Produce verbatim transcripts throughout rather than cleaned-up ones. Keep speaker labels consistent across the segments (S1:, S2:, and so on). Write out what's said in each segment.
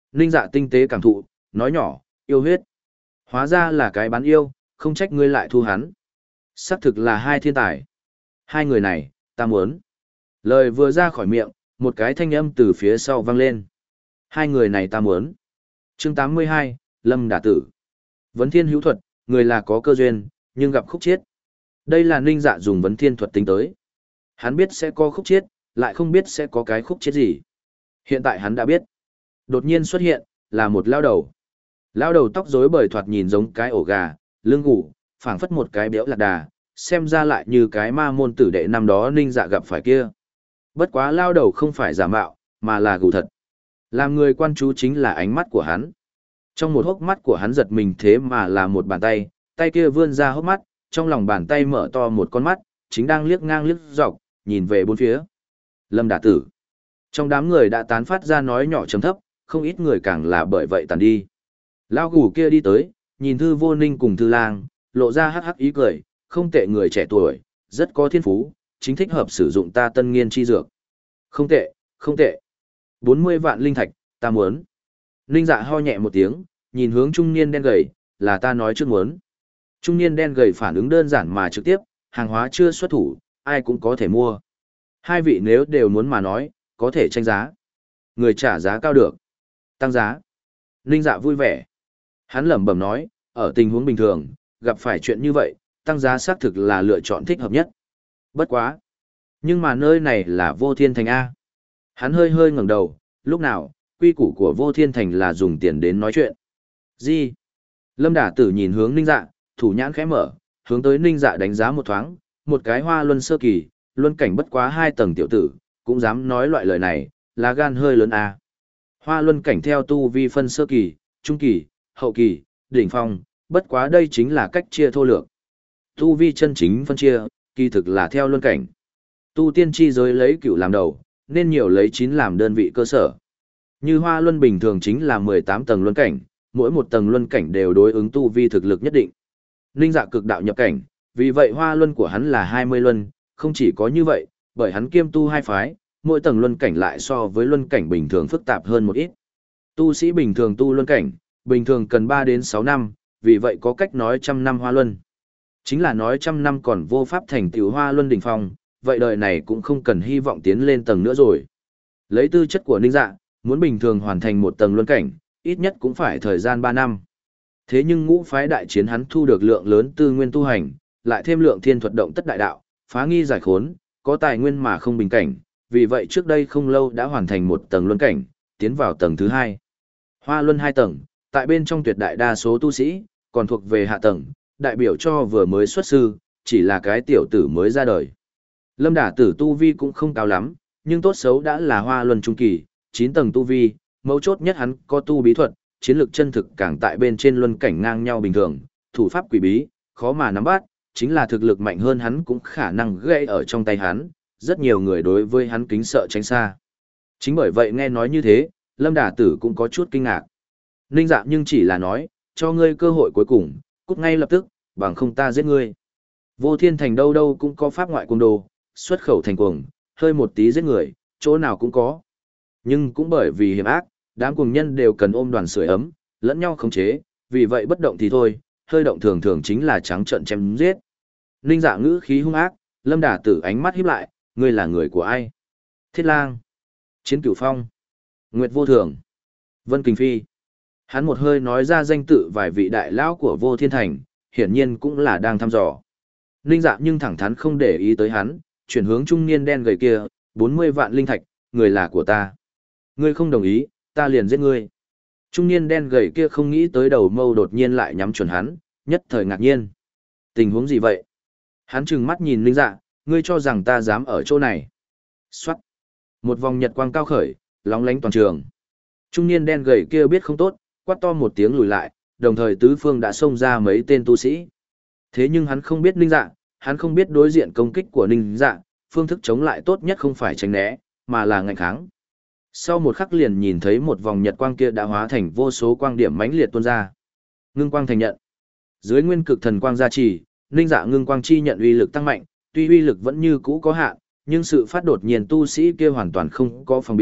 S1: Ninh Dạ tinh tế cảm thụ, nói nhỏ, yêu huyết. Hóa ra là cái bán yêu, không trách ngươi lại thu hắn. Xác thực là hai thiên tài. Hai người này, ta muốn. Lời vừa ra khỏi miệng, một cái thanh âm từ phía sau vang lên. Hai người này ta muốn. Chương tám mươi hai, Lâm Đả Tử. Vấn thiên hữu thuật, người là có cơ duyên, nhưng gặp khúc chiết. Đây là Ninh Dạ dùng vấn thiên thuật tính tới. Hắn biết sẽ có khúc chiết, lại không biết sẽ có cái khúc chiết gì. Hiện tại hắn đã biết. Đột nhiên xuất hiện, là một lao đầu. Lao đầu tóc rối bời thoạt nhìn giống cái ổ gà, lưng gù, phảng phất một cái béo lạc đà, xem ra lại như cái ma môn tử đệ năm đó Ninh Dạ gặp phải kia. Bất quá lao đầu không phải giả mạo, mà là gù thật. Làm người quan chú chính là ánh mắt của hắn. Trong một hốc mắt của hắn giật mình thế mà là một bàn tay, tay kia vươn ra hốc mắt, trong lòng bàn tay mở to một con mắt, chính đang liếc ngang liếc dọc, nhìn về bốn phía. Lâm Đả Tử. Trong đám người đã tán phát ra nói nhỏ trầm thấp, không ít người càng là bởi vậy tàn đi. Lao gù kia đi tới, nhìn Thư Vô Ninh cùng Thư Lang, lộ ra hắc hắc ý cười, không tệ người trẻ tuổi, rất có thiên phú, chính thích hợp sử dụng ta tân nghiên chi dược. Không tệ, không tệ. bốn mươi vạn linh thạch, ta muốn. Ninh Dạ ho nhẹ một tiếng, nhìn hướng trung niên đen gầy, là ta nói trước muốn. Trung niên đen gầy phản ứng đơn giản mà trực tiếp, hàng hóa chưa xuất thủ, ai cũng có thể mua. Hai vị nếu đều muốn mà nói, có thể tranh giá. Người trả giá cao được. Tăng giá. Ninh Dạ vui vẻ. Hắn lẩm bẩm nói, ở tình huống bình thường, gặp phải chuyện như vậy, tăng giá xác thực là lựa chọn thích hợp nhất. Bất quá. Nhưng mà nơi này là Vô Thiên Thành A. Hắn hơi hơi ngẩng đầu, lúc nào, quy củ của Vô Thiên Thành là dùng tiền đến nói chuyện. Gì? Lâm Đả Tử nhìn hướng Ninh Dạ, thủ nhãn khẽ mở, hướng tới Ninh Dạ đánh giá một thoáng, một cái hoa luân sơ kỳ, luân cảnh bất quá hai tầng tiểu tử, cũng dám nói loại lời này, là gan hơi lớn A. Hoa luân cảnh theo tu vi phân sơ kỳ, trung kỳ, hậu kỳ, đỉnh phong, bất quá đây chính là cách chia thô lược. Tu vi chân chính phân chia, kỳ thực là theo luân cảnh. Tu tiên chi giới lấy cửu làm đầu, nên nhiều lấy chín làm đơn vị cơ sở. Như hoa luân bình thường chính là mười tám tầng luân cảnh, mỗi một tầng luân cảnh đều đối ứng tu vi thực lực nhất định. Ninh Dạ cực đạo nhập cảnh, vì vậy hoa luân của hắn là hai mươi luân, không chỉ có như vậy, bởi hắn kiêm tu hai phái, mỗi tầng luân cảnh lại so với luân cảnh bình thường phức tạp hơn một ít. Tu sĩ bình thường tu luân cảnh, bình thường cần ba đến sáu năm, vì vậy có cách nói trăm năm hoa luân. Chính là nói trăm năm còn vô pháp thành tựu hoa luân đỉnh phong, vậy đời này cũng không cần hy vọng tiến lên tầng nữa rồi. Lấy tư chất của Ninh Dạ, muốn bình thường hoàn thành một tầng luân cảnh, ít nhất cũng phải thời gian ba năm. Thế nhưng ngũ phái đại chiến hắn thu được lượng lớn tư nguyên tu hành, lại thêm lượng thiên thuật động tất đại đạo, phá nghi giải khốn, có tài nguyên mà không bình cảnh, vì vậy trước đây không lâu đã hoàn thành một tầng luân cảnh, tiến vào tầng thứ hai. Hoa luân hai tầng, tại bên trong tuyệt đại đa số tu sĩ, còn thuộc về hạ tầng, đại biểu cho vừa mới xuất sư, chỉ là cái tiểu tử mới ra đời. Lâm Đả Tử tu vi cũng không cao lắm, nhưng tốt xấu đã là hoa luân trung kỳ, chín tầng tu vi, mấu chốt nhất hắn có tu bí thuật, chiến lược chân thực càng tại bên trên luân cảnh ngang nhau bình thường, thủ pháp quỷ bí, khó mà nắm bắt, chính là thực lực mạnh hơn hắn cũng khả năng gây ở trong tay hắn, rất nhiều người đối với hắn kính sợ tránh xa. Chính bởi vậy nghe nói như thế, Lâm Đả Tử cũng có chút kinh ngạc. Ninh Dạ nhưng chỉ là nói, cho ngươi cơ hội cuối cùng, cút ngay lập tức, bằng không ta giết ngươi. Vô Thiên Thành đâu đâu cũng có pháp ngoại cuồng đồ, xuất khẩu thành cuồng, hơi một tí giết người, chỗ nào cũng có. Nhưng cũng bởi vì hiểm ác, đám cuồng nhân đều cần ôm đoàn sưởi ấm, lẫn nhau khống chế, vì vậy bất động thì thôi, hơi động thường thường chính là trắng trợn chém giết. Ninh Dạ ngữ khí hung ác, Lâm Đả Tử ánh mắt híp lại, ngươi là người của ai? Thiết Lang, Chiến Cửu Phong, Nguyệt Vô Thường, Vân Kình Phi. Hắn một hơi nói ra danh tự vài vị đại lão của Vô Thiên Thành, hiển nhiên cũng là đang thăm dò. Ninh Dạ nhưng thẳng thắn không để ý tới hắn, chuyển hướng trung niên đen gầy kia, bốn mươi vạn linh thạch, người là của ta. Ngươi không đồng ý, ta liền giết ngươi. Trung niên đen gầy kia không nghĩ tới đầu mâu đột nhiên lại nhắm chuẩn hắn, nhất thời ngạc nhiên. Tình huống gì vậy? Hắn trừng mắt nhìn Ninh Dạ, ngươi cho rằng ta dám ở chỗ này. Xoát. Một vòng nhật quang cao khởi, lóng lánh toàn trường. Trung niên đen gầy kia biết không tốt, quát to một tiếng lùi lại, đồng thời tứ phương đã xông ra mấy tên tu sĩ. Thế nhưng hắn không biết Ninh Dạ, hắn không biết đối diện công kích của Ninh Dạ, phương thức chống lại tốt nhất không phải tránh né, mà là ngạnh kháng. Sau một khắc liền nhìn thấy một vòng nhật quang kia đã hóa thành vô số quang điểm mãnh liệt tuôn ra. Ngưng quang thành nhận. Dưới nguyên cực thần quang gia trì, Ninh Dạ ngưng quang chi nhận uy lực tăng mạnh, tuy uy lực vẫn như cũ có hạn, nhưng sự phát đột nhiên tu sĩ kia hoàn toàn không có phòng bị,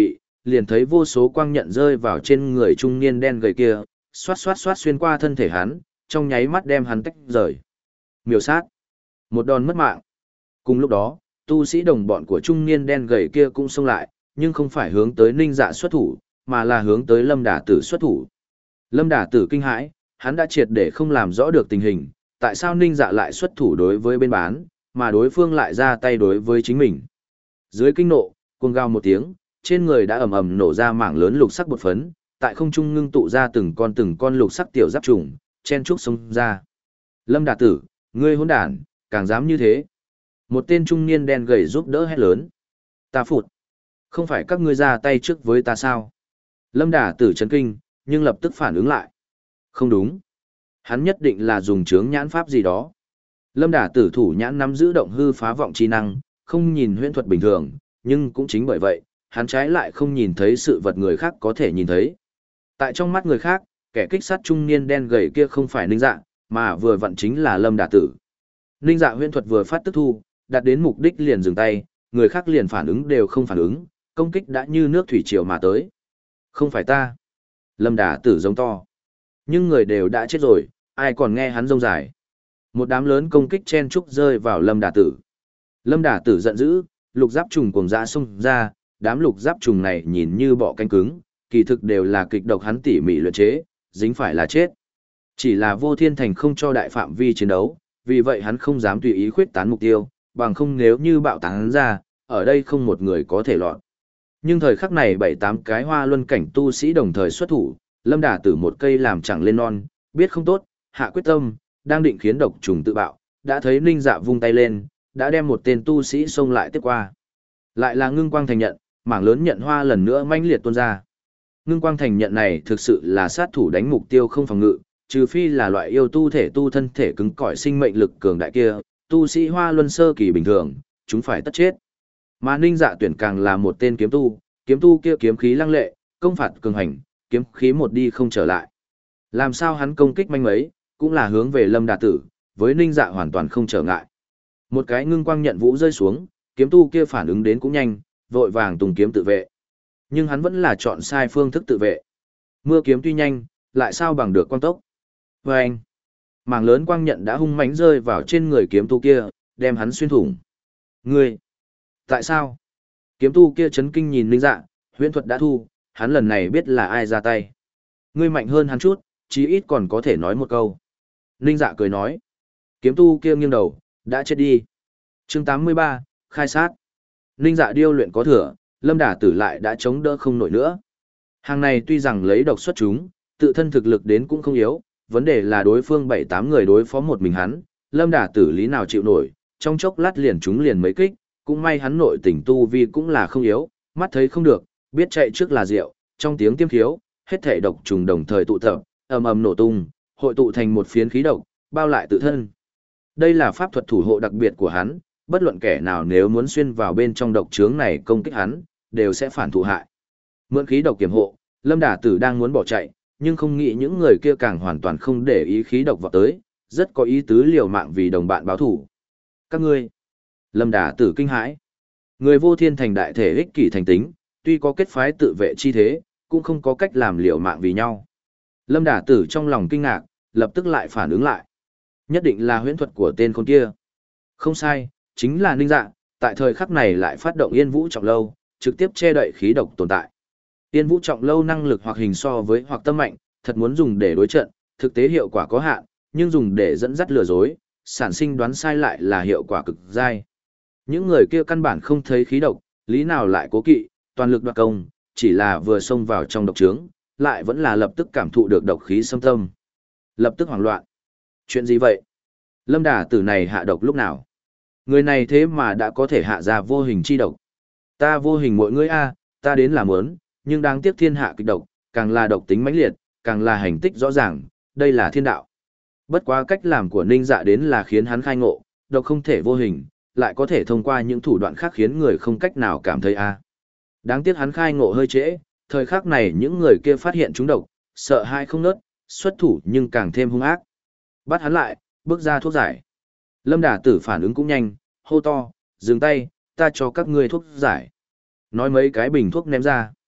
S1: liền thấy vô số quang nhận rơi vào trên người trung niên đen gầy kia, xoát xoát xoát xuyên qua thân thể hắn, trong nháy mắt đem hắn tách rời. Miểu sát. Một đòn mất mạng. Cùng lúc đó, tu sĩ đồng bọn của trung niên đen gầy kia cũng xông lại, nhưng không phải hướng tới Ninh Dạ xuất thủ, mà là hướng tới Lâm Đả Tử xuất thủ. Lâm Đả Tử kinh hãi, hắn đã triệt để không làm rõ được tình hình, tại sao Ninh Dạ lại xuất thủ đối với bên bán, mà đối phương lại ra tay đối với chính mình. Dưới kinh nộ, cuồng gào một tiếng, trên người đã ầm ầm nổ ra mảng lớn lục sắc bột phấn, tại không trung ngưng tụ ra từng con từng con lục sắc tiểu giáp trùng, chen trúc xông ra. Lâm Đả Tử, ngươi hỗn đản, càng dám như thế. Một tên trung niên đen gầy giúp đỡ hét lớn. Ta phụt. Không phải các ngươi ra tay trước với ta sao? Lâm Đả Tử chấn kinh, nhưng lập tức phản ứng lại. Không đúng. Hắn nhất định là dùng chướng nhãn pháp gì đó. Lâm Đả Tử thủ nhãn nắm giữ động hư phá vọng chi năng, không nhìn huyễn thuật bình thường, nhưng cũng chính bởi vậy, hắn trái lại không nhìn thấy sự vật người khác có thể nhìn thấy. Tại trong mắt người khác, kẻ kích sát trung niên đen gầy kia không phải Ninh Dạ, mà vừa vặn chính là Lâm Đả Tử. Ninh Dạ huyễn thuật vừa phát tức thu, đạt đến mục đích liền dừng tay, người khác liền phản ứng đều không phản ứng, công kích đã như nước thủy triều mà tới. Không phải ta. Lâm Đả Tử giống to. Nhưng người đều đã chết rồi, ai còn nghe hắn rông dài. Một đám lớn công kích chen trúc rơi vào Lâm Đả Tử. Lâm Đả Tử giận dữ, lục giáp trùng cuồng dã xông ra, đám lục giáp trùng này nhìn như bọ canh cứng, kỳ thực đều là kịch độc hắn tỉ mỉ luyện chế, dính phải là chết. Chỉ là Vô Thiên Thành không cho đại phạm vi chiến đấu, vì vậy hắn không dám tùy ý khuyết tán mục tiêu, bằng không nếu như bạo tán ra, ở đây không một người có thể lọt. Nhưng thời khắc này bảy tám cái hoa luân cảnh tu sĩ đồng thời xuất thủ, Lâm Đả Tử một cây làm chẳng lên non, biết không tốt, hạ quyết tâm, đang định khiến độc trùng tự bạo, đã thấy Ninh Dạ vung tay lên, đã đem một tên tu sĩ xông lại tiếp qua. Lại là ngưng quang thành nhận, mảng lớn nhận hoa lần nữa mãnh liệt tuôn ra. Ngưng quang thành nhận này thực sự là sát thủ đánh mục tiêu không phòng ngự, trừ phi là loại yêu tu thể tu thân thể cứng cỏi sinh mệnh lực cường đại kia, tu sĩ hoa luân sơ kỳ bình thường, chúng phải tất chết. Mà Ninh Dạ tuyển càng là một tên kiếm tu, kiếm tu kia kiếm khí lăng lệ, công phạt cường hành, kiếm khí một đi không trở lại. Làm sao hắn công kích manh mấy, cũng là hướng về Lâm Đả Tử, với Ninh Dạ hoàn toàn không trở ngại. Một cái ngưng quang nhận vũ rơi xuống, kiếm tu kia phản ứng đến cũng nhanh, vội vàng tung kiếm tự vệ. Nhưng hắn vẫn là chọn sai phương thức tự vệ. Mưa kiếm tuy nhanh, lại sao bằng được quang tốc. Và anh, mảng lớn quang nhận đã hung mãnh rơi vào trên người kiếm tu kia, đem hắn xuyên thủng. Ngươi, tại sao? Kiếm tu kia chấn kinh nhìn Ninh Dạ, huyễn thuật đã thu, hắn lần này biết là ai ra tay. Ngươi mạnh hơn hắn chút, chí ít còn có thể nói một câu. Ninh Dạ cười nói. Kiếm tu kia nghiêng đầu, đã chết đi. Chương tám mươi ba, khai sát. Ninh Dạ điêu luyện có thừa, Lâm Đả Tử lại đã chống đỡ không nổi nữa. Hàng này tuy rằng lấy độc xuất chúng, tự thân thực lực đến cũng không yếu, vấn đề là đối phương bảy tám người đối phó một mình hắn, Lâm Đả Tử lý nào chịu nổi, trong chốc lát liền chúng liền mấy kích, cũng may hắn nội tình tu vi cũng là không yếu, mắt thấy không được, biết chạy trước là rượu, trong tiếng tiêm thiếu, hết thể độc trùng đồng thời tụ tập, ầm ầm nổ tung, hội tụ thành một phiến khí độc, bao lại tự thân. Đây là pháp thuật thủ hộ đặc biệt của hắn, bất luận kẻ nào nếu muốn xuyên vào bên trong độc trướng này công kích hắn, đều sẽ phản thụ hại. Mượn khí độc kiểm hộ, Lâm Đả Tử đang muốn bỏ chạy, nhưng không nghĩ những người kia càng hoàn toàn không để ý khí độc vào tới, rất có ý tứ liều mạng vì đồng bạn báo thủ. Các ngươi, Lâm Đả Tử kinh hãi. Người Vô Thiên Thành đại thể ích kỷ thành tính, tuy có kết phái tự vệ chi thế, cũng không có cách làm liều mạng vì nhau. Lâm Đả Tử trong lòng kinh ngạc, lập tức lại phản ứng lại. Nhất định là huyễn thuật của tên con kia. Không sai, chính là Ninh Dạ, tại thời khắc này lại phát động Yên Vũ Trọng Lâu, trực tiếp che đậy khí độc tồn tại. Yên Vũ Trọng Lâu năng lực hoặc hình so với hoặc tâm mạnh, thật muốn dùng để đối trận, thực tế hiệu quả có hạn, nhưng dùng để dẫn dắt lừa dối, sản sinh đoán sai lại là hiệu quả cực dai. Những người kia căn bản không thấy khí độc, lý nào lại cố kỵ, toàn lực đoạt công, chỉ là vừa xông vào trong độc trướng, lại vẫn là lập tức cảm thụ được độc khí xâm tâm. Lập tức hoảng loạn. Chuyện gì vậy? Lâm Đả Tử này hạ độc lúc nào? Người này thế mà đã có thể hạ ra vô hình chi độc. Ta vô hình mọi người a, ta đến là muốn, nhưng đáng tiếc thiên hạ kịch độc, càng là độc tính mãnh liệt, càng là hành tích rõ ràng, đây là thiên đạo. Bất quá cách làm của Ninh Dạ đến là khiến hắn khai ngộ, độc không thể vô hình, lại có thể thông qua những thủ đoạn khác khiến người không cách nào cảm thấy a. Đáng tiếc hắn khai ngộ hơi trễ, thời khắc này những người kia phát hiện chúng độc, sợ hai không nớt, xuất thủ nhưng càng thêm hung ác. Bắt hắn lại, bước ra thuốc giải. Lâm Đả Tử phản ứng cũng nhanh, hô to, dừng tay, ta cho các ngươi thuốc giải. Nói mấy cái bình thuốc ném ra.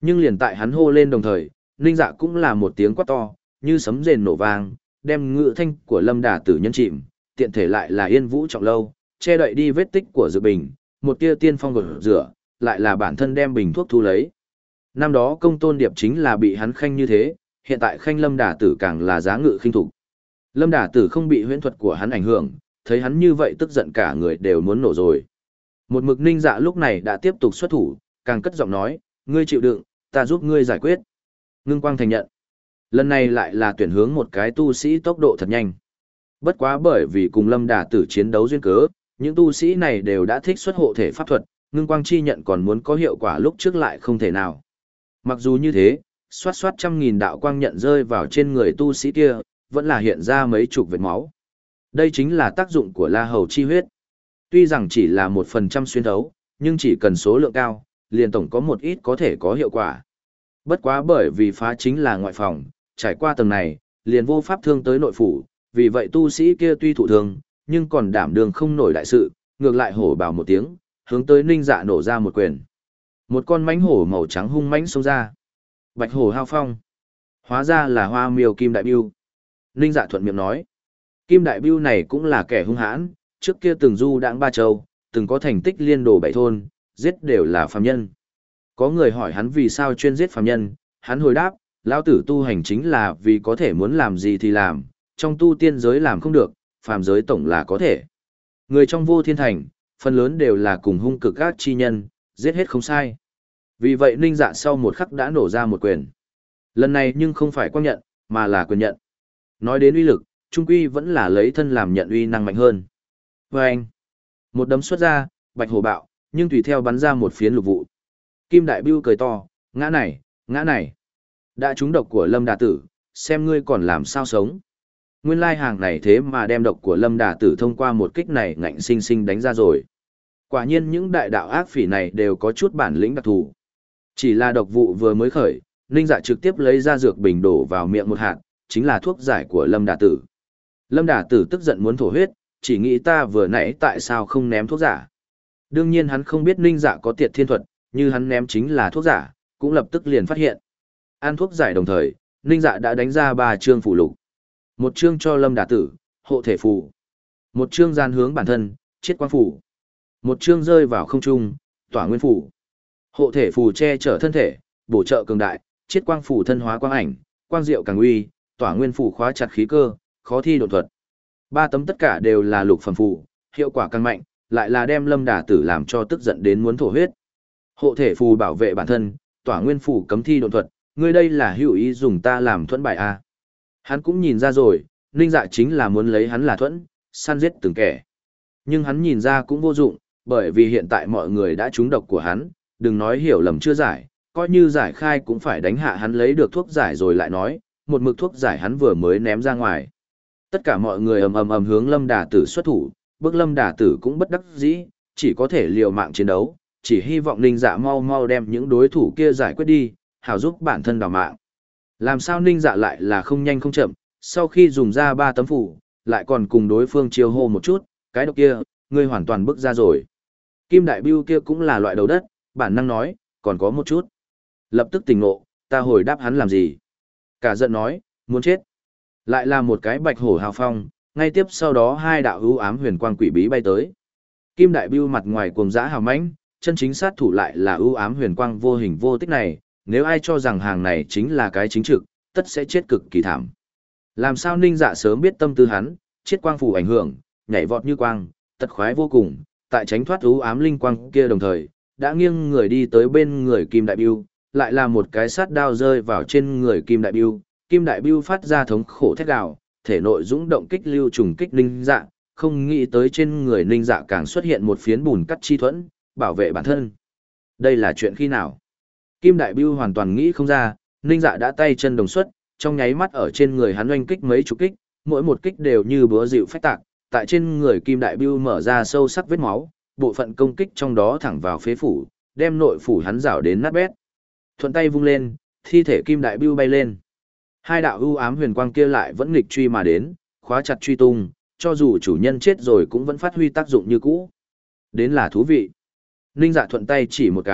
S1: Nhưng liền tại hắn hô lên đồng thời, Ninh Dạ cũng là một tiếng quát to, như sấm rền nổ vang, đem ngự thanh của Lâm Đà Tử nhân chìm, tiện thể lại là Yên Vũ Trọng Lâu, che đậy đi vết tích của Dược Bình, một tia tiên phong gột rửa, lại là bản thân đem bình thuốc thu lấy. Năm đó Công Tôn Điệp chính là bị hắn khanh như thế, hiện tại khanh Lâm Đà Tử càng là giá ngự khinh thủ. Lâm Đà Tử không bị huyễn thuật của hắn ảnh hưởng, thấy hắn như vậy tức giận cả người đều muốn nổ rồi. Một mực Ninh Dạ lúc này đã tiếp tục xuất thủ, càng cất giọng nói, ngươi chịu đựng, ta giúp ngươi giải quyết. Ngưng Quang thành nhận. Lần này lại là tuyển hướng một cái tu sĩ tốc độ thật nhanh. Bất quá bởi vì cùng Lâm Đà Tử chiến đấu duyên cớ, những tu sĩ này đều đã thích xuất hộ thể pháp thuật, Ngưng Quang chi nhận còn muốn có hiệu quả lúc trước lại không thể nào. Mặc dù như thế, xoát xoát trăm nghìn đạo quang nhận rơi vào trên người tu sĩ kia, vẫn là hiện ra mấy chục vệt máu. Đây chính là tác dụng của La Hầu chi huyết. Tuy rằng chỉ là một phần trăm xuyên thấu, nhưng chỉ cần số lượng cao, liền tổng có một ít có thể có hiệu quả. Bất quá bởi vì phá chính là ngoại phòng, trải qua tầng này, liền vô pháp thương tới nội phủ, vì vậy tu sĩ kia tuy thụ thương, nhưng còn đảm đường không nổi đại sự, ngược lại hổ bảo một tiếng, hướng tới Ninh Dạ nổ ra một quyền. Một con mãnh hổ màu trắng hung mãnh xông ra. Bạch hổ hao phong. Hóa ra là Hoa Miêu Kim Đại Bưu. Ninh Dạ thuận miệng nói. Kim Đại Bưu này cũng là kẻ hung hãn, trước kia từng du đãng ba châu, từng có thành tích liên đồ bảy thôn, giết đều là phàm nhân. Có người hỏi hắn vì sao chuyên giết phàm nhân, hắn hồi đáp, lão tử tu hành chính là vì có thể muốn làm gì thì làm, trong tu tiên giới làm không được, phàm giới tổng là có thể. Người trong vô thiên thành, phần lớn đều là cùng hung cực các chi nhân, giết hết không sai. Vì vậy Ninh Dạ sau một khắc đã nổ ra một quyền. Lần này nhưng không phải quang nhận, mà là quyền nhận. Nói đến uy lực, trung quy vẫn là lấy thân làm nhận uy năng mạnh hơn. Và anh, một đấm xuất ra, bạch hổ bạo, nhưng tùy theo bắn ra một phiến lục vụ. Kim Đại Bưu cười to, ngã này, ngã này. Đã trúng độc của Lâm Đà Tử, xem ngươi còn làm sao sống. Nguyên lai hàng này thế mà đem độc của Lâm Đà Tử thông qua một kích này ngạnh sinh sinh đánh ra rồi. Quả nhiên những đại đạo ác phỉ này đều có chút bản lĩnh đặc thù. Chỉ là độc vụ vừa mới khởi, Ninh Dạ trực tiếp lấy ra dược bình đổ vào miệng một hạt, chính là thuốc giải của Lâm Đà Tử. Lâm Đà Tử tức giận muốn thổ huyết, chỉ nghĩ ta vừa nãy tại sao không ném thuốc giả. Đương nhiên hắn không biết Ninh Dạ có tiệt thiên thuật, như hắn ném chính là thuốc giả, cũng lập tức liền phát hiện. Ăn thuốc giải đồng thời, Ninh Dạ đã đánh ra ba chương phù lục. Một chương cho Lâm Đà Tử, hộ thể phù. Một chương gian hướng bản thân, chiết quang phù. Một chương rơi vào không trung, tỏa nguyên phù. Hộ thể phù che chở thân thể, bổ trợ cường đại, chiết quang phù thân hóa quang ảnh, quang diệu càng uy, tỏa nguyên phù khóa chặt khí cơ, khó thi độn thuật. Ba tấm tất cả đều là lục phẩm phù, hiệu quả càng mạnh, lại là đem Lâm Đà Tử làm cho tức giận đến muốn thổ huyết. Hộ thể phù bảo vệ bản thân, tỏa nguyên phù cấm thi độn thuật, ngươi đây là hữu ý dùng ta làm thuẫn bài a. Hắn cũng nhìn ra rồi, Ninh Dạ chính là muốn lấy hắn là thuẫn, săn giết từng kẻ. Nhưng hắn nhìn ra cũng vô dụng, bởi vì hiện tại mọi người đã trúng độc của hắn, đừng nói hiểu lầm chưa giải, coi như giải khai cũng phải đánh hạ hắn lấy được thuốc giải rồi lại nói, một mực thuốc giải hắn vừa mới ném ra ngoài. Tất cả mọi người ầm ầm ầm hướng Lâm Đà Tử xuất thủ, bước Lâm Đà Tử cũng bất đắc dĩ, chỉ có thể liều mạng chiến đấu, chỉ hy vọng Ninh Dạ mau mau đem những đối thủ kia giải quyết đi, hảo giúp bản thân đào mạng. Làm sao Ninh Dạ lại là không nhanh không chậm, sau khi dùng ra ba tấm phủ, lại còn cùng đối phương chiêu hô một chút, cái độc kia, ngươi hoàn toàn bước ra rồi. Kim Đại Bưu kia cũng là loại đầu đất, bản năng nói, còn có một chút. Lập tức tỉnh ngộ, ta hồi đáp hắn làm gì? Cả giận nói, muốn chết. Lại là một cái bạch hổ hào phong, ngay tiếp sau đó hai đạo ưu ám huyền quang quỷ bí bay tới. Kim Đại Bưu mặt ngoài cuồng dã hào mãnh, chân chính sát thủ lại là ưu ám huyền quang vô hình vô tích này, nếu ai cho rằng hàng này chính là cái chính trực, tất sẽ chết cực kỳ thảm. Làm sao Ninh Dạ sớm biết tâm tư hắn, chiết quang phủ ảnh hưởng, nhảy vọt như quang, tật khoái vô cùng, tại tránh thoát ưu ám linh quang kia đồng thời, đã nghiêng người đi tới bên người Kim Đại Bưu, lại là một cái sát đao rơi vào trên người Kim Đại Bưu. Kim Đại Bưu phát ra thống khổ thét gào, thể nội dũng động kích lưu trùng kích Ninh Dạ, không nghĩ tới trên người Ninh Dạ càng xuất hiện một phiến bùn cắt chi thuẫn, bảo vệ bản thân. Đây là chuyện khi nào? Kim Đại Bưu hoàn toàn nghĩ không ra, Ninh Dạ đã tay chân đồng xuất, trong nháy mắt ở trên người hắn oanh kích mấy chục kích, mỗi một kích đều như búa dịu phách tạc, tại trên người Kim Đại Bưu mở ra sâu sắc vết máu, bộ phận công kích trong đó thẳng vào phế phủ, đem nội phủ hắn rảo đến nát bét. Thuận tay vung lên, thi thể Kim Đại Bưu bay lên. Hai đạo ưu ám huyền quang kia lại vẫn nghịch truy mà đến, khóa chặt truy tung, cho dù chủ nhân chết rồi cũng vẫn phát huy tác dụng như cũ. Đến là thú vị. Ninh Dạ thuận tay chỉ một cái,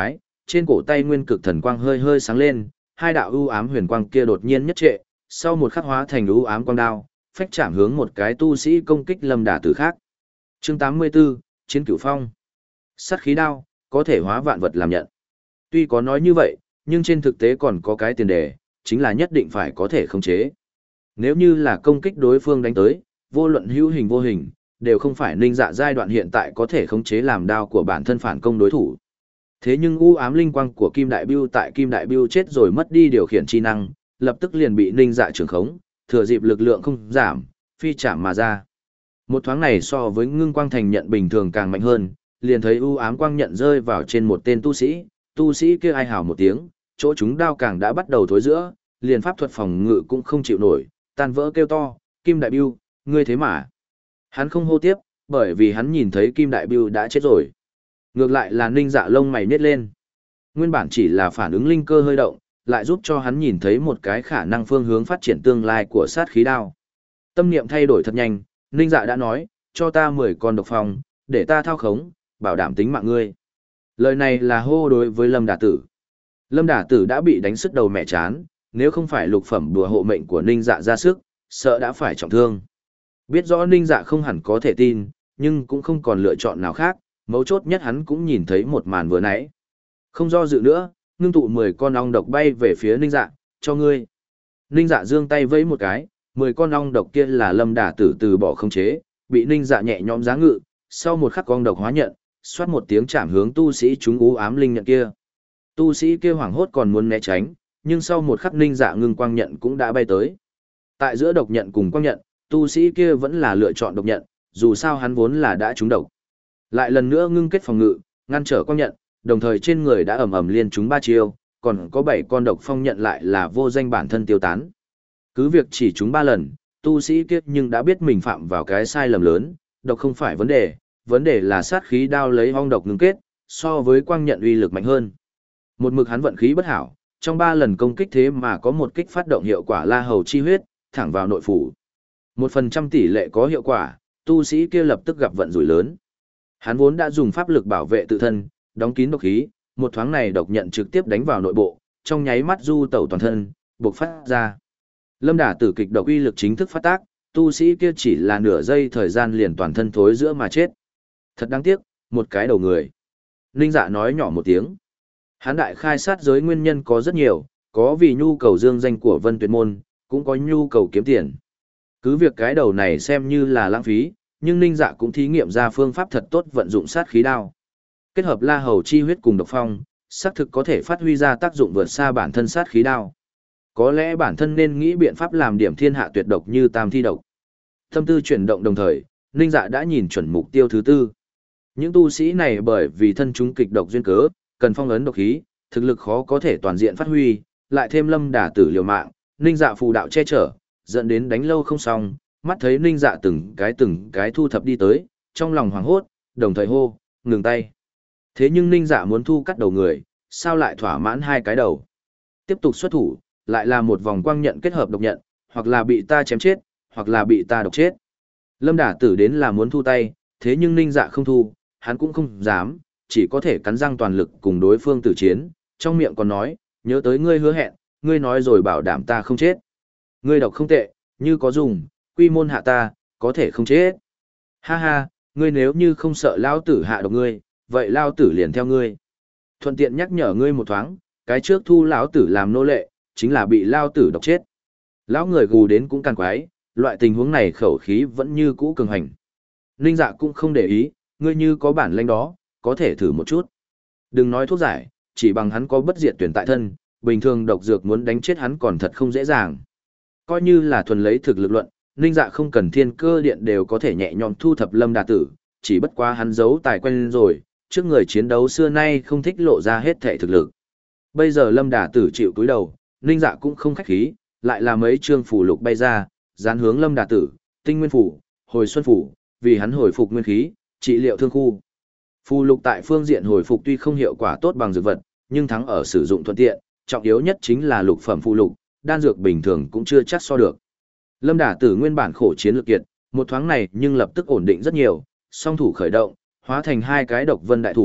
S1: trên cổ tay nguyên cực thần quang hơi hơi sáng lên, hai đạo ưu ám huyền quang kia đột nhiên nhất trệ, sau một khắc hóa thành ưu ám quang đao, phách chạm hướng một cái tu sĩ công kích Lâm Đả Tử khác. Chương tám mươi tư, Chiến Cửu Phong. Sát khí đao, có thể hóa vạn vật làm nhận. Tuy có nói như vậy, nhưng trên thực tế còn có cái tiền đề, chính là nhất định phải có thể khống chế. Nếu như là công kích đối phương đánh tới, vô luận hữu hình vô hình, đều không phải Ninh Dạ giai đoạn hiện tại có thể khống chế làm đao của bản thân phản công đối thủ. Thế nhưng u ám linh quang của Kim Đại Bưu tại Kim Đại Bưu chết rồi mất đi điều khiển chi năng, lập tức liền bị Ninh Dạ trưởng khống, thừa dịp lực lượng không giảm, phi chạm mà ra. Một thoáng này so với ngưng quang thành nhận bình thường càng mạnh hơn, liền thấy u ám quang nhận rơi vào trên một tên tu sĩ, tu sĩ kia ai hào một tiếng, chỗ chúng đao càng đã bắt đầu thối giữa, liền pháp thuật phòng ngự cũng không chịu nổi, tan vỡ kêu to, Kim Đại Bưu, ngươi thế mà. Hắn không hô tiếp, bởi vì hắn nhìn thấy Kim Đại Bưu đã chết rồi. Ngược lại là Ninh Dạ lông mày nhếch lên. Nguyên bản chỉ là phản ứng linh cơ hơi động, lại giúp cho hắn nhìn thấy một cái khả năng phương hướng phát triển tương lai của sát khí đao. Tâm niệm thay đổi thật nhanh, Ninh Dạ đã nói, cho ta mười con độc phong, để ta thao khống, bảo đảm tính mạng ngươi. Lời này là hô đối với Lâm Đả Tử. Lâm Đả Tử đã bị đánh sức đầu mẹ chán, nếu không phải lục phẩm đùa hộ mệnh của Ninh Dạ ra sức, sợ đã phải trọng thương. Biết rõ Ninh Dạ không hẳn có thể tin, nhưng cũng không còn lựa chọn nào khác, mấu chốt nhất hắn cũng nhìn thấy một màn vừa nãy. Không do dự nữa, ngưng tụ mười con ong độc bay về phía Ninh Dạ, cho ngươi. Ninh Dạ giương tay vẫy một cái, mười con ong độc kia là Lâm Đả Tử từ bỏ khống chế, bị Ninh Dạ nhẹ nhõm giá ngự, sau một khắc ong độc hóa nhận, xoát một tiếng chạm hướng tu sĩ chúng u ám linh nhận kia. Tu sĩ kia hoảng hốt còn muốn né tránh, nhưng sau một khắc Ninh Dạ ngưng quang nhận cũng đã bay tới. Tại giữa độc nhận cùng quang nhận, tu sĩ kia vẫn là lựa chọn độc nhận, dù sao hắn vốn là đã trúng độc. Lại lần nữa ngưng kết phòng ngự, ngăn trở quang nhận, đồng thời trên người đã ầm ầm liên trúng ba chiêu, còn có bảy con độc phong nhận lại là vô danh bản thân tiêu tán. Cứ việc chỉ trúng ba lần, tu sĩ kia nhưng đã biết mình phạm vào cái sai lầm lớn, độc không phải vấn đề, vấn đề là sát khí đao lấy ong độc ngưng kết, so với quang nhận uy lực mạnh hơn. Một mực hắn vận khí bất hảo, trong ba lần công kích thế mà có một kích phát động hiệu quả la hầu chi huyết, thẳng vào nội phủ. Một phần trăm tỷ lệ có hiệu quả, tu sĩ kia lập tức gặp vận rủi lớn. Hắn vốn đã dùng pháp lực bảo vệ tự thân, đóng kín độc khí, một thoáng này độc nhận trực tiếp đánh vào nội bộ, trong nháy mắt du tẩu toàn thân, bộc phát ra. Lâm Đả Tử kịch độc uy lực chính thức phát tác, tu sĩ kia chỉ là nửa giây thời gian liền toàn thân thối giữa mà chết. Thật đáng tiếc, một cái đầu người. Ninh Dạ nói nhỏ một tiếng. Hắn đại khai sát giới nguyên nhân có rất nhiều, có vì nhu cầu dương danh của Vân Tuyệt Môn, cũng có nhu cầu kiếm tiền. Cứ việc cái đầu này xem như là lãng phí, nhưng Ninh Dạ cũng thí nghiệm ra phương pháp thật tốt vận dụng sát khí đao. Kết hợp la hầu chi huyết cùng độc phong, xác thực có thể phát huy ra tác dụng vượt xa bản thân sát khí đao. Có lẽ bản thân nên nghĩ biện pháp làm điểm thiên hạ tuyệt độc như tam thi độc. Tâm tư chuyển động đồng thời, Ninh Dạ đã nhìn chuẩn mục tiêu thứ tư. Những tu sĩ này bởi vì thân chúng kịch độc duyên cớ, cần phong ấn độc khí, thực lực khó có thể toàn diện phát huy, lại thêm Lâm Đả Tử liều mạng, Ninh Dạ phù đạo che chở, dẫn đến đánh lâu không xong, mắt thấy Ninh Dạ từng cái từng cái thu thập đi tới, trong lòng hoảng hốt, đồng thời hô, ngừng tay. Thế nhưng Ninh Dạ muốn thu cắt đầu người, sao lại thỏa mãn hai cái đầu? Tiếp tục xuất thủ, lại là một vòng quang nhận kết hợp độc nhận, hoặc là bị ta chém chết, hoặc là bị ta độc chết. Lâm Đả Tử đến là muốn thu tay, thế nhưng Ninh Dạ không thu, hắn cũng không dám, chỉ có thể cắn răng toàn lực cùng đối phương tử chiến, trong miệng còn nói, nhớ tới ngươi hứa hẹn, ngươi nói rồi bảo đảm ta không chết. Ngươi độc không tệ, như có dùng, quy môn hạ ta, có thể không chết. Ha ha, ngươi nếu như không sợ lao tử hạ độc ngươi, vậy lao tử liền theo ngươi. Thuận tiện nhắc nhở ngươi một thoáng, cái trước thu lão tử làm nô lệ, chính là bị lao tử độc chết. Lão người gù đến cũng càng quái, loại tình huống này khẩu khí vẫn như cũ cường hành. Ninh Dạ cũng không để ý, ngươi như có bản lĩnh đó, có thể thử một chút. Đừng nói thuốc giải, chỉ bằng hắn có bất diệt tuyển tại thân, bình thường độc dược muốn đánh chết hắn còn thật không dễ dàng. Coi như là thuần lấy thực lực luận, Ninh Dạ không cần thiên cơ điện đều có thể nhẹ nhõm thu thập Lâm Đả Tử, chỉ bất quá hắn giấu tài quen rồi, trước người chiến đấu xưa nay không thích lộ ra hết thể thực lực. Bây giờ Lâm Đả Tử chịu cúi đầu, Ninh Dạ cũng không khách khí, lại là mấy trương phù lục bay ra, dán hướng Lâm Đả Tử, Tinh Nguyên phủ, Hồi Xuân phủ, vì hắn hồi phục nguyên khí, trị liệu thương khu. Phù lục tại phương diện hồi phục tuy không hiệu quả tốt bằng dược vật, nhưng thắng ở sử dụng thuận tiện, trọng yếu nhất chính là lục phẩm phù lục, đan dược bình thường cũng chưa chắc so được. Lâm Đả Tử nguyên bản khổ chiến lực kiệt, một thoáng này nhưng lập tức ổn định rất nhiều, song thủ khởi động, hóa thành hai cái độc vân đại thủ,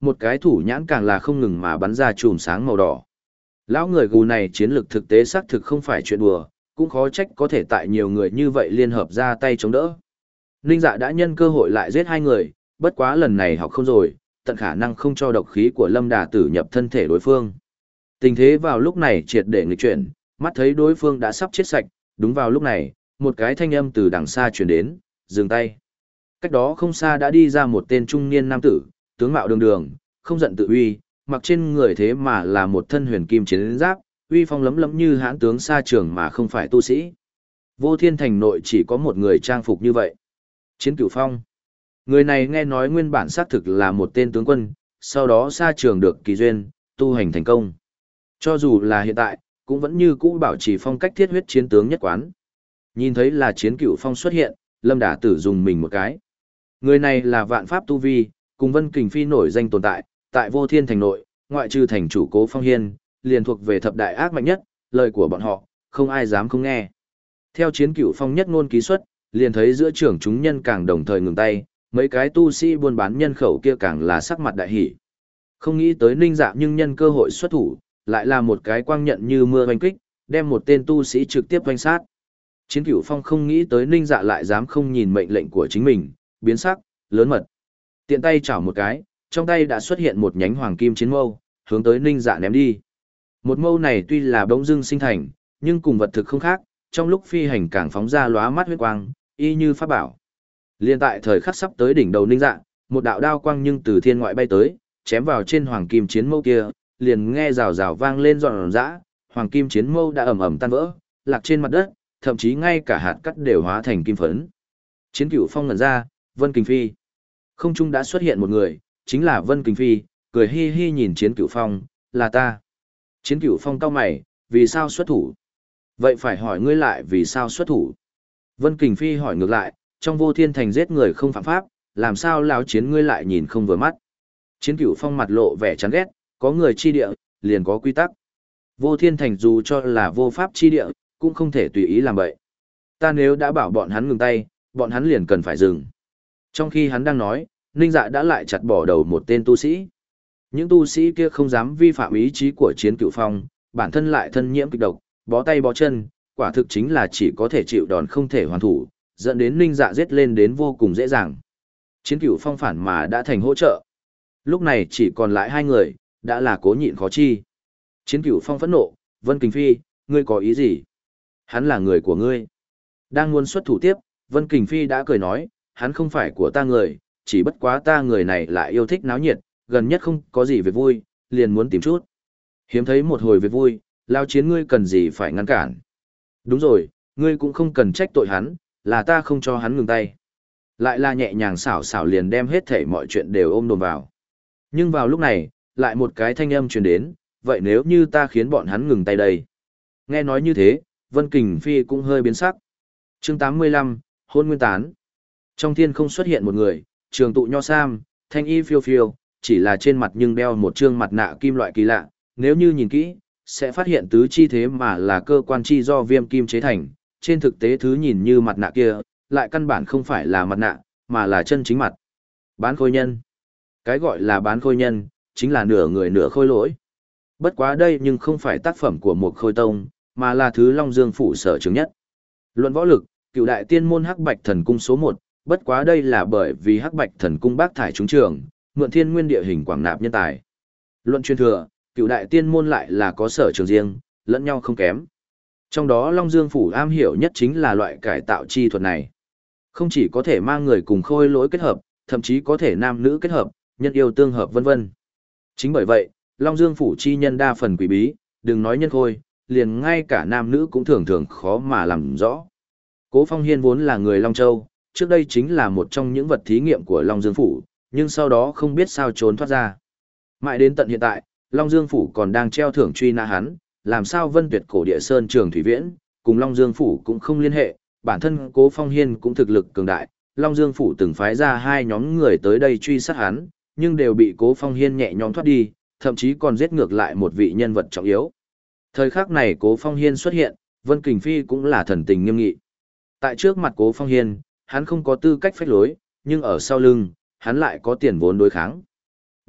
S1: một cái thủ nhãn càng là không ngừng mà bắn ra chùm sáng màu đỏ. Lão người gù này chiến lược thực tế xác thực không phải chuyện đùa, cũng khó trách có thể tại nhiều người như vậy liên hợp ra tay chống đỡ. Ninh Dạ đã nhân cơ hội lại giết hai người, bất quá lần này học không rồi, tận khả năng không cho độc khí của Lâm Đà Tử nhập thân thể đối phương. Tình thế vào lúc này triệt để nghịch chuyển, mắt thấy đối phương đã sắp chết sạch, đúng vào lúc này, một cái thanh âm từ đằng xa truyền đến, dừng tay. Cách đó không xa đã đi ra một tên trung niên nam tử, tướng mạo đường đường, không giận tự uy, mặc trên người thế mà là một thân huyền kim chiến giáp, uy phong lấm lấm như hãn tướng xa trường mà không phải tu sĩ. Vô Thiên Thành nội chỉ có một người trang phục như vậy. Chiến Cửu Phong. Người này nghe nói nguyên bản xác thực là một tên tướng quân, sau đó xa trường được kỳ duyên, tu hành thành công. Cho dù là hiện tại, cũng vẫn như cũ bảo trì phong cách thiết huyết chiến tướng nhất quán. Nhìn thấy là Chiến Cửu Phong xuất hiện, Lâm Đả Tử dùng mình một cái. Người này là vạn pháp tu vi, cùng Vân Kình Phi nổi danh tồn tại, tại Vô Thiên Thành nội, ngoại trừ thành chủ Cố Phong Hiên, liền thuộc về thập đại ác mạnh nhất, lời của bọn họ, không ai dám không nghe. Theo Chiến Cửu Phong nhất ngôn ký xuất, liền thấy giữa trưởng chúng nhân càng đồng thời ngừng tay, mấy cái tu sĩ buôn bán nhân khẩu kia càng là sắc mặt đại hỉ. Không nghĩ tới Ninh Dạ nhưng nhân cơ hội xuất thủ, lại là một cái quang nhận như mưa oanh kích, đem một tên tu sĩ trực tiếp oanh sát. Chiến Cửu Phong không nghĩ tới Ninh Dạ lại dám không nhìn mệnh lệnh của chính mình, biến sắc, lớn mật. Tiện tay chảo một cái, trong tay đã xuất hiện một nhánh hoàng kim chiến mâu, hướng tới Ninh Dạ ném đi. Một mâu này tuy là bỗng dưng sinh thành, nhưng cùng vật thực không khác, trong lúc phi hành càng phóng ra lóa mắt huyết quang, y như pháp bảo. Liên tại thời khắc sắp tới đỉnh đầu Ninh Dạ, một đạo đao quang nhưng từ thiên ngoại bay tới, chém vào trên hoàng kim chiến mâu kia, liền nghe rào rào vang lên giòn giã, hoàng kim chiến mâu đã ầm ầm tan vỡ, lạc trên mặt đất, thậm chí ngay cả hạt cắt đều hóa thành kim phấn. Chiến Cửu Phong ngẩn ra, Vân Kình Phi. Không trung đã xuất hiện một người, chính là Vân Kình Phi, cười hi hi nhìn Chiến Cửu Phong, là ta. Chiến Cửu Phong cau mày, vì sao xuất thủ? Vậy phải hỏi ngươi lại vì sao xuất thủ? Vân Kình Phi hỏi ngược lại, trong Vô Thiên Thành giết người không phạm pháp, làm sao lão chiến ngươi lại nhìn không vừa mắt? Chiến Cửu Phong mặt lộ vẻ chán ghét, có người chi địa, liền có quy tắc. Vô Thiên Thành dù cho là vô pháp chi địa, cũng không thể tùy ý làm vậy. Ta nếu đã bảo bọn hắn ngừng tay, bọn hắn liền cần phải dừng. Trong khi hắn đang nói, Ninh Dạ đã lại chặt bỏ đầu một tên tu sĩ. Những tu sĩ kia không dám vi phạm ý chí của Chiến Cửu Phong, bản thân lại thân nhiễm kịch độc, bó tay bó chân, quả thực chính là chỉ có thể chịu đòn không thể hoàn thủ, dẫn đến Ninh Dạ giết lên đến vô cùng dễ dàng. Chiến Cửu Phong phản mà đã thành hỗ trợ. Lúc này chỉ còn lại hai người, đã là cố nhịn khó chi. Chiến Cửu Phong phẫn nộ, Vân Kình Phi, ngươi có ý gì? Hắn là người của ngươi. Đang muốn xuất thủ tiếp, Vân Kình Phi đã cười nói, hắn không phải của ta người, chỉ bất quá ta người này lại yêu thích náo nhiệt, gần nhất không có gì việc vui, liền muốn tìm chút. Hiếm thấy một hồi việc vui, lao chiến ngươi cần gì phải ngăn cản. Đúng rồi, ngươi cũng không cần trách tội hắn, là ta không cho hắn ngừng tay. Lại là nhẹ nhàng xảo xảo liền đem hết thảy mọi chuyện đều ôm đồm vào. Nhưng vào lúc này, lại một cái thanh âm truyền đến, vậy nếu như ta khiến bọn hắn ngừng tay đây? Nghe nói như thế, Vân Kình Phi cũng hơi biến sắc. Chương tám mươi lăm, Hôn Nguyên Tán. Trong thiên không xuất hiện một người, trường tụ nho sam, thanh y phiêu phiêu, chỉ là trên mặt nhưng đeo một trương mặt nạ kim loại kỳ lạ, nếu như nhìn kỹ, sẽ phát hiện tứ chi thế mà là cơ quan chi do viêm kim chế thành, trên thực tế thứ nhìn như mặt nạ kia, lại căn bản không phải là mặt nạ, mà là chân chính mặt. Bán khôi nhân. Cái gọi là bán khôi nhân, chính là nửa người nửa khôi lỗi. Bất quá đây nhưng không phải tác phẩm của một khôi tông, mà là thứ Long Dương phủ sở trường nhất. Luận võ lực, cựu đại tiên môn Hắc Bạch Thần Cung số một, bất quá đây là bởi vì Hắc Bạch Thần Cung bác thải trúng trường, mượn thiên nguyên địa hình quảng nạp nhân tài. Luận truyền thừa, cựu đại tiên môn lại là có sở trường riêng, lẫn nhau không kém. Trong đó Long Dương phủ am hiểu nhất chính là loại cải tạo chi thuật này. Không chỉ có thể mang người cùng khôi lỗi kết hợp, thậm chí có thể nam nữ kết hợp, nhân yêu tương hợp vân vân. Chính bởi vậy, Long Dương phủ chi nhân đa phần quỷ bí, đừng nói nhân khôi, liền ngay cả nam nữ cũng thường thường khó mà làm rõ. Cố Phong Hiên vốn là người Long Châu, trước đây chính là một trong những vật thí nghiệm của Long Dương phủ, nhưng sau đó không biết sao trốn thoát ra. Mãi đến tận hiện tại, Long Dương phủ còn đang treo thưởng truy nã hắn, làm sao Vân Tuyệt cổ địa sơn trường thủy viễn, cùng Long Dương phủ cũng không liên hệ, bản thân Cố Phong Hiên cũng thực lực cường đại, Long Dương phủ từng phái ra hai nhóm người tới đây truy sát hắn, nhưng đều bị Cố Phong Hiên nhẹ nhõm thoát đi, thậm chí còn giết ngược lại một vị nhân vật trọng yếu. Thời khắc này Cố Phong Hiên xuất hiện, Vân Kình Phi cũng là thần tình nghiêm nghị. Tại trước mặt Cố Phong Hiên, hắn không có tư cách phách lối, nhưng ở sau lưng, hắn lại có tiền vốn đối kháng.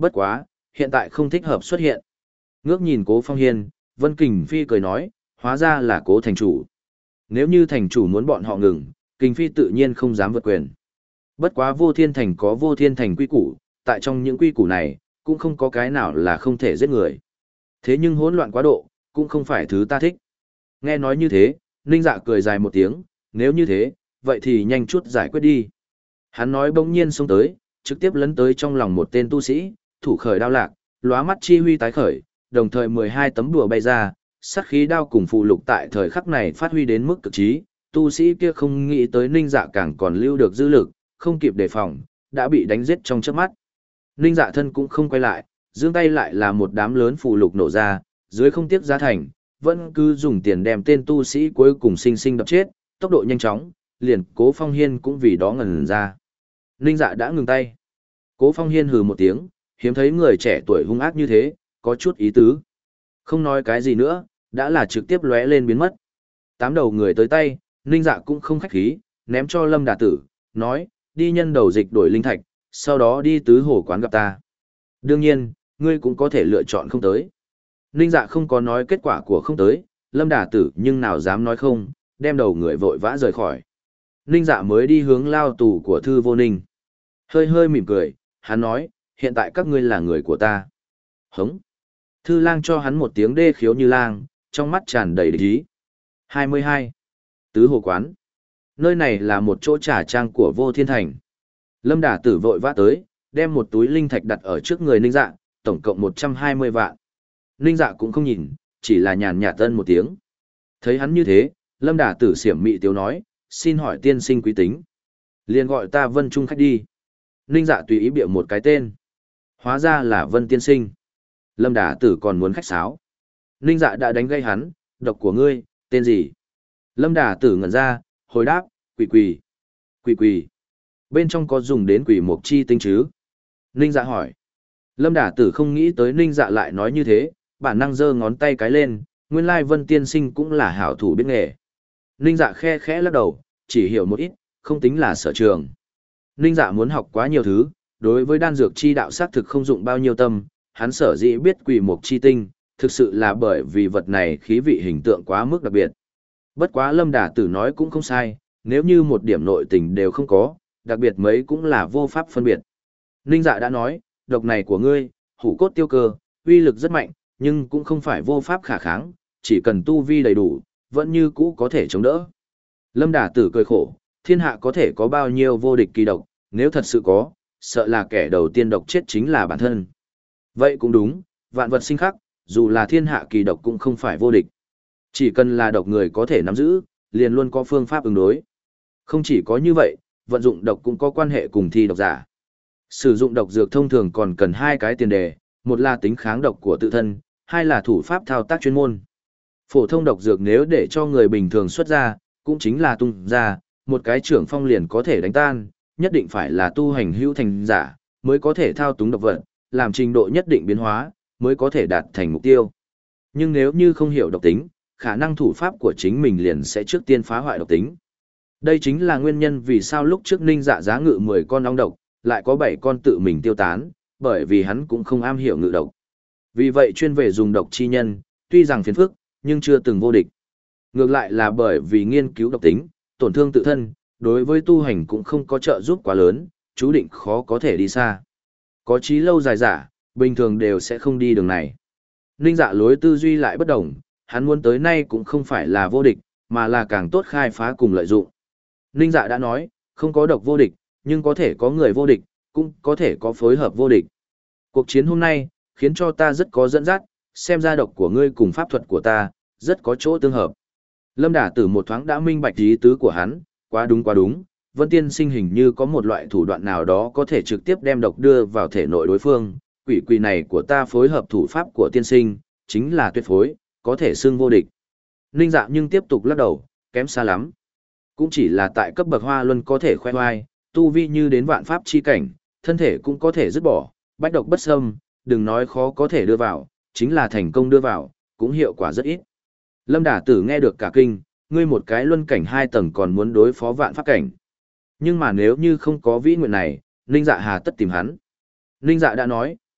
S1: Bất quá, hiện tại không thích hợp xuất hiện. Ngước nhìn Cố Phong Hiên, Vân Kình Phi cười nói, hóa ra là Cố thành chủ. Nếu như thành chủ muốn bọn họ ngừng, Kình Phi tự nhiên không dám vượt quyền. Bất quá Vô Thiên Thành có Vô Thiên Thành quy củ, tại trong những quy củ này, cũng không có cái nào là không thể giết người. Thế nhưng hỗn loạn quá độ, cũng không phải thứ ta thích. Nghe nói như thế, Ninh Dạ cười dài một tiếng, nếu như thế, vậy thì nhanh chút giải quyết đi. Hắn nói bỗng nhiên xông tới, trực tiếp lấn tới trong lòng một tên tu sĩ, thủ khởi đao lạc, lóa mắt chi huy tái khởi, đồng thời mười hai tấm đùa bay ra, sát khí đao cùng phụ lục tại thời khắc này phát huy đến mức cực trí, tu sĩ kia không nghĩ tới Ninh Dạ càng còn lưu được dư lực, không kịp đề phòng, đã bị đánh giết trong chớp mắt. Ninh Dạ thân cũng không quay lại, giương tay lại là một đám lớn phụ lục nổ ra, dưới không tiếc giá thành, vẫn cứ dùng tiền đem tên tu sĩ cuối cùng sinh sinh đập chết, tốc độ nhanh chóng, liền Cố Phong Hiên cũng vì đó ngẩn ra. Ninh Dạ đã ngừng tay. Cố Phong Hiên hừ một tiếng, hiếm thấy người trẻ tuổi hung ác như thế, có chút ý tứ. Không nói cái gì nữa, đã là trực tiếp lóe lên biến mất. Tám đầu người tới tay, Ninh Dạ cũng không khách khí, ném cho Lâm Đà Tử, nói, đi nhân đầu dịch đổi linh thạch, sau đó đi tứ hồ quán gặp ta. Đương nhiên, ngươi cũng có thể lựa chọn không tới. Ninh Dạ không có nói kết quả của không tới, Lâm Đà Tử nhưng nào dám nói không, đem đầu người vội vã rời khỏi. Ninh Dạ mới đi hướng lao tù của Thư Vô Ninh. Hơi hơi mỉm cười, hắn nói, hiện tại các ngươi là người của ta. Hống. Thư Lang cho hắn một tiếng đê khiếu như lang, trong mắt tràn đầy địch ý. hai mươi hai. Tứ Hồ Quán. Nơi này là một chỗ trà trang của Vô Thiên Thành. Lâm Đà Tử vội vã tới, đem một túi linh thạch đặt ở trước người Ninh Dạ, tổng cộng một trăm hai mươi vạn. Ninh Dạ cũng không nhìn, chỉ là nhàn nhạt tân một tiếng. Thấy hắn như thế, Lâm Đà Tử xiểm mị tiếu nói, xin hỏi tiên sinh quý tính. Liền gọi ta Vân Trung khách đi. Ninh Dạ tùy ý bịa một cái tên. Hóa ra là Vân tiên sinh. Lâm Đà Tử còn muốn khách sáo. Ninh Dạ đã đánh gây hắn, độc của ngươi, tên gì? Lâm Đà Tử ngẩn ra, hồi đáp, quỷ quỷ. Quỷ quỷ. Bên trong có dùng đến quỷ mục chi tinh chứ? Ninh Dạ hỏi. Lâm Đà Tử không nghĩ tới Ninh Dạ lại nói như thế, bản năng giơ ngón tay cái lên, nguyên lai Vân tiên sinh cũng là hảo thủ biết nghề. Ninh Dạ khe khẽ lắc đầu, chỉ hiểu một ít, không tính là sở trường. Ninh Dạ muốn học quá nhiều thứ, đối với đan dược chi đạo xác thực không dụng bao nhiêu tâm, hắn sở dĩ biết quỷ mục chi tinh, thực sự là bởi vì vật này khí vị hình tượng quá mức đặc biệt. Bất quá Lâm Đà Tử nói cũng không sai, nếu như một điểm nội tình đều không có, đặc biệt mấy cũng là vô pháp phân biệt. Ninh Dạ đã nói, độc này của ngươi, hủ cốt tiêu cơ, uy lực rất mạnh, nhưng cũng không phải vô pháp khả kháng, chỉ cần tu vi đầy đủ, vẫn như cũ có thể chống đỡ. Lâm Đà Tử cười khổ, thiên hạ có thể có bao nhiêu vô địch kỳ độc, nếu thật sự có, sợ là kẻ đầu tiên độc chết chính là bản thân. Vậy cũng đúng, vạn vật sinh khắc, dù là thiên hạ kỳ độc cũng không phải vô địch. Chỉ cần là độc người có thể nắm giữ, liền luôn có phương pháp ứng đối. Không chỉ có như vậy, vận dụng độc cũng có quan hệ cùng thi độc giả. Sử dụng độc dược thông thường còn cần hai cái tiền đề, một là tính kháng độc của tự thân, hai là thủ pháp thao tác chuyên môn. Phổ thông độc dược nếu để cho người bình thường xuất ra, cũng chính là tung ra, một cái trưởng phong liền có thể đánh tan, nhất định phải là tu hành hữu thành giả, mới có thể thao túng độc vật, làm trình độ nhất định biến hóa, mới có thể đạt thành mục tiêu. Nhưng nếu như không hiểu độc tính, khả năng thủ pháp của chính mình liền sẽ trước tiên phá hoại độc tính. Đây chính là nguyên nhân vì sao lúc trước Ninh Dạ giá ngự mười con ong độc, lại có bảy con tự mình tiêu tán, bởi vì hắn cũng không am hiểu ngự độc. Vì vậy chuyên về dùng độc chi nhân, tuy rằng phiền phức, nhưng chưa từng vô địch. Ngược lại là bởi vì nghiên cứu độc tính, tổn thương tự thân, đối với tu hành cũng không có trợ giúp quá lớn, chú định khó có thể đi xa. Có chí lâu dài giả, bình thường đều sẽ không đi đường này. Ninh Dạ lối tư duy lại bất đồng, hắn muốn tới nay cũng không phải là vô địch, mà là càng tốt khai phá cùng lợi dụng. Ninh Dạ đã nói, không có độc vô địch, nhưng có thể có người vô địch, cũng có thể có phối hợp vô địch. Cuộc chiến hôm nay, khiến cho ta rất có dẫn dắt, xem ra độc của ngươi cùng pháp thuật của ta, rất có chỗ tương hợp. Lâm Đà Tử một thoáng đã minh bạch ý tứ của hắn, quá đúng quá đúng, Vân Tiên Sinh hình như có một loại thủ đoạn nào đó có thể trực tiếp đem độc đưa vào thể nội đối phương, quỷ quỷ này của ta phối hợp thủ pháp của tiên sinh, chính là tuyệt phối, có thể xưng vô địch. Ninh Dạ nhưng tiếp tục lắc đầu, kém xa lắm. Cũng chỉ là tại cấp bậc hoa luân có thể khoe oai, tu vi như đến vạn pháp chi cảnh, thân thể cũng có thể dứt bỏ, bách độc bất xâm, đừng nói khó có thể đưa vào, chính là thành công đưa vào, cũng hiệu quả rất ít. Lâm Đà Tử nghe được cả kinh, ngươi một cái luân cảnh hai tầng còn muốn đối phó vạn pháp cảnh. Nhưng mà nếu như không có vĩ nguyện này, Ninh Dạ hà tất tìm hắn. Ninh Dạ đã nói,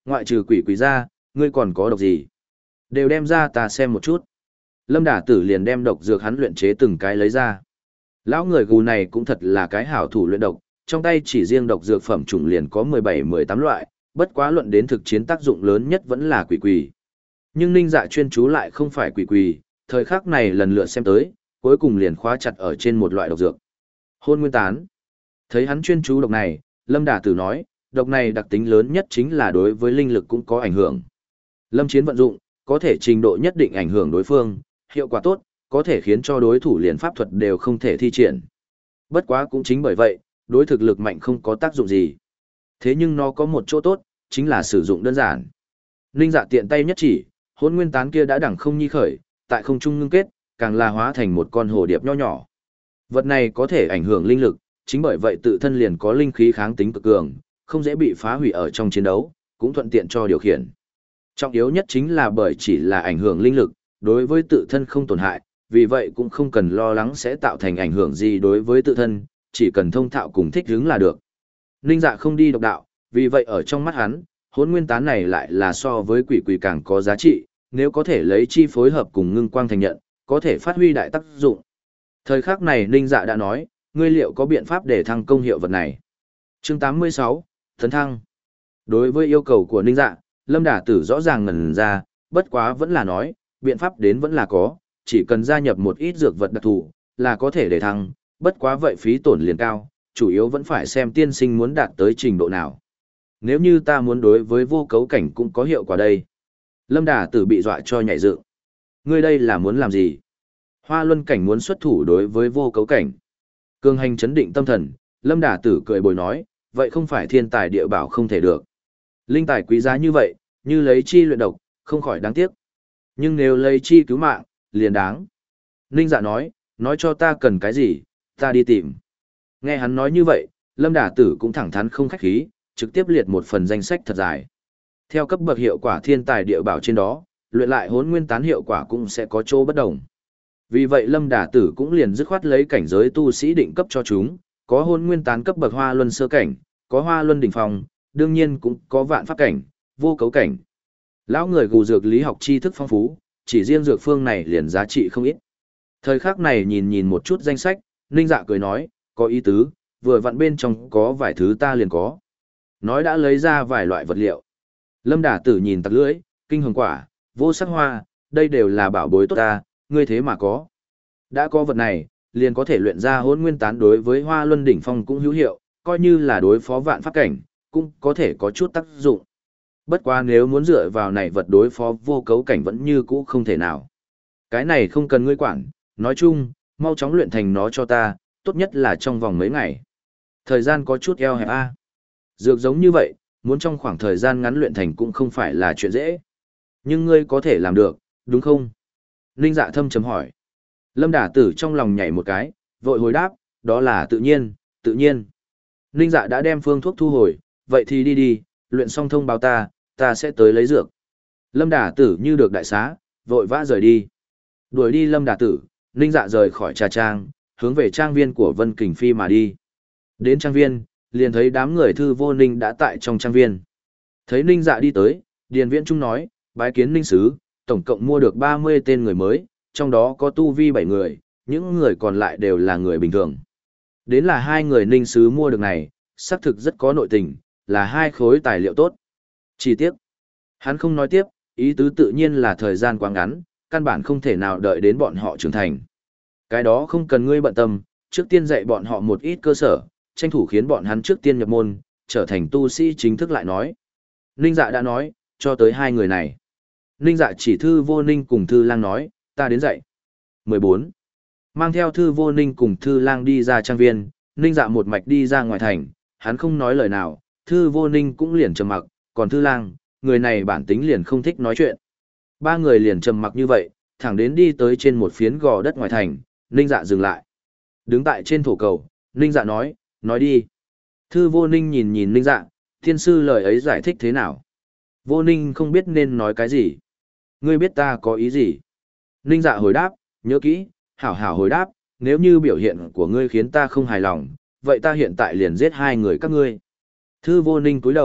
S1: ngoại trừ quỷ quỷ ra, ngươi còn có độc gì? Đều đem ra ta xem một chút. Lâm Đả Tử liền đem độc dược hắn luyện chế từng cái lấy ra. Lão người gù này cũng thật là cái hảo thủ luyện độc, trong tay chỉ riêng độc dược phẩm chủng liền có mười bảy mười tám loại, bất quá luận đến thực chiến tác dụng lớn nhất vẫn là quỷ quỷ. Nhưng Ninh Dạ chuyên chú lại không phải quỷ quỷ, thời khắc này lần lượt xem tới, cuối cùng liền khóa chặt ở trên một loại độc dược. Hôn nguyên tán. Thấy hắn chuyên chú độc này, Lâm Đả Tử nói, độc này đặc tính lớn nhất chính là đối với linh lực cũng có ảnh hưởng. Lâm chiến vận dụng, có thể trình độ nhất định ảnh hưởng đối phương, hiệu quả tốt, có thể khiến cho đối thủ liền pháp thuật đều không thể thi triển. Bất quá cũng chính bởi vậy, đối thực lực mạnh không có tác dụng gì. Thế nhưng nó có một chỗ tốt, chính là sử dụng đơn giản. Ninh Dạ tiện tay nhất chỉ, hỗn nguyên tán kia đã đẳng không nhi khởi, tại không trung ngưng kết, càng là hóa thành một con hồ điệp nho nhỏ. Vật này có thể ảnh hưởng linh lực, chính bởi vậy tự thân liền có linh khí kháng tính cực cường, không dễ bị phá hủy ở trong chiến đấu, cũng thuận tiện cho điều khiển. Trọng yếu nhất chính là bởi chỉ là ảnh hưởng linh lực, đối với tự thân không tổn hại, vì vậy cũng không cần lo lắng sẽ tạo thành ảnh hưởng gì đối với tự thân, chỉ cần thông thạo cùng thích ứng là được. Ninh Dạ không đi độc đạo, vì vậy ở trong mắt hắn, hỗn nguyên tán này lại là so với quỷ quỷ càng có giá trị, nếu có thể lấy chi phối hợp cùng ngưng quang thành nhận, có thể phát huy đại tác dụng. Thời khắc này Ninh Dạ đã nói, ngươi liệu có biện pháp để thăng công hiệu vật này? Chương tám mươi sáu, Tấn Thăng. Đối với yêu cầu của Ninh Dạ, Lâm Đả Tử rõ ràng ngần ra, bất quá vẫn là nói, biện pháp đến vẫn là có, chỉ cần gia nhập một ít dược vật đặc thù, là có thể để thăng, bất quá vậy phí tổn liền cao, chủ yếu vẫn phải xem tiên sinh muốn đạt tới trình độ nào. Nếu như ta muốn đối với vô cấu cảnh cũng có hiệu quả đây. Lâm Đả Tử bị dọa cho nhảy dựng. Ngươi đây là muốn làm gì? Hoa luân cảnh muốn xuất thủ đối với vô cấu cảnh. Cường hành chấn định tâm thần, Lâm Đả Tử cười bồi nói, vậy không phải thiên tài địa bảo không thể được. Linh tài quý giá như vậy, như lấy chi luyện độc, không khỏi đáng tiếc. Nhưng nếu lấy chi cứu mạng, liền đáng. Ninh Dạ nói, nói cho ta cần cái gì, ta đi tìm. Nghe hắn nói như vậy, Lâm Đả Tử cũng thẳng thắn không khách khí, trực tiếp liệt một phần danh sách thật dài. Theo cấp bậc hiệu quả thiên tài địa bảo trên đó, luyện lại hỗn nguyên tán hiệu quả cũng sẽ có chỗ bất đồng. Vì vậy Lâm Đả Tử cũng liền dứt khoát lấy cảnh giới tu sĩ định cấp cho chúng, có hỗn nguyên tán cấp bậc hoa luân sơ cảnh, có hoa luân đỉnh phong, đương nhiên cũng có vạn pháp cảnh, vô cấu cảnh. Lão người gù dược lý học tri thức phong phú, chỉ riêng dược phương này liền giá trị không ít. Thời khắc này nhìn nhìn một chút danh sách, Ninh Dạ cười nói, có ý tứ, vừa vặn bên trong có vài thứ ta liền có. Nói đã lấy ra vài loại vật liệu. Lâm Đả Tử nhìn tặc lưỡi, kinh hồng quả, vô sắc hoa, đây đều là bảo bối tốt ta, ngươi thế mà có. Đã có vật này, liền có thể luyện ra hỗn nguyên tán đối với hoa luân đỉnh phong cũng hữu hiệu, coi như là đối phó vạn pháp cảnh, cũng có thể có chút tác dụng. Bất quá nếu muốn dựa vào này vật đối phó vô cấu cảnh vẫn như cũ không thể nào. Cái này không cần ngươi quản, nói chung, mau chóng luyện thành nó cho ta, tốt nhất là trong vòng mấy ngày. Thời gian có chút eo hẹp a. Dược giống như vậy, muốn trong khoảng thời gian ngắn luyện thành cũng không phải là chuyện dễ. Nhưng ngươi có thể làm được, đúng không? Ninh Dạ thâm chấm hỏi. Lâm Đả Tử trong lòng nhảy một cái, vội hồi đáp, đó là tự nhiên, tự nhiên. Ninh Dạ đã đem phương thuốc thu hồi, vậy thì đi đi, luyện xong thông báo ta, ta sẽ tới lấy dược. Lâm Đả Tử như được đại xá, vội vã rời đi. Đuổi đi Lâm Đả Tử, Ninh Dạ rời khỏi trà trang, hướng về trang viên của Vân Kình Phi mà đi. Đến trang viên, liền thấy đám người Thư Vô Ninh đã tại trong trang viên. Thấy Ninh Dạ đi tới, Điền Viễn Trung nói, bái kiến Ninh Sứ, tổng cộng mua được ba mươi tên người mới, trong đó có tu vi bảy người, những người còn lại đều là người bình thường. Đến là hai người Ninh Sứ mua được này, xác thực rất có nội tình, là hai khối tài liệu tốt. Chỉ tiếc, hắn không nói tiếp, ý tứ tự nhiên là thời gian quá ngắn, căn bản không thể nào đợi đến bọn họ trưởng thành. Cái đó không cần ngươi bận tâm, trước tiên dạy bọn họ một ít cơ sở, tranh thủ khiến bọn hắn trước tiên nhập môn, trở thành tu sĩ chính thức lại nói. Ninh Dạ đã nói, cho tới hai người này. Ninh Dạ chỉ Thư Vô Ninh cùng Thư Lang nói, ta đến dạy. mười bốn. Mang theo Thư Vô Ninh cùng Thư Lang đi ra trang viên, Ninh Dạ một mạch đi ra ngoài thành, hắn không nói lời nào, Thư Vô Ninh cũng liền trầm mặc, còn Thư Lang, người này bản tính liền không thích nói chuyện. Ba người liền trầm mặc như vậy, thẳng đến đi tới trên một phiến gò đất ngoài thành, Ninh Dạ dừng lại. Đứng tại trên thổ cầu, Ninh Dạ nói, nói đi. Thư Vô Ninh nhìn nhìn Ninh Dạ, thiên sư lời ấy giải thích thế nào? Vô Ninh không biết nên nói cái gì. Ngươi biết ta có ý gì? Ninh Dạ hồi đáp, nhớ kỹ, hảo hảo hồi đáp, nếu như biểu hiện của ngươi khiến ta không hài lòng, vậy ta hiện tại liền giết hai người các ngươi. Thư Vô Ninh cúi đầu,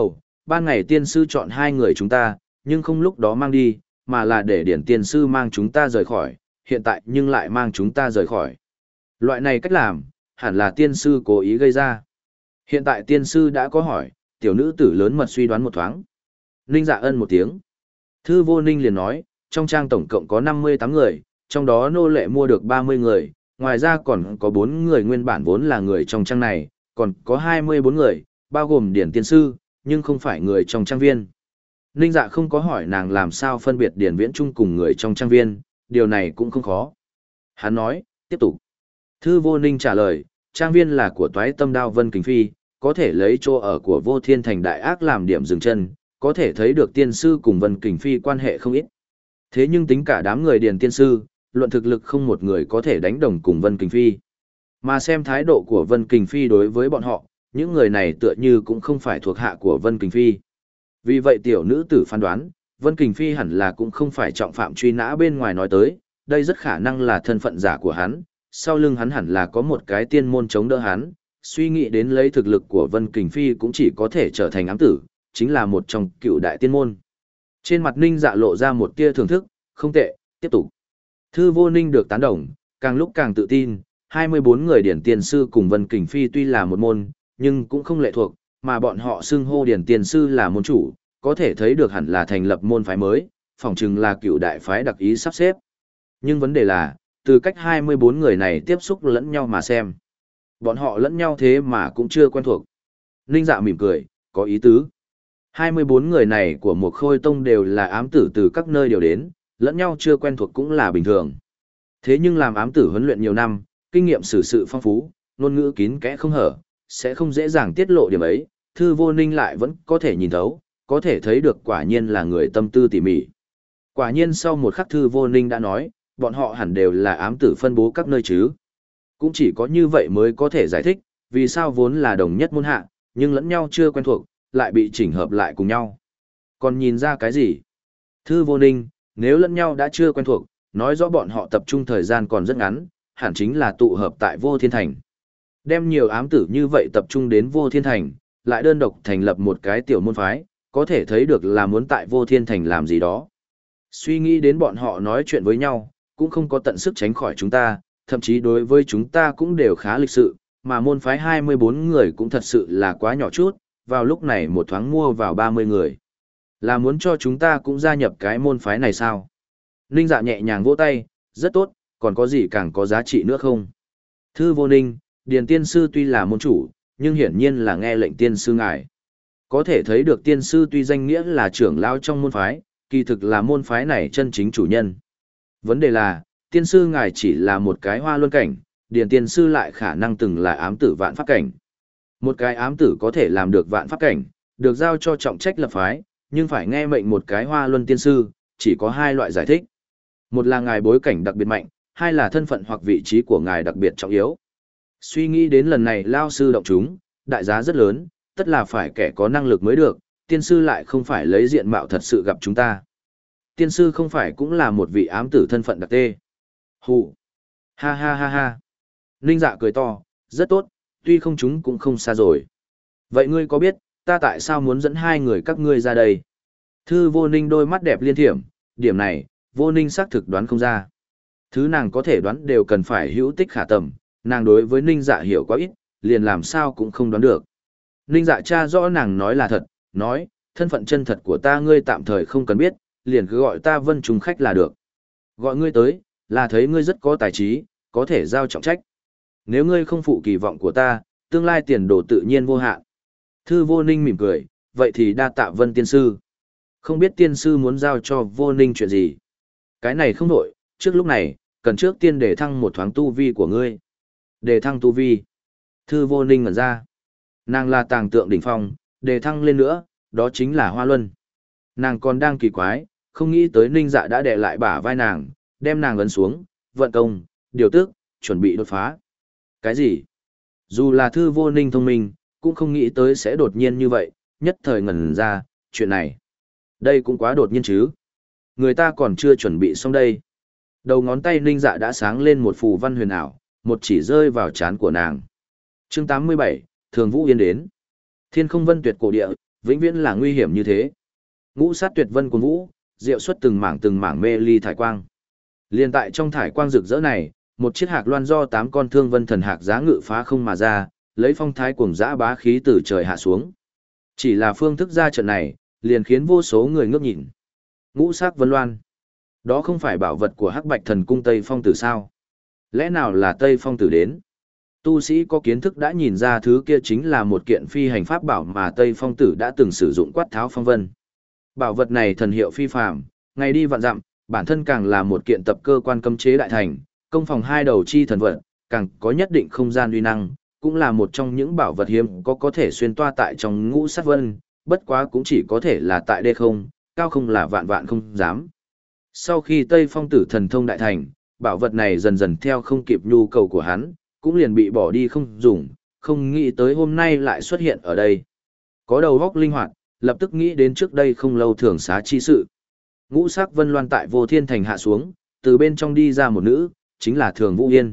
S1: ban ngày tiên sư chọn hai người chúng ta, nhưng không lúc đó mang đi, mà là để điển tiên sư mang chúng ta rời khỏi, hiện tại nhưng lại mang chúng ta rời khỏi. Loại này cách làm, hẳn là tiên sư cố ý gây ra. Hiện tại tiên sư đã có hỏi, tiểu nữ tử lớn mật suy đoán một thoáng. Ninh Dạ ân một tiếng. Thư vô ninh liền nói, trong trang tổng cộng có năm mươi tám người, trong đó nô lệ mua được ba mươi người, ngoài ra còn có bốn người nguyên bản vốn là người trong trang này, còn có hai mươi bốn người, bao gồm điển tiên sư, nhưng không phải người trong trang viên. Ninh Dạ không có hỏi nàng làm sao phân biệt điển viễn trung cùng người trong trang viên, điều này cũng không khó. Hắn nói, tiếp tục. Thư vô ninh trả lời, trang viên là của toái tâm đao Vân Kình Phi, có thể lấy chỗ ở của vô thiên thành đại ác làm điểm dừng chân, có thể thấy được tiên sư cùng Vân Kình Phi quan hệ không ít. Thế nhưng tính cả đám người điền tiên sư, luận thực lực không một người có thể đánh đồng cùng Vân Kình Phi. Mà xem thái độ của Vân Kình Phi đối với bọn họ, những người này tựa như cũng không phải thuộc hạ của Vân Kình Phi. Vì vậy tiểu nữ tử phán đoán, Vân Kình Phi hẳn là cũng không phải trọng phạm truy nã bên ngoài nói tới, đây rất khả năng là thân phận giả của hắn, sau lưng hắn hẳn là có một cái tiên môn chống đỡ hắn, suy nghĩ đến lấy thực lực của Vân Kình Phi cũng chỉ có thể trở thành ám tử, chính là một trong cựu đại tiên môn. Trên mặt Ninh Dạ lộ ra một tia thưởng thức, không tệ, tiếp tục. Thư vô ninh được tán đồng, càng lúc càng tự tin, hai mươi bốn người điển tiên sư cùng Vân Kình Phi tuy là một môn, nhưng cũng không lệ thuộc, mà bọn họ xưng hô điển tiên sư là môn chủ, có thể thấy được hẳn là thành lập môn phái mới, phỏng chừng là cựu đại phái đặc ý sắp xếp. Nhưng vấn đề là, từ cách hai mươi bốn người này tiếp xúc lẫn nhau mà xem. Bọn họ lẫn nhau thế mà cũng chưa quen thuộc. Ninh Dạ mỉm cười, có ý tứ. hai mươi bốn người này của một khôi tông đều là ám tử từ các nơi đều đến, lẫn nhau chưa quen thuộc cũng là bình thường. Thế nhưng làm ám tử huấn luyện nhiều năm, kinh nghiệm xử sự phong phú, ngôn ngữ kín kẽ không hở, sẽ không dễ dàng tiết lộ điểm ấy, Thư vô ninh lại vẫn có thể nhìn thấu, có thể thấy được quả nhiên là người tâm tư tỉ mỉ. Quả nhiên sau một khắc Thư vô ninh đã nói, bọn họ hẳn đều là ám tử phân bố các nơi chứ. Cũng chỉ có như vậy mới có thể giải thích, vì sao vốn là đồng nhất môn hạ, nhưng lẫn nhau chưa quen thuộc, lại bị chỉnh hợp lại cùng nhau. Còn nhìn ra cái gì? Thư vô ninh, nếu lẫn nhau đã chưa quen thuộc, nói rõ bọn họ tập trung thời gian còn rất ngắn, hẳn chính là tụ hợp tại vô thiên thành. Đem nhiều ám tử như vậy tập trung đến vô thiên thành, lại đơn độc thành lập một cái tiểu môn phái, có thể thấy được là muốn tại vô thiên thành làm gì đó. Suy nghĩ đến bọn họ nói chuyện với nhau, cũng không có tận sức tránh khỏi chúng ta, thậm chí đối với chúng ta cũng đều khá lịch sự, mà môn phái hai mươi bốn người cũng thật sự là quá nhỏ chút, vào lúc này một thoáng mua vào ba mươi người. Là muốn cho chúng ta cũng gia nhập cái môn phái này sao? Ninh Dạ nhẹ nhàng vỗ tay, rất tốt, còn có gì càng có giá trị nữa không? Thư vô ninh, điền tiên sư tuy là môn chủ, nhưng hiển nhiên là nghe lệnh tiên sư ngài. Có thể thấy được tiên sư tuy danh nghĩa là trưởng lao trong môn phái, kỳ thực là môn phái này chân chính chủ nhân. Vấn đề là, tiên sư ngài chỉ là một cái hoa luân cảnh, điền tiên sư lại khả năng từng là ám tử vạn pháp cảnh. Một cái ám tử có thể làm được vạn pháp cảnh, được giao cho trọng trách lập phái, nhưng phải nghe mệnh một cái hoa luân tiên sư, chỉ có hai loại giải thích. Một là ngài bối cảnh đặc biệt mạnh, hai là thân phận hoặc vị trí của ngài đặc biệt trọng yếu. Suy nghĩ đến lần này lao sư động chúng, đại giá rất lớn, tất là phải kẻ có năng lực mới được, tiên sư lại không phải lấy diện mạo thật sự gặp chúng ta. Tiên sư không phải cũng là một vị ám tử thân phận đặc tê. Hù! Ha ha ha ha! Ninh Dạ cười to, rất tốt, tuy không chúng cũng không xa rồi. Vậy ngươi có biết, ta tại sao muốn dẫn hai người các ngươi ra đây? Thư vô ninh đôi mắt đẹp liên thiểm, điểm này, vô ninh xác thực đoán không ra. Thứ nàng có thể đoán đều cần phải hữu tích khả tầm, nàng đối với Ninh Dạ hiểu quá ít, liền làm sao cũng không đoán được. Ninh Dạ tra rõ nàng nói là thật, nói, thân phận chân thật của ta ngươi tạm thời không cần biết, liền cứ gọi ta Vân Trung Khách là được. Gọi ngươi tới, là thấy ngươi rất có tài trí, có thể giao trọng trách. Nếu ngươi không phụ kỳ vọng của ta, tương lai tiền đồ tự nhiên vô hạn. Thư vô ninh mỉm cười, vậy thì đa tạ Vân tiên sư. Không biết tiên sư muốn giao cho vô ninh chuyện gì. Cái này không đổi, trước lúc này, cần trước tiên để thăng một thoáng tu vi của ngươi. Để thăng tu vi. Thư vô ninh ngẩn ra. Nàng là tàng tượng đỉnh phong, để thăng lên nữa, đó chính là hoa luân. Nàng còn đang kỳ quái, không nghĩ tới Ninh Dạ đã đè lại bả vai nàng, đem nàng ấn xuống, vận công, điều tức, chuẩn bị đột phá. Cái gì? Dù là thư vô ninh thông minh, cũng không nghĩ tới sẽ đột nhiên như vậy, nhất thời ngẩn ra, chuyện này. Đây cũng quá đột nhiên chứ. Người ta còn chưa chuẩn bị xong đây. Đầu ngón tay Ninh Dạ đã sáng lên một phù văn huyền ảo, một chỉ rơi vào trán của nàng. Chương tám mươi bảy, Thường Vũ Yên đến. Thiên không vân tuyệt cổ địa, vĩnh viễn là nguy hiểm như thế. Ngũ sát tuyệt vân cuồng vũ, diệu xuất từng mảng từng mảng mê ly thải quang. Liên tại trong thải quang rực rỡ này, một chiếc hạc loan do tám con thương vân thần hạc giá ngự phá không mà ra, lấy phong thái cuồng dã bá khí từ trời hạ xuống. Chỉ là phương thức ra trận này, liền khiến vô số người ngước nhìn. Ngũ sắc vân loan, đó không phải bảo vật của Hắc Bạch Thần Cung Tây Phong Tử sao? Lẽ nào là Tây Phong Tử đến? Tu sĩ có kiến thức đã nhìn ra thứ kia chính là một kiện phi hành pháp bảo mà Tây Phong Tử đã từng sử dụng quát tháo phong vân. Bảo vật này thần hiệu phi phàm, ngày đi vạn dặm, bản thân càng là một kiện tập cơ quan cấm chế đại thành, công phòng hai đầu chi thần vật, càng có nhất định không gian uy năng, cũng là một trong những bảo vật hiếm có có thể xuyên toa tại trong ngũ sát vân, bất quá cũng chỉ có thể là tại đê không, cao không là vạn vạn không dám. Sau khi Tây Phong Tử thần thông đại thành, bảo vật này dần dần theo không kịp nhu cầu của hắn, cũng liền bị bỏ đi không dùng, không nghĩ tới hôm nay lại xuất hiện ở đây. Có đầu óc linh hoạt, lập tức nghĩ đến trước đây không lâu thường xá chi sự. Ngũ sắc vân loan tại Vô Thiên Thành hạ xuống, từ bên trong đi ra một nữ, chính là Thường Vũ Yên.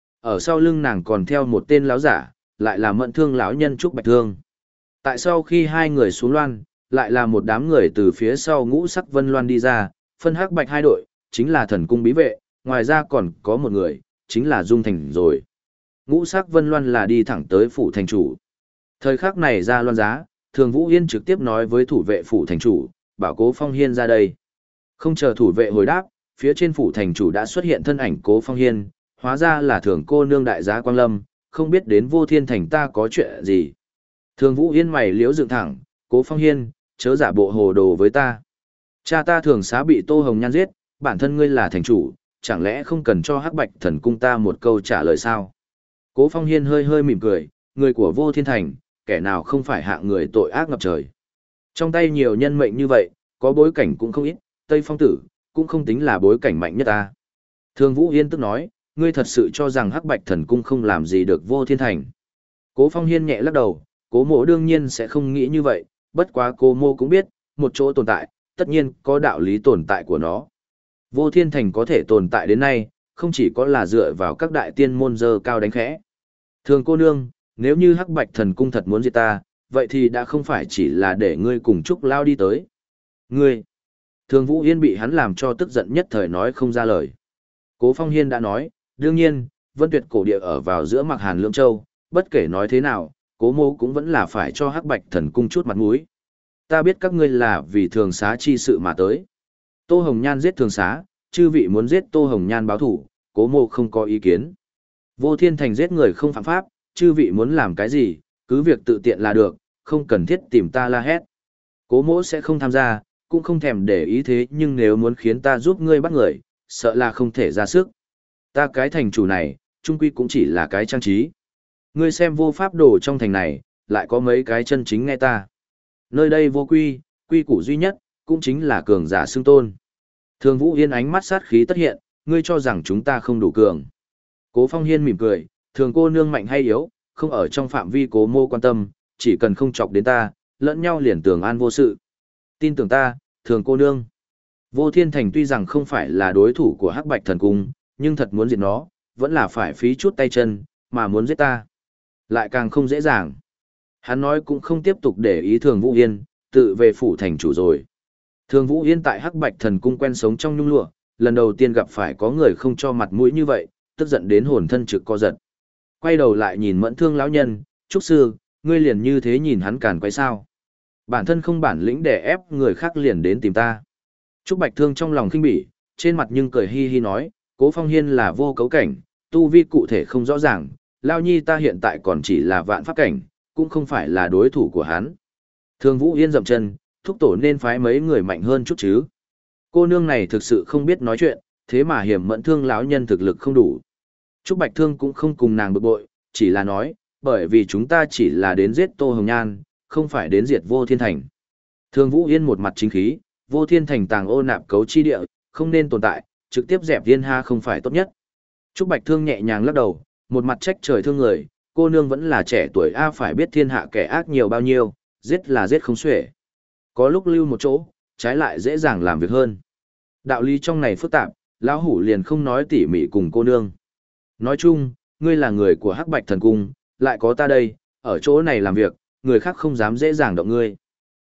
S1: Ở sau lưng nàng còn theo một tên lão giả, lại là Mẫn Thương lão nhân Trúc Bạch Thương. Tại sau khi hai người xuống loan, lại là một đám người từ phía sau ngũ sắc vân loan đi ra, phân hắc bạch hai đội, chính là thần cung bí vệ, ngoài ra còn có một người, chính là Dung Thành rồi. Ngũ sắc vân loan là đi thẳng tới phủ thành chủ. Thời khắc này ra loan giá, Thường Vũ Yên trực tiếp nói với thủ vệ phủ thành chủ, bảo Cố Phong Hiên ra đây. Không chờ thủ vệ hồi đáp, phía trên phủ thành chủ đã xuất hiện thân ảnh Cố Phong Hiên, hóa ra là Thường cô nương đại giá Quang Lâm, không biết đến Vô Thiên Thành ta có chuyện gì. Thường Vũ Yên mày liễu dựng thẳng, Cố Phong Hiên, chớ giả bộ hồ đồ với ta. Cha ta thường xá bị Tô Hồng Nhan giết, bản thân ngươi là thành chủ, chẳng lẽ không cần cho Hắc Bạch Thần Cung ta một câu trả lời sao? Cố Phong Hiên hơi hơi mỉm cười, người của Vô Thiên Thành, kẻ nào không phải hạng người tội ác ngập trời. Trong tay nhiều nhân mệnh như vậy, có bối cảnh cũng không ít, Tây Phong Tử, cũng không tính là bối cảnh mạnh nhất ta. Thường Vũ Hiên tức nói, ngươi thật sự cho rằng Hắc Bạch Thần Cung không làm gì được Vô Thiên Thành. Cố Phong Hiên nhẹ lắc đầu, Cố mộ đương nhiên sẽ không nghĩ như vậy, bất quá cô mô cũng biết, một chỗ tồn tại, tất nhiên có đạo lý tồn tại của nó. Vô Thiên Thành có thể tồn tại đến nay, không chỉ có là dựa vào các đại tiên môn dơ cao đánh khẽ. Thường cô nương, nếu như Hắc Bạch Thần Cung thật muốn diệt ta, vậy thì đã không phải chỉ là để ngươi cùng Trúc Lao đi tới. Ngươi! Thường Vũ Yên bị hắn làm cho tức giận nhất thời nói không ra lời. Cố Phong Hiên đã nói, đương nhiên, Vân Tuyệt cổ địa ở vào giữa Mạc Hàn Lưỡng Châu, bất kể nói thế nào, Cố mô cũng vẫn là phải cho Hắc Bạch Thần Cung chút mặt mũi. Ta biết các ngươi là vì thường xá chi sự mà tới. Tô Hồng Nhan giết thường xá, chư vị muốn giết Tô Hồng Nhan báo thủ, Cố mô không có ý kiến. Vô Thiên Thành giết người không phạm pháp, chư vị muốn làm cái gì, cứ việc tự tiện là được, không cần thiết tìm ta la hét. Cố mỗ sẽ không tham gia, cũng không thèm để ý thế, nhưng nếu muốn khiến ta giúp ngươi bắt người, sợ là không thể ra sức. Ta cái thành chủ này, trung quy cũng chỉ là cái trang trí. Ngươi xem vô pháp đồ trong thành này, lại có mấy cái chân chính nghe ta. Nơi đây vô quy, quy củ duy nhất, cũng chính là cường giả xưng tôn. Thường Vũ Yên ánh mắt sát khí tất hiện, ngươi cho rằng chúng ta không đủ cường. Cố Phong Hiên mỉm cười, thường cô nương mạnh hay yếu, không ở trong phạm vi cố mô quan tâm, chỉ cần không chọc đến ta, lẫn nhau liền tường an vô sự. Tin tưởng ta, thường cô nương. Vô Thiên Thành tuy rằng không phải là đối thủ của Hắc Bạch Thần Cung, nhưng thật muốn diệt nó, vẫn là phải phí chút tay chân, mà muốn giết ta, lại càng không dễ dàng. Hắn nói cũng không tiếp tục để ý Thường Vũ Yên, tự về phủ thành chủ rồi. Thường Vũ Yên tại Hắc Bạch Thần Cung quen sống trong nhung lụa, lần đầu tiên gặp phải có người không cho mặt mũi như vậy, tức giận đến hồn thân trực co giật. Quay đầu lại nhìn Mẫn Thương lão nhân, Trúc sư, ngươi liền như thế nhìn hắn càn quay sao? Bản thân không bản lĩnh để ép người khác liền đến tìm ta. Trúc Bạch Thương trong lòng khinh bỉ, trên mặt nhưng cười hi hi nói, Cố Phong Hiên là vô cấu cảnh, tu vi cụ thể không rõ ràng, Lao Nhi ta hiện tại còn chỉ là vạn pháp cảnh, cũng không phải là đối thủ của hắn. Thường Vũ Yên dậm chân, thúc tổ nên phái mấy người mạnh hơn chút chứ. Cô nương này thực sự không biết nói chuyện, thế mà hiểm Mẫn Thương lão nhân thực lực không đủ. Trúc Bạch Thương cũng không cùng nàng bực bội, chỉ là nói, bởi vì chúng ta chỉ là đến giết Tô Hồng Nhan, không phải đến diệt Vô Thiên Thành. Thường Vũ Yên một mặt chính khí, Vô Thiên Thành tàng ô nạp cấu chi địa, không nên tồn tại, trực tiếp dẹp Thiên Ha không phải tốt nhất. Trúc Bạch Thương nhẹ nhàng lắc đầu, một mặt trách trời thương người, cô nương vẫn là trẻ tuổi a, phải biết thiên hạ kẻ ác nhiều bao nhiêu, giết là giết không xuể. Có lúc lưu một chỗ, trái lại dễ dàng làm việc hơn. Đạo lý trong này phức tạp, lão hủ liền không nói tỉ mỉ cùng cô nương. Nói chung, ngươi là người của Hắc Bạch Thần Cung, lại có ta đây, ở chỗ này làm việc, người khác không dám dễ dàng động ngươi.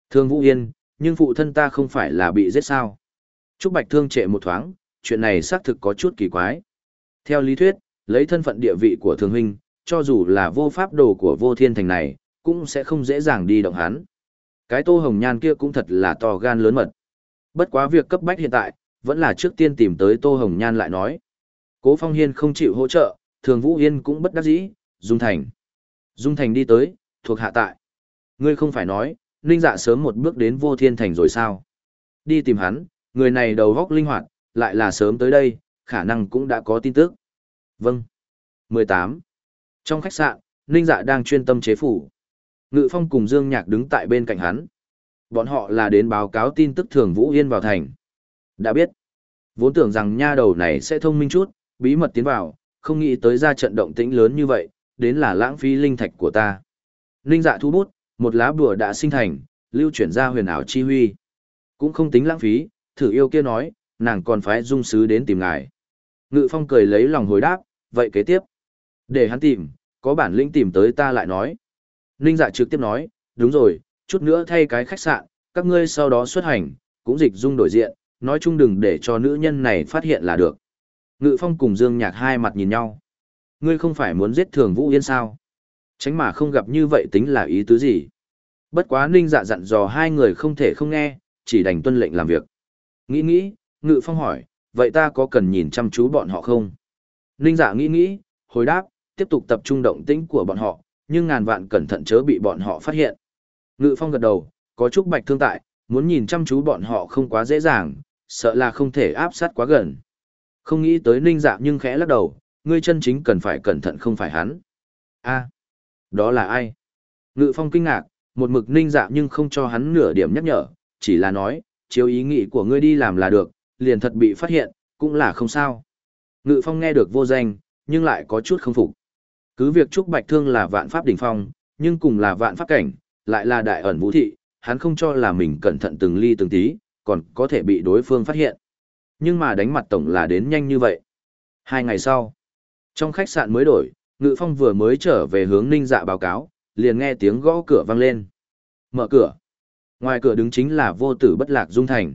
S1: Thương Vũ Yên, nhưng phụ thân ta không phải là bị giết sao? Trúc Bạch Thương trệ một thoáng, chuyện này xác thực có chút kỳ quái. Theo lý thuyết, lấy thân phận địa vị của Thương huynh, cho dù là vô pháp đồ của Vô Thiên Thành này, cũng sẽ không dễ dàng đi động hắn. Cái Tô Hồng Nhan kia cũng thật là to gan lớn mật. Bất quá việc cấp bách hiện tại, vẫn là trước tiên tìm tới Tô Hồng Nhan lại nói. Cố Phong Hiên không chịu hỗ trợ, Thường Vũ Yên cũng bất đắc dĩ, Dung Thành. Dung Thành đi tới, thuộc hạ tại. Ngươi không phải nói, Ninh Dạ sớm một bước đến Vô Thiên Thành rồi sao? Đi tìm hắn, người này đầu góc linh hoạt, lại là sớm tới đây, khả năng cũng đã có tin tức. Vâng. mười tám. Trong khách sạn, Ninh Dạ đang chuyên tâm chế phủ. Ngự Phong cùng Dương Nhạc đứng tại bên cạnh hắn. Bọn họ là đến báo cáo tin tức Thường Vũ Yên vào thành. Đã biết. Vốn tưởng rằng nha đầu này sẽ thông minh chút, bí mật tiến vào, không nghĩ tới ra trận động tĩnh lớn như vậy, đến là lãng phí linh thạch của ta. Ninh Dạ thu bút, một lá bùa đã sinh thành, lưu chuyển ra huyền ảo chi huy. Cũng không tính lãng phí, thử yêu kia nói, nàng còn phái dung sứ đến tìm ngài. Ngự Phong cười lấy lòng hồi đáp, vậy kế tiếp. Để hắn tìm, có bản lĩnh tìm tới ta lại nói. Ninh Dạ trực tiếp nói, đúng rồi, chút nữa thay cái khách sạn, các ngươi sau đó xuất hành, cũng dịch dung đổi diện, nói chung đừng để cho nữ nhân này phát hiện là được. Ngự Phong cùng Dương Nhạc hai mặt nhìn nhau. Ngươi không phải muốn giết Thường Vũ Yên sao? Tránh mà không gặp như vậy tính là ý tứ gì? Bất quá Ninh Dạ dặn dò hai người không thể không nghe, chỉ đành tuân lệnh làm việc. Nghĩ nghĩ, Ngự Phong hỏi, vậy ta có cần nhìn chăm chú bọn họ không? Ninh Dạ nghĩ nghĩ, hồi đáp, tiếp tục tập trung động tĩnh của bọn họ, nhưng ngàn vạn cẩn thận chớ bị bọn họ phát hiện. Ngự Phong gật đầu, có chút Bạch Thương tại, muốn nhìn chăm chú bọn họ không quá dễ dàng, sợ là không thể áp sát quá gần. Không nghĩ tới Ninh Dạ nhưng khẽ lắc đầu, ngươi chân chính cần phải cẩn thận không phải hắn. A, đó là ai? Ngự Phong kinh ngạc, một mực Ninh Dạ nhưng không cho hắn nửa điểm nhắc nhở, chỉ là nói, chiếu ý nghĩ của ngươi đi làm là được, liền thật bị phát hiện, cũng là không sao. Ngự Phong nghe được vô danh, nhưng lại có chút không phục. Cứ việc Trúc Bạch Thương là vạn pháp đỉnh phong, nhưng cùng là vạn pháp cảnh, lại là đại ẩn vũ thị, hắn không cho là mình cẩn thận từng ly từng tí, còn có thể bị đối phương phát hiện. Nhưng mà đánh mặt tổng là đến nhanh như vậy. Hai ngày sau, trong khách sạn mới đổi, Ngự Phong vừa mới trở về hướng Ninh Dạ báo cáo, liền nghe tiếng gõ cửa vang lên. Mở cửa. Ngoài cửa đứng chính là vô tử bất lạc Dung Thành.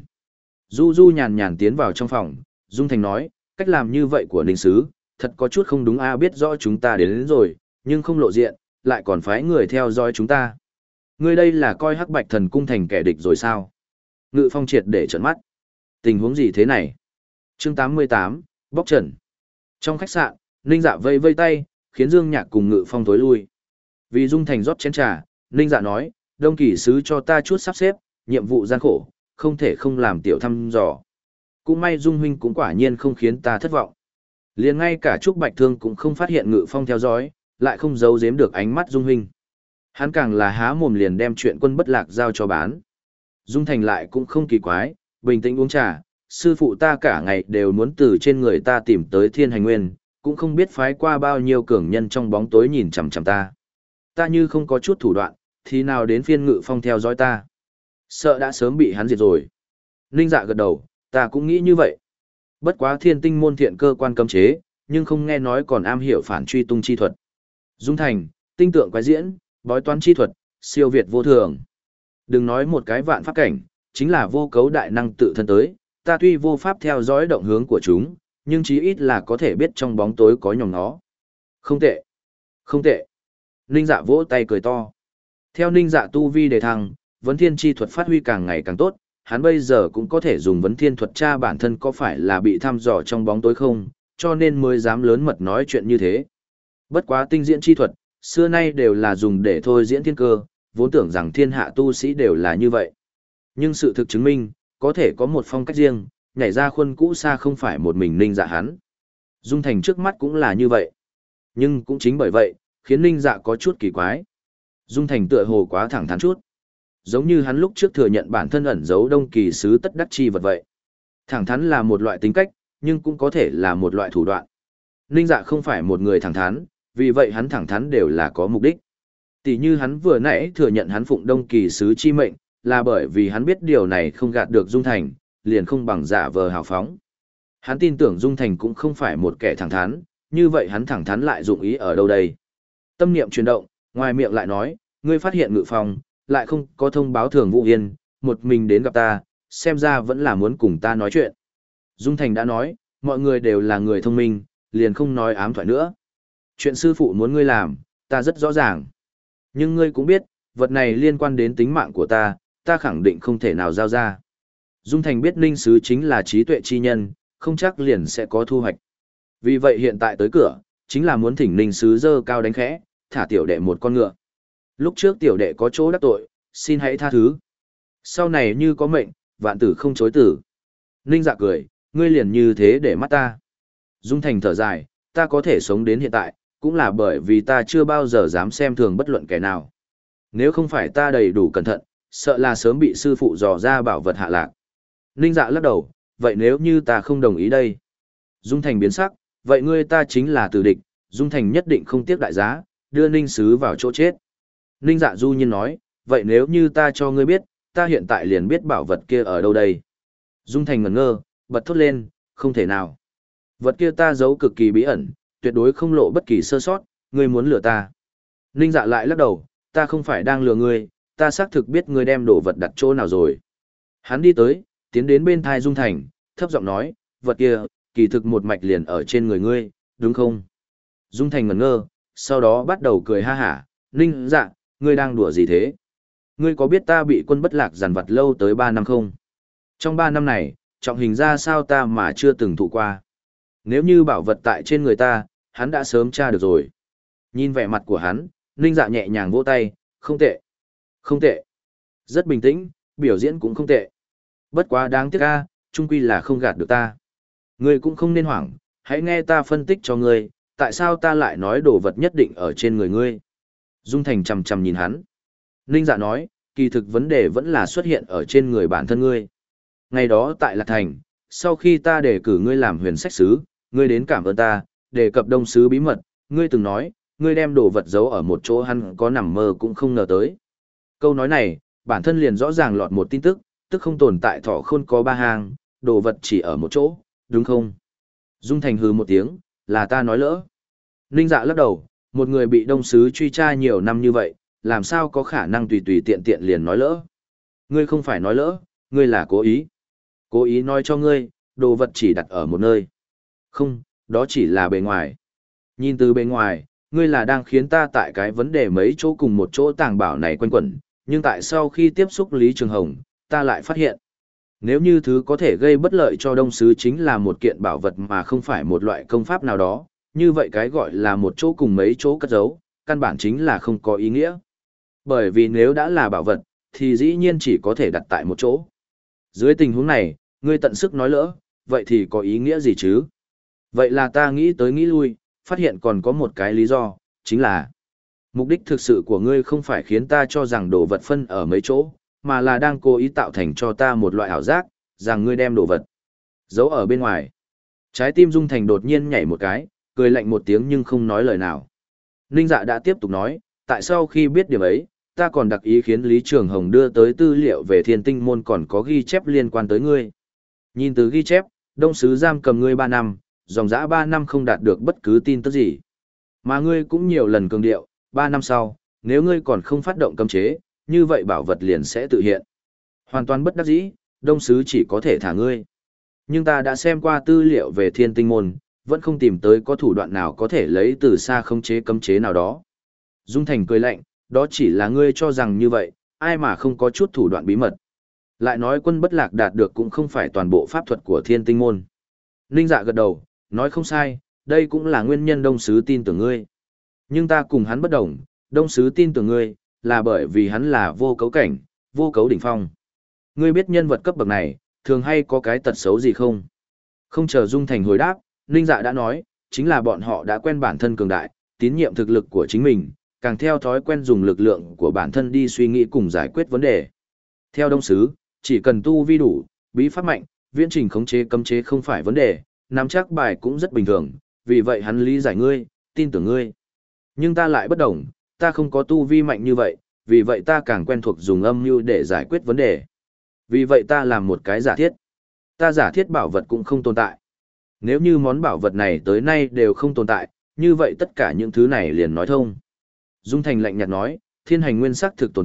S1: Du Du nhàn nhàn tiến vào trong phòng, Dung Thành nói, cách làm như vậy của Ninh Sứ, thật có chút không đúng a, biết rõ chúng ta đến, đến rồi, nhưng không lộ diện, lại còn phái người theo dõi chúng ta. Ngươi đây là coi Hắc Bạch Thần Cung thành kẻ địch rồi sao? Ngự Phong triệt để trợn mắt. Tình huống gì thế này? Chương tám mươi tám, bóc trần. Trong khách sạn, Ninh Dạ vây vây tay, khiến Dương Nhạc cùng Ngự Phong tối lui. Vì Dung Thành rót chén trà, Ninh Dạ nói, Đông Kỳ sứ cho ta chút sắp xếp, nhiệm vụ gian khổ, không thể không làm tiểu thăm dò. Cũng may Dung huynh cũng quả nhiên không khiến ta thất vọng. Liền ngay cả Trúc Bạch Thương cũng không phát hiện Ngự Phong theo dõi, lại không giấu giếm được ánh mắt Dung huynh. Hắn càng là há mồm liền đem chuyện quân bất lạc giao cho bán. Dung Thành lại cũng không kỳ quái, bình tĩnh uống trà, sư phụ ta cả ngày đều muốn từ trên người ta tìm tới thiên hành nguyên, cũng không biết phái qua bao nhiêu cường nhân trong bóng tối nhìn chằm chằm ta. Ta như không có chút thủ đoạn, thì nào đến phiên Ngự Phong theo dõi ta. Sợ đã sớm bị hắn diệt rồi. Ninh Dạ gật đầu, ta cũng nghĩ như vậy. Bất quá thiên tinh môn thiện cơ quan cấm chế, nhưng không nghe nói còn am hiểu phản truy tung chi thuật. Dung Thành, tinh tượng quái diễn, bói toán chi thuật, siêu việt vô thường. Đừng nói một cái vạn pháp cảnh, chính là vô cấu đại năng tự thân tới, ta tuy vô pháp theo dõi động hướng của chúng, nhưng chí ít là có thể biết trong bóng tối có nhòm nó. Không tệ, không tệ. Ninh Dạ vỗ tay cười to. Theo Ninh Dạ tu vi đề thăng, vấn thiên chi thuật phát huy càng ngày càng tốt, hắn bây giờ cũng có thể dùng vấn thiên thuật tra bản thân có phải là bị thăm dò trong bóng tối không, cho nên mới dám lớn mật nói chuyện như thế. Bất quá tinh diễn chi thuật, xưa nay đều là dùng để thôi diễn thiên cơ, vốn tưởng rằng thiên hạ tu sĩ đều là như vậy. Nhưng sự thực chứng minh, có thể có một phong cách riêng, nhảy ra khuôn cũ xa không phải một mình Ninh Dạ hắn. Dung Thành trước mắt cũng là như vậy. Nhưng cũng chính bởi vậy, khiến Ninh Dạ có chút kỳ quái. Dung Thành tựa hồ quá thẳng thắn chút. Giống như hắn lúc trước thừa nhận bản thân ẩn giấu Đông Kỳ sứ tất đắc chi vật vậy. Thẳng thắn là một loại tính cách, nhưng cũng có thể là một loại thủ đoạn. Ninh Dạ không phải một người thẳng thắn, vì vậy hắn thẳng thắn đều là có mục đích. Tỷ như hắn vừa nãy thừa nhận hắn phụng Đông Kỳ sứ chi mệnh, là bởi vì hắn biết điều này không gạt được Dung Thành, liền không bằng giả vờ hào phóng. Hắn tin tưởng Dung Thành cũng không phải một kẻ thẳng thắn, như vậy hắn thẳng thắn lại dụng ý ở đâu đây? Tâm niệm chuyển động, ngoài miệng lại nói, ngươi phát hiện Ngự Phong, lại không có thông báo Thường Vũ Yên, một mình đến gặp ta, xem ra vẫn là muốn cùng ta nói chuyện. Dung Thành đã nói, mọi người đều là người thông minh, liền không nói ám thoại nữa. Chuyện sư phụ muốn ngươi làm, ta rất rõ ràng. Nhưng ngươi cũng biết, vật này liên quan đến tính mạng của ta, ta khẳng định không thể nào giao ra. Dung Thành biết Ninh Sứ chính là trí tuệ chi nhân, không chắc liền sẽ có thu hoạch. Vì vậy hiện tại tới cửa, chính là muốn thỉnh Ninh Sứ dơ cao đánh khẽ, thả tiểu đệ một con ngựa. Lúc trước tiểu đệ có chỗ đắc tội, xin hãy tha thứ. Sau này như có mệnh, vạn tử không chối tử. Ninh Dạ cười, ngươi liền như thế để mắt ta. Dung Thành thở dài, ta có thể sống đến hiện tại, cũng là bởi vì ta chưa bao giờ dám xem thường bất luận kẻ nào. Nếu không phải ta đầy đủ cẩn thận, sợ là sớm bị sư phụ dò ra bảo vật hạ lạc. Ninh Dạ lắc đầu, vậy nếu như ta không đồng ý đây? Dung Thành biến sắc, vậy ngươi ta chính là tử địch, Dung Thành nhất định không tiếc đại giá, đưa Ninh Sứ vào chỗ chết. Ninh Dạ du nhiên nói, vậy nếu như ta cho ngươi biết, ta hiện tại liền biết bảo vật kia ở đâu đây? Dung Thành ngẩn ngơ, bật thốt lên, không thể nào. Vật kia ta giấu cực kỳ bí ẩn, tuyệt đối không lộ bất kỳ sơ sót, ngươi muốn lừa ta. Ninh Dạ lại lắc đầu, ta không phải đang lừa ngươi, ta xác thực biết ngươi đem đồ vật đặt chỗ nào rồi. Hắn đi tới, tiến đến bên thai Dung Thành, thấp giọng nói, vật kia, kỳ thực một mạch liền ở trên người ngươi, đúng không? Dung Thành ngẩn ngơ, sau đó bắt đầu cười ha hả, Ninh Dạ, ngươi đang đùa gì thế? Ngươi có biết ta bị quân bất lạc giàn vặt lâu tới ba năm không? Trong ba năm này, trọng hình ra sao ta mà chưa từng thụ qua. Nếu như bảo vật tại trên người ta, hắn đã sớm tra được rồi. Nhìn vẻ mặt của hắn, Ninh Dạ nhẹ nhàng vỗ tay, không tệ. Không tệ. Rất bình tĩnh, biểu diễn cũng không tệ. Bất quá đáng tiếc a, chung quy là không gạt được ta. Ngươi cũng không nên hoảng, hãy nghe ta phân tích cho ngươi, tại sao ta lại nói đồ vật nhất định ở trên người ngươi. Dung Thành chằm chằm nhìn hắn. Ninh Dạ nói, kỳ thực vấn đề vẫn là xuất hiện ở trên người bản thân ngươi. Ngày đó tại Lạc Thành, sau khi ta đề cử ngươi làm huyền sách sứ, ngươi đến cảm ơn ta, đề cập đông sứ bí mật, ngươi từng nói, ngươi đem đồ vật giấu ở một chỗ hắn có nằm mơ cũng không ngờ tới. Câu nói này, bản thân liền rõ ràng lọt một tin tức, tức không tồn tại thọ khôn có ba hàng, đồ vật chỉ ở một chỗ, đúng không? Dung Thành hừ một tiếng, là ta nói lỡ. Ninh Dạ lắc đầu, một người bị đông sứ truy tra nhiều năm như vậy, làm sao có khả năng tùy tùy tiện tiện liền nói lỡ. Ngươi không phải nói lỡ, ngươi là cố ý. Cố ý nói cho ngươi, đồ vật chỉ đặt ở một nơi. Không, đó chỉ là bề ngoài. Nhìn từ bề ngoài, ngươi là đang khiến ta tại cái vấn đề mấy chỗ cùng một chỗ tàng bảo này quanh quẩn, nhưng tại sau khi tiếp xúc Lý Trường Hồng, ta lại phát hiện. Nếu như thứ có thể gây bất lợi cho đông sứ chính là một kiện bảo vật mà không phải một loại công pháp nào đó, như vậy cái gọi là một chỗ cùng mấy chỗ cất giấu, căn bản chính là không có ý nghĩa. Bởi vì nếu đã là bảo vật, thì dĩ nhiên chỉ có thể đặt tại một chỗ. Dưới tình huống này, ngươi tận sức nói lỡ, vậy thì có ý nghĩa gì chứ? Vậy là ta nghĩ tới nghĩ lui, phát hiện còn có một cái lý do, chính là mục đích thực sự của ngươi không phải khiến ta cho rằng đồ vật phân ở mấy chỗ, mà là đang cố ý tạo thành cho ta một loại ảo giác, rằng ngươi đem đồ vật giấu ở bên ngoài. Trái tim Dung Thành đột nhiên nhảy một cái, cười lạnh một tiếng nhưng không nói lời nào. Ninh Dạ đã tiếp tục nói, tại sao khi biết điểm ấy, ta còn đặc ý khiến Lý Trường Hồng đưa tới tư liệu về thiên tinh môn còn có ghi chép liên quan tới ngươi. Nhìn từ ghi chép, đông sứ giam cầm ngươi ba năm, dòng dã ba năm không đạt được bất cứ tin tức gì. Mà ngươi cũng nhiều lần cường điệu, ba năm sau, nếu ngươi còn không phát động cấm chế, như vậy bảo vật liền sẽ tự hiện. Hoàn toàn bất đắc dĩ, đông sứ chỉ có thể thả ngươi. Nhưng ta đã xem qua tư liệu về thiên tinh môn, vẫn không tìm tới có thủ đoạn nào có thể lấy từ xa khống chế cấm chế nào đó. Dung Thành cười lạnh, đó chỉ là ngươi cho rằng như vậy, ai mà không có chút thủ đoạn bí mật. Lại nói quân bất lạc đạt được cũng không phải toàn bộ pháp thuật của thiên tinh môn. Ninh Dạ gật đầu, nói không sai, đây cũng là nguyên nhân đông sứ tin tưởng ngươi. Nhưng ta cùng hắn bất đồng, đông sứ tin tưởng ngươi, là bởi vì hắn là vô cấu cảnh, vô cấu đỉnh phong. Ngươi biết nhân vật cấp bậc này, thường hay có cái tật xấu gì không? Không chờ Dung Thành hồi đáp, Ninh Dạ đã nói, chính là bọn họ đã quen bản thân cường đại, tín nhiệm thực lực của chính mình, càng theo thói quen dùng lực lượng của bản thân đi suy nghĩ cùng giải quyết vấn đề. Theo đông sứ, chỉ cần tu vi đủ, bí pháp mạnh, viễn trình khống chế cấm chế không phải vấn đề, nắm chắc bài cũng rất bình thường, vì vậy hắn lý giải ngươi, tin tưởng ngươi. Nhưng ta lại bất đồng, ta không có tu vi mạnh như vậy, vì vậy ta càng quen thuộc dùng âm mưu để giải quyết vấn đề. Vì vậy ta làm một cái giả thiết. Ta giả thiết bảo vật cũng không tồn tại. Nếu như món bảo vật này tới nay đều không tồn tại, như vậy tất cả những thứ này liền nói thông. Dung Thành lạnh nhạt nói, thiên hành nguyên sắc thực tồn tại,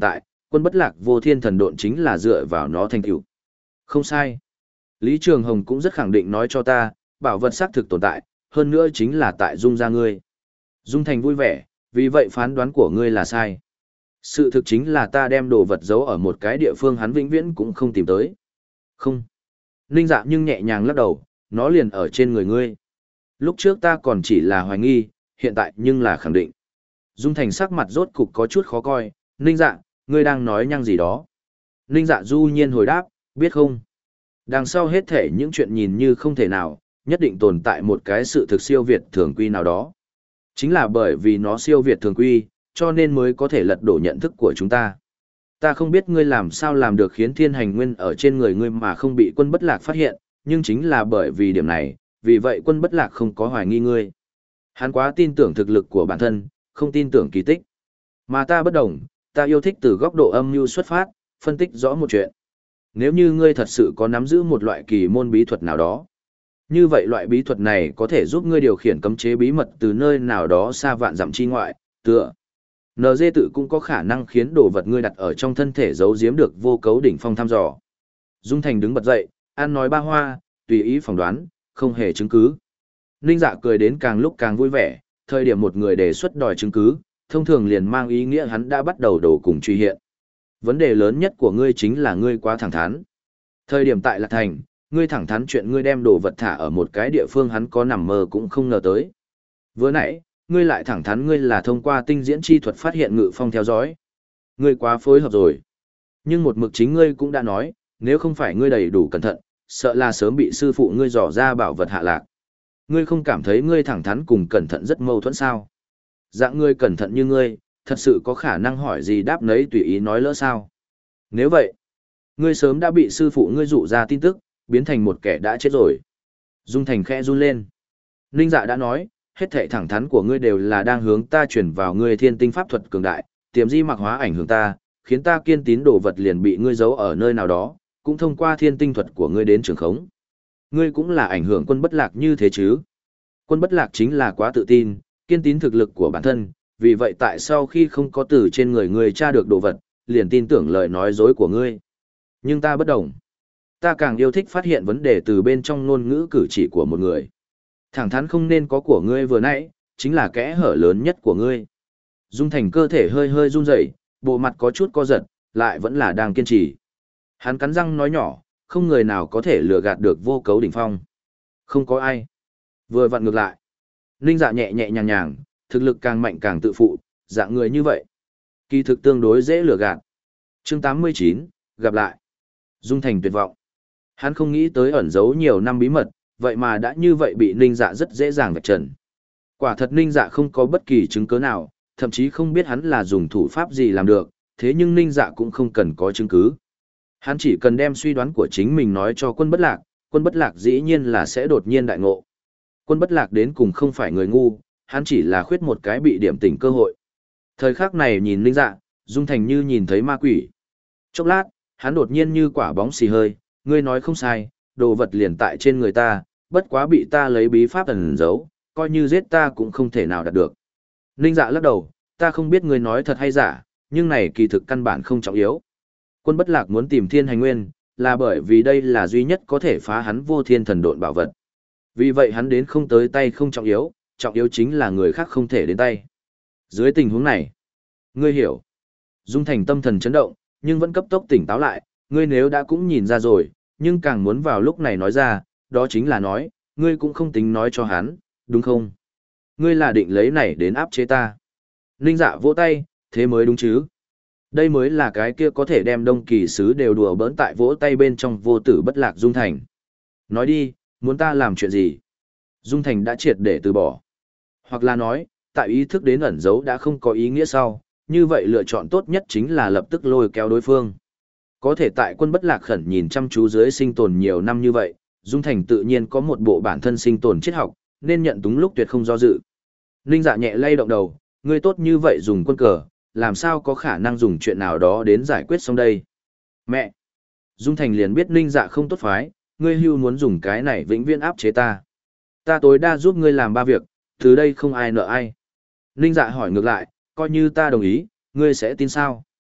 S1: Quân bất lạc vô thiên thần độn chính là dựa vào nó thành tựu. Không sai. Lý Trường Hồng cũng rất khẳng định nói cho ta, bảo vật xác thực tồn tại, hơn nữa chính là tại Dung gia ngươi. Dung Thành vui vẻ, vì vậy phán đoán của ngươi là sai. Sự thực chính là ta đem đồ vật giấu ở một cái địa phương hắn vĩnh viễn cũng không tìm tới. Không. Ninh Dạ nhưng nhẹ nhàng lắc đầu, nó liền ở trên người ngươi. Lúc trước ta còn chỉ là hoài nghi, hiện tại nhưng là khẳng định. Dung Thành sắc mặt rốt cục có chút khó coi, Ninh Dạ, ngươi đang nói nhăng gì đó. Ninh Dạ du nhiên hồi đáp, biết không? Đằng sau hết thể những chuyện nhìn như không thể nào, nhất định tồn tại một cái sự thực siêu việt thường quy nào đó. Chính là bởi vì nó siêu việt thường quy, cho nên mới có thể lật đổ nhận thức của chúng ta. Ta không biết ngươi làm sao làm được khiến thiên hành nguyên ở trên người ngươi mà không bị quân bất lạc phát hiện, nhưng chính là bởi vì điểm này, vì vậy quân bất lạc không có hoài nghi ngươi. Hắn quá tin tưởng thực lực của bản thân, không tin tưởng kỳ tích. Mà ta bất đồng, ta yêu thích từ góc độ âm mưu xuất phát, phân tích rõ một chuyện. Nếu như ngươi thật sự có nắm giữ một loại kỳ môn bí thuật nào đó, như vậy loại bí thuật này có thể giúp ngươi điều khiển cấm chế bí mật từ nơi nào đó xa vạn dặm chi ngoại, tựa. en giê tự cũng có khả năng khiến đồ vật ngươi đặt ở trong thân thể giấu giếm được vô cấu đỉnh phong thăm dò. Dung Thành đứng bật dậy, ăn nói ba hoa, tùy ý phỏng đoán, không hề chứng cứ. Ninh Dạ cười đến càng lúc càng vui vẻ, thời điểm một người đề xuất đòi chứng cứ, thông thường liền mang ý nghĩa hắn đã bắt đầu đổ cùng truy hiện. Vấn đề lớn nhất của ngươi chính là ngươi quá thẳng thắn. Thời điểm tại Lạc Thành, ngươi thẳng thắn chuyện ngươi đem đồ vật thả ở một cái địa phương hắn có nằm mơ cũng không ngờ tới. Vừa nãy, ngươi lại thẳng thắn ngươi là thông qua tinh diễn chi thuật phát hiện Ngự Phong theo dõi. Ngươi quá phối hợp rồi. Nhưng một mực chính ngươi cũng đã nói, nếu không phải ngươi đầy đủ cẩn thận, sợ là sớm bị sư phụ ngươi dò ra bảo vật hạ lạc. Ngươi không cảm thấy ngươi thẳng thắn cùng cẩn thận rất mâu thuẫn sao? Dạng ngươi cẩn thận như ngươi, thật sự có khả năng hỏi gì đáp nấy tùy ý nói lỡ sao? Nếu vậy, ngươi sớm đã bị sư phụ ngươi dụ ra tin tức, biến thành một kẻ đã chết rồi. Dung Thành khẽ run lên. Ninh Dạ đã nói, hết thảy thẳng thắn của ngươi đều là đang hướng ta chuyển vào ngươi thiên tinh pháp thuật cường đại, tiềm di mặc hóa ảnh hưởng ta, khiến ta kiên tín đồ vật liền bị ngươi giấu ở nơi nào đó, cũng thông qua thiên tinh thuật của ngươi đến trường khống. Ngươi cũng là ảnh hưởng quân bất lạc như thế chứ? Quân bất lạc chính là quá tự tin, kiên tín thực lực của bản thân, vì vậy tại sau khi không có từ trên người ngươi tra được đồ vật, liền tin tưởng lời nói dối của ngươi. Nhưng ta bất đồng. Ta càng yêu thích phát hiện vấn đề từ bên trong ngôn ngữ cử chỉ của một người. Thẳng thắn không nên có của ngươi vừa nãy, chính là kẽ hở lớn nhất của ngươi. Dung Thành cơ thể hơi hơi run rẩy, bộ mặt có chút co giật, lại vẫn là đang kiên trì. Hắn cắn răng nói nhỏ, không người nào có thể lừa gạt được vô cấu đỉnh phong. Không có ai. Vừa vặn ngược lại. Ninh Dạ nhẹ nhẹ nhàng nhàng, thực lực càng mạnh càng tự phụ, dạng người như vậy. Kỳ thực tương đối dễ lừa gạt. Chương tám mươi chín, gặp lại. Dung Thành tuyệt vọng. Hắn không nghĩ tới ẩn giấu nhiều năm bí mật, vậy mà đã như vậy bị Ninh Dạ rất dễ dàng vạch trần. Quả thật Ninh Dạ không có bất kỳ chứng cứ nào, thậm chí không biết hắn là dùng thủ pháp gì làm được, thế nhưng Ninh Dạ cũng không cần có chứng cứ. Hắn chỉ cần đem suy đoán của chính mình nói cho quân bất lạc, quân bất lạc dĩ nhiên là sẽ đột nhiên đại ngộ. Quân bất lạc đến cùng không phải người ngu, hắn chỉ là khuyết một cái bị điểm tỉnh cơ hội. Thời khắc này nhìn Ninh Dạ, Dung Thành như nhìn thấy ma quỷ. Chốc lát, hắn đột nhiên như quả bóng xì hơi, ngươi nói không sai, đồ vật liền tại trên người ta, bất quá bị ta lấy bí pháp ẩn giấu, coi như giết ta cũng không thể nào đạt được. Ninh Dạ lắc đầu, ta không biết ngươi nói thật hay giả, nhưng này kỳ thực căn bản không trọng yếu. Quân bất lạc muốn tìm thiên hành nguyên, là bởi vì đây là duy nhất có thể phá hắn vô thiên thần độn bảo vật. Vì vậy hắn đến không tới tay không trọng yếu, trọng yếu chính là người khác không thể đến tay. Dưới tình huống này, ngươi hiểu. Dung Thành tâm thần chấn động, nhưng vẫn cấp tốc tỉnh táo lại, ngươi nếu đã cũng nhìn ra rồi, nhưng càng muốn vào lúc này nói ra, đó chính là nói, ngươi cũng không tính nói cho hắn, đúng không? Ngươi là định lấy này đến áp chế ta. Ninh Dạ vỗ tay, thế mới đúng chứ. Đây mới là cái kia có thể đem đông kỳ sứ đều đùa bỡn tại vỗ tay bên trong vô tử bất lạc Dung Thành. Nói đi, muốn ta làm chuyện gì? Dung Thành đã triệt để từ bỏ. Hoặc là nói, tại ý thức đến ẩn dấu đã không có ý nghĩa sau, như vậy lựa chọn tốt nhất chính là lập tức lôi kéo đối phương. Có thể tại quân bất lạc khẩn nhìn chăm chú dưới sinh tồn nhiều năm như vậy, Dung Thành tự nhiên có một bộ bản thân sinh tồn triết học, nên nhận túng lúc tuyệt không do dự. Ninh Dạ nhẹ lay động đầu, ngươi tốt như vậy dùng quân cờ, làm sao có khả năng dùng chuyện nào đó đến giải quyết xong đây? Mẹ! Dung Thành liền biết Ninh Dạ không tốt phái, ngươi hưu muốn dùng cái này vĩnh viễn áp chế ta. Ta tối đa giúp ngươi làm ba việc, từ đây không ai nợ ai. Ninh Dạ hỏi ngược lại, coi như ta đồng ý, ngươi sẽ tin sao?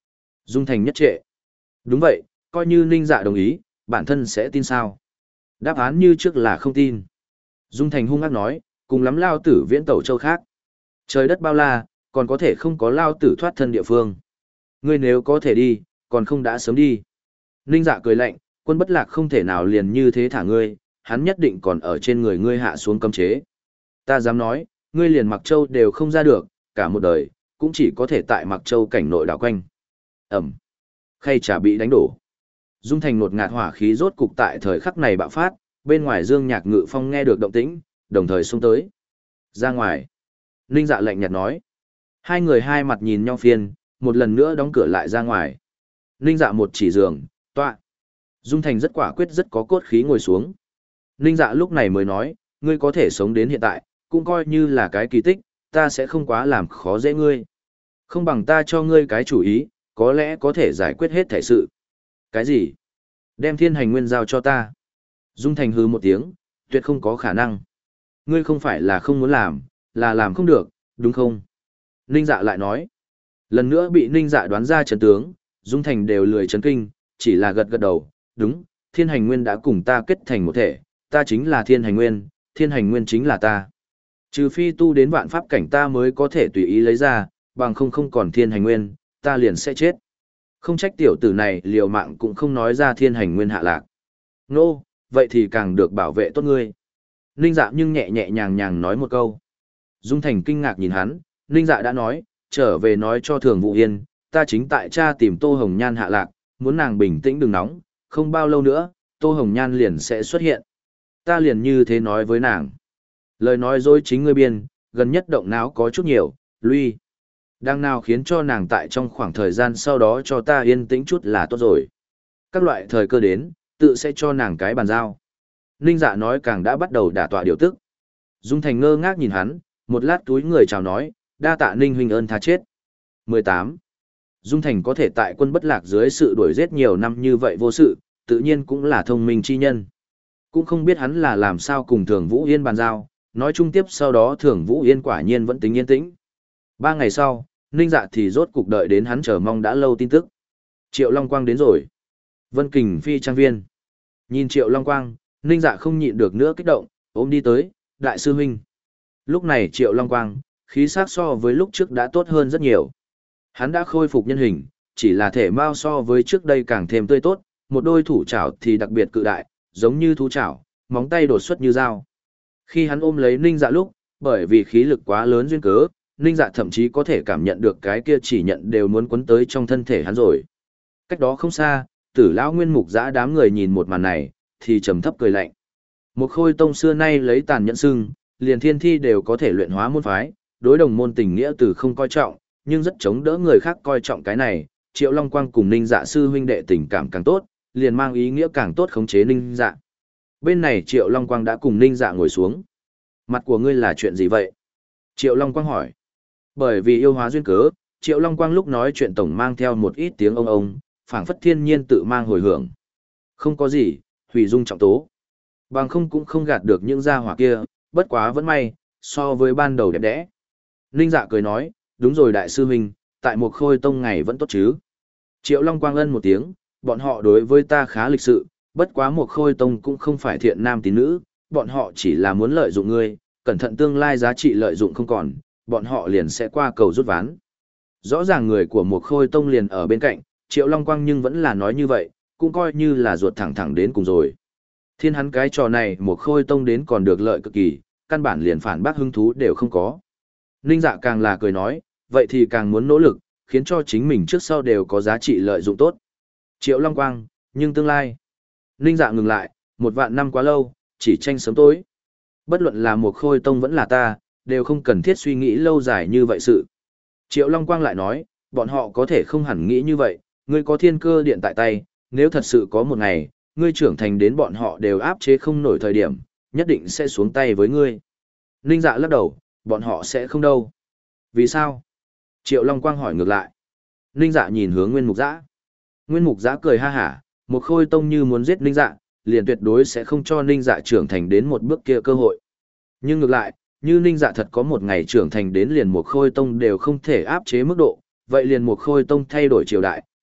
S1: Dung Thành nhất trệ. Đúng vậy, coi như Ninh Dạ đồng ý, bản thân sẽ tin sao? Đáp án như trước là không tin. Dung Thành hung ác nói, cùng lắm lao tử viễn tẩu châu khác. Trời đất bao la, còn có thể không có lao tử thoát thân địa phương. Ngươi nếu có thể đi, còn không đã sớm đi. Ninh Dạ cười lạnh, quân bất lạc không thể nào liền như thế thả ngươi, hắn nhất định còn ở trên người ngươi hạ xuống cấm chế. Ta dám nói, ngươi liền Mặc Châu đều không ra được, cả một đời, cũng chỉ có thể tại Mặc Châu cảnh nội đảo quanh. Ẩm. Khay trà bị đánh đổ. Dung Thành nột ngạt hỏa khí rốt cục tại thời khắc này bạo phát, bên ngoài Dương Nhạc Ngự Phong nghe được động tĩnh, đồng thời xông tới. Ra ngoài. Ninh Dạ lạnh nhạt nói. Hai người hai mặt nhìn nhau phiền, một lần nữa đóng cửa lại ra ngoài. Ninh Dạ một chỉ giường, tọa. Dung Thành rất quả quyết rất có cốt khí ngồi xuống. Ninh Dạ lúc này mới nói, ngươi có thể sống đến hiện tại, cũng coi như là cái kỳ tích, ta sẽ không quá làm khó dễ ngươi. Không bằng ta cho ngươi cái chủ ý, có lẽ có thể giải quyết hết thảy sự. Cái gì? Đem thiên hành nguyên giao cho ta. Dung Thành hừ một tiếng, tuyệt không có khả năng. Ngươi không phải là không muốn làm, là làm không được, đúng không? Ninh Dạ lại nói. Lần nữa bị Ninh Dạ đoán ra trận tướng, Dung Thành đều lười chấn kinh, chỉ là gật gật đầu. Đúng, thiên hành nguyên đã cùng ta kết thành một thể, ta chính là thiên hành nguyên, thiên hành nguyên chính là ta. Trừ phi tu đến vạn pháp cảnh ta mới có thể tùy ý lấy ra, bằng không không còn thiên hành nguyên, ta liền sẽ chết. Không trách tiểu tử này liều mạng cũng không nói ra thiên hành nguyên hạ lạc. Nô, no, vậy thì càng được bảo vệ tốt ngươi. Ninh Dạ nhưng nhẹ nhẹ nhàng nhàng nói một câu. Dung Thành kinh ngạc nhìn hắn, Ninh Dạ đã nói, trở về nói cho Thường Vũ Yên, ta chính tại cha tìm Tô Hồng Nhan hạ lạc, muốn nàng bình tĩnh đừng nóng, không bao lâu nữa, Tô Hồng Nhan liền sẽ xuất hiện. Ta liền như thế nói với nàng. Lời nói dối chính ngươi biên, gần nhất động não có chút nhiều, lui. Đang nào khiến cho nàng tại trong khoảng thời gian sau đó cho ta yên tĩnh chút là tốt rồi. Các loại thời cơ đến, tự sẽ cho nàng cái bàn giao. Ninh Dạ nói càng đã bắt đầu đả tọa điều tức. Dung Thành ngơ ngác nhìn hắn, một lát túi người chào nói, đa tạ Ninh huynh ơn tha chết. mười tám. Dung Thành có thể tại quân bất lạc dưới sự đuổi giết nhiều năm như vậy vô sự, tự nhiên cũng là thông minh chi nhân. Cũng không biết hắn là làm sao cùng Thường Vũ Yên bàn giao, nói chung tiếp sau đó Thường Vũ Yên quả nhiên vẫn tính yên tĩnh. Ba ngày sau, Ninh Dạ thì rốt cục đợi đến hắn chờ mong đã lâu tin tức. Triệu Long Quang đến rồi. Vân Kình Phi trang viên. Nhìn Triệu Long Quang, Ninh Dạ không nhịn được nữa kích động, ôm đi tới, đại sư huynh. Lúc này Triệu Long Quang, khí sắc so với lúc trước đã tốt hơn rất nhiều. Hắn đã khôi phục nhân hình, chỉ là thể mao so với trước đây càng thêm tươi tốt, một đôi thủ chảo thì đặc biệt cự đại, giống như thú chảo, móng tay đột xuất như dao. Khi hắn ôm lấy Ninh Dạ lúc, bởi vì khí lực quá lớn duyên cớ, Ninh Dạ thậm chí có thể cảm nhận được cái kia chỉ nhận đều muốn quấn tới trong thân thể hắn rồi. Cách đó không xa, Tử lão Nguyên Mục Giã đám người nhìn một màn này, thì trầm thấp cười lạnh. Một Khôi Tông xưa nay lấy tàn nhẫn sưng, liền thiên thi đều có thể luyện hóa môn phái, đối đồng môn tình nghĩa từ không coi trọng, nhưng rất chống đỡ người khác coi trọng cái này. Triệu Long Quang cùng Ninh Dạ sư huynh đệ tình cảm càng tốt, liền mang ý nghĩa càng tốt khống chế Ninh Dạ. Bên này Triệu Long Quang đã cùng Ninh Dạ ngồi xuống. Mặt của ngươi là chuyện gì vậy? Triệu Long Quang hỏi. Bởi vì yêu hóa duyên cớ, Triệu Long Quang lúc nói chuyện tổng mang theo một ít tiếng ông ông, phảng phất thiên nhiên tự mang hồi hưởng. Không có gì, hủy dung trọng tố. Bằng không cũng không gạt được những gia hỏa kia, bất quá vẫn may, so với ban đầu đẹp đẽ. Ninh Dạ cười nói, đúng rồi đại sư huynh, tại một Khôi Tông ngày vẫn tốt chứ. Triệu Long Quang ân một tiếng, bọn họ đối với ta khá lịch sự, bất quá một Khôi Tông cũng không phải thiện nam tín nữ, bọn họ chỉ là muốn lợi dụng ngươi, cẩn thận tương lai giá trị lợi dụng không còn, bọn họ liền sẽ qua cầu rút ván. Rõ ràng người của một Khôi Tông liền ở bên cạnh, Triệu Long Quang nhưng vẫn là nói như vậy, cũng coi như là ruột thẳng thẳng đến cùng rồi. Thiên hắn cái trò này một Khôi Tông đến còn được lợi cực kỳ, căn bản liền phản bác hứng thú đều không có. Ninh Dạ càng là cười nói, vậy thì càng muốn nỗ lực, khiến cho chính mình trước sau đều có giá trị lợi dụng tốt. Triệu Long Quang, nhưng tương lai. Ninh Dạ ngừng lại, một vạn năm quá lâu, chỉ tranh sớm tối. Bất luận là một Khôi Tông vẫn là ta, đều không cần thiết suy nghĩ lâu dài như vậy sự. Triệu Long Quang lại nói, bọn họ có thể không hẳn nghĩ như vậy, ngươi có thiên cơ điện tại tay, nếu thật sự có một ngày, ngươi trưởng thành đến bọn họ đều áp chế không nổi thời điểm, nhất định sẽ xuống tay với ngươi. Ninh Dạ lắc đầu, bọn họ sẽ không đâu. Vì sao? Triệu Long Quang hỏi ngược lại. Ninh Dạ nhìn hướng Nguyên Mục Giã. Nguyên Mục Giã cười ha hả, một Khôi Tông như muốn giết Ninh Dạ, liền tuyệt đối sẽ không cho Ninh Dạ trưởng thành đến một bước kia cơ hội. Nhưng ngược lại, như Ninh Dạ thật có một ngày trưởng thành đến liền một Khôi Tông đều không thể áp chế mức độ, vậy liền một Khôi Tông thay đổi triều đại,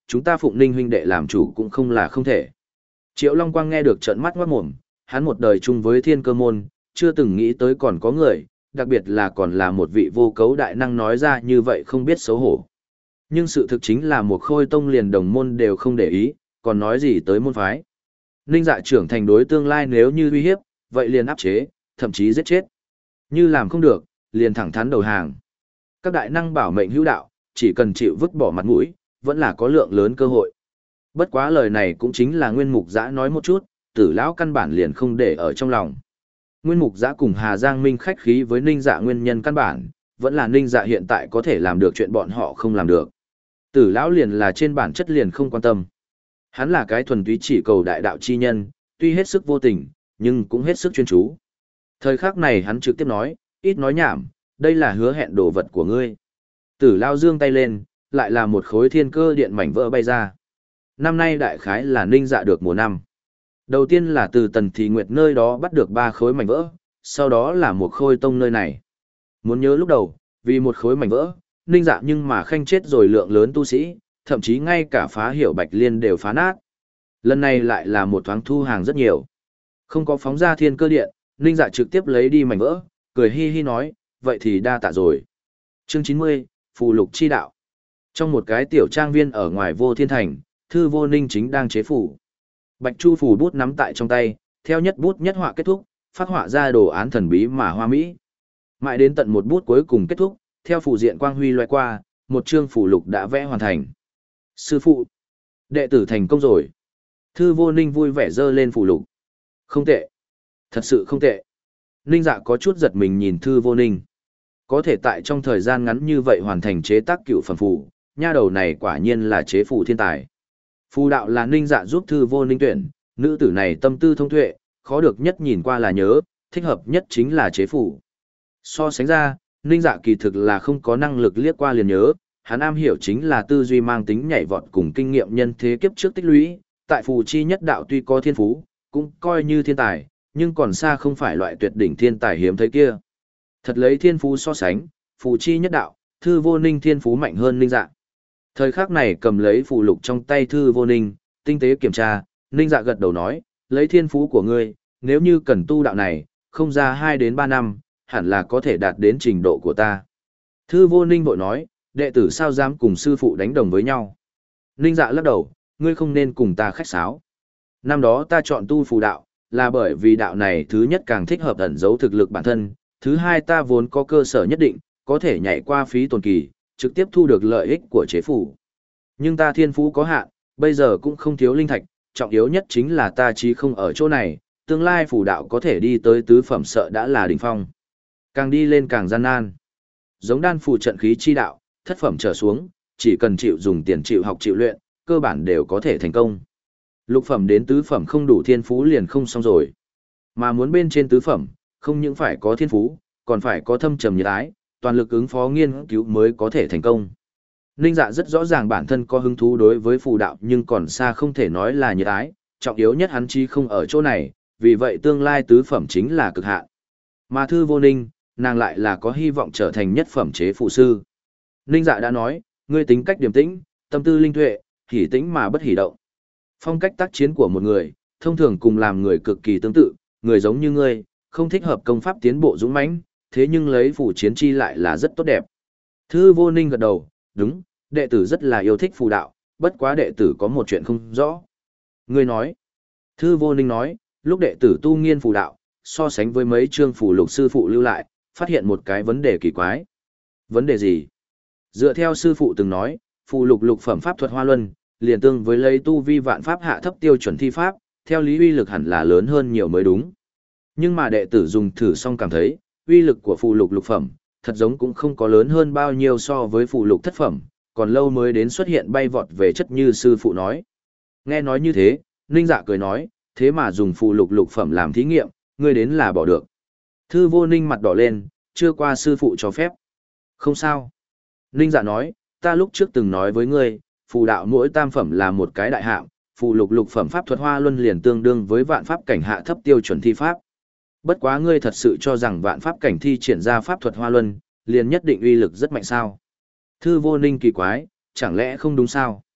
S1: chúng ta phụng ninh huynh đệ làm chủ cũng không là không thể. Triệu Long Quang nghe được trợn mắt ngoát mồm, hắn một đời chung với thiên cơ môn, chưa từng nghĩ tới còn có người, đặc biệt là còn là một vị vô cấu đại năng nói ra như vậy không biết xấu hổ. Nhưng sự thực chính là một khôi tông liền đồng môn đều không để ý, còn nói gì tới môn phái. Ninh Dạ trưởng thành đối tương lai nếu như uy hiếp, vậy liền áp chế, thậm chí giết chết. Như làm không được, liền thẳng thắn đầu hàng. Các đại năng bảo mệnh hữu đạo, chỉ cần chịu vứt bỏ mặt mũi, vẫn là có lượng lớn cơ hội. Bất quá lời này cũng chính là Nguyên Mục Giã nói một chút, Tử lão căn bản liền không để ở trong lòng. Nguyên Mục Giã cùng Hà Giang Minh khách khí với Ninh Dạ nguyên nhân căn bản, vẫn là Ninh Dạ hiện tại có thể làm được chuyện bọn họ không làm được. Tử lão liền là trên bản chất liền không quan tâm. Hắn là cái thuần túy chỉ cầu đại đạo chi nhân, tuy hết sức vô tình, nhưng cũng hết sức chuyên chú. Thời khắc này hắn trực tiếp nói, ít nói nhảm, đây là hứa hẹn đồ vật của ngươi. Tử lão giương tay lên, lại là một khối thiên cơ điện mảnh vỡ bay ra. Năm nay đại khái là Ninh Dạ được mùa năm. Đầu tiên là từ Tần Thị Nguyệt nơi đó bắt được ba khối mảnh vỡ, sau đó là một khôi tông nơi này. Muốn nhớ lúc đầu, vì một khối mảnh vỡ, Ninh Dạ nhưng mà khanh chết rồi lượng lớn tu sĩ, thậm chí ngay cả phá hiểu Bạch Liên đều phá nát. Lần này lại là một thoáng thu hàng rất nhiều. Không có phóng ra thiên cơ điện, Ninh Dạ trực tiếp lấy đi mảnh vỡ, cười hi hi nói, vậy thì đa tạ rồi. Chương chín mươi, Phù Lục Chi Đạo. Trong một cái tiểu trang viên ở ngoài Vô Thiên Thành, Thư Vô Ninh chính đang chế phủ. Bạch Chu phủ bút nắm tại trong tay, theo nhất bút nhất họa kết thúc, phát họa ra đồ án thần bí mà hoa mỹ. Mãi đến tận một bút cuối cùng kết thúc, theo phù diện quang huy loại qua, một chương phủ lục đã vẽ hoàn thành. Sư phụ, đệ tử thành công rồi. Thư Vô Ninh vui vẻ giơ lên phủ lục. Không tệ, thật sự không tệ. Ninh Dạ có chút giật mình nhìn Thư Vô Ninh. Có thể tại trong thời gian ngắn như vậy hoàn thành chế tác cựu phần phủ, nha đầu này quả nhiên là chế phủ thiên tài. Phù đạo là Ninh Dạ giúp Thư Vô Ninh tuyển, nữ tử này tâm tư thông tuệ, khó được nhất nhìn qua là nhớ, thích hợp nhất chính là chế phủ. So sánh ra, Ninh Dạ kỳ thực là không có năng lực liếc qua liền nhớ, hắn am hiểu chính là tư duy mang tính nhảy vọt cùng kinh nghiệm nhân thế kiếp trước tích lũy, tại phù chi nhất đạo tuy có thiên phú, cũng coi như thiên tài, nhưng còn xa không phải loại tuyệt đỉnh thiên tài hiếm thấy kia. Thật lấy thiên phú so sánh, phù chi nhất đạo, Thư Vô Ninh thiên phú mạnh hơn Ninh Dạ. Thời khắc này cầm lấy phù lục trong tay Thư Vô Ninh, tinh tế kiểm tra, Ninh Dạ gật đầu nói, lấy thiên phú của ngươi, nếu như cần tu đạo này, không ra hai đến ba năm, hẳn là có thể đạt đến trình độ của ta. Thư Vô Ninh vội nói, đệ tử sao dám cùng sư phụ đánh đồng với nhau. Ninh Dạ lắc đầu, ngươi không nên cùng ta khách sáo. Năm đó ta chọn tu phù đạo, là bởi vì đạo này thứ nhất càng thích hợp ẩn giấu thực lực bản thân, thứ hai ta vốn có cơ sở nhất định, có thể nhảy qua phí tồn kỳ, trực tiếp thu được lợi ích của chế phủ. Nhưng ta thiên phú có hạn, bây giờ cũng không thiếu linh thạch, trọng yếu nhất chính là ta chí không ở chỗ này, tương lai phù đạo có thể đi tới tứ phẩm sợ đã là đỉnh phong. Càng đi lên càng gian nan. Giống đan phù trận khí chi đạo, thất phẩm trở xuống, chỉ cần chịu dùng tiền chịu học chịu luyện, cơ bản đều có thể thành công. Lục phẩm đến tứ phẩm không đủ thiên phú liền không xong rồi. Mà muốn bên trên tứ phẩm, không những phải có thiên phú, còn phải có thâm trầm nhiệt ái, toàn lực ứng phó nghiên cứu mới có thể thành công. Ninh Dạ rất rõ ràng bản thân có hứng thú đối với phù đạo nhưng còn xa không thể nói là nhiệt ái, trọng yếu nhất hắn chi không ở chỗ này, vì vậy tương lai tứ phẩm chính là cực hạn. Mà Thư Vô Ninh, nàng lại là có hy vọng trở thành nhất phẩm chế phù sư. Ninh Dạ đã nói, ngươi tính cách điềm tĩnh, tâm tư linh tuệ, hỉ tĩnh mà bất hỉ động. Phong cách tác chiến của một người, thông thường cùng làm người cực kỳ tương tự, người giống như ngươi, không thích hợp công pháp tiến bộ dũng mãnh, thế nhưng lấy phù chiến chi lại là rất tốt đẹp. Thư Vô Ninh gật đầu, đúng, đệ tử rất là yêu thích phù đạo, bất quá đệ tử có một chuyện không rõ. Ngươi nói. Thư Vô Ninh nói, lúc đệ tử tu nghiên phù đạo, so sánh với mấy chương phù lục sư phụ lưu lại, phát hiện một cái vấn đề kỳ quái. Vấn đề gì? Dựa theo sư phụ từng nói, phù lục lục phẩm pháp thuật hoa luân, liền tương với lấy tu vi vạn pháp hạ thấp tiêu chuẩn thi pháp, theo lý uy lực hẳn là lớn hơn nhiều mới đúng. Nhưng mà đệ tử dùng thử xong cảm thấy, uy lực của phù lục lục phẩm, thật giống cũng không có lớn hơn bao nhiêu so với phù lục thất phẩm, còn lâu mới đến xuất hiện bay vọt về chất như sư phụ nói. Nghe nói như thế, Ninh Dạ cười nói, thế mà dùng phù lục lục phẩm làm thí nghiệm, ngươi đến là bỏ được. Thư Vô Ninh mặt đỏ lên, chưa qua sư phụ cho phép. Không sao. Ninh Dạ nói, ta lúc trước từng nói với ngươi, phù đạo mỗi tam phẩm là một cái đại hạng, phù lục lục phẩm pháp thuật hoa luân liền tương đương với vạn pháp cảnh hạ thấp tiêu chuẩn thi pháp. Bất quá ngươi thật sự cho rằng vạn pháp cảnh thi triển ra pháp thuật hoa luân, liền nhất định uy lực rất mạnh sao? Thư Vô Ninh kỳ quái, chẳng lẽ không đúng sao?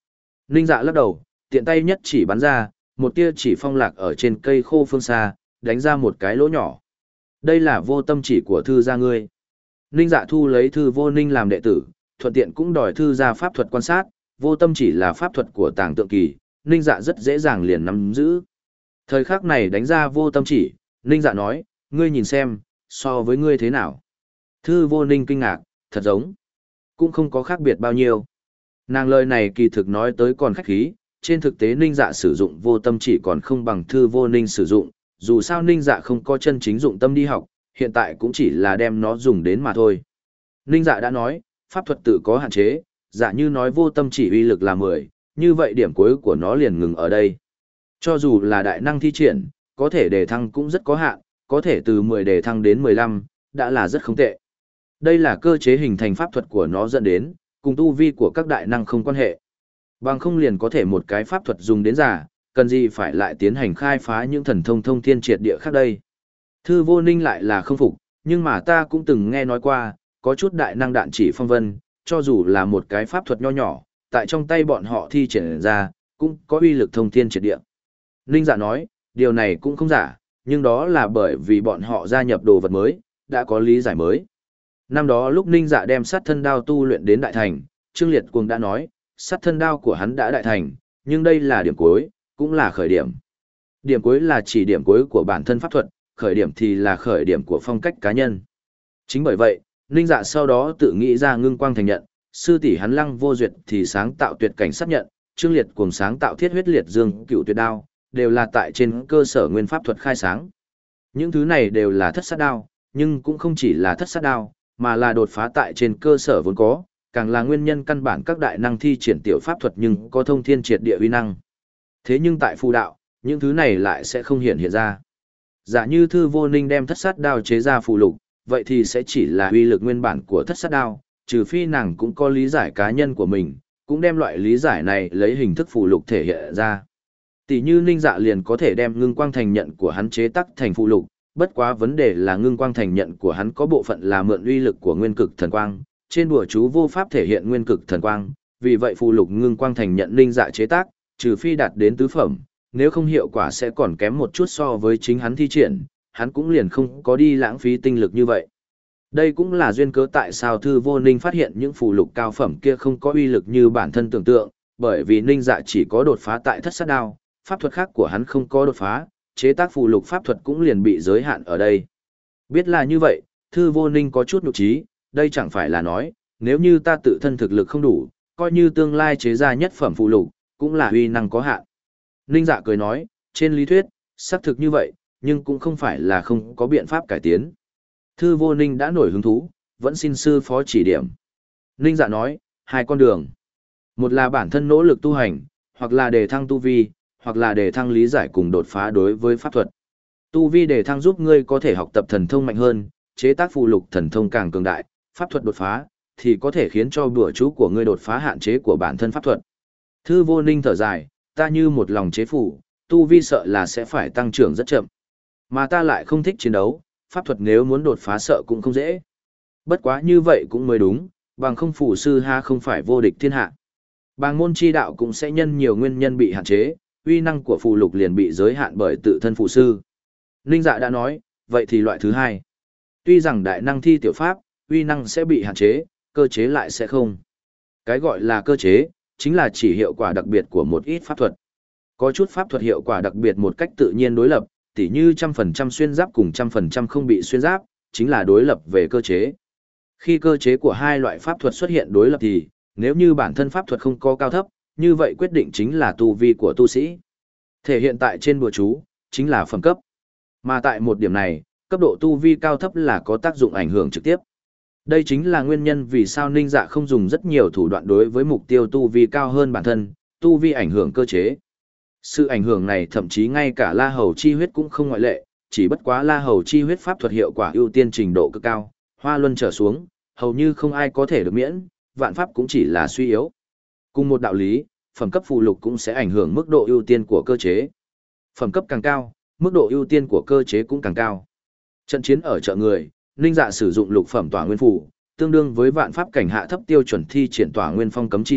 S1: Ninh Dạ lắc đầu, tiện tay nhất chỉ bắn ra, một tia chỉ phong lạc ở trên cây khô phương xa, đánh ra một cái lỗ nhỏ. Đây là vô tâm chỉ của thư gia ngươi. Ninh Dạ thu lấy thư vô ninh làm đệ tử, thuận tiện cũng đòi thư gia pháp thuật quan sát, vô tâm chỉ là pháp thuật của tàng tượng kỳ, Ninh Dạ rất dễ dàng liền nắm giữ. Thời khắc này đánh ra vô tâm chỉ, Ninh Dạ nói, ngươi nhìn xem, so với ngươi thế nào. Thư vô ninh kinh ngạc, thật giống, cũng không có khác biệt bao nhiêu. Nàng lời này kỳ thực nói tới còn khách khí, trên thực tế Ninh Dạ sử dụng vô tâm chỉ còn không bằng thư vô ninh sử dụng, dù sao Ninh Dạ không có chân chính dụng tâm đi học, hiện tại cũng chỉ là đem nó dùng đến mà thôi. Ninh Dạ đã nói, pháp thuật tự có hạn chế, dạ như nói vô tâm chỉ uy lực là mười, như vậy điểm cuối của nó liền ngừng ở đây. Cho dù là đại năng thi triển, có thể đề thăng cũng rất có hạn, có thể từ mười đề thăng đến mười lăm, đã là rất không tệ. Đây là cơ chế hình thành pháp thuật của nó dẫn đến, cùng tu vi của các đại năng không quan hệ. Bằng không liền có thể một cái pháp thuật dùng đến giả, cần gì phải lại tiến hành khai phá những thần thông thông thiên triệt địa khác đây. Thư vô ninh lại là không phục, nhưng mà ta cũng từng nghe nói qua, có chút đại năng đạn chỉ phong vân, cho dù là một cái pháp thuật nho nhỏ, tại trong tay bọn họ thi triển ra, cũng có uy lực thông thiên triệt địa. Ninh Dạ nói, điều này cũng không giả, nhưng đó là bởi vì bọn họ gia nhập đồ vật mới, đã có lý giải mới. Năm đó lúc Ninh Dạ đem sát thân đao tu luyện đến đại thành, Trương Liệt Cuồng đã nói, sát thân đao của hắn đã đại thành, nhưng đây là điểm cuối, cũng là khởi điểm. Điểm cuối là chỉ điểm cuối của bản thân pháp thuật, khởi điểm thì là khởi điểm của phong cách cá nhân. Chính bởi vậy, Ninh Dạ sau đó tự nghĩ ra ngưng quang thành nhận, sư tỷ hắn Lăng Vô Duyệt thì sáng tạo tuyệt cảnh sát nhận, Trương Liệt Cuồng sáng tạo thiết huyết liệt dương cựu tuyệt đao, đều là tại trên cơ sở nguyên pháp thuật khai sáng. Những thứ này đều là thất sát đao, nhưng cũng không chỉ là thất sát đao, mà là đột phá tại trên cơ sở vốn có, càng là nguyên nhân căn bản các đại năng thi triển tiểu pháp thuật nhưng có thông thiên triệt địa uy năng. Thế nhưng tại phù đạo, những thứ này lại sẽ không hiện hiện ra. Giả như Thư Vô Ninh đem thất sát đao chế ra phù lục, vậy thì sẽ chỉ là uy lực nguyên bản của thất sát đao, trừ phi nàng cũng có lý giải cá nhân của mình, cũng đem loại lý giải này lấy hình thức phù lục thể hiện ra. Tỷ như Ninh Dạ liền có thể đem ngưng quang thành nhận của hắn chế tác thành phù lục, bất quá vấn đề là ngưng quang thành nhận của hắn có bộ phận là mượn uy lực của nguyên cực thần quang, trên bùa chú vô pháp thể hiện nguyên cực thần quang, vì vậy phù lục ngưng quang thành nhận Ninh Dạ chế tác, trừ phi đạt đến tứ phẩm, nếu không hiệu quả sẽ còn kém một chút so với chính hắn thi triển, hắn cũng liền không có đi lãng phí tinh lực như vậy. Đây cũng là duyên cớ tại sao Thư Vô Ninh phát hiện những phù lục cao phẩm kia không có uy lực như bản thân tưởng tượng, bởi vì Ninh Dạ chỉ có đột phá tại thất sát đao, pháp thuật khác của hắn không có đột phá, chế tác phù lục pháp thuật cũng liền bị giới hạn ở đây. Biết là như vậy, Thư Vô Ninh có chút nhục trí, đây chẳng phải là nói, nếu như ta tự thân thực lực không đủ, coi như tương lai chế ra nhất phẩm phù lục, cũng là uy năng có hạn. Ninh Dạ cười nói, trên lý thuyết, xác thực như vậy, nhưng cũng không phải là không có biện pháp cải tiến. Thư Vô Ninh đã nổi hứng thú, vẫn xin sư phó chỉ điểm. Ninh Dạ nói, hai con đường. Một là bản thân nỗ lực tu hành, hoặc là đề thăng tu vi, hoặc là đề thăng lý giải cùng đột phá đối với pháp thuật. Tu vi đề thăng giúp ngươi có thể học tập thần thông mạnh hơn, chế tác phù lục thần thông càng cường đại, pháp thuật đột phá, thì có thể khiến cho bùa chú của ngươi đột phá hạn chế của bản thân pháp thuật. Thư Vô Ninh thở dài, ta như một lòng chế phủ, tu vi sợ là sẽ phải tăng trưởng rất chậm. Mà ta lại không thích chiến đấu, pháp thuật nếu muốn đột phá sợ cũng không dễ. Bất quá như vậy cũng mới đúng, bằng không phủ sư ha không phải vô địch thiên hạ. Bàng môn chi đạo cũng sẽ nhân nhiều nguyên nhân bị hạn chế, uy năng của phù lục liền bị giới hạn bởi tự thân phù sư. Ninh Dạ đã nói, vậy thì loại thứ hai. Tuy rằng đại năng thi tiểu pháp, uy năng sẽ bị hạn chế, cơ chế lại sẽ không. Cái gọi là cơ chế, chính là chỉ hiệu quả đặc biệt của một ít pháp thuật. Có chút pháp thuật hiệu quả đặc biệt một cách tự nhiên đối lập, tỉ như trăm phần trăm xuyên giáp cùng trăm phần trăm không bị xuyên giáp, chính là đối lập về cơ chế. Khi cơ chế của hai loại pháp thuật xuất hiện đối lập thì, nếu như bản thân pháp thuật không có cao thấp, như vậy quyết định chính là tu vi của tu sĩ. Thể hiện tại trên bùa chú, chính là phẩm cấp. Mà tại một điểm này, cấp độ tu vi cao thấp là có tác dụng ảnh hưởng trực tiếp. Đây chính là nguyên nhân vì sao Ninh Dạ không dùng rất nhiều thủ đoạn đối với mục tiêu tu vi cao hơn bản thân, tu vi ảnh hưởng cơ chế. Sự ảnh hưởng này thậm chí ngay cả La Hầu chi huyết cũng không ngoại lệ, chỉ bất quá La Hầu chi huyết pháp thuật hiệu quả ưu tiên trình độ cực cao, Hoa Luân trở xuống, hầu như không ai có thể được miễn, vạn pháp cũng chỉ là suy yếu. Cùng một đạo lý, phẩm cấp phù lục cũng sẽ ảnh hưởng mức độ ưu tiên của cơ chế. Phẩm cấp càng cao, mức độ ưu tiên của cơ chế cũng càng cao. Trận chiến ở chợ người, Ninh Dạ sử dụng lục phẩm tỏa nguyên phù, tương đương với vạn pháp cảnh hạ thấp tiêu chuẩn thi triển tỏa nguyên phong cấm chi thuật,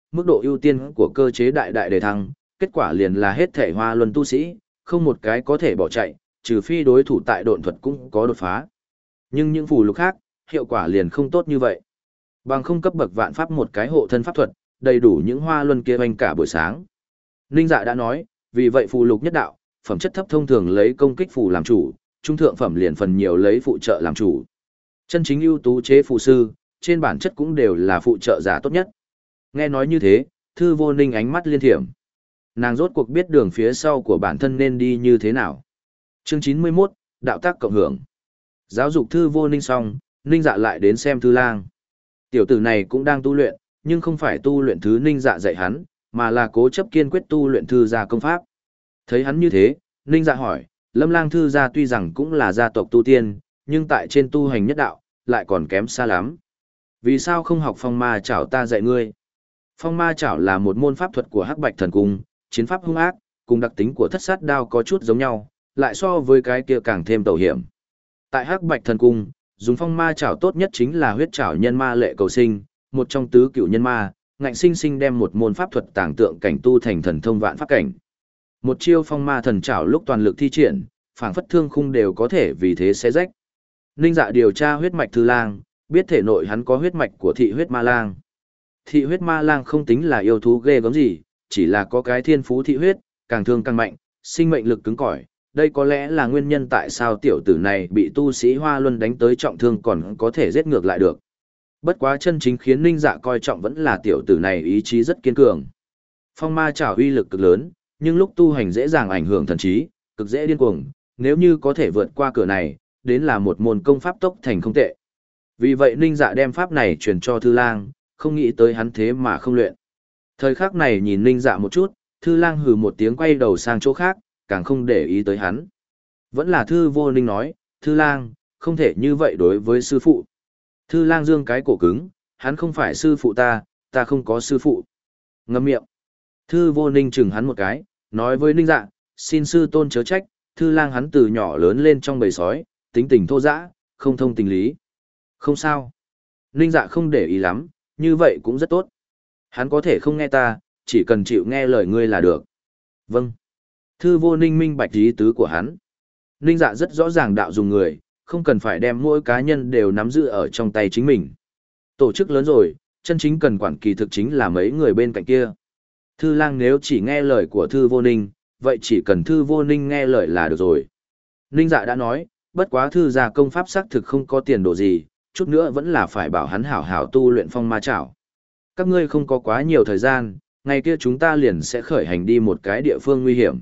S1: mức độ ưu tiên của cơ chế đại đại đề thăng, kết quả liền là hết thể Hoa Luân tu sĩ, không một cái có thể bỏ chạy, trừ phi đối thủ tại độn thuật cũng có đột phá. Nhưng những phù lục khác, hiệu quả liền không tốt như vậy. Bằng không cấp bậc vạn pháp một cái hộ thân pháp thuật, đầy đủ những Hoa Luân kia oanh cả buổi sáng. Ninh Dạ đã nói, vì vậy phù lục nhất đạo, phẩm chất thấp thông thường lấy công kích phù làm chủ, trung thượng phẩm liền phần nhiều lấy phụ trợ làm chủ. Chân chính ưu tú chế phù sư, trên bản chất cũng đều là phụ trợ giả tốt nhất. Nghe nói như thế, Thư Vô Ninh ánh mắt liên thiểm. Nàng rốt cuộc biết đường phía sau của bản thân nên đi như thế nào. Chương chín mươi mốt, đạo tác cộng hưởng. Giáo dục Thư Vô Ninh xong, Ninh Dạ lại đến xem Thư Lang. Tiểu tử này cũng đang tu luyện, nhưng không phải tu luyện thứ Ninh Dạ dạy hắn, mà là cố chấp kiên quyết tu luyện thư gia công pháp. Thấy hắn như thế, Ninh Dạ hỏi, Lâm Lang thư gia tuy rằng cũng là gia tộc tu tiên, nhưng tại trên tu hành nhất đạo, lại còn kém xa lắm. Vì sao không học phong ma chảo ta dạy ngươi? Phong ma chảo là một môn pháp thuật của Hắc Bạch Thần Cung, chiến pháp hung ác, cùng đặc tính của thất sát đao có chút giống nhau, lại so với cái kia càng thêm tẩu hiểm. Tại Hắc Bạch Thần Cung, dùng phong ma chảo tốt nhất chính là huyết chảo nhân ma lệ cầu sinh, một trong tứ cửu nhân ma, ngạnh sinh sinh đem một môn pháp thuật tàng tượng cảnh tu thành thần thông vạn pháp cảnh. Một chiêu phong ma thần chảo lúc toàn lực thi triển, phảng phất thương khung đều có thể vì thế xé rách. Ninh Dạ điều tra huyết mạch Thư Lang, biết thể nội hắn có huyết mạch của thị huyết ma lang. Thị huyết ma lang không tính là yêu thú ghê gớm gì, chỉ là có cái thiên phú thị huyết, càng thương càng mạnh, sinh mệnh lực cứng cỏi. Đây có lẽ là nguyên nhân tại sao tiểu tử này bị tu sĩ Hoa Luân đánh tới trọng thương còn có thể giết ngược lại được. Bất quá chân chính khiến Ninh Dạ coi trọng vẫn là tiểu tử này ý chí rất kiên cường. Phong ma chảo uy lực cực lớn, nhưng lúc tu hành dễ dàng ảnh hưởng thần trí, cực dễ điên cuồng, nếu như có thể vượt qua cửa này, đến là một môn công pháp tốc thành không tệ. Vì vậy Ninh Dạ đem pháp này truyền cho Thư Lang, không nghĩ tới hắn thế mà không luyện. Thời khắc này nhìn Ninh Dạ một chút, Thư Lang hừ một tiếng quay đầu sang chỗ khác, càng không để ý tới hắn. Vẫn là Thư Vô Ninh nói, Thư Lang, không thể như vậy đối với sư phụ. Thư Lang dương cái cổ cứng, hắn không phải sư phụ ta, ta không có sư phụ. Ngậm miệng. Thư Vô Ninh chừng hắn một cái, nói với Ninh Dạ, xin sư tôn chớ trách, Thư Lang hắn từ nhỏ lớn lên trong bầy sói, tính tình thô dã, không thông tình lý. Không sao. Ninh Dạ không để ý lắm, như vậy cũng rất tốt. Hắn có thể không nghe ta, chỉ cần chịu nghe lời ngươi là được. Vâng. Thư Vô Ninh minh bạch ý tứ của hắn. Ninh Dạ rất rõ ràng đạo dùng người, không cần phải đem mỗi cá nhân đều nắm giữ ở trong tay chính mình. Tổ chức lớn rồi, chân chính cần quản kỳ thực chính là mấy người bên cạnh kia. Thư Lang nếu chỉ nghe lời của Thư Vô Ninh, vậy chỉ cần Thư Vô Ninh nghe lời là được rồi. Ninh Dạ đã nói, bất quá Thư gia công pháp xác thực không có tiền đồ gì, chút nữa vẫn là phải bảo hắn hảo hảo tu luyện phong ma chảo. Các ngươi không có quá nhiều thời gian, ngày kia chúng ta liền sẽ khởi hành đi một cái địa phương nguy hiểm.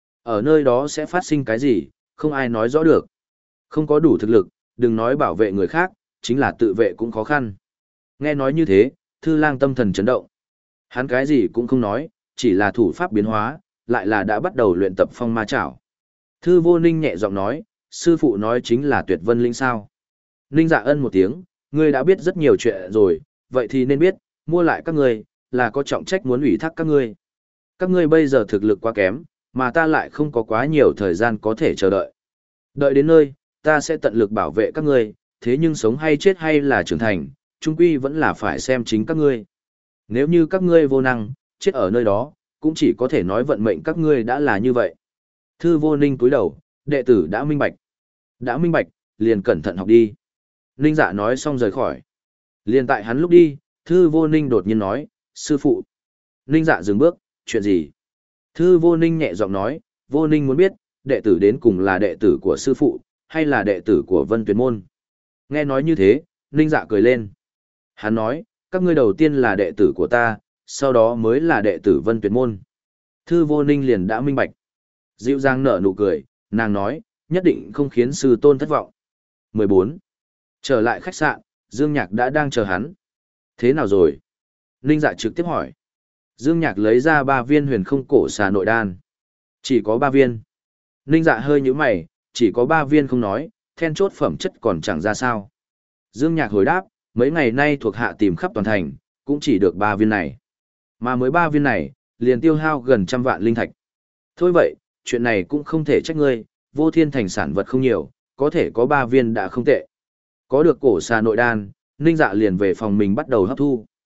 S1: Ở nơi đó sẽ phát sinh cái gì, không ai nói rõ được. Không có đủ thực lực, đừng nói bảo vệ người khác, chính là tự vệ cũng khó khăn. Nghe nói như thế, Thư Lang tâm thần chấn động. Hắn cái gì cũng không nói, chỉ là thủ pháp biến hóa, lại là đã bắt đầu luyện tập phong ma chảo. Thư Vô Ninh nhẹ giọng nói, sư phụ nói chính là Tuyệt Vân Linh sao. Ninh Dạ ân một tiếng, ngươi đã biết rất nhiều chuyện rồi, vậy thì nên biết, mua lại các ngươi, là có trọng trách muốn ủy thác các ngươi. Các ngươi bây giờ thực lực quá kém, mà ta lại không có quá nhiều thời gian có thể chờ đợi. Đợi đến nơi, ta sẽ tận lực bảo vệ các ngươi, thế nhưng sống hay chết hay là trưởng thành, chung quy vẫn là phải xem chính các ngươi. Nếu như các ngươi vô năng, chết ở nơi đó, cũng chỉ có thể nói vận mệnh các ngươi đã là như vậy. Thư Vô Ninh cúi đầu, đệ tử đã minh bạch. Đã minh bạch, liền cẩn thận học đi. Ninh Dạ nói xong rời khỏi. Liền tại hắn lúc đi, Thư Vô Ninh đột nhiên nói, sư phụ. Ninh Dạ dừng bước, chuyện gì? Thư Vô Ninh nhẹ giọng nói, Vô Ninh muốn biết, đệ tử đến cùng là đệ tử của sư phụ, hay là đệ tử của Vân Tuyệt Môn. Nghe nói như thế, Ninh Dạ cười lên. Hắn nói, các ngươi đầu tiên là đệ tử của ta, sau đó mới là đệ tử Vân Tuyệt Môn. Thư Vô Ninh liền đã minh bạch. Dịu dàng nở nụ cười, nàng nói, nhất định không khiến sư tôn thất vọng. mười bốn. Trở lại khách sạn, Dương Nhạc đã đang chờ hắn. Thế nào rồi? Ninh Dạ trực tiếp hỏi. Dương Nhạc lấy ra ba viên huyền không cổ xà nội đan. Chỉ có ba viên. Ninh Dạ hơi nhíu mày, chỉ có ba viên không nói, then chốt phẩm chất còn chẳng ra sao. Dương Nhạc hồi đáp, mấy ngày nay thuộc hạ tìm khắp toàn thành, cũng chỉ được ba viên này. Mà mới ba viên này, liền tiêu hao gần trăm vạn linh thạch. Thôi vậy, chuyện này cũng không thể trách ngươi, Vô Thiên Thành sản vật không nhiều, có thể có ba viên đã không tệ. Có được cổ xà nội đan, Ninh Dạ liền về phòng mình bắt đầu hấp thu.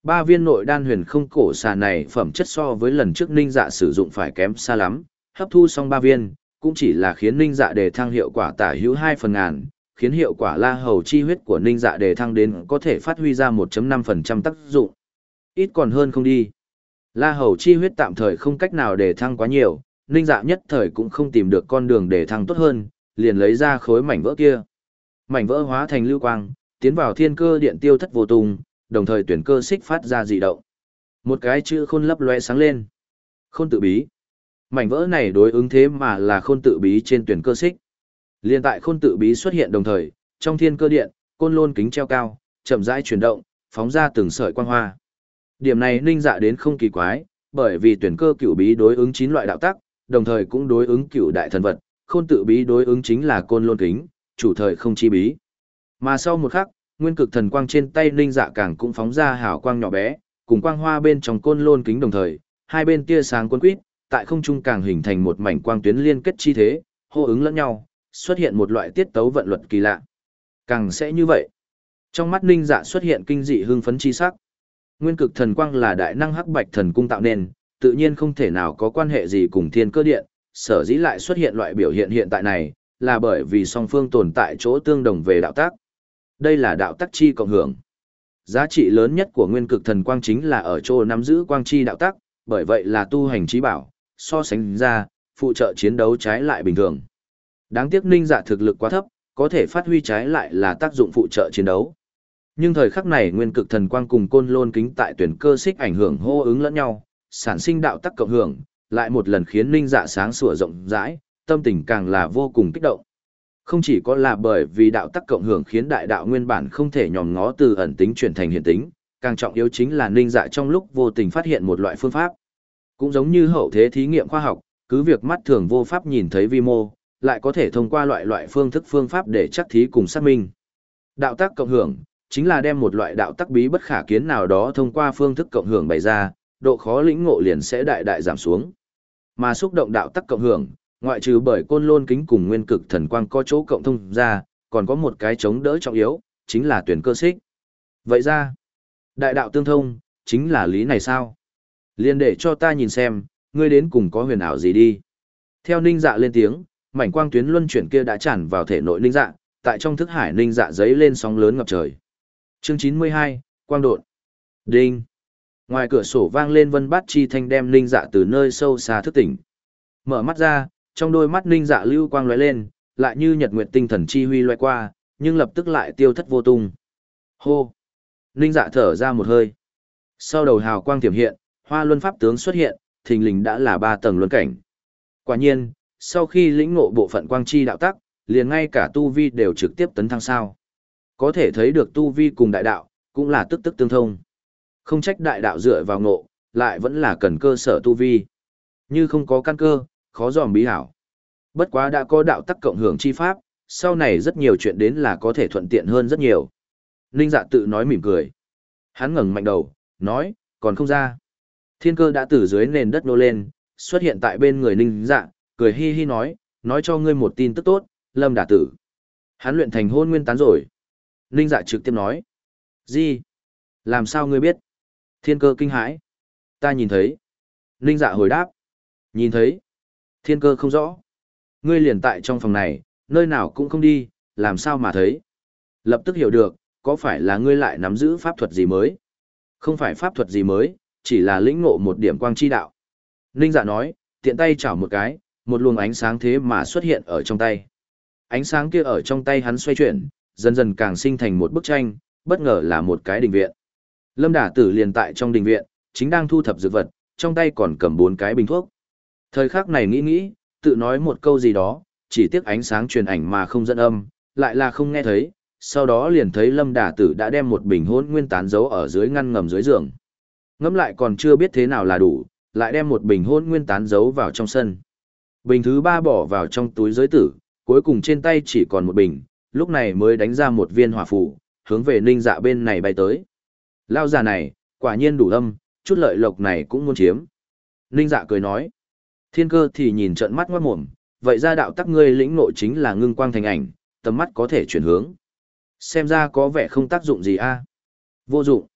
S1: Ba viên nội đan huyền không cổ xà này phẩm chất so với lần trước ninh dạ sử dụng phải kém xa lắm, hấp thu xong ba viên, cũng chỉ là khiến ninh dạ đề thăng hiệu quả tả hữu hai phần ngàn, khiến hiệu quả la hầu chi huyết của ninh dạ đề thăng đến có thể phát huy ra một phẩy năm phần trăm tác dụng. Ít còn hơn không đi. La hầu chi huyết tạm thời không cách nào đề thăng quá nhiều, ninh dạ nhất thời cũng không tìm được con đường đề thăng tốt hơn, liền lấy ra khối mảnh vỡ kia. Mảnh vỡ hóa thành lưu quang, tiến vào thiên cơ điện tiêu thất vô tung, đồng thời tuyển cơ xích phát ra dị động. Một cái chữ khôn lấp lóe sáng lên. Khôn tự bí. Mảnh vỡ này đối ứng thế mà là khôn tự bí trên tuyển cơ xích. Liên tại khôn tự bí xuất hiện đồng thời, trong thiên cơ điện, côn lôn kính treo cao, chậm rãi chuyển động, phóng ra từng sợi quang hoa. Điểm này ninh dạ đến không kỳ quái, bởi vì tuyển cơ cửu bí đối ứng chín loại đạo tắc, đồng thời cũng đối ứng cửu đại thần vật, khôn tự bí đối ứng chính là côn lôn kính, chủ thời không chi bí. Mà sau một khắc, nguyên cực thần quang trên tay ninh dạ càng cũng phóng ra hào quang nhỏ bé, cùng quang hoa bên trong côn lôn kính đồng thời, hai bên tia sáng cuốn quýt, tại không trung càng hình thành một mảnh quang tuyến liên kết chi thế, hô ứng lẫn nhau, xuất hiện một loại tiết tấu vận luật kỳ lạ. Càng sẽ như vậy. Trong mắt ninh dạ xuất hiện kinh dị hưng phấn chi sắc. Nguyên cực thần quang là đại năng hắc bạch thần cung tạo nên, tự nhiên không thể nào có quan hệ gì cùng thiên cơ điện, sở dĩ lại xuất hiện loại biểu hiện hiện tại này, là bởi vì song phương tồn tại chỗ tương đồng về đạo tác. Đây là đạo tác chi cộng hưởng. Giá trị lớn nhất của nguyên cực thần quang chính là ở chỗ nắm giữ quang chi đạo tác, bởi vậy là tu hành trí bảo, so sánh ra, phụ trợ chiến đấu trái lại bình thường. Đáng tiếc ninh dạ thực lực quá thấp, có thể phát huy trái lại là tác dụng phụ trợ chiến đấu. Nhưng thời khắc này nguyên cực thần quang cùng côn lôn kính tại tuyển cơ xích ảnh hưởng hô ứng lẫn nhau, sản sinh đạo tắc cộng hưởng, lại một lần khiến ninh dạ sáng sủa rộng rãi, tâm tình càng là vô cùng kích động. Không chỉ có là bởi vì đạo tắc cộng hưởng khiến đại đạo nguyên bản không thể nhòm ngó từ ẩn tính chuyển thành hiện tính, càng trọng yếu chính là ninh dạ trong lúc vô tình phát hiện một loại phương pháp. Cũng giống như hậu thế thí nghiệm khoa học, cứ việc mắt thường vô pháp nhìn thấy vi mô, lại có thể thông qua loại loại phương thức phương pháp để chắc thí cùng xác minh. Đạo tắc cộng hưởng chính là đem một loại đạo tắc bí bất khả kiến nào đó thông qua phương thức cộng hưởng bày ra, độ khó lĩnh ngộ liền sẽ đại đại giảm xuống. Mà xúc động đạo tắc cộng hưởng, ngoại trừ bởi côn lôn kính cùng nguyên cực thần quang có chỗ cộng thông ra, còn có một cái chống đỡ trọng yếu, chính là tuyển cơ xích. Vậy ra, đại đạo tương thông, chính là lý này sao? Liên để cho ta nhìn xem, ngươi đến cùng có huyền ảo gì đi. Theo ninh dạ lên tiếng, mảnh quang tuyến luân chuyển kia đã tràn vào thể nội ninh dạ, tại trong thức hải ninh dạ giấy lên sóng lớn ngập trời. Chương chín mươi hai, Quang độn. Đinh. Ngoài cửa sổ vang lên vân bát chi thanh đem ninh dạ từ nơi sâu xa thức tỉnh. Mở mắt ra, trong đôi mắt ninh dạ lưu quang lóe lên, lại như nhật nguyệt tinh thần chi huy lóe qua, nhưng lập tức lại tiêu thất vô tung. Hô. Ninh dạ thở ra một hơi. Sau đầu hào quang tiềm hiện, hoa luân pháp tướng xuất hiện, thình lình đã là ba tầng luân cảnh. Quả nhiên, sau khi lĩnh ngộ bộ phận quang chi đạo tắc, liền ngay cả tu vi đều trực tiếp tấn thăng sao. Có thể thấy được tu vi cùng đại đạo, cũng là tức tức tương thông. Không trách đại đạo dựa vào ngộ, lại vẫn là cần cơ sở tu vi. Như không có căn cơ, khó dòm bí hảo. Bất quá đã có đạo tắc cộng hưởng chi pháp, sau này rất nhiều chuyện đến là có thể thuận tiện hơn rất nhiều. Ninh dạ tự nói mỉm cười. Hắn ngẩng mạnh đầu, nói, còn không ra. Thiên cơ đã từ dưới nền đất nô lên, xuất hiện tại bên người ninh dạ, cười hi hi nói, nói cho ngươi một tin tức tốt, Lâm đả tử. Hắn luyện thành hôn nguyên tán rồi. Ninh dạ trực tiếp nói. Gì? Làm sao ngươi biết? Thiên cơ kinh hãi. Ta nhìn thấy. Ninh dạ hồi đáp. Nhìn thấy. Thiên cơ không rõ. Ngươi liền tại trong phòng này, nơi nào cũng không đi, làm sao mà thấy. Lập tức hiểu được, có phải là ngươi lại nắm giữ pháp thuật gì mới? Không phải pháp thuật gì mới, chỉ là lĩnh ngộ một điểm quang chi đạo. Ninh dạ nói, tiện tay chảo một cái, một luồng ánh sáng thế mà xuất hiện ở trong tay. Ánh sáng kia ở trong tay hắn xoay chuyển, dần dần càng sinh thành một bức tranh, bất ngờ là một cái đình viện. Lâm Đả Tử liền tại trong đình viện, chính đang thu thập dược vật, trong tay còn cầm bốn cái bình thuốc. Thời khắc này nghĩ nghĩ, tự nói một câu gì đó, chỉ tiếc ánh sáng truyền ảnh mà không dẫn âm, lại là không nghe thấy, sau đó liền thấy Lâm Đả Tử đã đem một bình hỗn nguyên tán giấu ở dưới ngăn ngầm dưới giường. Ngẫm lại còn chưa biết thế nào là đủ, lại đem một bình hỗn nguyên tán giấu vào trong sân. Bình thứ ba bỏ vào trong túi giới tử, cuối cùng trên tay chỉ còn một bình, lúc này mới đánh ra một viên hỏa phù, hướng về Ninh Dạ bên này bay tới. Lao già này, quả nhiên đủ âm, chút lợi lộc này cũng muốn chiếm. Ninh Dạ cười nói. Thiên cơ thì nhìn trợn mắt ngoát mồm, vậy ra đạo tắc ngươi lĩnh nội chính là ngưng quang thành ảnh, tầm mắt có thể chuyển hướng. Xem ra có vẻ không tác dụng gì a. Vô dụng.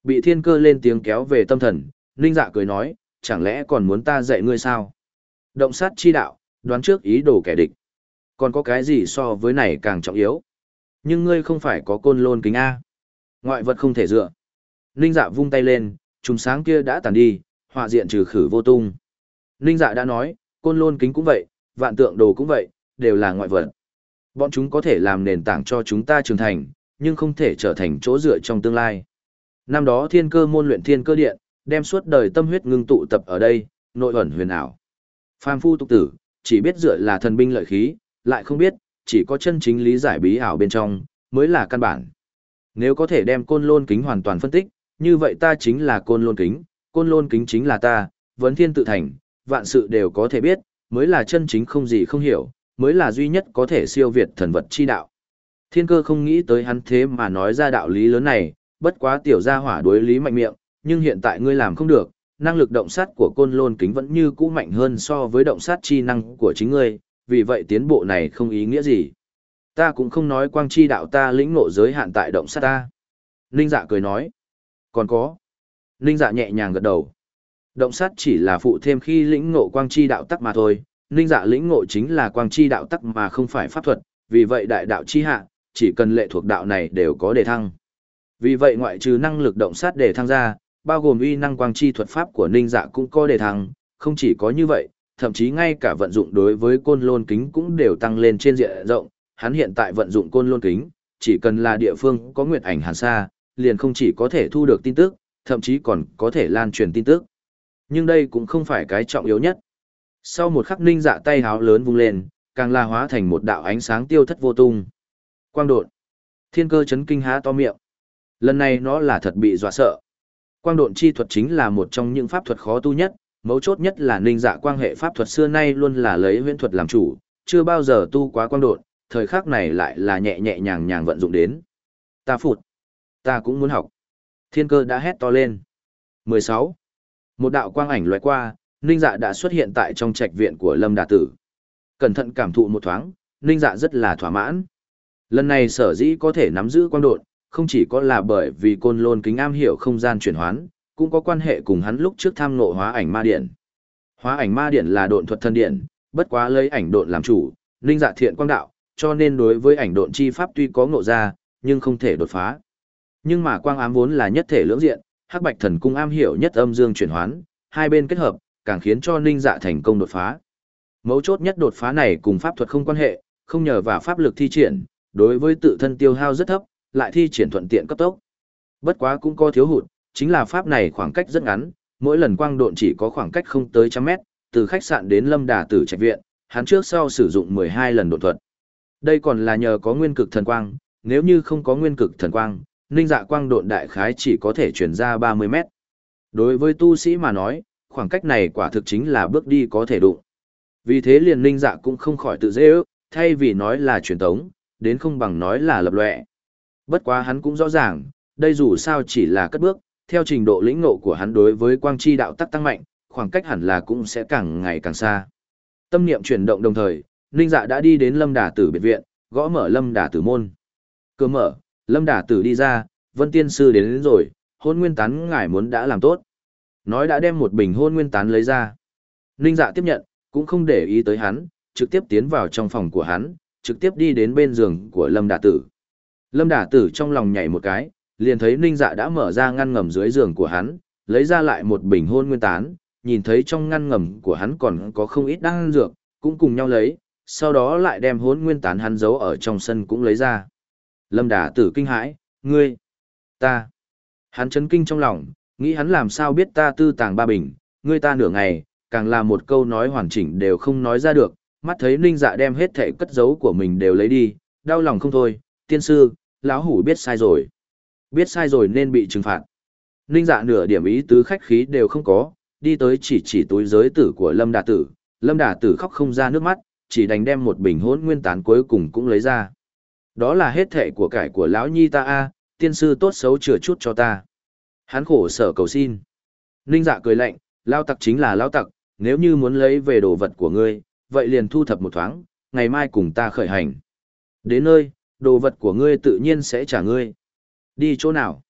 S1: Bị thiên cơ lên tiếng kéo về tâm thần, Ninh Dạ cười nói, chẳng lẽ còn muốn ta dạy ngươi sao? Động sát chi đạo, đoán trước ý đồ kẻ địch. Còn có cái gì so với này càng trọng yếu? Nhưng ngươi không phải có côn lôn kính A. Ngoại vật không thể dựa. Ninh Dạ vung tay lên, chùm sáng kia đã tàn đi, họa diện trừ khử vô tung. Ninh Dạ đã nói, côn lôn kính cũng vậy, vạn tượng đồ cũng vậy, đều là ngoại vật. Bọn chúng có thể làm nền tảng cho chúng ta trưởng thành, nhưng không thể trở thành chỗ dựa trong tương lai. Năm đó thiên cơ môn luyện thiên cơ điện, đem suốt đời tâm huyết ngưng tụ tập ở đây, nội ẩn huyền ảo. Phàm phu tục tử, chỉ biết dựa là thần binh lợi khí, lại không biết, chỉ có chân chính lý giải bí ảo bên trong, mới là căn bản. Nếu có thể đem côn lôn kính hoàn toàn phân tích, như vậy ta chính là côn lôn kính, côn lôn kính chính là ta, vấn thiên tự thành, vạn sự đều có thể biết, mới là chân chính không gì không hiểu, mới là duy nhất có thể siêu việt thần vật chi đạo. Thiên cơ không nghĩ tới hắn thế mà nói ra đạo lý lớn này, bất quá tiểu gia hỏa đối lý mạnh miệng, nhưng hiện tại ngươi làm không được, năng lực động sát của côn lôn kính vẫn như cũ mạnh hơn so với động sát chi năng của chính ngươi, vì vậy tiến bộ này không ý nghĩa gì. Ta cũng không nói quang chi đạo ta lĩnh ngộ giới hạn tại động sát ta. Ninh Dạ cười nói. Còn có. Ninh Dạ nhẹ nhàng gật đầu. Động sát chỉ là phụ thêm khi lĩnh ngộ quang chi đạo tắc mà thôi, Ninh Dạ lĩnh ngộ chính là quang chi đạo tắc mà không phải pháp thuật, vì vậy đại đạo chi hạ, chỉ cần lệ thuộc đạo này đều có đề thăng. Vì vậy ngoại trừ năng lực động sát đề thăng ra, bao gồm uy năng quang chi thuật pháp của Ninh Dạ cũng có đề thăng, không chỉ có như vậy, thậm chí ngay cả vận dụng đối với côn lôn kính cũng đều tăng lên trên diện rộng, hắn hiện tại vận dụng côn lôn kính, chỉ cần là địa phương có nguyệt ảnh hàn xa, liền không chỉ có thể thu được tin tức, thậm chí còn có thể lan truyền tin tức. Nhưng đây cũng không phải cái trọng yếu nhất. Sau một khắc Ninh Dạ tay háo lớn vung lên, càng la hóa thành một đạo ánh sáng tiêu thất vô tung. Quang độn. Thiên cơ chấn kinh há to miệng. Lần này nó là thật bị dọa sợ. Quang độn chi thuật chính là một trong những pháp thuật khó tu nhất, mấu chốt nhất là Ninh Dạ quang hệ pháp thuật xưa nay luôn là lấy huyễn thuật làm chủ, chưa bao giờ tu quá quang độn, thời khắc này lại là nhẹ nhẹ nhàng nhàng vận dụng đến. Ta phụt. Ta cũng muốn học. Thiên cơ đã hét to lên. mười sáu. Một đạo quang ảnh lóe qua, Ninh Dạ đã xuất hiện tại trong trạch viện của Lâm Đà Tử. Cẩn thận cảm thụ một thoáng, Ninh Dạ rất là thỏa mãn. Lần này sở dĩ có thể nắm giữ quang độn, không chỉ có là bởi vì côn lôn kính am hiểu không gian chuyển hoán, cũng có quan hệ cùng hắn lúc trước tham ngộ hóa ảnh ma điện. Hóa ảnh ma điện là độn thuật thân điện, bất quá lấy ảnh độn làm chủ, Ninh Dạ thiện quang đạo, cho nên đối với ảnh độn chi pháp tuy có ngộ ra, nhưng không thể đột phá. Nhưng mà quang ám vốn là nhất thể lưỡng diện, Hắc Bạch Thần Cung am hiểu nhất âm dương chuyển hoán, hai bên kết hợp, càng khiến cho Ninh Dạ thành công đột phá. Mấu chốt nhất đột phá này cùng pháp thuật không quan hệ, không nhờ vào pháp lực thi triển, đối với tự thân tiêu hao rất thấp, lại thi triển thuận tiện cấp tốc. Bất quá cũng có thiếu hụt, chính là pháp này khoảng cách rất ngắn, mỗi lần quang độn chỉ có khoảng cách không tới trăm mét, từ khách sạn đến Lâm Đà Tử trạch viện, hắn trước sau sử dụng mười hai lần độn thuật. Đây còn là nhờ có nguyên cực thần quang, nếu như không có nguyên cực thần quang, Ninh Dạ quang độn đại khái chỉ có thể truyền ra ba mươi mét. Đối với tu sĩ mà nói, khoảng cách này quả thực chính là bước đi có thể đụng. Vì thế liền Ninh Dạ cũng không khỏi tự dễ ước, thay vì nói là truyền tống, đến không bằng nói là lập lòe. Bất quá hắn cũng rõ ràng, đây dù sao chỉ là cất bước, theo trình độ lĩnh ngộ của hắn đối với quang chi đạo tắc tăng mạnh, khoảng cách hẳn là cũng sẽ càng ngày càng xa. Tâm niệm chuyển động đồng thời, Ninh Dạ đã đi đến Lâm Đà Tử biệt viện, gõ mở Lâm Đà Tử môn. Cửa mở, Lâm Đà Tử đi ra, Vân Tiên Sư đến, đến rồi, hôn nguyên tán ngài muốn đã làm tốt. Nói đã đem một bình hôn nguyên tán lấy ra. Ninh Dạ tiếp nhận, cũng không để ý tới hắn, trực tiếp tiến vào trong phòng của hắn, trực tiếp đi đến bên giường của Lâm Đà Tử. Lâm Đà Tử trong lòng nhảy một cái, liền thấy Ninh Dạ đã mở ra ngăn ngầm dưới giường của hắn, lấy ra lại một bình hôn nguyên tán, nhìn thấy trong ngăn ngầm của hắn còn có không ít đan dược, cũng cùng nhau lấy, sau đó lại đem hôn nguyên tán hắn giấu ở trong sân cũng lấy ra. Lâm Đà Tử kinh hãi, ngươi, ta, hắn chấn kinh trong lòng, nghĩ hắn làm sao biết ta tư tàng ba bình, ngươi ta nửa ngày, càng là một câu nói hoàn chỉnh đều không nói ra được, mắt thấy Ninh Dạ đem hết thảy cất giấu của mình đều lấy đi, đau lòng không thôi, tiên sư, lão hủ biết sai rồi. Biết sai rồi nên bị trừng phạt. Ninh Dạ nửa điểm ý tứ khách khí đều không có, đi tới chỉ chỉ túi giới tử của Lâm Đà Tử, Lâm Đà Tử khóc không ra nước mắt, chỉ đành đem một bình hỗn nguyên tán cuối cùng cũng lấy ra. Đó là hết thệ của cải của lão nhi ta a, tiên sư tốt xấu chừa chút cho ta. Hắn khổ sở cầu xin. Ninh Dạ cười lạnh, lao tặc chính là lao tặc, nếu như muốn lấy về đồ vật của ngươi, vậy liền thu thập một thoáng, ngày mai cùng ta khởi hành. Đến nơi, đồ vật của ngươi tự nhiên sẽ trả ngươi. Đi chỗ nào?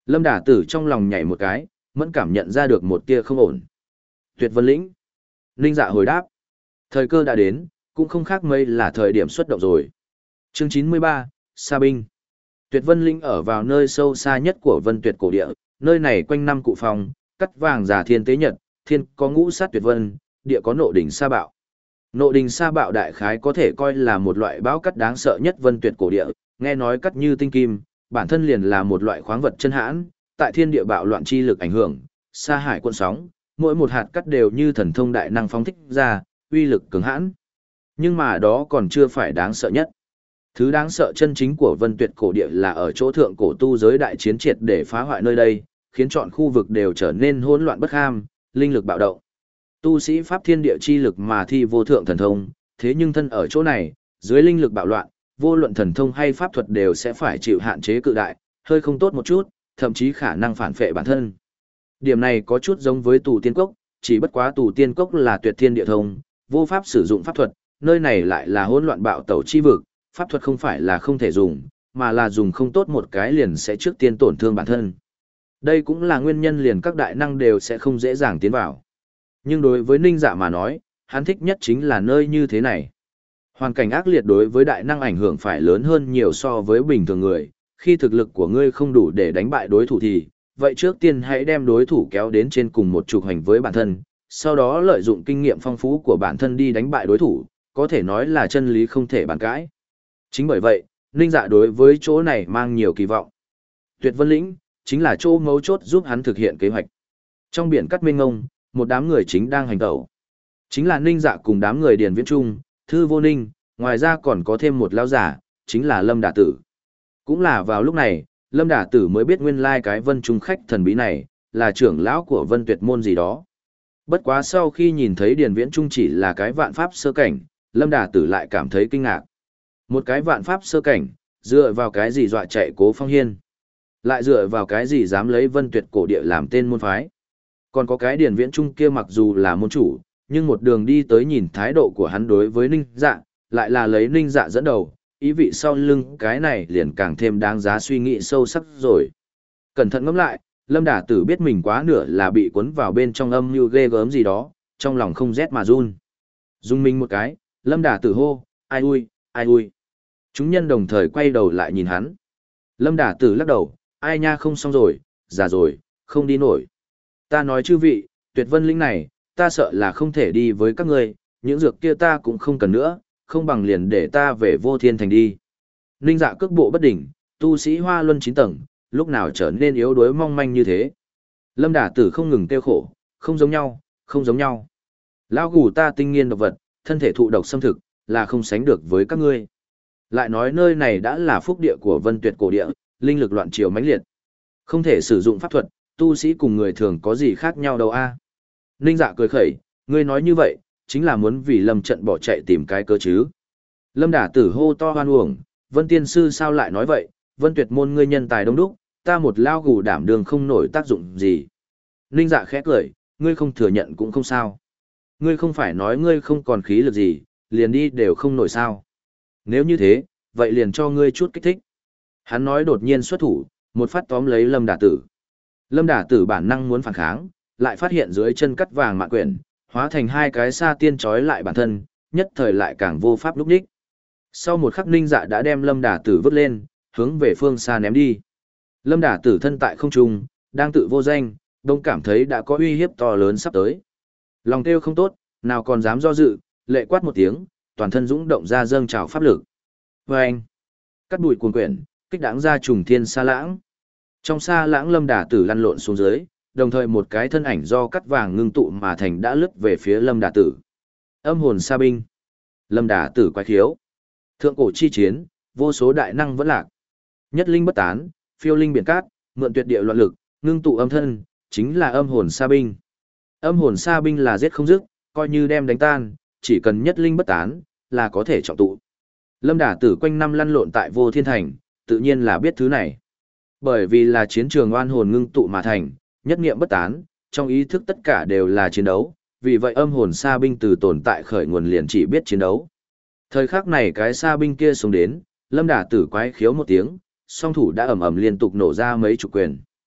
S1: Lâm Đả Tử trong lòng nhảy một cái, mẫn cảm nhận ra được một tia không ổn. Tuyệt Vân Lĩnh. Ninh Dạ hồi đáp. Thời cơ đã đến, cũng không khác mấy là thời điểm xuất động rồi. Chương chín mươi ba, Sa Binh. Tuyệt Vân Lĩnh ở vào nơi sâu xa nhất của Vân Tuyệt cổ địa, nơi này quanh năm cụ phòng, cắt vàng giả thiên tế nhật, thiên có ngũ sát tuyệt vân, địa có nộ đỉnh sa bạo. Nộ đỉnh sa bạo đại khái có thể coi là một loại bão cắt đáng sợ nhất Vân Tuyệt cổ địa, nghe nói cắt như tinh kim, bản thân liền là một loại khoáng vật chân hãn, tại thiên địa bạo loạn chi lực ảnh hưởng, sa hải cuộn sóng, mỗi một hạt cắt đều như thần thông đại năng phóng thích ra, uy lực cường hãn. Nhưng mà đó còn chưa phải đáng sợ nhất. Thứ đáng sợ chân chính của Vân Tuyệt cổ địa là ở chỗ thượng cổ tu giới đại chiến triệt để phá hoại nơi đây, khiến trọn khu vực đều trở nên hỗn loạn bất ham, linh lực bạo động. Tu sĩ pháp thiên địa chi lực mà thi vô thượng thần thông, thế nhưng thân ở chỗ này, dưới linh lực bạo loạn, vô luận thần thông hay pháp thuật đều sẽ phải chịu hạn chế cự đại, hơi không tốt một chút, thậm chí khả năng phản phệ bản thân. Điểm này có chút giống với tù tiên cốc, chỉ bất quá tù tiên cốc là tuyệt thiên địa thông, vô pháp sử dụng pháp thuật, nơi này lại là hỗn loạn bạo tẩu chi vực, pháp thuật không phải là không thể dùng, mà là dùng không tốt một cái liền sẽ trước tiên tổn thương bản thân. Đây cũng là nguyên nhân liền các đại năng đều sẽ không dễ dàng tiến vào. Nhưng đối với Ninh Dạ mà nói, hắn thích nhất chính là nơi như thế này. Hoàn cảnh ác liệt đối với đại năng ảnh hưởng phải lớn hơn nhiều so với bình thường người, khi thực lực của ngươi không đủ để đánh bại đối thủ thì, vậy trước tiên hãy đem đối thủ kéo đến trên cùng một trục hành với bản thân, sau đó lợi dụng kinh nghiệm phong phú của bản thân đi đánh bại đối thủ, có thể nói là chân lý không thể bàn cãi. Chính bởi vậy, Ninh Dạ đối với chỗ này mang nhiều kỳ vọng. Tuyệt Vân Lĩnh, chính là chỗ mấu chốt giúp hắn thực hiện kế hoạch. Trong biển cắt mênh ngông, một đám người chính đang hành tẩu. Chính là Ninh Dạ cùng đám người Điền Viễn Trung, Thư Vô Ninh, ngoài ra còn có thêm một lão giả, chính là Lâm Đả Tử. Cũng là vào lúc này, Lâm Đả Tử mới biết nguyên lai cái Vân Trung khách thần bí này, là trưởng lão của Vân Tuyệt môn gì đó. Bất quá sau khi nhìn thấy Điền Viễn Trung chỉ là cái vạn pháp sơ cảnh, Lâm Đả Tử lại cảm thấy kinh ngạc. Một cái vạn pháp sơ cảnh, dựa vào cái gì dọa chạy Cố Phong Hiên? Lại dựa vào cái gì dám lấy Vân Tuyệt cổ địa làm tên môn phái? Còn có cái Điền Viễn Trung kia mặc dù là môn chủ, nhưng một đường đi tới nhìn thái độ của hắn đối với Ninh Dạ, lại là lấy Ninh Dạ dẫn đầu, ý vị sau lưng cái này liền càng thêm đáng giá suy nghĩ sâu sắc rồi. Cẩn thận ngẫm lại, Lâm Đả Tử biết mình quá nửa là bị cuốn vào bên trong âm mưu ghê gớm gì đó, trong lòng không rét mà run. Dung mình một cái, Lâm Đả Tử hô, ai ui, ai ui. Chúng nhân đồng thời quay đầu lại nhìn hắn. Lâm Đả Tử lắc đầu, ai nha không xong rồi, già rồi, không đi nổi. Ta nói chư vị, Tuyệt Vân Lĩnh này, ta sợ là không thể đi với các ngươi, những dược kia ta cũng không cần nữa, không bằng liền để ta về Vô Thiên Thành đi. Ninh Dạ cước bộ bất đỉnh, tu sĩ Hoa Luân chín tầng, lúc nào trở nên yếu đuối mong manh như thế. Lâm Đả Tử không ngừng kêu khổ, không giống nhau, không giống nhau. Lão gù ta tinh nghiên độc vật, thân thể thụ độc xâm thực, là không sánh được với các ngươi. Lại nói nơi này đã là phúc địa của Vân Tuyệt cổ địa, linh lực loạn triều mãnh liệt. Không thể sử dụng pháp thuật, tu sĩ cùng người thường có gì khác nhau đâu a. Ninh Dạ cười khẩy, ngươi nói như vậy, chính là muốn vì Lâm trận bỏ chạy tìm cái cơ chứ. Lâm Đả Tử hô to hoan uổng, Vân Tiên Sư sao lại nói vậy, Vân Tuyệt môn ngươi nhân tài đông đúc, ta một lao gù đảm đường không nổi tác dụng gì. Ninh Dạ khẽ cười, ngươi không thừa nhận cũng không sao. Ngươi không phải nói ngươi không còn khí lực gì, liền đi đều không nổi sao. Nếu như thế, vậy liền cho ngươi chút kích thích. Hắn nói đột nhiên xuất thủ, một phát tóm lấy Lâm Đả Tử. Lâm Đả Tử bản năng muốn phản kháng, lại phát hiện dưới chân cắt vàng mạn quyển, hóa thành hai cái sa tiên trói lại bản thân, nhất thời lại càng vô pháp lúc đích. Sau một khắc Ninh Dạ đã đem Lâm Đả Tử vứt lên, hướng về phương xa ném đi. Lâm Đả Tử thân tại không trung, đang tự vô danh, đông cảm thấy đã có uy hiếp to lớn sắp tới. Lòng kêu không tốt, nào còn dám do dự, lệ quát một tiếng, toàn thân dũng động ra dâng trào pháp lực. Và anh, cắt bụi cuồn quyển, kích đáng ra trùng thiên sa lãng. Trong sa lãng Lâm Đả Tử lăn lộn xuống dưới, đồng thời một cái thân ảnh do cắt vàng ngưng tụ mà thành đã lướt về phía Lâm Đả Tử. Âm hồn sa binh. Lâm Đả Tử quái khiếu. Thượng cổ chi chiến, vô số đại năng vẫn lạc. Nhất linh bất tán, phiêu linh biển cát, mượn tuyệt địa loạn lực, ngưng tụ âm thân, chính là âm hồn sa binh. Âm hồn sa binh là giết không dứt, coi như đem đánh tan, chỉ cần nhất linh bất tán, là có thể trọng tụ. Lâm Đả Tử quanh năm lăn lộn tại Vô Thiên Thành, tự nhiên là biết thứ này. Bởi vì là chiến trường oan hồn ngưng tụ mà thành, nhất niệm bất tán, trong ý thức tất cả đều là chiến đấu, vì vậy âm hồn sa binh từ tồn tại khởi nguồn liền chỉ biết chiến đấu. Thời khắc này cái sa binh kia xuống đến, Lâm Đả Tử quái khiếu một tiếng, song thủ đã ầm ầm liên tục nổ ra mấy chục quyền.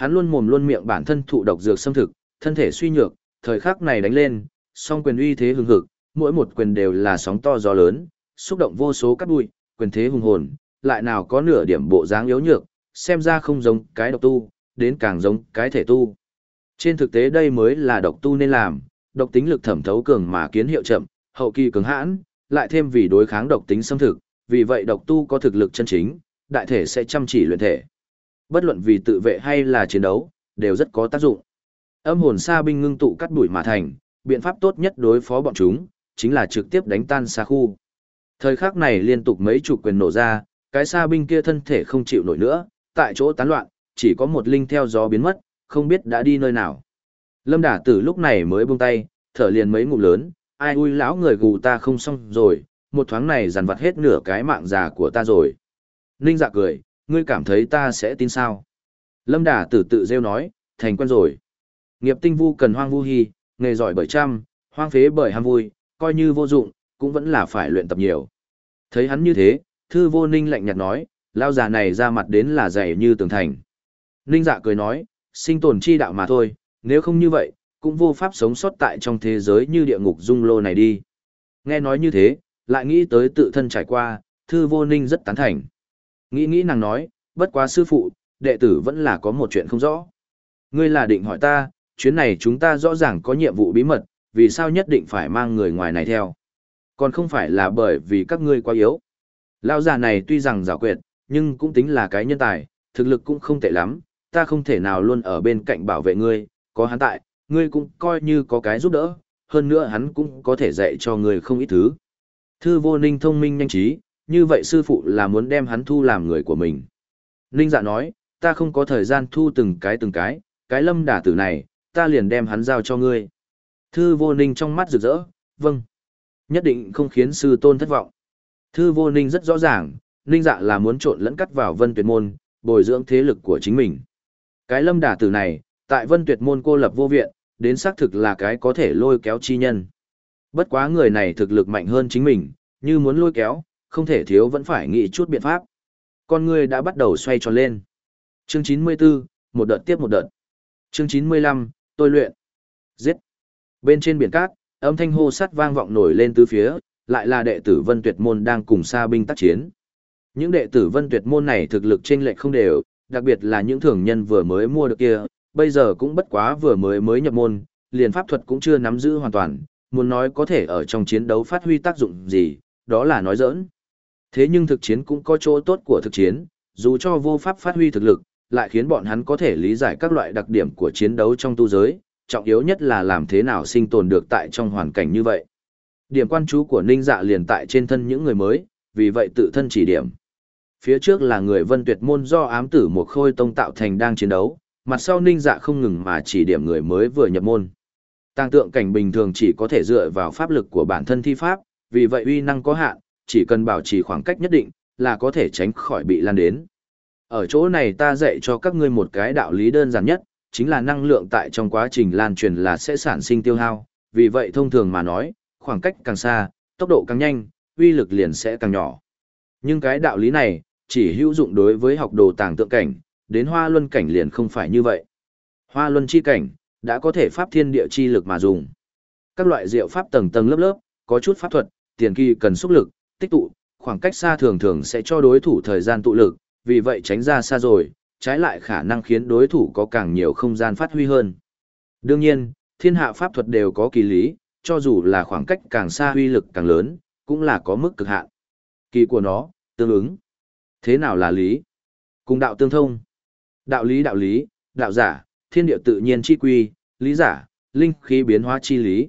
S1: hắn luôn mồm luôn miệng bản thân thụ độc dược xâm thực, thân thể suy nhược, thời khắc này đánh lên, song quyền uy thế hừng hực, mỗi một quyền đều là sóng to gió lớn, xúc động vô số cát bụi, quyền thế hùng hồn, lại nào có nửa điểm bộ dáng yếu nhược, xem ra không giống cái độc tu, đến càng giống cái thể tu. Trên thực tế đây mới là độc tu nên làm, độc tính lực thẩm thấu cường mà kiến hiệu chậm, hậu kỳ cường hãn, lại thêm vì đối kháng độc tính xâm thực, vì vậy độc tu có thực lực chân chính, đại thể sẽ chăm chỉ luyện thể. Bất luận vì tự vệ hay là chiến đấu, đều rất có tác dụng. Âm hồn sa binh ngưng tụ cắt đuổi mà thành, biện pháp tốt nhất đối phó bọn chúng, chính là trực tiếp đánh tan sa khu. Thời khắc này liên tục mấy chục quyền nổ ra, cái sa binh kia thân thể không chịu nổi nữa, tại chỗ tán loạn, chỉ có một linh theo gió biến mất, không biết đã đi nơi nào. Lâm Đả Tử lúc này mới buông tay, thở liền mấy ngụm lớn, ai ui lão người gù ta không xong rồi, một thoáng này dằn vặt hết nửa cái mạng già của ta rồi. Ninh Dạ cười, ngươi cảm thấy ta sẽ tin sao? Lâm Đả Tử tự rêu nói, thành quen rồi. Nghiệp tinh vu cần hoang vu hy, nghề giỏi bởi trăm, hoang phế bởi ham vui, coi như vô dụng, cũng vẫn là phải luyện tập nhiều. Thấy hắn như thế, Thư Vô Ninh lạnh nhạt nói, lao già này ra mặt đến là dày như tường thành. Ninh Dạ cười nói, sinh tồn chi đạo mà thôi, nếu không như vậy, cũng vô pháp sống sót tại trong thế giới như địa ngục dung lô này đi. Nghe nói như thế, lại nghĩ tới tự thân trải qua, Thư Vô Ninh rất tán thành. Nghĩ nghĩ nàng nói, bất quá sư phụ, đệ tử vẫn là có một chuyện không rõ. Ngươi là định hỏi ta, chuyến này chúng ta rõ ràng có nhiệm vụ bí mật, vì sao nhất định phải mang người ngoài này theo? Còn không phải là bởi vì các ngươi quá yếu. Lão già này tuy rằng giảo quyệt, nhưng cũng tính là cái nhân tài, thực lực cũng không tệ lắm, ta không thể nào luôn ở bên cạnh bảo vệ ngươi, có hắn tại, ngươi cũng coi như có cái giúp đỡ, hơn nữa hắn cũng có thể dạy cho ngươi không ít thứ. Thư Vô Ninh thông minh nhanh trí, như vậy sư phụ là muốn đem hắn thu làm người của mình. Ninh Dạ nói, ta không có thời gian thu từng cái từng cái, cái Lâm Đả Tử này, ta liền đem hắn giao cho ngươi. Thư Vô Ninh trong mắt rực rỡ, vâng. Nhất định không khiến sư tôn thất vọng. Thư Vô Ninh rất rõ ràng, Ninh Dạ là muốn trộn lẫn cắt vào Vân Tuyệt Môn, bồi dưỡng thế lực của chính mình. Cái Lâm Đả Tử này, tại Vân Tuyệt Môn cô lập vô viện, đến xác thực là cái có thể lôi kéo chi nhân. Bất quá người này thực lực mạnh hơn chính mình, như muốn lôi kéo, không thể thiếu vẫn phải nghĩ chút biện pháp. Con người đã bắt đầu xoay tròn lên. Chương chín mươi tư, một đợt tiếp một đợt. Chương chín mươi lăm, tôi luyện. Giết. Bên trên biển cát, âm thanh hô sắt vang vọng nổi lên tứ phía, lại là đệ tử Vân Tuyệt Môn đang cùng sa binh tác chiến. Những đệ tử Vân Tuyệt Môn này thực lực chênh lệch không đều, đặc biệt là những thường nhân vừa mới mua được kia, bây giờ cũng bất quá vừa mới mới nhập môn, liền pháp thuật cũng chưa nắm giữ hoàn toàn, muốn nói có thể ở trong chiến đấu phát huy tác dụng gì, đó là nói giỡn. Thế nhưng thực chiến cũng có chỗ tốt của thực chiến, dù cho vô pháp phát huy thực lực, lại khiến bọn hắn có thể lý giải các loại đặc điểm của chiến đấu trong tu giới, trọng yếu nhất là làm thế nào sinh tồn được tại trong hoàn cảnh như vậy. Điểm quan chú của Ninh Dạ liền tại trên thân những người mới, vì vậy tự thân chỉ điểm. Phía trước là người Vân Tuyệt Môn do ám tử một khôi tông tạo thành đang chiến đấu, mặt sau Ninh Dạ không ngừng mà chỉ điểm người mới vừa nhập môn. Tàng tượng cảnh bình thường chỉ có thể dựa vào pháp lực của bản thân thi pháp, vì vậy uy năng có hạn, chỉ cần bảo trì khoảng cách nhất định, là có thể tránh khỏi bị lan đến. Ở chỗ này ta dạy cho các ngươi một cái đạo lý đơn giản nhất, chính là năng lượng tại trong quá trình lan truyền là sẽ sản sinh tiêu hao, vì vậy thông thường mà nói, khoảng cách càng xa, tốc độ càng nhanh, uy lực liền sẽ càng nhỏ. Nhưng cái đạo lý này, chỉ hữu dụng đối với học đồ tàng tượng cảnh, đến hoa luân cảnh liền không phải như vậy. Hoa luân chi cảnh, đã có thể pháp thiên địa chi lực mà dùng. Các loại diệu pháp tầng tầng lớp lớp, có chút pháp thuật, tiền kỳ cần xúc lực, tích tụ, khoảng cách xa thường thường sẽ cho đối thủ thời gian tụ lực, vì vậy tránh ra xa rồi, trái lại khả năng khiến đối thủ có càng nhiều không gian phát huy hơn. Đương nhiên, thiên hạ pháp thuật đều có kỳ lý, cho dù là khoảng cách càng xa uy lực càng lớn, cũng là có mức cực hạn. Kỳ của nó, tương ứng. Thế nào là lý? Cùng đạo tương thông. Đạo lý đạo lý, đạo giả, thiên địa tự nhiên chi quy, lý giả, linh khí biến hóa chi lý.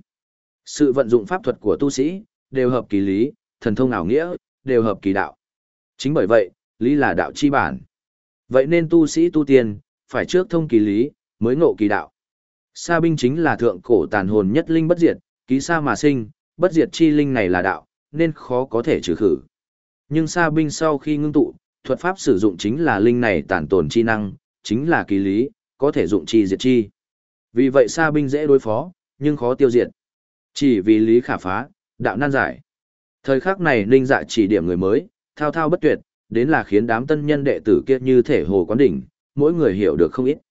S1: Sự vận dụng pháp thuật của tu sĩ, đều hợp kỳ lý, thần thông ảo nghĩa, đều hợp kỳ đạo. Chính bởi vậy, lý là đạo chi bản. Vậy nên tu sĩ tu tiên, phải trước thông kỳ lý, mới ngộ kỳ đạo. Sa binh chính là thượng cổ tàn hồn nhất linh bất diệt, ký sa mà sinh, bất diệt chi linh này là đạo, nên khó có thể trừ khử. Nhưng sa binh sau khi ngưng tụ, thuật pháp sử dụng chính là linh này tản tồn chi năng, chính là kỳ lý, có thể dụng chi diệt chi. Vì vậy sa binh dễ đối phó, nhưng khó tiêu diệt. Chỉ vì lý khả phá, đạo nan giải. Thời khắc này Ninh Dạ chỉ điểm người mới, thao thao bất tuyệt, đến là khiến đám tân nhân đệ tử kia như thể hồ quán đỉnh, mỗi người hiểu được không ít.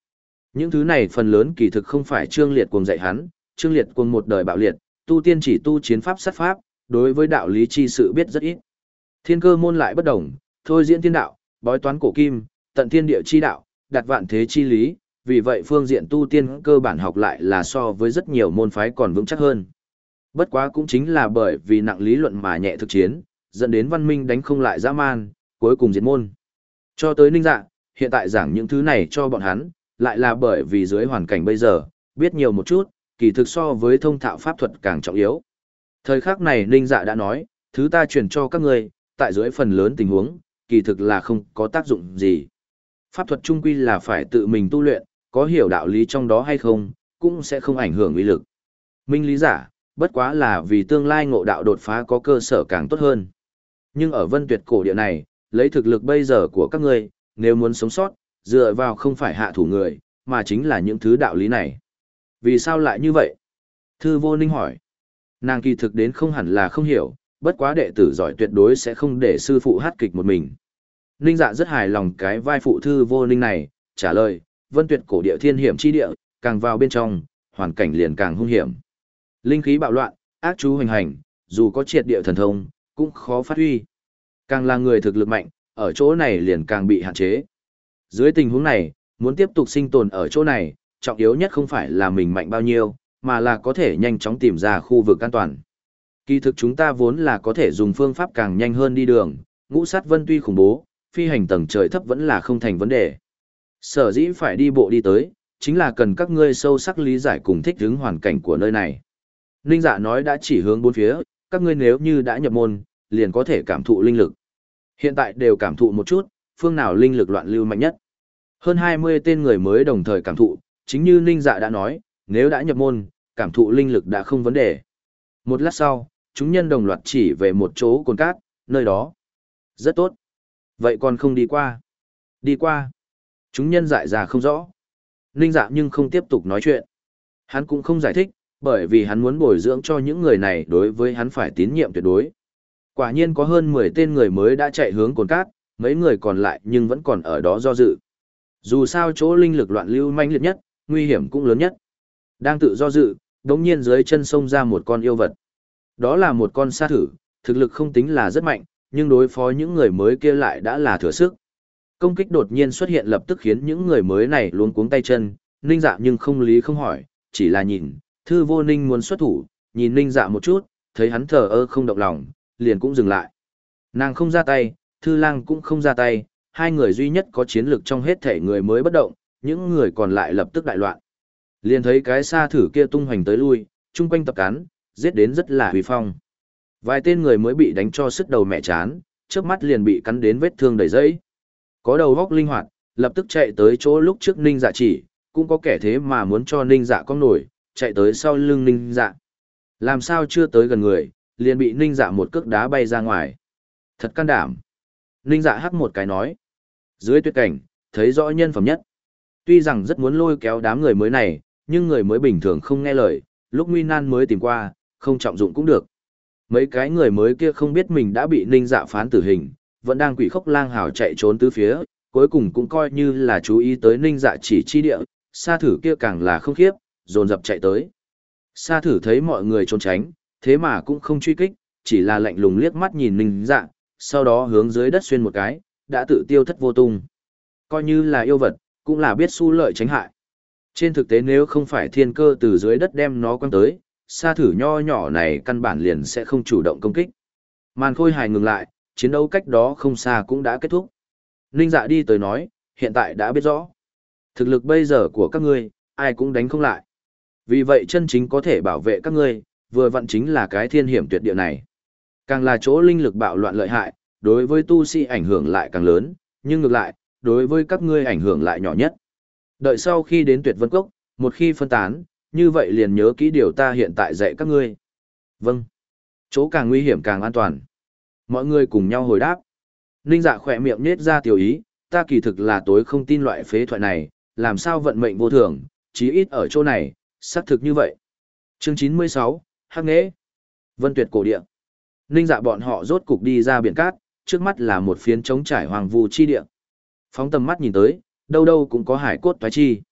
S1: Những thứ này phần lớn kỳ thực không phải Trương Liệt cuồng dạy hắn, Trương Liệt cuồng một đời bạo liệt, tu tiên chỉ tu chiến pháp sát pháp, đối với đạo lý chi sự biết rất ít. Thiên cơ môn lại bất đồng, thôi diễn thiên đạo, bói toán cổ kim, tận thiên địa chi đạo, đặt vạn thế chi lý, vì vậy phương diện tu tiên cơ bản học lại là so với rất nhiều môn phái còn vững chắc hơn. Bất quá cũng chính là bởi vì nặng lý luận mà nhẹ thực chiến, dẫn đến văn minh đánh không lại dã man, cuối cùng diệt môn. Cho tới Ninh Dạ, hiện tại giảng những thứ này cho bọn hắn, lại là bởi vì dưới hoàn cảnh bây giờ, biết nhiều một chút, kỳ thực so với thông thạo pháp thuật càng trọng yếu. Thời khắc này Ninh Dạ đã nói, thứ ta truyền cho các ngươi, tại dưới phần lớn tình huống, kỳ thực là không có tác dụng gì. Pháp thuật trung quy là phải tự mình tu luyện, có hiểu đạo lý trong đó hay không, cũng sẽ không ảnh hưởng uy lực. Minh lý giả, bất quá là vì tương lai ngộ đạo đột phá có cơ sở càng tốt hơn. Nhưng ở Vân Tuyệt cổ địa này, lấy thực lực bây giờ của các ngươi, nếu muốn sống sót, dựa vào không phải hạ thủ người, mà chính là những thứ đạo lý này. Vì sao lại như vậy? Thư Vô Ninh hỏi. Nàng kỳ thực đến không hẳn là không hiểu, bất quá đệ tử giỏi tuyệt đối sẽ không để sư phụ hát kịch một mình. Ninh Dạ rất hài lòng cái vai phụ Thư Vô Ninh này, trả lời, Vân Tuyệt cổ địa thiên hiểm chi địa, càng vào bên trong, hoàn cảnh liền càng hung hiểm. Linh khí bạo loạn, ác chú hoành hành, dù có triệt địa thần thông, cũng khó phát huy. Càng là người thực lực mạnh, ở chỗ này liền càng bị hạn chế. Dưới tình huống này, muốn tiếp tục sinh tồn ở chỗ này, trọng yếu nhất không phải là mình mạnh bao nhiêu, mà là có thể nhanh chóng tìm ra khu vực an toàn. Kỳ thực chúng ta vốn là có thể dùng phương pháp càng nhanh hơn đi đường, ngũ sát vân tuy khủng bố, phi hành tầng trời thấp vẫn là không thành vấn đề. Sở dĩ phải đi bộ đi tới, chính là cần các ngươi sâu sắc lý giải cùng thích ứng hoàn cảnh của nơi này. Ninh Dạ nói đã chỉ hướng bốn phía, các ngươi nếu như đã nhập môn, liền có thể cảm thụ linh lực. Hiện tại đều cảm thụ một chút, phương nào linh lực loạn lưu mạnh nhất. Hơn hai mươi tên người mới đồng thời cảm thụ, chính như Ninh Dạ đã nói, nếu đã nhập môn, cảm thụ linh lực đã không vấn đề. Một lát sau, chúng nhân đồng loạt chỉ về một chỗ cồn cát, nơi đó. Rất tốt. Vậy còn không đi qua? Đi qua. Chúng nhân dại ra không rõ. Ninh Dạ nhưng không tiếp tục nói chuyện. Hắn cũng không giải thích, bởi vì hắn muốn bồi dưỡng cho những người này đối với hắn phải tín nhiệm tuyệt đối. Quả nhiên có hơn mười tên người mới đã chạy hướng cồn cát, mấy người còn lại nhưng vẫn còn ở đó do dự. Dù sao chỗ linh lực loạn lưu manh liệt nhất, nguy hiểm cũng lớn nhất. Đang tự do dự, đống nhiên dưới chân sông ra một con yêu vật. Đó là một con sa thử, thực lực không tính là rất mạnh, nhưng đối phó những người mới kia lại đã là thừa sức. Công kích đột nhiên xuất hiện lập tức khiến những người mới này luống cuống tay chân, Ninh Dạ nhưng không lý không hỏi, chỉ là nhìn, Thư Vô Ninh muốn xuất thủ, nhìn Ninh Dạ một chút, thấy hắn thờ ơ không động lòng, liền cũng dừng lại. Nàng không ra tay, Thư Lang cũng không ra tay, hai người duy nhất có chiến lực trong hết thể người mới bất động, những người còn lại lập tức đại loạn. Liền thấy cái sa thử kia tung hoành tới lui, chung quanh tập cắn, giết đến rất là huy phong. Vài tên người mới bị đánh cho sứt đầu mẹ chán, chớp mắt liền bị cắn đến vết thương đầy dẫy. Có đầu góc linh hoạt, lập tức chạy tới chỗ lúc trước Ninh Dạ chỉ, cũng có kẻ thế mà muốn cho Ninh Dạ con nổi, chạy tới sau lưng Ninh Dạ. Làm sao chưa tới gần người, liền bị Ninh Dạ một cước đá bay ra ngoài. Thật can đảm. Ninh Dạ hắc một cái nói. Dưới tuyệt cảnh, thấy rõ nhân phẩm nhất. Tuy rằng rất muốn lôi kéo đám người mới này, nhưng người mới bình thường không nghe lời, lúc nguy nan mới tìm qua, không trọng dụng cũng được. Mấy cái người mới kia không biết mình đã bị Ninh Dạ phán tử hình, vẫn đang quỷ khốc lang hào chạy trốn tứ phía, cuối cùng cũng coi như là chú ý tới Ninh Dạ chỉ chi địa, sa thử kia càng là không khiếp, dồn dập chạy tới. Sa thử thấy mọi người trốn tránh, thế mà cũng không truy kích, chỉ là lạnh lùng liếc mắt nhìn Ninh Dạ, sau đó hướng dưới đất xuyên một cái, đã tự tiêu thất vô tung. Coi như là yêu vật, cũng là biết xu lợi tránh hại. Trên thực tế nếu không phải thiên cơ từ dưới đất đem nó quăng tới, sa thử nho nhỏ này căn bản liền sẽ không chủ động công kích. Màn khôi hài ngừng lại, chiến đấu cách đó không xa cũng đã kết thúc. Ninh Dạ đi tới nói, hiện tại đã biết rõ. Thực lực bây giờ của các ngươi, ai cũng đánh không lại. Vì vậy chân chính có thể bảo vệ các ngươi, vừa vặn chính là cái thiên hiểm tuyệt địa này. Càng là chỗ linh lực bạo loạn lợi hại, đối với tu sĩ ảnh hưởng lại càng lớn, nhưng ngược lại, đối với các ngươi ảnh hưởng lại nhỏ nhất. Đợi sau khi đến Tuyệt Vân Cốc, một khi phân tán, như vậy liền nhớ kỹ điều ta hiện tại dạy các ngươi. Vâng. Chỗ càng nguy hiểm càng an toàn. Mọi người cùng nhau hồi đáp. Ninh Dạ khỏe miệng nết ra tiểu ý, ta kỳ thực là tối không tin loại phế thoại này, làm sao vận mệnh vô thường, chí ít ở chỗ này, xác thực như vậy. Chương chín mươi sáu, Hắc Nghệ. Vân Tuyệt cổ địa. Ninh Dạ bọn họ rốt cục đi ra biển cát, trước mắt là một phiến trống trải hoàng vu chi địa. Phóng tầm mắt nhìn tới, đâu đâu cũng có hải cốt toái chi.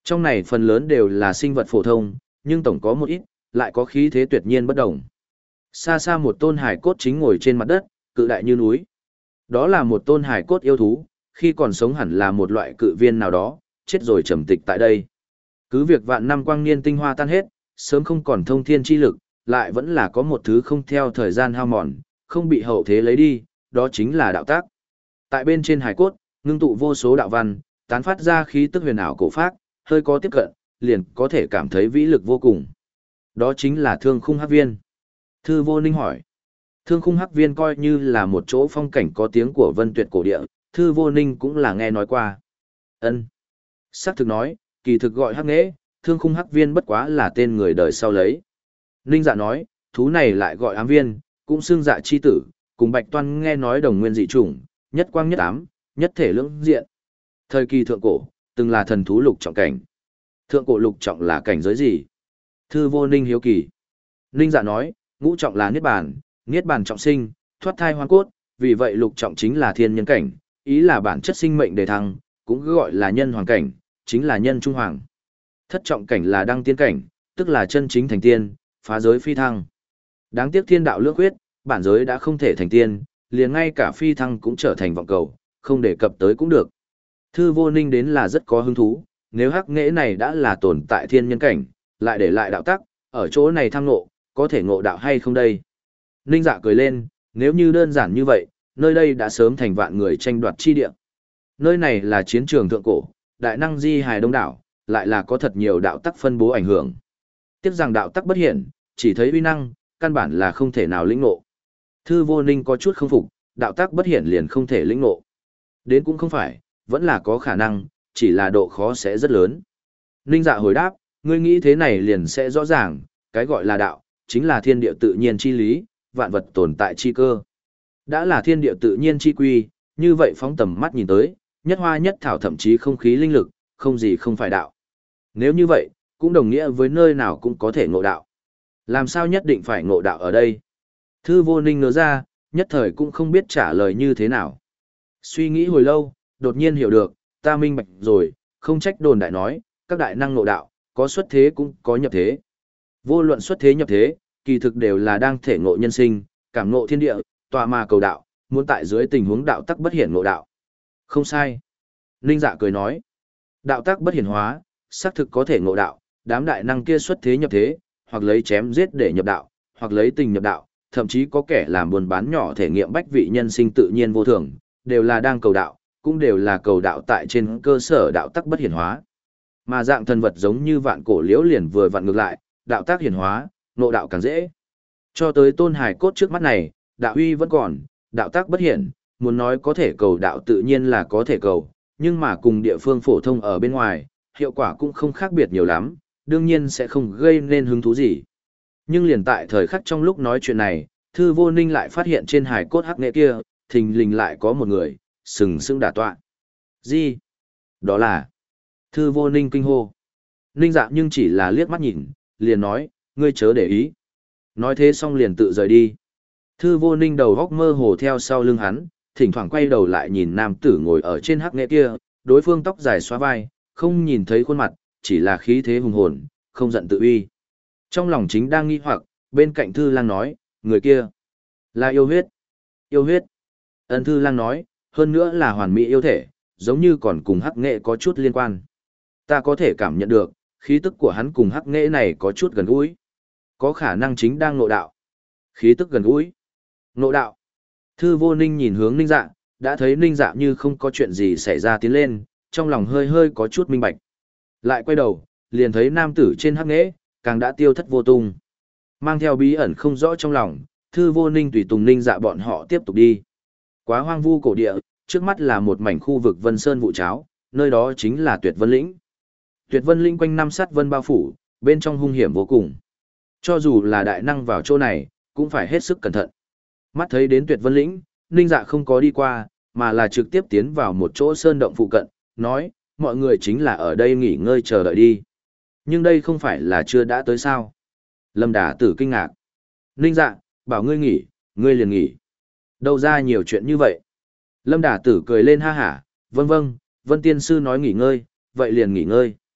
S1: Trong này phần lớn đều là sinh vật phổ thông, nhưng tổng có một ít, lại có khí thế tuyệt nhiên bất động. Xa xa một tôn hải cốt chính ngồi trên mặt đất, cự đại như núi. Đó là một tôn hải cốt yêu thú, khi còn sống hẳn là một loại cự viên nào đó, chết rồi trầm tịch tại đây. Cứ việc vạn năm quang niên tinh hoa tan hết, sớm không còn thông thiên chi lực, lại vẫn là có một thứ không theo thời gian hao mòn, không bị hậu thế lấy đi, đó chính là đạo tác. Tại bên trên hải cốt, ngưng tụ vô số đạo văn, tán phát ra khí tức huyền ảo cổ phác, hơi có tiếp cận, liền có thể cảm thấy vĩ lực vô cùng. Đó chính là Thương Khung Hắc Viên. Thư Vô Ninh hỏi. Thương Khung Hắc Viên coi như là một chỗ phong cảnh có tiếng của Vân Tuyệt cổ địa, Thư Vô Ninh cũng là nghe nói qua. Ân. Sắc thực nói, kỳ thực gọi Hắc Nghệ, Thương Khung Hắc Viên bất quá là tên người đời sau lấy. Ninh Dạ nói, thú này lại gọi ám viên, cũng xưng dạ chi tử, cùng Bạch Toan nghe nói đồng nguyên dị chủng, nhất quang nhất ám, nhất thể lưỡng diện. Thời kỳ thượng cổ, từng là thần thú lục trọng cảnh. Thượng cổ lục trọng là cảnh giới gì? Thư Vô Ninh hiếu kỳ. Ninh Dạ nói, ngũ trọng là niết bàn, niết bàn trọng sinh, thoát thai hoang cốt, vì vậy lục trọng chính là thiên nhân cảnh, ý là bản chất sinh mệnh đề thăng, cũng gọi là nhân hoàng cảnh, chính là nhân trung hoàng. Thất trọng cảnh là đăng tiên cảnh, tức là chân chính thành tiên, phá giới phi thăng. Đáng tiếc thiên đạo lưỡng quyết, bản giới đã không thể thành tiên, liền ngay cả phi thăng cũng trở thành vọng cầu, không đề cập tới cũng được. Thư Vô Ninh đến là rất có hứng thú, nếu Hắc Nghệ này đã là tồn tại thiên nhân cảnh, lại để lại đạo tắc, ở chỗ này tham ngộ, có thể ngộ đạo hay không đây? Ninh Dạ cười lên, nếu như đơn giản như vậy, nơi đây đã sớm thành vạn người tranh đoạt chi địa. Nơi này là chiến trường thượng cổ, đại năng di hài đông đảo, lại là có thật nhiều đạo tắc phân bố ảnh hưởng. Tiếc rằng đạo tắc bất hiển, chỉ thấy uy năng, căn bản là không thể nào lĩnh ngộ. Thư Vô Ninh có chút không phục, đạo tắc bất hiển liền không thể lĩnh ngộ. Đến cũng không phải, vẫn là có khả năng, chỉ là độ khó sẽ rất lớn. Ninh Dạ hồi đáp, ngươi nghĩ thế này liền sẽ rõ ràng, cái gọi là đạo, chính là thiên địa tự nhiên chi lý, vạn vật tồn tại chi cơ. Đã là thiên địa tự nhiên chi quy, như vậy phóng tầm mắt nhìn tới, nhất hoa nhất thảo thậm chí không khí linh lực, không gì không phải đạo. Nếu như vậy, cũng đồng nghĩa với nơi nào cũng có thể ngộ đạo. Làm sao nhất định phải ngộ đạo ở đây? Thư Vô Ninh ngớ ra, nhất thời cũng không biết trả lời như thế nào. Suy nghĩ hồi lâu, đột nhiên hiểu được, ta minh bạch rồi, không trách đồn đại nói, các đại năng ngộ đạo, có xuất thế cũng có nhập thế. Vô luận xuất thế nhập thế, kỳ thực đều là đang thể ngộ nhân sinh, cảm ngộ thiên địa, tọa mà cầu đạo, muốn tại dưới tình huống đạo tắc bất hiển ngộ đạo. Không sai. Ninh Dạ cười nói, đạo tắc bất hiển hóa, xác thực có thể ngộ đạo, đám đại năng kia xuất thế nhập thế, hoặc lấy chém giết để nhập đạo, hoặc lấy tình nhập đạo, thậm chí có kẻ làm buôn bán nhỏ thể nghiệm bách vị nhân sinh tự nhiên vô thường, đều là đang cầu đạo, cũng đều là cầu đạo tại trên cơ sở đạo tắc bất hiển hóa. Mà dạng thần vật giống như vạn cổ liễu liền vừa vặn ngược lại, đạo tác hiển hóa, ngộ đạo càng dễ. Cho tới tôn hài cốt trước mắt này, đạo uy vẫn còn, đạo tác bất hiển, muốn nói có thể cầu đạo tự nhiên là có thể cầu, nhưng mà cùng địa phương phổ thông ở bên ngoài, hiệu quả cũng không khác biệt nhiều lắm, đương nhiên sẽ không gây nên hứng thú gì. Nhưng liền tại thời khắc trong lúc nói chuyện này, Thư Vô Ninh lại phát hiện trên hài cốt Hắc Nghệ kia, thình lình lại có một người, sừng sững đả tọa. Gì? Đó là... Thư Vô Ninh kinh hô. Ninh Dạ nhưng chỉ là liếc mắt nhìn, liền nói, ngươi chớ để ý. Nói thế xong liền tự rời đi. Thư Vô Ninh đầu góc mơ hồ theo sau lưng hắn, thỉnh thoảng quay đầu lại nhìn nam tử ngồi ở trên Hắc Nghệ kia, đối phương tóc dài xóa vai, không nhìn thấy khuôn mặt, chỉ là khí thế hùng hồn, không giận tự uy. Trong lòng chính đang nghi hoặc, bên cạnh Thư Lang nói, người kia là yêu huyết. Yêu huyết. Ân Thư Lang nói, hơn nữa là hoàn mỹ yêu thể, giống như còn cùng Hắc Nghệ có chút liên quan. Ta có thể cảm nhận được, khí tức của hắn cùng Hắc Nghệ này có chút gần gũi. Có khả năng chính đang ngộ đạo. Khí tức gần gũi. Ngộ đạo. Thư Vô Ninh nhìn hướng Ninh Dạ, đã thấy Ninh Dạ như không có chuyện gì xảy ra tiến lên, trong lòng hơi hơi có chút minh bạch. Lại quay đầu, liền thấy nam tử trên Hắc Nghệ, càng đã tiêu thất vô tung. Mang theo bí ẩn không rõ trong lòng, Thư Vô Ninh tùy tùng Ninh Dạ bọn họ tiếp tục đi. Quá hoang vu cổ địa, trước mắt là một mảnh khu vực Vân Sơn vụ cháo, nơi đó chính là Tuyệt Vân Lĩnh. Tuyệt Vân Lĩnh quanh năm sát vân bao phủ, bên trong hung hiểm vô cùng. Cho dù là đại năng vào chỗ này, cũng phải hết sức cẩn thận. Mắt thấy đến Tuyệt Vân Lĩnh, Ninh Dạ không có đi qua, mà là trực tiếp tiến vào một chỗ sơn động phụ cận, nói, mọi người chính là ở đây nghỉ ngơi chờ đợi đi. Nhưng đây không phải là chưa đã tới sao. Lâm Đà Tử kinh ngạc. Ninh Dạ, bảo ngươi nghỉ, ngươi liền nghỉ. Đâu ra nhiều chuyện như vậy. Lâm Đà Tử cười lên ha hả, vâng vâng, Vân Tiên Sư nói nghỉ ngơi, vậy liền nghỉ ngơi.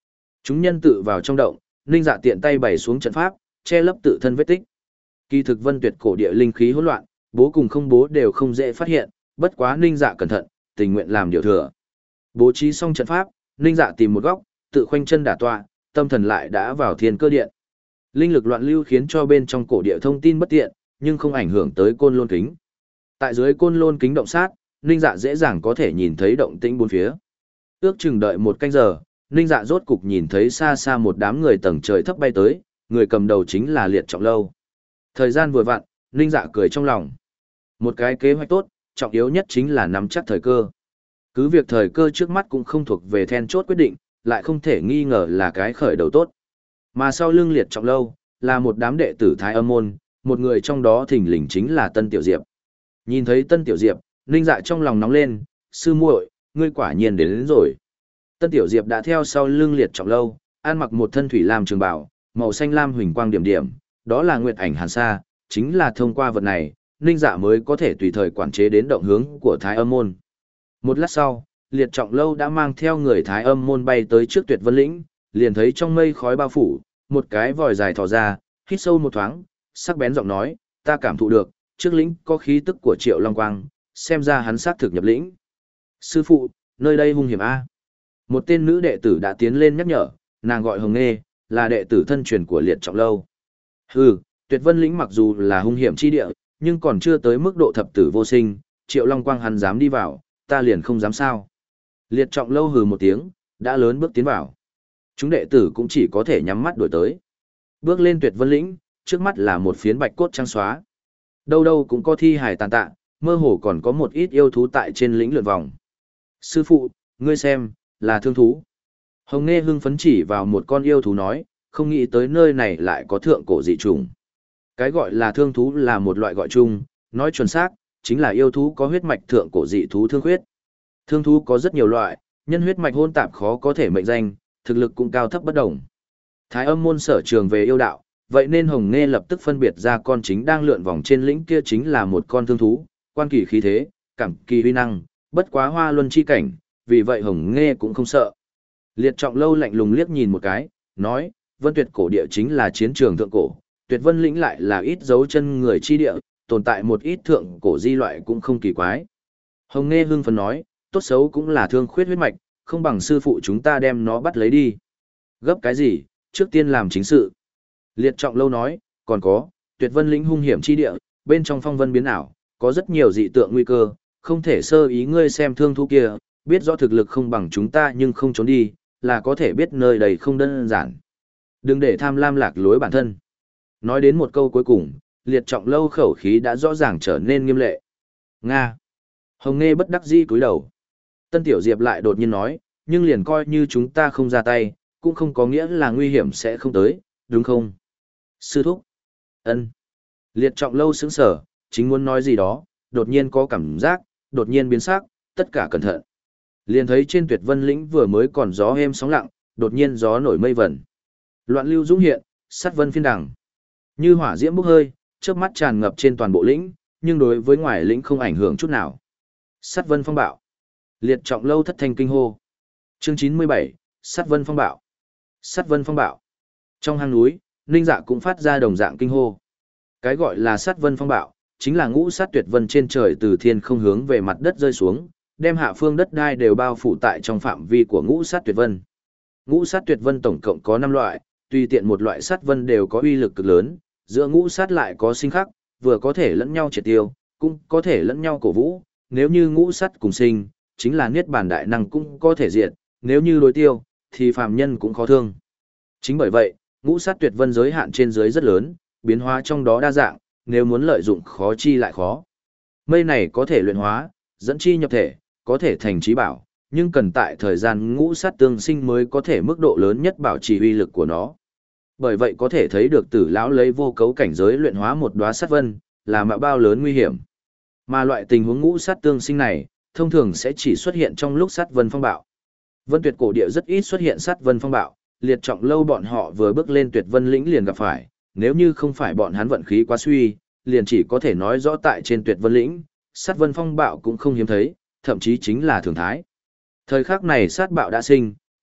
S1: Chúng nhân tự vào trong động, Ninh Dạ tiện tay bày xuống trận pháp, che lấp tự thân vết tích. Kỳ thực Vân Tuyệt cổ địa linh khí hỗn loạn, bố cùng không bố đều không dễ phát hiện, bất quá Ninh Dạ cẩn thận, tình nguyện làm điều thừa. Bố trí xong trận pháp, Ninh Dạ tìm một góc, tự khoanh chân đả tọa, tâm thần lại đã vào thiên cơ điện. Linh lực loạn lưu khiến cho bên trong cổ địa thông tin bất tiện, nhưng không ảnh hưởng tới côn lôn kính. Tại dưới côn lôn kính động sát, Ninh Dạ dễ dàng có thể nhìn thấy động tĩnh bốn phía. Ước chừng đợi một canh giờ, Ninh Dạ rốt cục nhìn thấy xa xa một đám người tầng trời thấp bay tới, người cầm đầu chính là Liệt Trọng Lâu. Thời gian vừa vặn, Ninh Dạ cười trong lòng. Một cái kế hoạch tốt, trọng yếu nhất chính là nắm chắc thời cơ. Cứ việc thời cơ trước mắt cũng không thuộc về then chốt quyết định, lại không thể nghi ngờ là cái khởi đầu tốt. Mà sau lưng Liệt Trọng Lâu, là một đám đệ tử Thái Âm môn, một người trong đó thình lình chính là Tân Tiểu Diệp. Nhìn thấy Tân Tiểu Diệp, Ninh Dạ trong lòng nóng lên, sư muội, ngươi quả nhiên đến, đến rồi. Tân Tiểu Diệp đã theo sau lưng Liệt Trọng Lâu, ăn mặc một thân thủy lam trường bào, màu xanh lam huỳnh quang điểm điểm, đó là nguyệt ảnh hàn sa, chính là thông qua vật này, Ninh Dạ mới có thể tùy thời quản chế đến động hướng của Thái Âm môn. Một lát sau, Liệt Trọng Lâu đã mang theo người Thái Âm môn bay tới trước Tuyệt Vân Lĩnh, liền thấy trong mây khói bao phủ, một cái vòi dài thò ra, hít sâu một thoáng, sắc bén giọng nói, ta cảm thụ được, trước lĩnh có khí tức của Triệu Long Quang, xem ra hắn xác thực nhập lĩnh. Sư phụ, nơi đây hung hiểm a. Một tên nữ đệ tử đã tiến lên nhắc nhở, nàng gọi Hồng Nghê, là đệ tử thân truyền của Liệt Trọng Lâu. Hừ, Tuyệt Vân Lĩnh mặc dù là hung hiểm chi địa, nhưng còn chưa tới mức độ thập tử vô sinh, Triệu Long Quang hắn dám đi vào, ta liền không dám sao. Liệt Trọng Lâu hừ một tiếng, đã lớn bước tiến vào. Chúng đệ tử cũng chỉ có thể nhắm mắt đổi tới. Bước lên Tuyệt Vân Lĩnh, trước mắt là một phiến bạch cốt trắng xóa. Đâu đâu cũng có thi hài tàn tạ, mơ hồ còn có một ít yêu thú tại trên lĩnh lượn vòng. Sư phụ, ngươi xem, là thương thú. Hồng Nghê hưng phấn chỉ vào một con yêu thú nói, không nghĩ tới nơi này lại có thượng cổ dị trùng. Cái gọi là thương thú là một loại gọi chung, nói chuẩn xác, chính là yêu thú có huyết mạch thượng cổ dị thú thương huyết. Thương thú có rất nhiều loại, nhân huyết mạch hôn tạp khó có thể mệnh danh, thực lực cũng cao thấp bất đồng. Thái Âm môn sở trường về yêu đạo, vậy nên Hồng Nghê lập tức phân biệt ra con chính đang lượn vòng trên lĩnh kia chính là một con thương thú, quan kỳ khí thế, cảm kỳ huy năng, bất quá hoa luân chi cảnh, vì vậy Hồng Nghê cũng không sợ. Liệt Trọng Lâu lạnh lùng liếc nhìn một cái, nói, Vân Tuyệt cổ địa chính là chiến trường thượng cổ, Tuyệt Vân lĩnh lại là ít dấu chân người chi địa, tồn tại một ít thượng cổ di loại cũng không kỳ quái. Hồng Nghê hưng phấn nói, tốt xấu cũng là thương khuyết huyết mạch, không bằng sư phụ chúng ta đem nó bắt lấy đi. Gấp cái gì, trước tiên làm chính sự. Liệt Trọng Lâu nói, còn có, Tuyệt Vân lĩnh hung hiểm chi địa, bên trong phong vân biến ảo, có rất nhiều dị tượng nguy cơ, không thể sơ ý ngươi xem thương thú kia, biết rõ thực lực không bằng chúng ta nhưng không trốn đi, là có thể biết nơi đây không đơn giản. Đừng để tham lam lạc lối bản thân. Nói đến một câu cuối cùng, Liệt Trọng Lâu khẩu khí đã rõ ràng trở nên nghiêm lệ. Nga. Hồng Nghê bất đắc dĩ cúi đầu. Tân Tiểu Diệp lại đột nhiên nói, nhưng liền coi như chúng ta không ra tay, cũng không có nghĩa là nguy hiểm sẽ không tới, đúng không? Sư thúc. Ân. Liệt Trọng Lâu sững sờ, chính muốn nói gì đó, đột nhiên có cảm giác, đột nhiên biến sắc, tất cả cẩn thận. Liền thấy trên Tuyệt Vân lĩnh vừa mới còn gió êm sóng lặng, đột nhiên gió nổi mây vẩn. Loạn lưu dũng hiện, sát vân phiên đằng. Như hỏa diễm bốc hơi, chớp mắt tràn ngập trên toàn bộ lĩnh, nhưng đối với ngoài lĩnh không ảnh hưởng chút nào. Sát vân phong bạo. Liệt Trọng Lâu thất thanh kinh hô. Chương chín mươi bảy, Sát vân phong bạo. Sát vân phong bạo. Trong hang núi, Ninh Dạ cũng phát ra đồng dạng kinh hô. Cái gọi là sát vân phong bạo, chính là ngũ sát tuyệt vân trên trời từ thiên không hướng về mặt đất rơi xuống, đem hạ phương đất đai đều bao phủ tại trong phạm vi của ngũ sát tuyệt vân. Ngũ sát tuyệt vân tổng cộng có năm loại, tùy tiện một loại sát vân đều có uy lực cực lớn, giữa ngũ sát lại có sinh khắc, vừa có thể lẫn nhau triệt tiêu, cũng có thể lẫn nhau cổ vũ, nếu như ngũ sát cùng sinh, chính là niết bàn đại năng cũng có thể diệt, nếu như đối tiêu, thì phàm nhân cũng khó thương. Chính bởi vậy, ngũ sát tuyệt vân giới hạn trên dưới rất lớn, biến hóa trong đó đa dạng, nếu muốn lợi dụng khó chi lại khó. Mây này có thể luyện hóa, dẫn chi nhập thể, có thể thành trí bảo, nhưng cần tại thời gian ngũ sát tương sinh mới có thể mức độ lớn nhất bảo trì uy lực của nó. Bởi vậy có thể thấy được Tử lão lấy vô cấu cảnh giới luyện hóa một đóa sát vân, là mạo bao lớn nguy hiểm. Mà loại tình huống ngũ sát tương sinh này, thông thường sẽ chỉ xuất hiện trong lúc sát vân phong bạo. Vân Tuyệt cổ địa rất ít xuất hiện sát vân phong bạo, Liệt Trọng Lâu bọn họ vừa bước lên Tuyệt Vân lĩnh liền gặp phải, nếu như không phải bọn hắn vận khí quá suy, liền chỉ có thể nói rõ tại trên Tuyệt Vân lĩnh, sát vân phong bạo cũng không hiếm thấy, thậm chí chính là thường thái. Thời khắc này sát bạo đã sinh,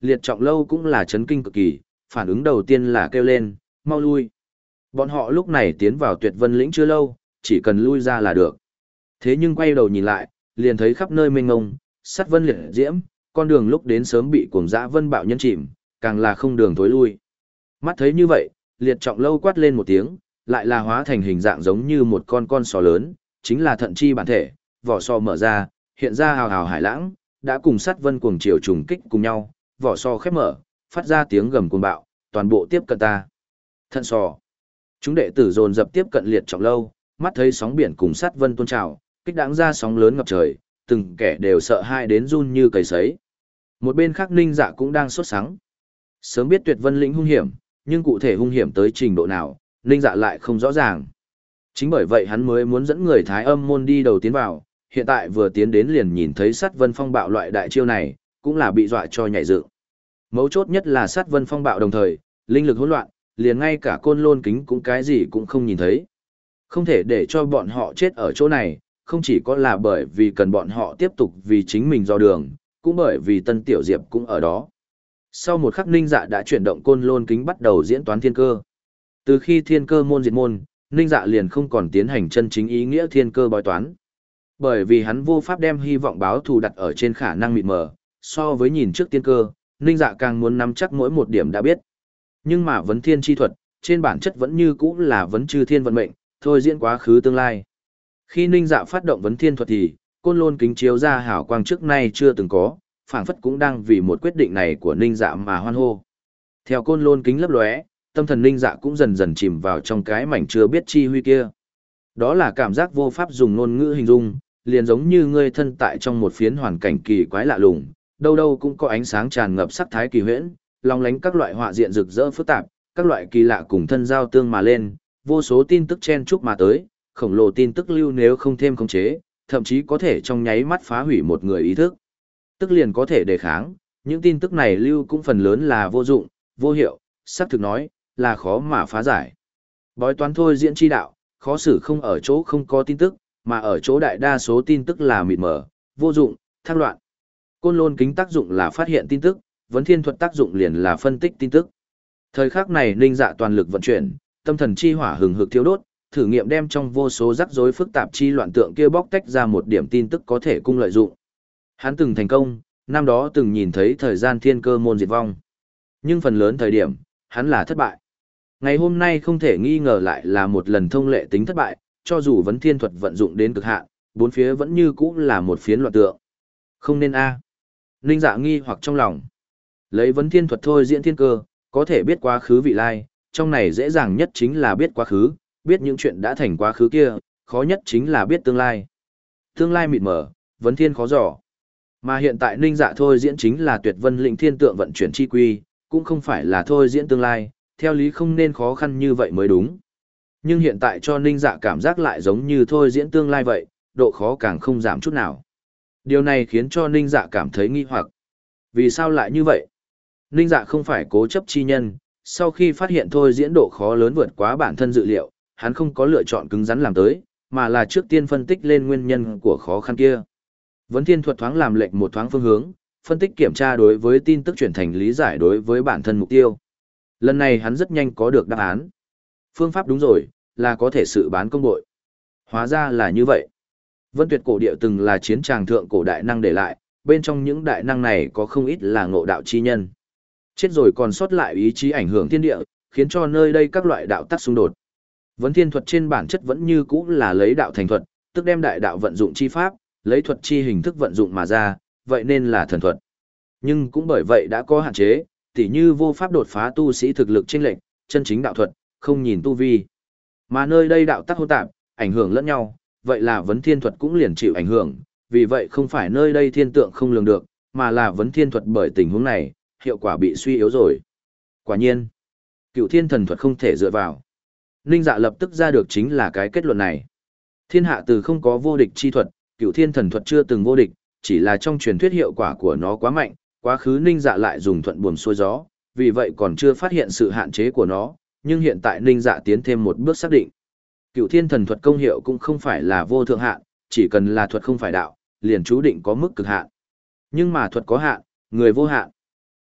S1: liệt trọng lâu cũng là chấn kinh cực kỳ, phản ứng đầu tiên là kêu lên, mau lui. Bọn họ lúc này tiến vào tuyệt vân lĩnh chưa lâu, chỉ cần lui ra là được. Thế nhưng quay đầu nhìn lại, liền thấy khắp nơi mênh ngông, sắt vân liệt diễm, con đường lúc đến sớm bị cuồng dã vân bạo nhân chìm, càng là không đường thối lui. Mắt thấy như vậy, liệt trọng lâu quát lên một tiếng, lại là hóa thành hình dạng giống như một con con sò lớn, chính là thận chi bản thể, vỏ sò mở ra, hiện ra hào hào hải lãng, đã cùng sắt vân cuồng chiều trùng kích cùng nhau, vỏ sò khép mở, phát ra tiếng gầm cuồng bạo, toàn bộ tiếp cận ta. Thận sò. Chúng đệ tử dồn dập tiếp cận liệt trọng lâu, mắt thấy sóng biển cùng sắt vân tuôn trào, kích đáng ra sóng lớn ngập trời, từng kẻ đều sợ hãi đến run như cầy sấy. Một bên khác Ninh Dạ cũng đang sốt sắng. Sớm biết tuyệt vân lĩnh hung hiểm, nhưng cụ thể hung hiểm tới trình độ nào, Ninh Dạ lại không rõ ràng. Chính bởi vậy hắn mới muốn dẫn người Thái Âm môn đi đầu tiến vào, hiện tại vừa tiến đến liền nhìn thấy sát vân phong bạo loại đại chiêu này, cũng là bị dọa cho nhảy dựng. Mấu chốt nhất là sát vân phong bạo đồng thời, linh lực hỗn loạn, liền ngay cả côn lôn kính cũng cái gì cũng không nhìn thấy. Không thể để cho bọn họ chết ở chỗ này, không chỉ có là bởi vì cần bọn họ tiếp tục vì chính mình do đường, cũng bởi vì Tân Tiểu Diệp cũng ở đó. Sau một khắc Ninh Dạ đã chuyển động côn lôn kính bắt đầu diễn toán thiên cơ. Từ khi thiên cơ môn diệt môn, Ninh Dạ liền không còn tiến hành chân chính ý nghĩa thiên cơ bói toán. Bởi vì hắn vô pháp đem hy vọng báo thù đặt ở trên khả năng mịt mờ, so với nhìn trước thiên cơ, Ninh Dạ càng muốn nắm chắc mỗi một điểm đã biết. Nhưng mà vấn thiên chi thuật, trên bản chất vẫn như cũ là vấn chư thiên vận mệnh, thôi diễn quá khứ tương lai. Khi Ninh Dạ phát động vấn thiên thuật thì, côn lôn kính chiếu ra hào quang trước nay chưa từng có, phảng phất cũng đang vì một quyết định này của Ninh Dạ mà hoan hô. Theo côn lôn kính lấp lóe, tâm thần Ninh Dạ cũng dần dần chìm vào trong cái mảnh chưa biết chi huy kia. Đó là cảm giác vô pháp dùng ngôn ngữ hình dung, liền giống như ngươi thân tại trong một phiến hoàn cảnh kỳ quái lạ lùng, đâu đâu cũng có ánh sáng tràn ngập sắc thái kỳ huyễn, long lánh các loại họa diện rực rỡ phức tạp, các loại kỳ lạ cùng thân giao tương mà lên, vô số tin tức chen chúc mà tới, khổng lồ tin tức lưu nếu không thêm khống chế, thậm chí có thể trong nháy mắt phá hủy một người ý thức. Tức liền có thể đề kháng, những tin tức này lưu cũng phần lớn là vô dụng, vô hiệu, sắp thực nói, là khó mà phá giải. Bói toán thôi diễn chi đạo, khó xử không ở chỗ không có tin tức, mà ở chỗ đại đa số tin tức là mịt mờ, vô dụng, thác loạn. Côn lôn kính tác dụng là phát hiện tin tức, vấn thiên thuật tác dụng liền là phân tích tin tức. Thời khắc này Ninh Dạ toàn lực vận chuyển, tâm thần chi hỏa hừng hực thiêu đốt, thử nghiệm đem trong vô số rắc rối phức tạp chi loạn tượng kia bóc tách ra một điểm tin tức có thể cung lợi dụng. Hắn từng thành công, năm đó từng nhìn thấy thời gian thiên cơ môn diệt vong. Nhưng phần lớn thời điểm, hắn là thất bại. Ngày hôm nay không thể nghi ngờ lại là một lần thông lệ tính thất bại, cho dù vấn thiên thuật vận dụng đến cực hạn, bốn phía vẫn như cũ là một phiến loạn tượng. Không nên a. Ninh Dạ nghi hoặc trong lòng. Lấy vấn thiên thuật thôi diễn thiên cơ, có thể biết quá khứ vị lai, trong này dễ dàng nhất chính là biết quá khứ, biết những chuyện đã thành quá khứ kia, khó nhất chính là biết tương lai. Tương lai mịt mờ, vấn thiên khó dò. Mà hiện tại Ninh Dạ thôi diễn chính là tuyệt vân lĩnh thiên tượng vận chuyển chi quy, cũng không phải là thôi diễn tương lai, theo lý không nên khó khăn như vậy mới đúng. Nhưng hiện tại cho Ninh Dạ cảm giác lại giống như thôi diễn tương lai vậy, độ khó càng không giảm chút nào. Điều này khiến cho Ninh Dạ cảm thấy nghi hoặc. Vì sao lại như vậy? Ninh Dạ không phải cố chấp chi nhân, sau khi phát hiện thôi diễn độ khó lớn vượt quá bản thân dự liệu, hắn không có lựa chọn cứng rắn làm tới, mà là trước tiên phân tích lên nguyên nhân của khó khăn kia. Vấn thiên thuật thoáng làm lệnh một thoáng phương hướng, phân tích kiểm tra đối với tin tức chuyển thành lý giải đối với bản thân mục tiêu. Lần này hắn rất nhanh có được đáp án. Phương pháp đúng rồi, là có thể sự bán công bội. Hóa ra là như vậy. Vân Tuyệt cổ địa từng là chiến tràng thượng cổ đại năng để lại, bên trong những đại năng này có không ít là ngộ đạo chi nhân. Chết rồi còn sót lại ý chí ảnh hưởng thiên địa, khiến cho nơi đây các loại đạo tắc xung đột. Vấn thiên thuật trên bản chất vẫn như cũ là lấy đạo thành thuật, tức đem đại đạo vận dụng chi pháp, lấy thuật chi hình thức vận dụng mà ra, vậy nên là thần thuật. Nhưng cũng bởi vậy đã có hạn chế, tỉ như vô pháp đột phá tu sĩ thực lực chênh lệch, chân chính đạo thuật, không nhìn tu vi. Mà nơi đây đạo tắc hỗn tạp, ảnh hưởng lẫn nhau, vậy là vấn thiên thuật cũng liền chịu ảnh hưởng, vì vậy không phải nơi đây thiên tượng không lường được, mà là vấn thiên thuật bởi tình huống này, hiệu quả bị suy yếu rồi. Quả nhiên, cựu thiên thần thuật không thể dựa vào. Ninh Dạ lập tức ra được chính là cái kết luận này. Thiên hạ từ không có vô địch chi thuật, cựu thiên thần thuật chưa từng vô địch, chỉ là trong truyền thuyết hiệu quả của nó quá mạnh, quá khứ Ninh Dạ lại dùng thuận buồm xuôi gió, vì vậy còn chưa phát hiện sự hạn chế của nó, nhưng hiện tại Ninh Dạ tiến thêm một bước xác định. Cựu thiên thần thuật công hiệu cũng không phải là vô thượng hạn, chỉ cần là thuật không phải đạo, liền chú định có mức cực hạn. Nhưng mà thuật có hạn, người vô hạn.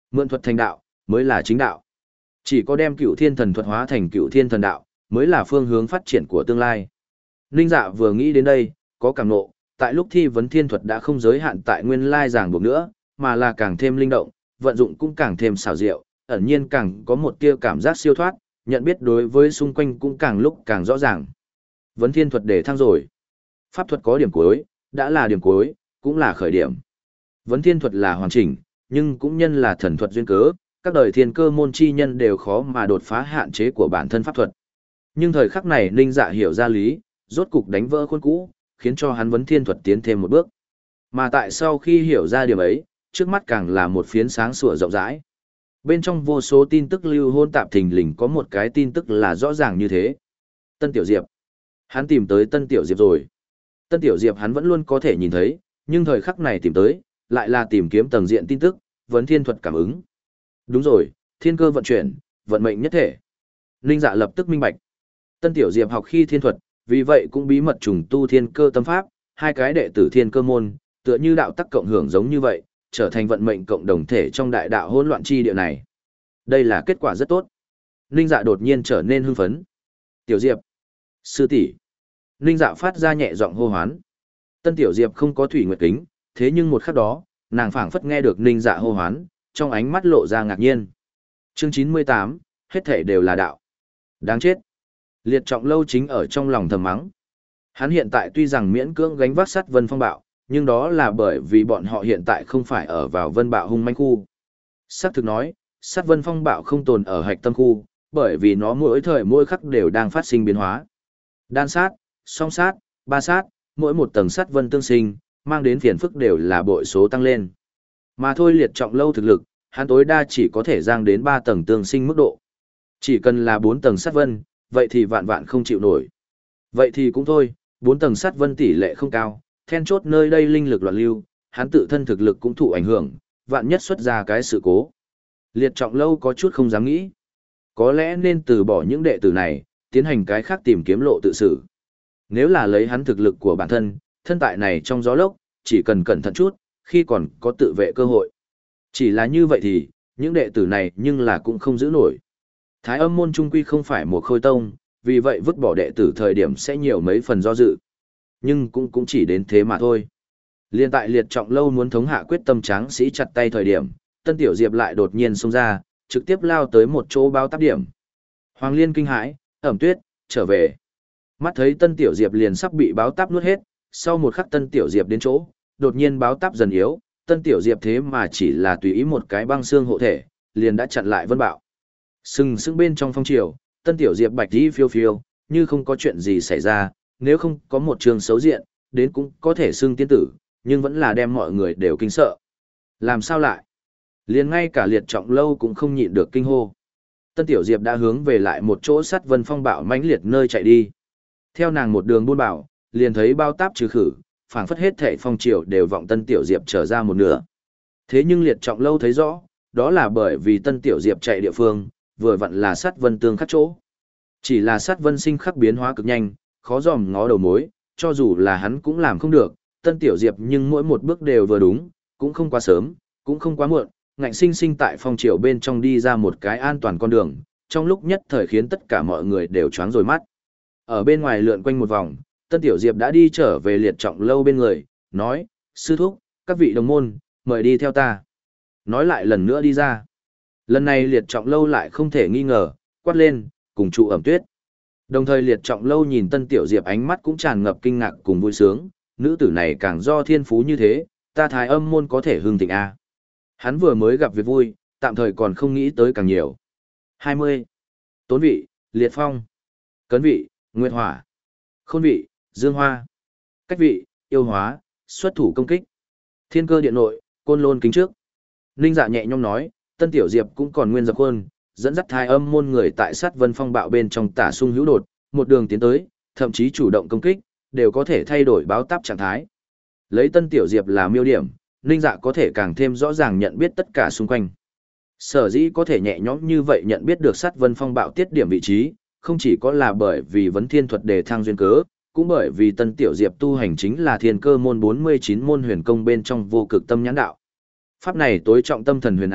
S1: Mượn thuật thành đạo, mới là chính đạo. Chỉ có đem cựu thiên thần thuật hóa thành cựu thiên thần đạo, mới là phương hướng phát triển của tương lai. Ninh Dạ vừa nghĩ đến đây, có cảm nộ, tại lúc thi vấn thiên thuật đã không giới hạn tại nguyên lai ràng buộc nữa, mà là càng thêm linh động, vận dụng cũng càng thêm xảo diệu, ẩn nhiên càng có một tia cảm giác siêu thoát, nhận biết đối với xung quanh cũng càng lúc càng rõ ràng. Vấn thiên thuật để thăng rồi. Pháp thuật có điểm cuối, đã là điểm cuối, cũng là khởi điểm. Vấn thiên thuật là hoàn chỉnh, nhưng cũng nhân là thần thuật duyên cớ, các đời thiên cơ môn chi nhân đều khó mà đột phá hạn chế của bản thân pháp thuật. Nhưng thời khắc này Ninh Dạ hiểu ra lý, rốt cục đánh vỡ khuôn cũ, khiến cho hắn vấn thiên thuật tiến thêm một bước. Mà tại sau khi hiểu ra điểm ấy, trước mắt càng là một phiến sáng sủa rộng rãi. Bên trong vô số tin tức lưu hôn tạp thình lình có một cái tin tức là rõ ràng như thế. Tân Tiểu Diệp. Hắn tìm tới Tân Tiểu Diệp rồi. Tân Tiểu Diệp hắn vẫn luôn có thể nhìn thấy, nhưng thời khắc này tìm tới, lại là tìm kiếm tầng diện tin tức, vấn thiên thuật cảm ứng. Đúng rồi, thiên cơ vận chuyển, vận mệnh nhất thể. Ninh Dạ lập tức minh bạch. Tân Tiểu Diệp học khi thiên thuật, vì vậy cũng bí mật trùng tu thiên cơ tâm pháp, hai cái đệ tử thiên cơ môn, tựa như đạo tắc cộng hưởng giống như vậy, trở thành vận mệnh cộng đồng thể trong đại đạo hỗn loạn chi địa này. Đây là kết quả rất tốt. Ninh Dạ đột nhiên trở nên hưng phấn. Tiểu Diệp, sư tỷ. Ninh Dạ phát ra nhẹ giọng hô hoán. Tân Tiểu Diệp không có thủy nguyệt kính, thế nhưng một khắc đó, nàng phảng phất nghe được Ninh Dạ hô hoán, trong ánh mắt lộ ra ngạc nhiên. Chương chín mươi tám, hết thể đều là đạo. Đáng chết. Liệt Trọng Lâu chính ở trong lòng thầm mắng. Hắn hiện tại tuy rằng miễn cưỡng gánh vác sát Vân Phong Bạo, nhưng đó là bởi vì bọn họ hiện tại không phải ở vào Vân Bạo hung manh khu. Sắc thực nói, sát Vân Phong Bạo không tồn ở hạch tâm khu, bởi vì nó mỗi thời mỗi khắc đều đang phát sinh biến hóa. Đan sát, song sát, ba sát, mỗi một tầng sát vân tương sinh, mang đến phiền phức đều là bội số tăng lên. Mà thôi Liệt Trọng Lâu thực lực, hắn tối đa chỉ có thể giang đến ba tầng tương sinh mức độ. Chỉ cần là bốn tầng sát vân, vậy thì vạn vạn không chịu nổi. Vậy thì cũng thôi, bốn tầng sát vân tỷ lệ không cao, then chốt nơi đây linh lực loạn lưu, hắn tự thân thực lực cũng thụ ảnh hưởng, vạn nhất xuất ra cái sự cố. Liệt Trọng Lâu có chút không dám nghĩ. Có lẽ nên từ bỏ những đệ tử này, tiến hành cái khác tìm kiếm lộ tự xử. Nếu là lấy hắn thực lực của bản thân, thân tại này trong gió lốc, chỉ cần cẩn thận chút, khi còn có tự vệ cơ hội. Chỉ là như vậy thì, những đệ tử này nhưng là cũng không giữ nổi. Thái Âm môn trung quy không phải một khôi tông, vì vậy vứt bỏ đệ tử thời điểm sẽ nhiều mấy phần do dự. Nhưng cũng cũng chỉ đến thế mà thôi. Liên tại Liệt Trọng Lâu muốn thống hạ quyết tâm tráng sĩ chặt tay thời điểm, Tân Tiểu Diệp lại đột nhiên xông ra, trực tiếp lao tới một chỗ báo táp điểm. Hoàng Liên kinh hãi, Ẩm Tuyết, trở về. Mắt thấy Tân Tiểu Diệp liền sắp bị báo táp nuốt hết, sau một khắc Tân Tiểu Diệp đến chỗ, đột nhiên báo táp dần yếu, Tân Tiểu Diệp thế mà chỉ là tùy ý một cái băng xương hộ thể, liền đã chặn lại vân bạo. Sừng sững bên trong phong triều, Tân Tiểu Diệp bạch đi phiêu phiêu, như không có chuyện gì xảy ra, nếu không có một trường xấu diện, đến cũng có thể xưng tiên tử, nhưng vẫn là đem mọi người đều kinh sợ. Làm sao lại? Liền ngay cả Liệt Trọng Lâu cũng không nhịn được kinh hô. Tân Tiểu Diệp đã hướng về lại một chỗ sắt vân phong bạo mãnh liệt nơi chạy đi. Theo nàng một đường buôn bảo, liền thấy bao táp trừ khử, phảng phất hết thảy phong triều đều vọng Tân Tiểu Diệp trở ra một nửa. Thế nhưng Liệt Trọng Lâu thấy rõ, đó là bởi vì Tân Tiểu Diệp chạy địa phương, vừa vặn là sát vân tương khắc chỗ. Chỉ là sát vân sinh khắc biến hóa cực nhanh, khó dòm ngó đầu mối, cho dù là hắn cũng làm không được, Tân Tiểu Diệp nhưng mỗi một bước đều vừa đúng, cũng không quá sớm, cũng không quá muộn, ngạnh sinh sinh tại phong triều bên trong đi ra một cái an toàn con đường, trong lúc nhất thời khiến tất cả mọi người đều choáng rồi mắt. Ở bên ngoài lượn quanh một vòng, Tân Tiểu Diệp đã đi trở về Liệt Trọng Lâu bên người, nói, sư thúc, các vị đồng môn, mời đi theo ta. Nói lại lần nữa đi ra. Lần này Liệt Trọng Lâu lại không thể nghi ngờ, quát lên, cùng trụ Ẩm Tuyết. Đồng thời Liệt Trọng Lâu nhìn Tân Tiểu Diệp ánh mắt cũng tràn ngập kinh ngạc cùng vui sướng, nữ tử này càng do thiên phú như thế, ta Thái Âm môn có thể hưng thịnh a. Hắn vừa mới gặp việc vui, tạm thời còn không nghĩ tới càng nhiều. hai mươi. Tốn vị, Liệt Phong. Cấn vị, Nguyệt Hỏa. Khôn vị, Dương Hoa. Cách vị, Yêu Hóa, xuất thủ công kích. Thiên Cơ điện nội, Côn Lôn kính trước. Ninh Dạ nhẹ nhõm nói, Tân Tiểu Diệp cũng còn nguyên dập khuôn, dẫn dắt Thái Âm môn người tại sát vân phong bạo bên trong tả sung hữu đột, một đường tiến tới, thậm chí chủ động công kích, đều có thể thay đổi báo táp trạng thái. Lấy Tân Tiểu Diệp là miêu điểm, Ninh Dạ có thể càng thêm rõ ràng nhận biết tất cả xung quanh. Sở dĩ có thể nhẹ nhõm như vậy nhận biết được sát vân phong bạo tiết điểm vị trí, không chỉ có là bởi vì vấn thiên thuật đề thăng duyên cớ, cũng bởi vì Tân Tiểu Diệp tu hành chính là thiên cơ môn bốn mươi chín môn huyền công bên trong vô cực tâm nhãn đạo. Pháp này tối trọng tâm thần huyền ảo,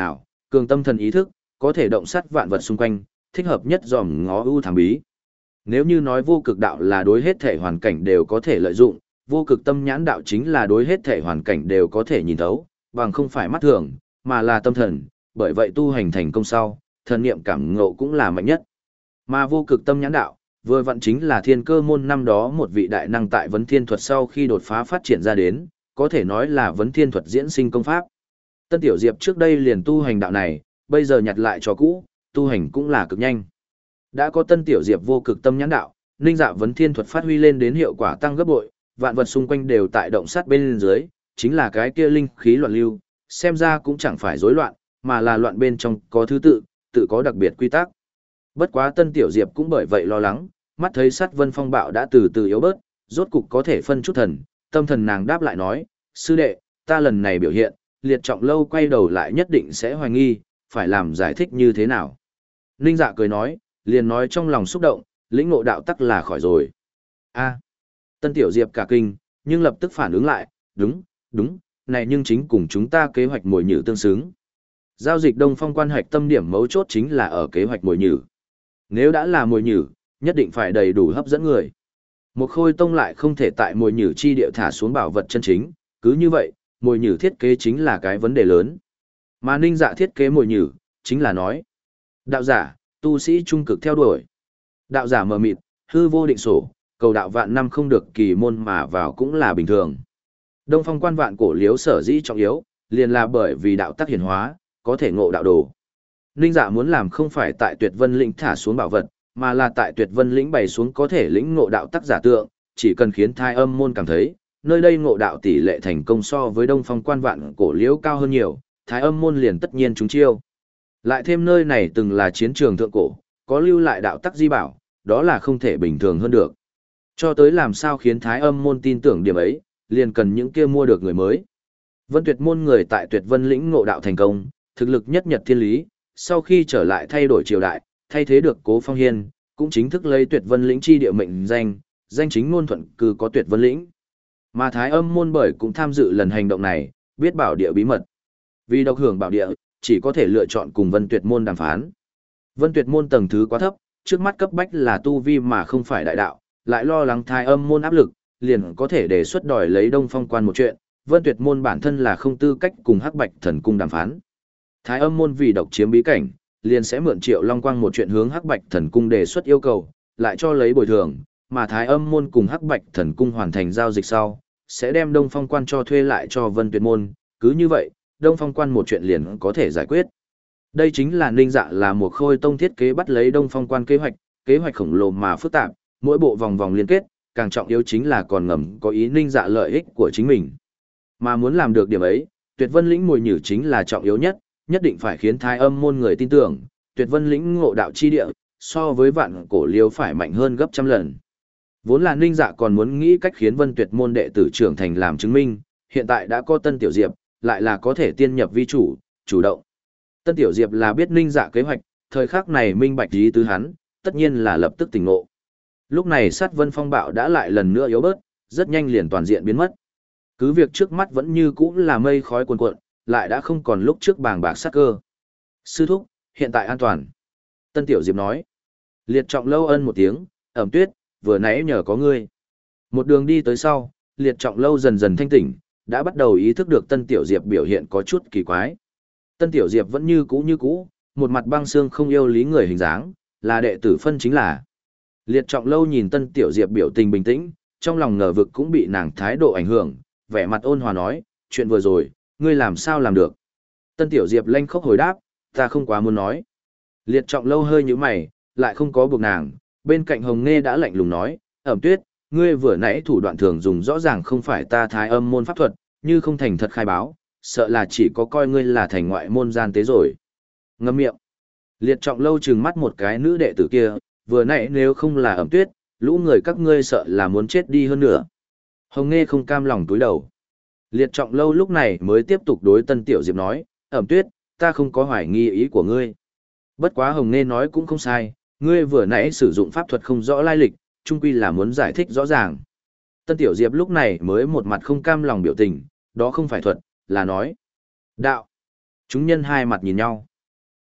S1: cường tâm thần ý thức, có thể động sát vạn vật xung quanh, thích hợp nhất dòm ngó ưu thám bí. Nếu như nói vô cực đạo là đối hết thể hoàn cảnh đều có thể lợi dụng, vô cực tâm nhãn đạo chính là đối hết thể hoàn cảnh đều có thể nhìn thấu, bằng không phải mắt thường, mà là tâm thần, bởi vậy tu hành thành công sau, thần niệm cảm ngộ cũng là mạnh nhất. Mà vô cực tâm nhãn đạo, vừa vặn chính là thiên cơ môn năm đó một vị đại năng tại vấn thiên thuật sau khi đột phá phát triển ra đến, có thể nói là vấn thiên thuật diễn sinh công pháp. Tân Tiểu Diệp trước đây liền tu hành đạo này, bây giờ nhặt lại cho cũ, tu hành cũng là cực nhanh. Đã có Tân Tiểu Diệp vô cực tâm nhãn đạo, Ninh Dạ vấn thiên thuật phát huy lên đến hiệu quả tăng gấp bội, vạn vật xung quanh đều tại động sát bên dưới, chính là cái kia linh khí loạn lưu, xem ra cũng chẳng phải rối loạn, mà là loạn bên trong có thứ tự, tự có đặc biệt quy tắc. Bất quá Tân Tiểu Diệp cũng bởi vậy lo lắng, mắt thấy sát vân phong bạo đã từ từ yếu bớt, rốt cục có thể phân chút thần, tâm thần nàng đáp lại nói, sư đệ, ta lần này biểu hiện, liệt trọng lâu quay đầu lại nhất định sẽ hoài nghi, phải làm giải thích như thế nào. Ninh Dạ cười nói, liền nói trong lòng xúc động, lĩnh ngộ đạo tắc là khỏi rồi. A. Tân Tiểu Diệp cả kinh, nhưng lập tức phản ứng lại, đúng, đúng, này nhưng chính cùng chúng ta kế hoạch mồi nhử tương xứng. Giao dịch Đông Phong quan hoạch tâm điểm mấu chốt chính là ở kế hoạch mồi nhử. Nếu đã là mồi nhử, nhất định phải đầy đủ hấp dẫn người. Một Khôi Tông lại không thể tại mồi nhử chi địa thả xuống bảo vật chân chính, cứ như vậy, mồi nhử thiết kế chính là cái vấn đề lớn. Mà Ninh Dạ thiết kế mồi nhử, chính là nói. Đạo giả, tu sĩ trung cực theo đuổi. Đạo giả mờ mịt, hư vô định sổ, cầu đạo vạn năm không được kỳ môn mà vào cũng là bình thường. Đông Phong quan vạn cổ liếu sở dĩ trọng yếu, liền là bởi vì đạo tắc hiển hóa, có thể ngộ đạo đồ. Ninh Dạ muốn làm không phải tại Tuyệt Vân lĩnh thả xuống bảo vật, mà là tại Tuyệt Vân lĩnh bày xuống có thể lĩnh ngộ đạo tắc giả tượng, chỉ cần khiến Thái Âm môn cảm thấy, nơi đây ngộ đạo tỷ lệ thành công so với Đông Phong quan vạn cổ liễu cao hơn nhiều, Thái Âm môn liền tất nhiên trúng chiêu. Lại thêm nơi này từng là chiến trường thượng cổ, có lưu lại đạo tắc di bảo, đó là không thể bình thường hơn được. Cho tới làm sao khiến Thái Âm môn tin tưởng điểm ấy, liền cần những kia mua được người mới. Vân Tuyệt môn người tại Tuyệt Vân lĩnh ngộ đạo thành công, thực lực nhất nhật thiên lý, sau khi trở lại thay đổi triều đại, thay thế được Cố Phong Hiên, cũng chính thức lấy Tuyệt Vân lĩnh chi địa mệnh danh, danh chính ngôn thuận cư có Tuyệt Vân lĩnh. Mà Thái Âm môn bởi cũng tham dự lần hành động này, biết bảo địa bí mật. Vì độc hưởng bảo địa, chỉ có thể lựa chọn cùng Vân Tuyệt môn đàm phán. Vân Tuyệt môn tầng thứ quá thấp, trước mắt cấp bách là tu vi mà không phải đại đạo, lại lo lắng Thái Âm môn áp lực, liền có thể đề xuất đòi lấy Đông Phong quan một chuyện, Vân Tuyệt môn bản thân là không tư cách cùng Hắc Bạch Thần cung đàm phán. Thái Âm môn vì độc chiếm bí cảnh, liền sẽ mượn Triệu Long Quang một chuyện hướng Hắc Bạch Thần cung đề xuất yêu cầu, lại cho lấy bồi thường, mà Thái Âm môn cùng Hắc Bạch Thần cung hoàn thành giao dịch sau, sẽ đem Đông Phong quan cho thuê lại cho Vân Tuyệt môn, cứ như vậy, Đông Phong quan một chuyện liền có thể giải quyết. Đây chính là Ninh Dạ là một Khôi Tông thiết kế bắt lấy Đông Phong quan kế hoạch, kế hoạch khổng lồ mà phức tạp, mỗi bộ vòng vòng liên kết, càng trọng yếu chính là còn ngầm có ý Ninh Dạ lợi ích của chính mình. Mà muốn làm được điểm ấy, Tuyệt Vân lĩnh mồi nhử chính là trọng yếu nhất, nhất định phải khiến Thái Âm môn người tin tưởng, Tuyệt Vân lĩnh ngộ đạo chi địa, so với vạn cổ liêu phải mạnh hơn gấp trăm lần. Vốn là Ninh Dạ còn muốn nghĩ cách khiến Vân Tuyệt môn đệ tử trưởng thành làm chứng minh, hiện tại đã có Tân Tiểu Diệp, lại là có thể tiên nhập vi chủ, chủ động. Tân Tiểu Diệp là biết Ninh Dạ kế hoạch, thời khắc này minh bạch ý tứ hắn, tất nhiên là lập tức tỉnh ngộ. Lúc này sát vân phong bạo đã lại lần nữa yếu bớt, rất nhanh liền toàn diện biến mất. Cứ việc trước mắt vẫn như cũ là mây khói cuồn cuộn, lại đã không còn lúc trước bàng bạc sát cơ. Sư thúc, hiện tại an toàn. Tân Tiểu Diệp nói. Liệt Trọng Lâu ân một tiếng, ẩm tuyết, vừa nãy nhờ có ngươi. Một đường đi tới sau, Liệt Trọng Lâu dần dần thanh tỉnh, đã bắt đầu ý thức được Tân Tiểu Diệp biểu hiện có chút kỳ quái. Tân Tiểu Diệp vẫn như cũ như cũ, một mặt băng xương không yêu lý người hình dáng, là đệ tử phân chính là. Liệt Trọng Lâu nhìn Tân Tiểu Diệp biểu tình bình tĩnh, trong lòng ngờ vực cũng bị nàng thái độ ảnh hưởng, vẻ mặt ôn hòa nói, chuyện vừa rồi, ngươi làm sao làm được. Tân Tiểu Diệp lanh khóc hồi đáp, ta không quá muốn nói. Liệt Trọng Lâu hơi nhíu mày, lại không có buộc nàng, bên cạnh Hồng Nghe đã lạnh lùng nói, Ẩm Tuyết, ngươi vừa nãy thủ đoạn thường dùng rõ ràng không phải ta Thái Âm môn pháp thuật, như không thành thật khai báo, sợ là chỉ có coi ngươi là thành ngoại môn gian tế rồi. Ngậm miệng. Liệt Trọng Lâu trừng mắt một cái nữ đệ tử kia, vừa nãy nếu không là Ẩm Tuyết, lũ người các ngươi sợ là muốn chết đi hơn nữa. Hồng Nghe không cam lòng túi đầu. Liệt Trọng Lâu lúc này mới tiếp tục đối Tân Tiểu Diệp nói, Ẩm Tuyết, ta không có hoài nghi ý của ngươi. Bất quá Hồng Nghe nói cũng không sai, ngươi vừa nãy sử dụng pháp thuật không rõ lai lịch, chung quy là muốn giải thích rõ ràng. Tân Tiểu Diệp lúc này mới một mặt không cam lòng biểu tình, đó không phải thuật, là nói. Đạo. Chúng nhân hai mặt nhìn nhau.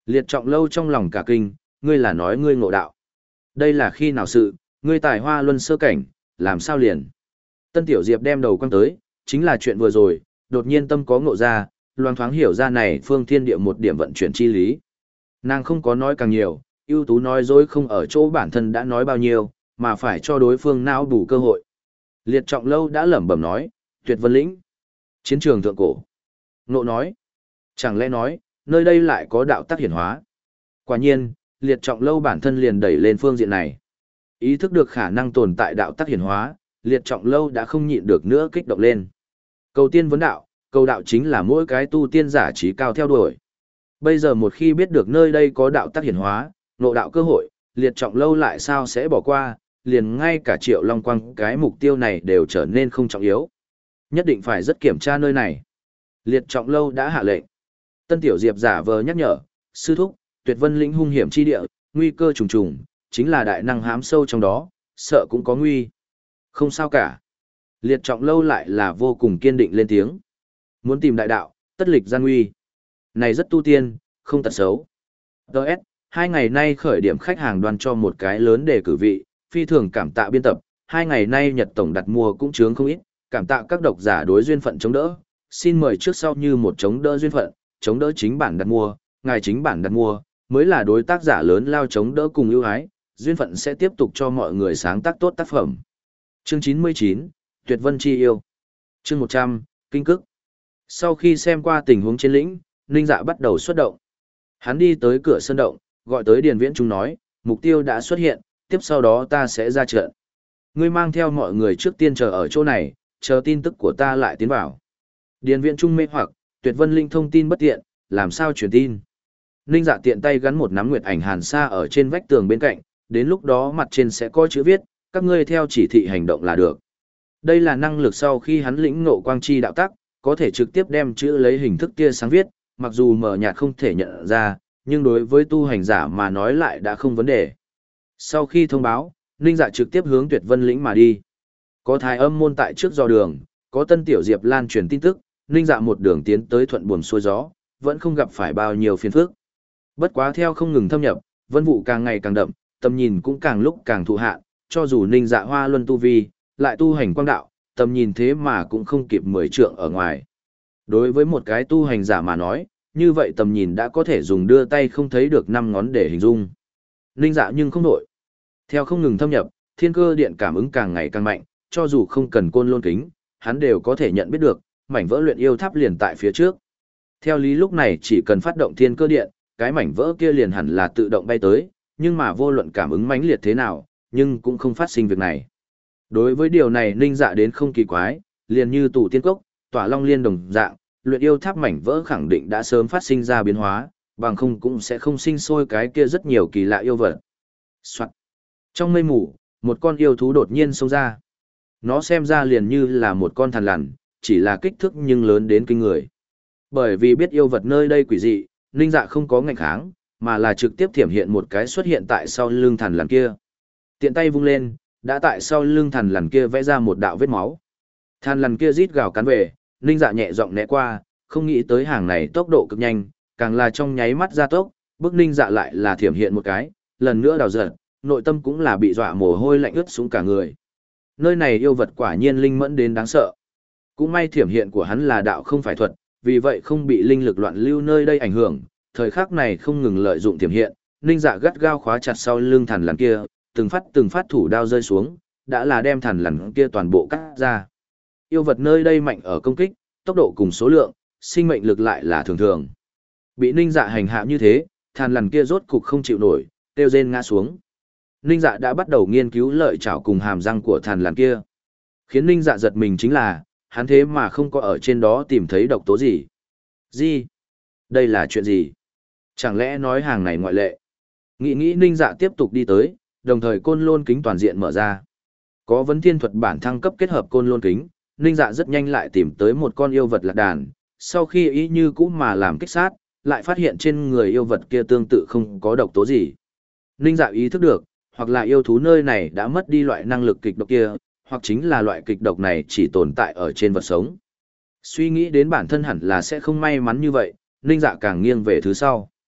S1: Liệt Trọng Lâu trong lòng cả kinh, ngươi là nói ngươi ngộ đạo. Đây là khi nào sự, ngươi tài hoa luân sơ cảnh, làm sao liền. Tân Tiểu Diệp đem đầu quăng tới, chính là chuyện vừa rồi, đột nhiên tâm có ngộ ra, loang thoáng hiểu ra này phương thiên địa một điểm vận chuyển chi lý. Nàng không có nói càng nhiều, ưu tú nói dối không ở chỗ bản thân đã nói bao nhiêu, mà phải cho đối phương não bù cơ hội. Liệt Trọng Lâu đã lẩm bẩm nói, Tuyệt Vân Lĩnh, chiến trường thượng cổ. Ngộ nói, chẳng lẽ nói, nơi đây lại có đạo tắc hiển hóa. Quả nhiên, Liệt Trọng Lâu bản thân liền đẩy lên phương diện này. Ý thức được khả năng tồn tại đạo tắc hiển hóa, Liệt Trọng Lâu đã không nhịn được nữa kích động lên. Cầu tiên vấn đạo, cầu đạo chính là mỗi cái tu tiên giả trí cao theo đuổi. Bây giờ một khi biết được nơi đây có đạo tắc hiển hóa, ngộ đạo cơ hội, Liệt Trọng Lâu lại sao sẽ bỏ qua, liền ngay cả Triệu Long Quang cái mục tiêu này đều trở nên không trọng yếu. Nhất định phải rất kiểm tra nơi này. Liệt Trọng Lâu đã hạ lệnh. Tân Tiểu Diệp giả vờ nhắc nhở, sư thúc, Tuyệt Vân Lĩnh hung hiểm chi địa, nguy cơ trùng trùng, chính là đại năng hám sâu trong đó, sợ cũng có nguy. Không sao cả. Liệt Trọng Lâu lại là vô cùng kiên định lên tiếng. Muốn tìm đại đạo, tất lịch gian nguy. Này rất tu tiên, không tật xấu. Đợt, hai ngày nay khởi điểm khách hàng đoàn cho một cái lớn để cử vị, phi thường cảm tạ biên tập, hai ngày nay Nhật Tổng đặt mua cũng chướng không ít, cảm tạ các độc giả đối duyên phận chống đỡ. Xin mời trước sau như một chống đỡ duyên phận, chống đỡ chính bản đặt mua, ngài chính bản đặt mua, mới là đối tác giả lớn lao chống đỡ cùng ưu ái, duyên phận sẽ tiếp tục cho mọi người sáng tác tốt tác phẩm. Chương chín mươi chín, Tuyệt Vân Chi Yêu. Chương một trăm, Kinh Cức. Sau khi xem qua tình huống trên lĩnh, Ninh Dạ bắt đầu xuất động. Hắn đi tới cửa sân động, gọi tới Điền Viễn Trung nói, mục tiêu đã xuất hiện, tiếp sau đó ta sẽ ra trận. Ngươi mang theo mọi người trước tiên chờ ở chỗ này, chờ tin tức của ta lại tiến vào. Điền Viễn Trung mê hoặc, Tuyệt Vân Linh thông tin bất tiện, làm sao truyền tin. Ninh Dạ tiện tay gắn một nắm nguyệt ảnh hàn sa ở trên vách tường bên cạnh, đến lúc đó mặt trên sẽ có chữ viết, các ngươi theo chỉ thị hành động là được. Đây là năng lực sau khi hắn lĩnh ngộ quang chi đạo tắc, có thể trực tiếp đem chữ lấy hình thức tia sáng viết, mặc dù mờ nhạt không thể nhận ra, nhưng đối với tu hành giả mà nói lại đã không vấn đề. Sau khi thông báo, Ninh Dạ trực tiếp hướng Tuyệt Vân Lĩnh mà đi. Có thái âm môn tại trước dò đường, có Tân Tiểu Diệp lan truyền tin tức, Ninh Dạ một đường tiến tới thuận buồm xuôi gió, vẫn không gặp phải bao nhiêu phiền phức. Bất quá theo không ngừng thâm nhập, vân vụ càng ngày càng đậm, tầm nhìn cũng càng lúc càng thụ hạn, cho dù Ninh Dạ hoa luân tu vi, lại tu hành quang đạo, tầm nhìn thế mà cũng không kịp mười trượng ở ngoài. Đối với một cái tu hành giả mà nói, như vậy tầm nhìn đã có thể dùng đưa tay không thấy được năm ngón để hình dung. Ninh Dạ nhưng không nổi. Theo không ngừng thâm nhập, thiên cơ điện cảm ứng càng ngày càng mạnh, cho dù không cần côn lôn kính, hắn đều có thể nhận biết được, mảnh vỡ luyện yêu tháp liền tại phía trước. Theo lý lúc này chỉ cần phát động thiên cơ điện, cái mảnh vỡ kia liền hẳn là tự động bay tới, nhưng mà vô luận cảm ứng mãnh liệt thế nào, nhưng cũng không phát sinh việc này. Đối với điều này Ninh Dạ đến không kỳ quái, liền như tủ tiên cốc, tỏa long liên đồng dạng, luyện yêu tháp mảnh vỡ khẳng định đã sớm phát sinh ra biến hóa, bằng không cũng sẽ không sinh sôi cái kia rất nhiều kỳ lạ yêu vật. Soạn. Trong mây mù, một con yêu thú đột nhiên xông ra. Nó xem ra liền như là một con thằn lằn, chỉ là kích thước nhưng lớn đến kinh người. Bởi vì biết yêu vật nơi đây quỷ dị, Ninh Dạ không có ngạnh kháng, mà là trực tiếp thiểm hiện một cái xuất hiện tại sau lưng thằn lằn kia. Tiện tay vung lên, đã tại sau lưng thằn lằn kia vẽ ra một đạo vết máu. Thằn lằn kia rít gào cắn về, Ninh Dạ nhẹ giọng né qua, không nghĩ tới hàng này tốc độ cực nhanh, càng là trong nháy mắt gia tốc, bước Ninh Dạ lại là thiểm hiện một cái, lần nữa đào giật, nội tâm cũng là bị dọa mồ hôi lạnh ướt xuống cả người. Nơi này yêu vật quả nhiên linh mẫn đến đáng sợ. Cũng may thiểm hiện của hắn là đạo không phải thuật, vì vậy không bị linh lực loạn lưu nơi đây ảnh hưởng, thời khắc này không ngừng lợi dụng thiểm hiện, Ninh Dạ gắt gao khóa chặt sau lưng thằn lằn kia, từng phát từng phát thủ đao rơi xuống, đã là đem thằn lằn kia toàn bộ cắt ra. Yêu vật nơi đây mạnh ở công kích, tốc độ cùng số lượng, sinh mệnh lực lại là thường thường. Bị Ninh Dạ hành hạ như thế, thằn lằn kia rốt cục không chịu nổi, kêu rên ngã xuống. Ninh Dạ đã bắt đầu nghiên cứu lợi chảo cùng hàm răng của thằn lằn kia. Khiến Ninh Dạ giật mình chính là, hắn thế mà không có ở trên đó tìm thấy độc tố gì. Gì? Đây là chuyện gì? Chẳng lẽ nói hàng này ngoại lệ? Nghĩ nghĩ Ninh Dạ tiếp tục đi tới, đồng thời côn lôn kính toàn diện mở ra. Có vấn thiên thuật bản thăng cấp kết hợp côn lôn kính, Ninh Dạ rất nhanh lại tìm tới một con yêu vật lạc đàn, sau khi ý như cũ mà làm kích sát, lại phát hiện trên người yêu vật kia tương tự không có độc tố gì. Ninh Dạ ý thức được, hoặc là yêu thú nơi này đã mất đi loại năng lực kịch độc kia, hoặc chính là loại kịch độc này chỉ tồn tại ở trên vật sống. Suy nghĩ đến bản thân hẳn là sẽ không may mắn như vậy, Ninh Dạ càng nghiêng về thứ sau.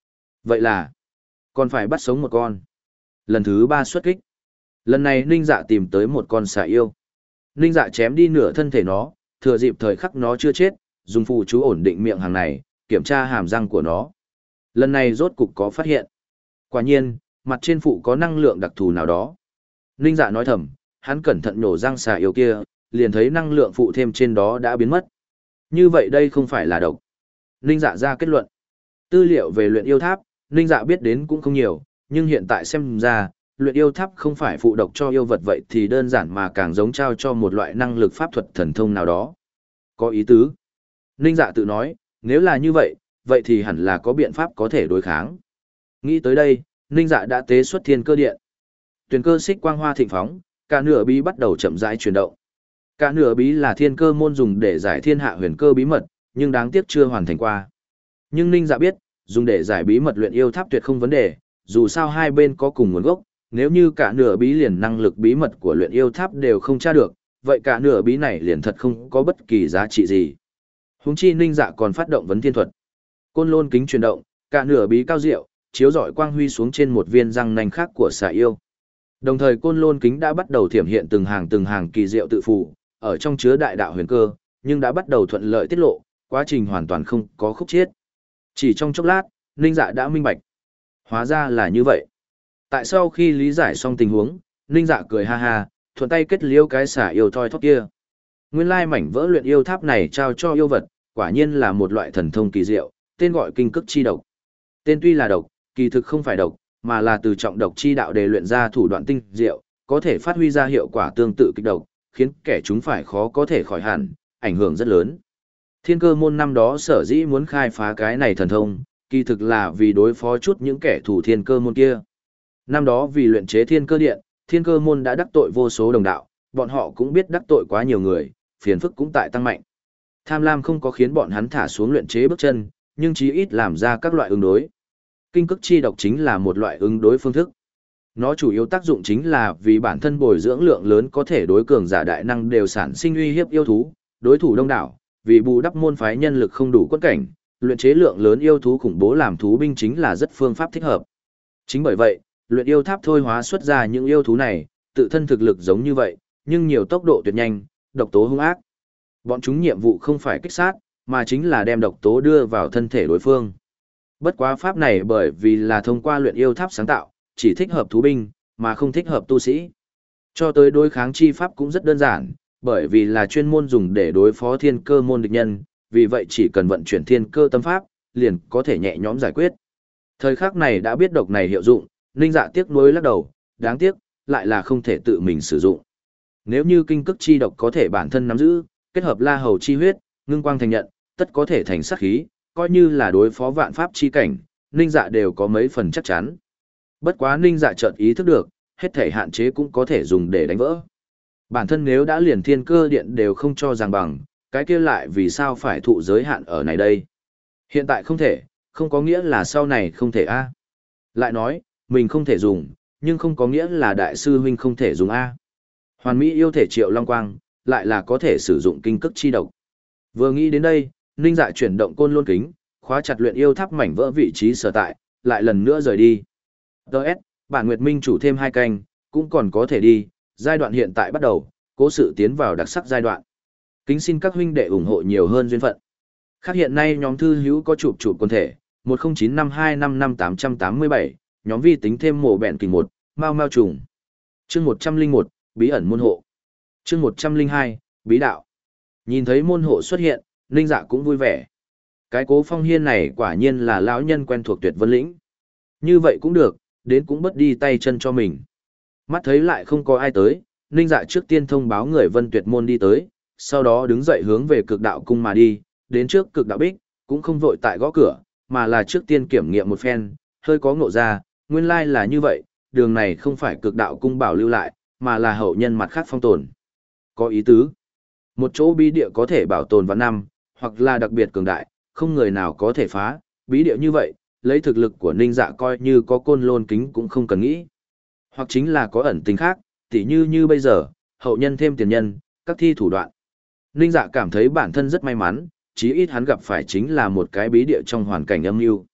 S1: Vậy là, còn phải bắt sống một con. Lần thứ ba xuất kích. Lần này Ninh Dạ tìm tới một con xà yêu. Ninh Dạ chém đi nửa thân thể nó, thừa dịp thời khắc nó chưa chết, dùng phù chú ổn định miệng hàng này, kiểm tra hàm răng của nó. Lần này rốt cục có phát hiện. Quả nhiên, mặt trên phụ có năng lượng đặc thù nào đó. Ninh Dạ nói thầm, hắn cẩn thận nổ răng xà yêu kia, liền thấy năng lượng phụ thêm trên đó đã biến mất. Như vậy đây không phải là độc. Ninh Dạ ra kết luận. Tư liệu về luyện yêu tháp, Ninh Dạ biết đến cũng không nhiều, nhưng hiện tại xem ra, luyện yêu tháp không phải phụ độc cho yêu vật vậy thì đơn giản mà càng giống trao cho một loại năng lực pháp thuật thần thông nào đó. Có ý tứ. Ninh Dạ tự nói, nếu là như vậy, vậy thì hẳn là có biện pháp có thể đối kháng. Nghĩ tới đây, Ninh Dạ đã tế xuất thiên cơ điện. Tuyền cơ xích quang hoa thịnh phóng, cả nửa bí bắt đầu chậm rãi chuyển động. Cả nửa bí là thiên cơ môn dùng để giải thiên hạ huyền cơ bí mật, nhưng đáng tiếc chưa hoàn thành qua. Nhưng Ninh Dạ biết, dùng để giải bí mật luyện yêu tháp tuyệt không vấn đề, dù sao hai bên có cùng nguồn gốc, nếu như cả nửa bí liền năng lực bí mật của luyện yêu tháp đều không tra được, vậy cả nửa bí này liền thật không có bất kỳ giá trị gì. Huống chi Ninh Dạ còn phát động vấn thiên thuật. Côn lôn kính chuyển động, cả nửa bí cao diệu, chiếu rọi quang huy xuống trên một viên răng nanh khác của xà yêu. Đồng thời côn lôn kính đã bắt đầu thiểm hiện từng hàng từng hàng kỳ diệu tự phụ, ở trong chứa đại đạo huyền cơ, nhưng đã bắt đầu thuận lợi tiết lộ, quá trình hoàn toàn không có khúc chiết. Chỉ trong chốc lát, Ninh Dạ đã minh bạch. Hóa ra là như vậy. Tại sau khi lý giải xong tình huống, Ninh Dạ cười ha ha, thuận tay kết liễu cái xả yêu thoi thóp kia. Nguyên lai mảnh vỡ luyện yêu tháp này trao cho yêu vật, quả nhiên là một loại thần thông kỳ diệu, tên gọi kinh cức chi độc. Tên tuy là độc, kỳ thực không phải độc, mà là từ trọng độc chi đạo để luyện ra thủ đoạn tinh diệu, có thể phát huy ra hiệu quả tương tự kịch độc, khiến kẻ chúng phải khó có thể khỏi hẳn, ảnh hưởng rất lớn. Thiên cơ môn năm đó sở dĩ muốn khai phá cái này thần thông, kỳ thực là vì đối phó chút những kẻ thù thiên cơ môn kia. Năm đó vì luyện chế thiên cơ điện, thiên cơ môn đã đắc tội vô số đồng đạo, bọn họ cũng biết đắc tội quá nhiều người, phiền phức cũng tại tăng mạnh. Tham lam không có khiến bọn hắn thả xuống luyện chế bước chân, nhưng chí ít làm ra các loại ứng đối. Kinh cức chi độc chính là một loại ứng đối phương thức. Nó chủ yếu tác dụng chính là vì bản thân bồi dưỡng lượng lớn có thể đối cường giả đại năng đều sản sinh uy hiếp yêu thú, đối thủ đông đảo, vì bù đắp môn phái nhân lực không đủ quất cảnh, luyện chế lượng lớn yêu thú khủng bố làm thú binh chính là rất phương pháp thích hợp. Chính bởi vậy, luyện yêu tháp thôi hóa xuất ra những yêu thú này, tự thân thực lực giống như vậy, nhưng nhiều tốc độ tuyệt nhanh, độc tố hung ác. Bọn chúng nhiệm vụ không phải kích sát, mà chính là đem độc tố đưa vào thân thể đối phương. Bất quá pháp này bởi vì là thông qua luyện yêu tháp sáng tạo, chỉ thích hợp thú binh, mà không thích hợp tu sĩ. Cho tới đối kháng chi pháp cũng rất đơn giản, bởi vì là chuyên môn dùng để đối phó thiên cơ môn địch nhân, vì vậy chỉ cần vận chuyển thiên cơ tâm pháp, liền có thể nhẹ nhõm giải quyết. Thời khắc này đã biết độc này hiệu dụng, Ninh Dạ tiếc nuối lắc đầu, đáng tiếc, lại là không thể tự mình sử dụng. Nếu như kinh cức chi độc có thể bản thân nắm giữ, kết hợp la hầu chi huyết, ngưng quang thành nhận, tất có thể thành sát khí, coi như là đối phó vạn pháp chi cảnh, Ninh Dạ đều có mấy phần chắc chắn. Bất quá Ninh Dạ chợt ý thức được, hết thể hạn chế cũng có thể dùng để đánh vỡ. Bản thân nếu đã liền thiên cơ điện đều không cho rằng bằng, cái kia lại vì sao phải thụ giới hạn ở này đây? Hiện tại không thể, không có nghĩa là sau này không thể a. Lại nói, mình không thể dùng, nhưng không có nghĩa là đại sư huynh không thể dùng a. Hoàn Mỹ yêu thể Triệu Long Quang, lại là có thể sử dụng kinh cức chi độc. Vừa nghĩ đến đây, Ninh Dạ chuyển động côn lôn kính, khóa chặt luyện yêu tháp mảnh vỡ vị trí sở tại, lại lần nữa rời đi. đê ét, bản Nguyệt Minh chủ thêm hai canh, cũng còn có thể đi, giai đoạn hiện tại bắt đầu, cố sự tiến vào đặc sắc giai đoạn. Kính xin các huynh đệ ủng hộ nhiều hơn duyên phận. Khác hiện nay nhóm thư hữu có chụp chụp quần thể, một không chín năm hai năm năm tám tám bảy, nhóm vi tính thêm mổ bẹn kình một, mau mau trùng. Chương một trăm linh một, bí ẩn môn hộ. Chương một trăm linh hai, bí đạo. Nhìn thấy môn hộ xuất hiện, Ninh Dạ cũng vui vẻ. Cái Cố Phong Hiên này quả nhiên là lão nhân quen thuộc Tuyệt Vân Lĩnh. Như vậy cũng được, đến cũng bất đi tay chân cho mình. Mắt thấy lại không có ai tới, Ninh Dạ trước tiên thông báo người Vân Tuyệt môn đi tới, sau đó đứng dậy hướng về Cực Đạo cung mà đi, đến trước Cực Đạo bích, cũng không vội tại gõ cửa, mà là trước tiên kiểm nghiệm một phen, hơi có ngộ ra, nguyên lai là như vậy, đường này không phải Cực Đạo cung bảo lưu lại, mà là hậu nhân mặt khác phong tồn. Có ý tứ. Một chỗ bí địa có thể bảo tồn vạn năm, hoặc là đặc biệt cường đại, không người nào có thể phá, bí địa như vậy, lấy thực lực của Ninh Dạ coi như có côn lôn kính cũng không cần nghĩ. Hoặc chính là có ẩn tình khác, tỉ như như bây giờ, hậu nhân thêm tiền nhân, các thi thủ đoạn. Ninh Dạ cảm thấy bản thân rất may mắn, chí ít hắn gặp phải chính là một cái bí địa trong hoàn cảnh âm mưu.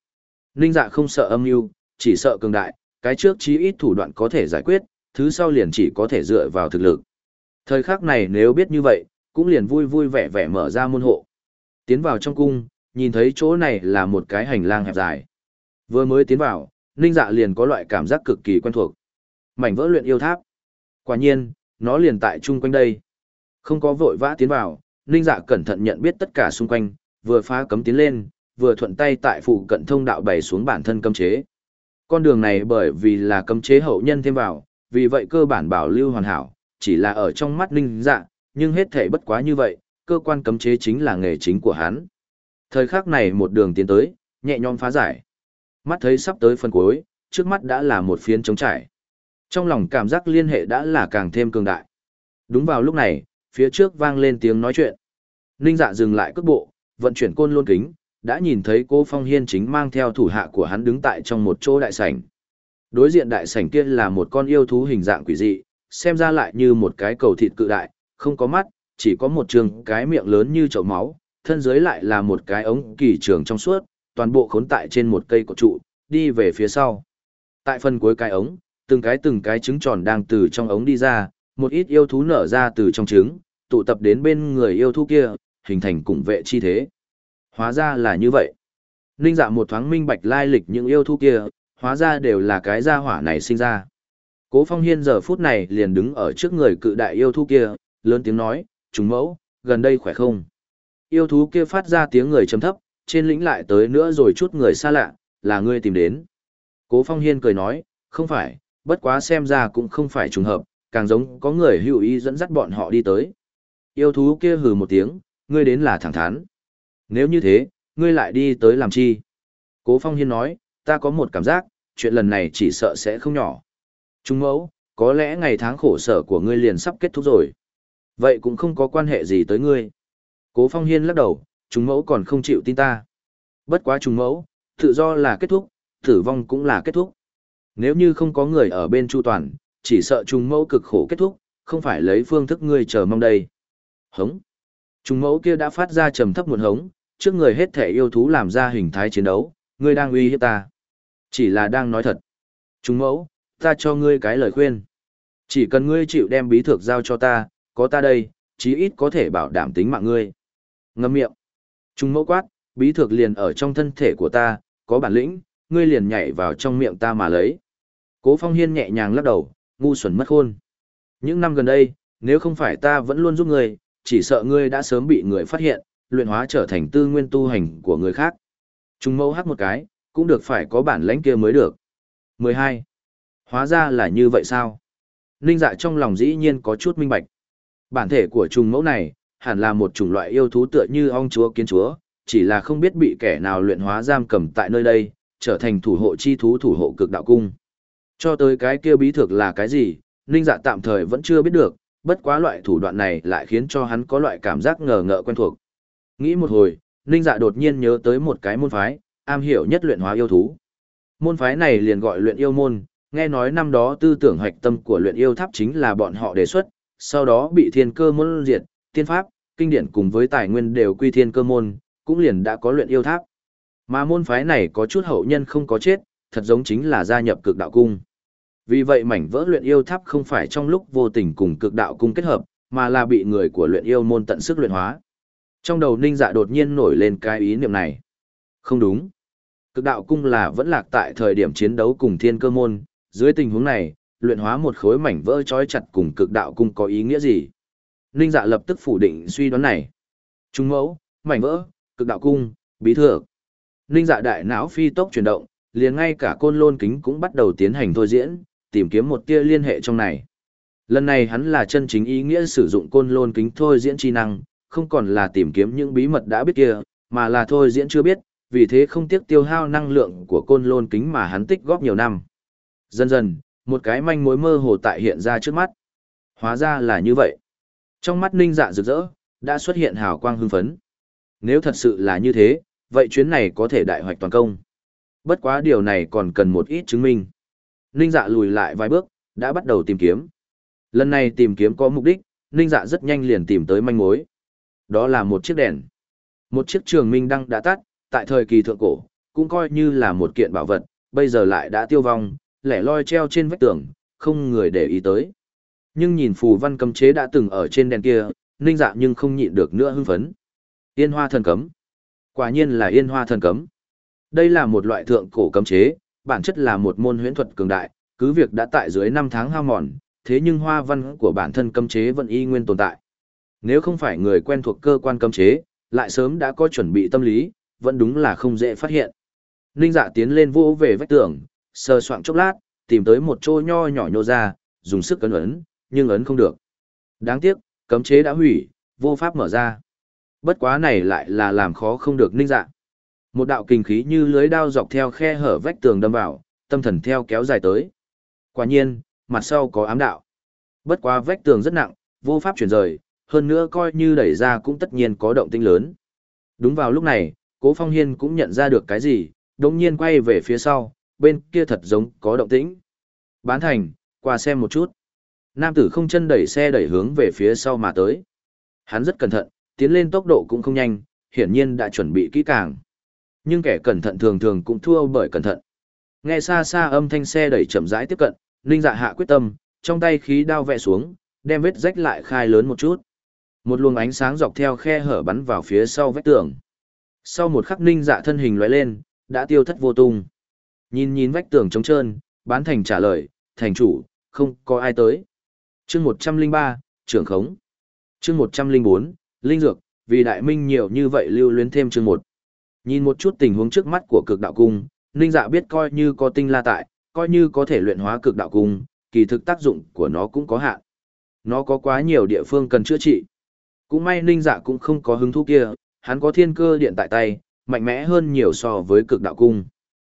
S1: Ninh Dạ không sợ âm mưu, chỉ sợ cường đại, cái trước chí ít thủ đoạn có thể giải quyết, thứ sau liền chỉ có thể dựa vào thực lực. Thời khắc này nếu biết như vậy, cũng liền vui vui vẻ vẻ mở ra môn hộ. Tiến vào trong cung, nhìn thấy chỗ này là một cái hành lang hẹp dài. Vừa mới tiến vào, Ninh Dạ liền có loại cảm giác cực kỳ quen thuộc. Mảnh vỡ luyện yêu tháp. Quả nhiên, nó liền tại chung quanh đây. Không có vội vã tiến vào, Ninh Dạ cẩn thận nhận biết tất cả xung quanh, vừa phá cấm tiến lên, vừa thuận tay tại phụ cận thông đạo bày xuống bản thân cấm chế. Con đường này bởi vì là cấm chế hậu nhân thêm vào, vì vậy cơ bản bảo lưu hoàn hảo, chỉ là ở trong mắt Ninh Dạ, nhưng hết thể bất quá như vậy, cơ quan cấm chế chính là nghề chính của hắn. Thời khắc này một đường tiến tới, nhẹ nhõm phá giải. Mắt thấy sắp tới phần cuối, trước mắt đã là một phiến trống trải. Trong lòng cảm giác liên hệ đã là càng thêm cường đại. Đúng vào lúc này, phía trước vang lên tiếng nói chuyện. Ninh Dạ dừng lại cước bộ, vận chuyển côn lôn kính, đã nhìn thấy Cố Phong Hiên chính mang theo thủ hạ của hắn đứng tại trong một chỗ đại sảnh. Đối diện đại sảnh kia là một con yêu thú hình dạng quỷ dị, xem ra lại như một cái cầu thịt cự đại, không có mắt, chỉ có một trường cái miệng lớn như chậu máu, thân dưới lại là một cái ống kỳ trường trong suốt, toàn bộ khốn tại trên một cây cột trụ, đi về phía sau. Tại phần cuối cái ống, từng cái từng cái trứng tròn đang từ trong ống đi ra, một ít yêu thú nở ra từ trong trứng, tụ tập đến bên người yêu thú kia, hình thành cùng vệ chi thế. Hóa ra là như vậy. Ninh Dạ một thoáng minh bạch lai lịch những yêu thú kia, hóa ra đều là cái gia hỏa này sinh ra. Cố Phong Hiên giờ phút này liền đứng ở trước người cự đại yêu thú kia, lớn tiếng nói, "Trùng mẫu, gần đây khỏe không?" Yêu thú kia phát ra tiếng người trầm thấp, trên lĩnh lại tới nữa rồi chút người xa lạ, "Là ngươi tìm đến." Cố Phong Hiên cười nói, "Không phải, bất quá xem ra cũng không phải trùng hợp, càng giống có người hữu ý dẫn dắt bọn họ đi tới." Yêu thú kia hừ một tiếng, "Ngươi đến là thẳng thắn. Nếu như thế, ngươi lại đi tới làm chi?" Cố Phong Hiên nói, "Ta có một cảm giác, chuyện lần này chỉ sợ sẽ không nhỏ. Trung mẫu, có lẽ ngày tháng khổ sở của ngươi liền sắp kết thúc rồi. Vậy cũng không có quan hệ gì tới ngươi." Cố Phong Hiên lắc đầu, "Trung mẫu còn không chịu tin ta. Bất quá Trung mẫu, tự do là kết thúc, tử vong cũng là kết thúc. Nếu như không có người ở bên Chu Toàn, chỉ sợ Trung mẫu cực khổ kết thúc, không phải lấy phương thức ngươi chờ mong đây." Hống. Trung mẫu kia đã phát ra trầm thấp một hống, trước người hết thể yêu thú làm ra hình thái chiến đấu, "Ngươi đang uy hiếp ta." "Chỉ là đang nói thật. Trung mẫu, ta cho ngươi cái lời khuyên. Chỉ cần ngươi chịu đem bí thược giao cho ta, có ta đây, chí ít có thể bảo đảm tính mạng ngươi." Ngậm miệng. Trung mẫu quát, "Bí thược liền ở trong thân thể của ta, có bản lĩnh, ngươi liền nhảy vào trong miệng ta mà lấy." Cố Phong Hiên nhẹ nhàng lắc đầu, "Ngu xuẩn mất khôn. Những năm gần đây, nếu không phải ta vẫn luôn giúp ngươi, chỉ sợ ngươi đã sớm bị người phát hiện, luyện hóa trở thành tư nguyên tu hành của người khác." Trung mẫu hắc một cái, "Cũng được phải có bản lãnh kia mới được." mười hai. Hóa ra là như vậy sao? Ninh Dạ trong lòng dĩ nhiên có chút minh bạch. Bản thể của trùng mẫu này, hẳn là một chủng loại yêu thú tựa như ong chúa kiến chúa, chỉ là không biết bị kẻ nào luyện hóa giam cầm tại nơi đây, trở thành thủ hộ chi thú thủ hộ cực đạo cung. Cho tới cái kia bí thực là cái gì, Ninh Dạ tạm thời vẫn chưa biết được, bất quá loại thủ đoạn này lại khiến cho hắn có loại cảm giác ngờ ngợ quen thuộc. Nghĩ một hồi, Ninh Dạ đột nhiên nhớ tới một cái môn phái, am hiểu nhất luyện hóa yêu thú. Môn phái này liền gọi luyện yêu môn, nghe nói năm đó tư tưởng hoạch tâm của luyện yêu tháp chính là bọn họ đề xuất, sau đó bị thiên cơ môn diệt, tiên pháp, kinh điển cùng với tài nguyên đều quy thiên cơ môn, cũng liền đã có luyện yêu tháp. Mà môn phái này có chút hậu nhân không có chết, thật giống chính là gia nhập cực đạo cung. Vì vậy mảnh vỡ luyện yêu tháp không phải trong lúc vô tình cùng cực đạo cung kết hợp, mà là bị người của luyện yêu môn tận sức luyện hóa. Trong đầu Ninh Dạ đột nhiên nổi lên cái ý niệm này. Không đúng. Cực đạo cung là vẫn lạc tại thời điểm chiến đấu cùng thiên cơ môn, dưới tình huống này, luyện hóa một khối mảnh vỡ trói chặt cùng cực đạo cung có ý nghĩa gì? Ninh Dạ lập tức phủ định suy đoán này. Trung mẫu, mảnh vỡ, cực đạo cung, bí thược. Ninh Dạ đại não phi tốc chuyển động, liền ngay cả côn lôn kính cũng bắt đầu tiến hành thôi diễn, tìm kiếm một tia liên hệ trong này. Lần này hắn là chân chính ý nghĩa sử dụng côn lôn kính thôi diễn chi năng, không còn là tìm kiếm những bí mật đã biết kia, mà là thôi diễn chưa biết, vì thế không tiếc tiêu hao năng lượng của côn lôn kính mà hắn tích góp nhiều năm. Dần dần, một cái manh mối mơ hồ tại hiện ra trước mắt. Hóa ra là như vậy. Trong mắt Ninh Dạ rực rỡ, đã xuất hiện hào quang hưng phấn. Nếu thật sự là như thế, vậy chuyến này có thể đại hoạch toàn công. Bất quá điều này còn cần một ít chứng minh. Ninh Dạ lùi lại vài bước, đã bắt đầu tìm kiếm. Lần này tìm kiếm có mục đích, Ninh Dạ rất nhanh liền tìm tới manh mối. Đó là một chiếc đèn. Một chiếc trường minh đăng đã tắt, tại thời kỳ thượng cổ, cũng coi như là một kiện bảo vật, bây giờ lại đã tiêu vong, lẻ loi treo trên vách tường, không người để ý tới. Nhưng nhìn phù văn cấm chế đã từng ở trên đèn kia, Ninh Dạ nhưng không nhịn được nữa hưng phấn. Yên hoa thần cấm. Quả nhiên là yên hoa thần cấm. Đây là một loại thượng cổ cấm chế, bản chất là một môn huyễn thuật cường đại, cứ việc đã tại dưới năm tháng hao mòn, thế nhưng hoa văn của bản thân cấm chế vẫn y nguyên tồn tại. Nếu không phải người quen thuộc cơ quan cấm chế, lại sớm đã có chuẩn bị tâm lý, vẫn đúng là không dễ phát hiện. Ninh Dạ tiến lên vô về vách tường, sờ soạng chốc lát, tìm tới một chỗ nho nhỏ nhô ra, dùng sức ấn ấn, nhưng ấn không được. Đáng tiếc, cấm chế đã hủy, vô pháp mở ra. Bất quá này lại là làm khó không được Ninh Dạ. Một đạo kình khí như lưới đao dọc theo khe hở vách tường đâm vào, tâm thần theo kéo dài tới. Quả nhiên, mặt sau có ám đạo. Bất quá vách tường rất nặng, vô pháp chuyển rời, hơn nữa coi như đẩy ra cũng tất nhiên có động tĩnh lớn. Đúng vào lúc này, Cố Phong Hiên cũng nhận ra được cái gì, đột nhiên quay về phía sau, bên kia thật giống có động tĩnh. Bán thành, qua xem một chút. Nam tử không chân đẩy xe đẩy hướng về phía sau mà tới. Hắn rất cẩn thận, tiến lên tốc độ cũng không nhanh, hiển nhiên đã chuẩn bị kỹ càng. Nhưng kẻ cẩn thận thường thường cũng thua bởi cẩn thận. Nghe xa xa âm thanh xe đẩy chậm rãi tiếp cận, Ninh Dạ hạ quyết tâm, trong tay khí đao vẽ xuống, đem vết rách lại khai lớn một chút. Một luồng ánh sáng dọc theo khe hở bắn vào phía sau vách tường. Sau một khắc Ninh Dạ thân hình lóe lên, đã tiêu thất vô tung. Nhìn nhìn vách tường trống trơn, Bán Thành trả lời, thành chủ, không có ai tới. Chương một trăm lẻ ba, trưởng khống. Chương một trăm lẻ bốn, linh dược, vì đại minh nhiều như vậy lưu luyến thêm chương một. Nhìn một chút tình huống trước mắt của cực đạo cung, Ninh Dạ biết coi như có tinh la tại, coi như có thể luyện hóa cực đạo cung, kỳ thực tác dụng của nó cũng có hạn. Nó có quá nhiều địa phương cần chữa trị. Cũng may Ninh Dạ cũng không có hứng thú kia, hắn có thiên cơ điện tại tay, mạnh mẽ hơn nhiều so với cực đạo cung.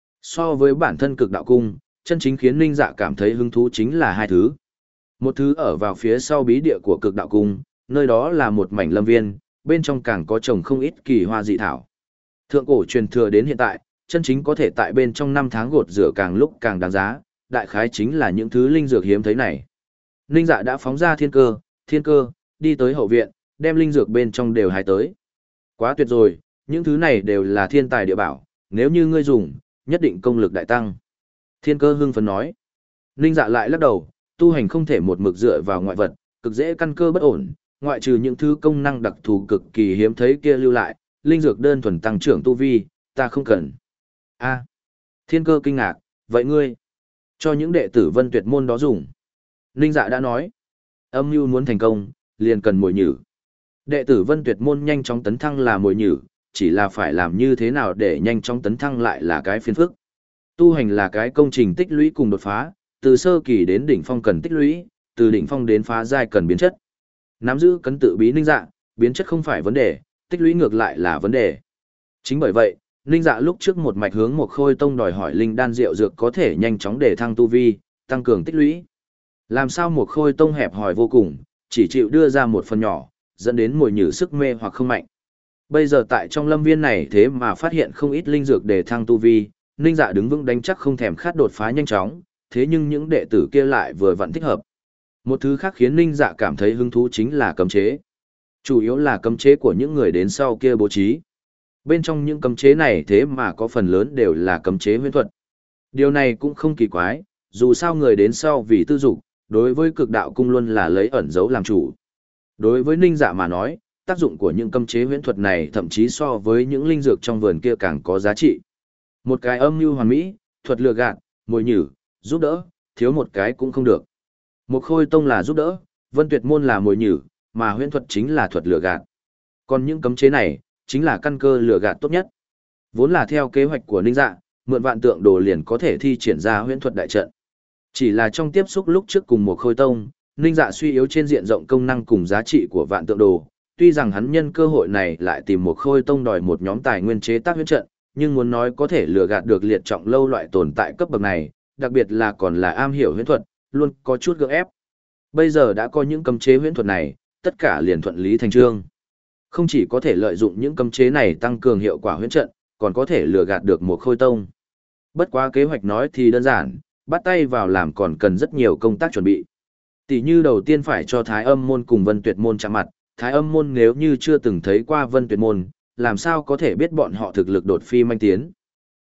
S1: So với bản thân cực đạo cung, chân chính khiến Ninh Dạ cảm thấy hứng thú chính là hai thứ. Một thứ ở vào phía sau bí địa của cực đạo cung, nơi đó là một mảnh lâm viên, bên trong càng có trồng không ít kỳ hoa dị thảo. Thượng cổ truyền thừa đến hiện tại, chân chính có thể tại bên trong năm tháng gột rửa càng lúc càng đáng giá, đại khái chính là những thứ linh dược hiếm thấy này. Ninh Dạ đã phóng ra thiên cơ, thiên cơ, đi tới hậu viện, đem linh dược bên trong đều hái tới. Quá tuyệt rồi, những thứ này đều là thiên tài địa bảo, nếu như ngươi dùng, nhất định công lực đại tăng. Thiên cơ hưng phấn nói. Ninh Dạ lại lắc đầu, tu hành không thể một mực dựa vào ngoại vật, cực dễ căn cơ bất ổn, ngoại trừ những thứ công năng đặc thù cực kỳ hiếm thấy kia lưu lại, linh dược đơn thuần tăng trưởng tu vi, ta không cần. A. Thiên cơ kinh ngạc, vậy ngươi, cho những đệ tử Vân Tuyệt môn đó dùng. Ninh Dạ đã nói, âm mưu muốn thành công, liền cần mồi nhử. Đệ tử Vân Tuyệt môn nhanh chóng tấn thăng là mồi nhử, chỉ là phải làm như thế nào để nhanh chóng tấn thăng lại là cái phiền phức. Tu hành là cái công trình tích lũy cùng đột phá, từ sơ kỳ đến đỉnh phong cần tích lũy, từ đỉnh phong đến phá giai cần biến chất. Nắm giữ cấn tự bí Ninh Dạ, biến chất không phải vấn đề, tích lũy ngược lại là vấn đề. Chính bởi vậy, Ninh Dạ lúc trước một mạch hướng một khôi tông đòi hỏi linh đan rượu dược có thể nhanh chóng để thăng tu vi, tăng cường tích lũy. Làm sao một khôi tông hẹp hòi vô cùng, chỉ chịu đưa ra một phần nhỏ, dẫn đến mồi nhử sức mê hoặc không mạnh. Bây giờ tại trong lâm viên này thế mà phát hiện không ít linh dược để thăng tu vi, Ninh Dạ đứng vững đánh chắc không thèm khát đột phá nhanh chóng, thế nhưng những đệ tử kia lại vừa vặn thích hợp. Một thứ khác khiến Ninh Dạ cảm thấy hứng thú chính là cấm chế. Chủ yếu là cấm chế của những người đến sau kia bố trí. Bên trong những cấm chế này thế mà có phần lớn đều là cấm chế huyễn thuật. Điều này cũng không kỳ quái, dù sao người đến sau vì tư dục, đối với cực đạo cung luôn là lấy ẩn dấu làm chủ. Đối với Ninh Dạ mà nói, tác dụng của những cấm chế huyễn thuật này thậm chí so với những linh dược trong vườn kia càng có giá trị. Một cái âm mưu hoàn mỹ, thuật lừa gạt, mồi nhử, giúp đỡ, thiếu một cái cũng không được. Một khôi tông là giúp đỡ, Vân Tuyệt môn là mồi nhử, mà huyễn thuật chính là thuật lừa gạt. Còn những cấm chế này, chính là căn cơ lừa gạt tốt nhất. Vốn là theo kế hoạch của Ninh Dạ, mượn vạn tượng đồ liền có thể thi triển ra huyễn thuật đại trận. Chỉ là trong tiếp xúc lúc trước cùng một khôi tông, Ninh Dạ suy yếu trên diện rộng công năng cùng giá trị của vạn tượng đồ. Tuy rằng hắn nhân cơ hội này lại tìm một khôi tông đòi một nhóm tài nguyên chế tác huyễn trận, nhưng muốn nói có thể lừa gạt được liệt trọng lâu loại tồn tại cấp bậc này, đặc biệt là còn là am hiểu huyễn thuật, luôn có chút gượng ép. Bây giờ đã có những cấm chế huyễn thuật này, tất cả liền thuận lý thành trương. Không chỉ có thể lợi dụng những cấm chế này tăng cường hiệu quả huyễn trận, còn có thể lừa gạt được một khôi tông. Bất quá kế hoạch nói thì đơn giản, bắt tay vào làm còn cần rất nhiều công tác chuẩn bị. Tỷ như đầu tiên phải cho Thái Âm môn cùng Vân Tuyệt môn chạm mặt, Thái Âm môn nếu như chưa từng thấy qua Vân Tuyệt môn, làm sao có thể biết bọn họ thực lực đột phi manh tiến.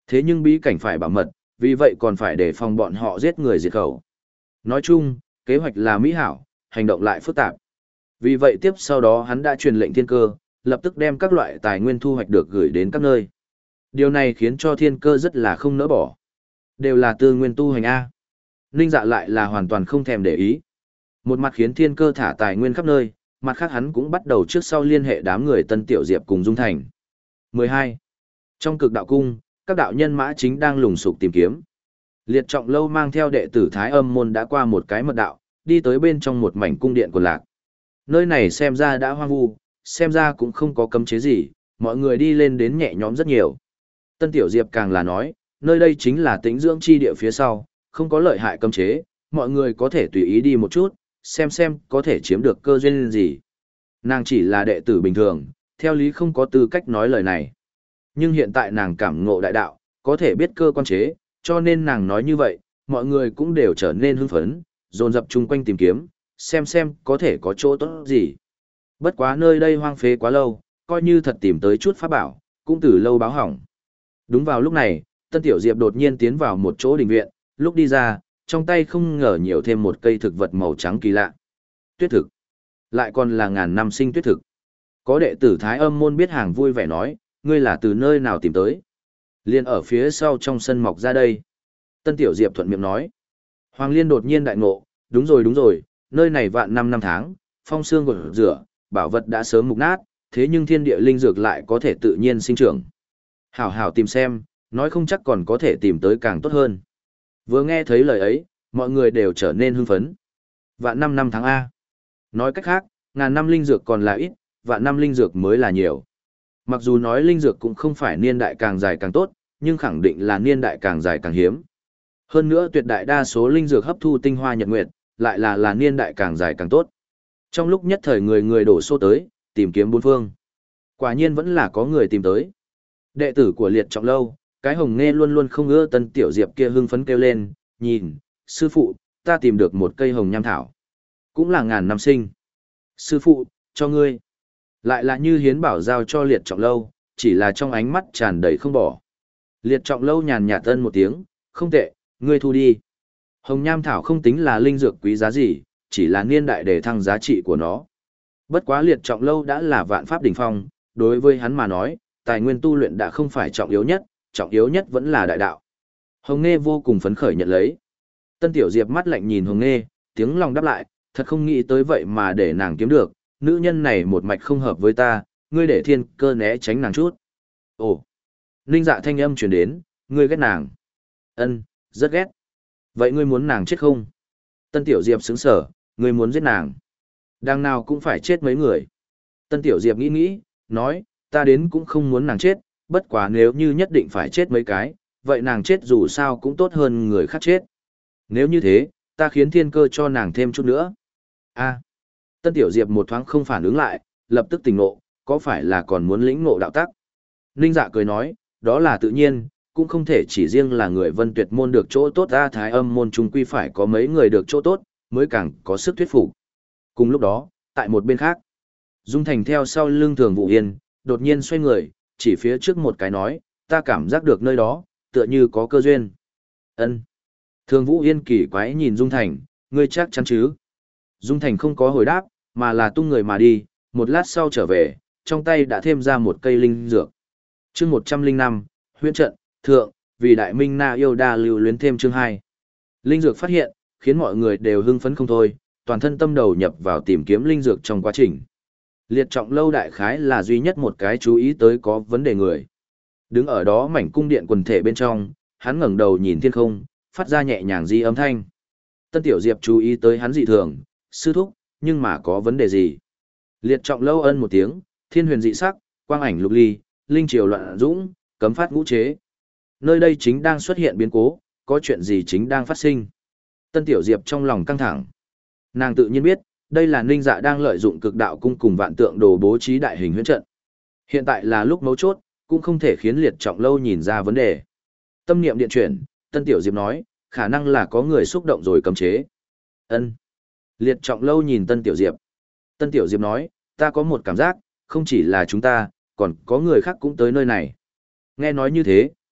S1: Thế nhưng bí cảnh phải bảo mật, vì vậy còn phải để phòng bọn họ giết người diệt khẩu. Nói chung, kế hoạch là mỹ hảo, hành động lại phức tạp. Vì vậy tiếp sau đó hắn đã truyền lệnh thiên cơ, lập tức đem các loại tài nguyên thu hoạch được gửi đến các nơi. Điều này khiến cho thiên cơ rất là không nỡ bỏ. Đều là tư nguyên tu hành A. Ninh Dạ lại là hoàn toàn không thèm để ý. Một mặt khiến thiên cơ thả tài nguyên khắp nơi, mặt khác hắn cũng bắt đầu trước sau liên hệ đám người Tân Tiểu Diệp cùng Dung Thành. mười hai. Trong cực đạo cung, các đạo nhân mã chính đang lùng sục tìm kiếm. Liệt Trọng Lâu mang theo đệ tử Thái Âm môn đã qua một cái mật đạo, đi tới bên trong một mảnh cung điện của lạc. Nơi này xem ra đã hoang vu, xem ra cũng không có cấm chế gì, mọi người đi lên đến nhẹ nhõm rất nhiều. Tân Tiểu Diệp càng là nói, nơi đây chính là tĩnh dưỡng chi địa phía sau, không có lợi hại cấm chế, mọi người có thể tùy ý đi một chút, xem xem có thể chiếm được cơ duyên gì. Nàng chỉ là đệ tử bình thường, theo lý không có tư cách nói lời này. Nhưng hiện tại nàng cảm ngộ đại đạo, có thể biết cơ quan chế, cho nên nàng nói như vậy, mọi người cũng đều trở nên hưng phấn, dồn dập chung quanh tìm kiếm, xem xem có thể có chỗ tốt gì. Bất quá nơi đây hoang phế quá lâu, coi như thật tìm tới chút pháp bảo, cũng từ lâu báo hỏng. Đúng vào lúc này, Tân Tiểu Diệp đột nhiên tiến vào một chỗ đình viện, lúc đi ra, trong tay không ngờ nhiều thêm một cây thực vật màu trắng kỳ lạ. Tuyết thực. Lại còn là ngàn năm sinh tuyết thực. Có đệ tử Thái Âm môn biết hàng vui vẻ nói, ngươi là từ nơi nào tìm tới? Liên ở phía sau trong sân mọc ra đây. Tân Tiểu Diệp thuận miệng nói. Hoàng Liên đột nhiên đại ngộ, đúng rồi đúng rồi, nơi này vạn năm năm tháng, phong xương gột rửa, bảo vật đã sớm mục nát, thế nhưng thiên địa linh dược lại có thể tự nhiên sinh trưởng. Hảo hảo tìm xem, nói không chắc còn có thể tìm tới càng tốt hơn. Vừa nghe thấy lời ấy, mọi người đều trở nên hưng phấn. Vạn năm năm tháng A. Nói cách khác, ngàn năm linh dược còn là ít, vạn năm linh dược mới là nhiều. Mặc dù nói linh dược cũng không phải niên đại càng dài càng tốt, nhưng khẳng định là niên đại càng dài càng hiếm. Hơn nữa tuyệt đại đa số linh dược hấp thu tinh hoa nhật nguyệt, lại là là niên đại càng dài càng tốt. Trong lúc nhất thời người người đổ xô tới, tìm kiếm bốn phương. Quả nhiên vẫn là có người tìm tới. Đệ tử của Liệt Trọng Lâu, cái Hồng Nghe luôn luôn không ưa Tân Tiểu Diệp kia hưng phấn kêu lên, nhìn, sư phụ, ta tìm được một cây hồng nham thảo. Cũng là ngàn năm sinh. Sư phụ, cho ngươi. Lại là như hiến bảo giao cho Liệt Trọng Lâu, chỉ là trong ánh mắt tràn đầy không bỏ. Liệt Trọng Lâu nhàn nhạt tân một tiếng, không tệ, ngươi thu đi. Hồng nham thảo không tính là linh dược quý giá gì, chỉ là niên đại để thăng giá trị của nó. Bất quá Liệt Trọng Lâu đã là vạn pháp đỉnh phong, đối với hắn mà nói, tài nguyên tu luyện đã không phải trọng yếu nhất, trọng yếu nhất vẫn là đại đạo. Hồng Nghe vô cùng phấn khởi nhận lấy. Tân Tiểu Diệp mắt lạnh nhìn Hồng Nghe, tiếng lòng đáp lại, thật không nghĩ tới vậy mà để nàng kiếm được, nữ nhân này một mạch không hợp với ta, ngươi để thiên cơ né tránh nàng chút. Ồ, Ninh Dạ thanh âm truyền đến, ngươi ghét nàng. Ân, rất ghét. Vậy ngươi muốn nàng chết không? Tân Tiểu Diệp sững sở, ngươi muốn giết nàng. Đằng nào cũng phải chết mấy người. Tân Tiểu Diệp nghĩ nghĩ, nói, ta đến cũng không muốn nàng chết, bất quá nếu như nhất định phải chết mấy cái, vậy nàng chết dù sao cũng tốt hơn người khác chết. Nếu như thế, ta khiến thiên cơ cho nàng thêm chút nữa. A. Tân Tiểu Diệp một thoáng không phản ứng lại, lập tức tỉnh ngộ, có phải là còn muốn lĩnh ngộ đạo tắc? Ninh Dạ cười nói, đó là tự nhiên, cũng không thể chỉ riêng là người Vân Tuyệt môn được chỗ tốt, ta Thái Âm môn chung quy phải có mấy người được chỗ tốt, mới càng có sức thuyết phục. Cùng lúc đó, tại một bên khác, Dung Thành theo sau lưng Thường Vũ Yên, đột nhiên xoay người, chỉ phía trước một cái nói, ta cảm giác được nơi đó, tựa như có cơ duyên. Ân. Thường Vũ Yên kỳ quái nhìn Dung Thành, ngươi chắc chắn chứ? Dung Thành không có hồi đáp, mà là tung người mà đi, một lát sau trở về, trong tay đã thêm ra một cây linh dược. Chương một trăm linh năm, huyễn trận, thượng, vì đại minh na yêu đa lưu luyến thêm chương hai. Linh dược phát hiện, khiến mọi người đều hưng phấn không thôi, toàn thân tâm đầu nhập vào tìm kiếm linh dược trong quá trình. Liệt Trọng Lâu đại khái là duy nhất một cái chú ý tới có vấn đề người. Đứng ở đó mảnh cung điện quần thể bên trong, hắn ngẩng đầu nhìn thiên không, phát ra nhẹ nhàng di âm thanh. Tân Tiểu Diệp chú ý tới hắn dị thường, sư thúc, nhưng mà có vấn đề gì? Liệt Trọng Lâu ân một tiếng, thiên huyền dị sắc, quang ảnh lục ly, linh triều loạn dũng, cấm phát ngũ chế. Nơi đây chính đang xuất hiện biến cố, có chuyện gì chính đang phát sinh? Tân Tiểu Diệp trong lòng căng thẳng. Nàng tự nhiên biết, đây là Ninh Dạ đang lợi dụng cực đạo cung cùng vạn tượng đồ bố trí đại hình huyễn trận. Hiện tại là lúc mấu chốt, cũng không thể khiến Liệt Trọng Lâu nhìn ra vấn đề. Tâm niệm điện chuyển, Tân Tiểu Diệp nói, khả năng là có người xúc động rồi cấm chế. Ân. Liệt Trọng Lâu nhìn Tân Tiểu Diệp. Tân Tiểu Diệp nói, ta có một cảm giác, không chỉ là chúng ta, còn có người khác cũng tới nơi này. Nghe nói như thế,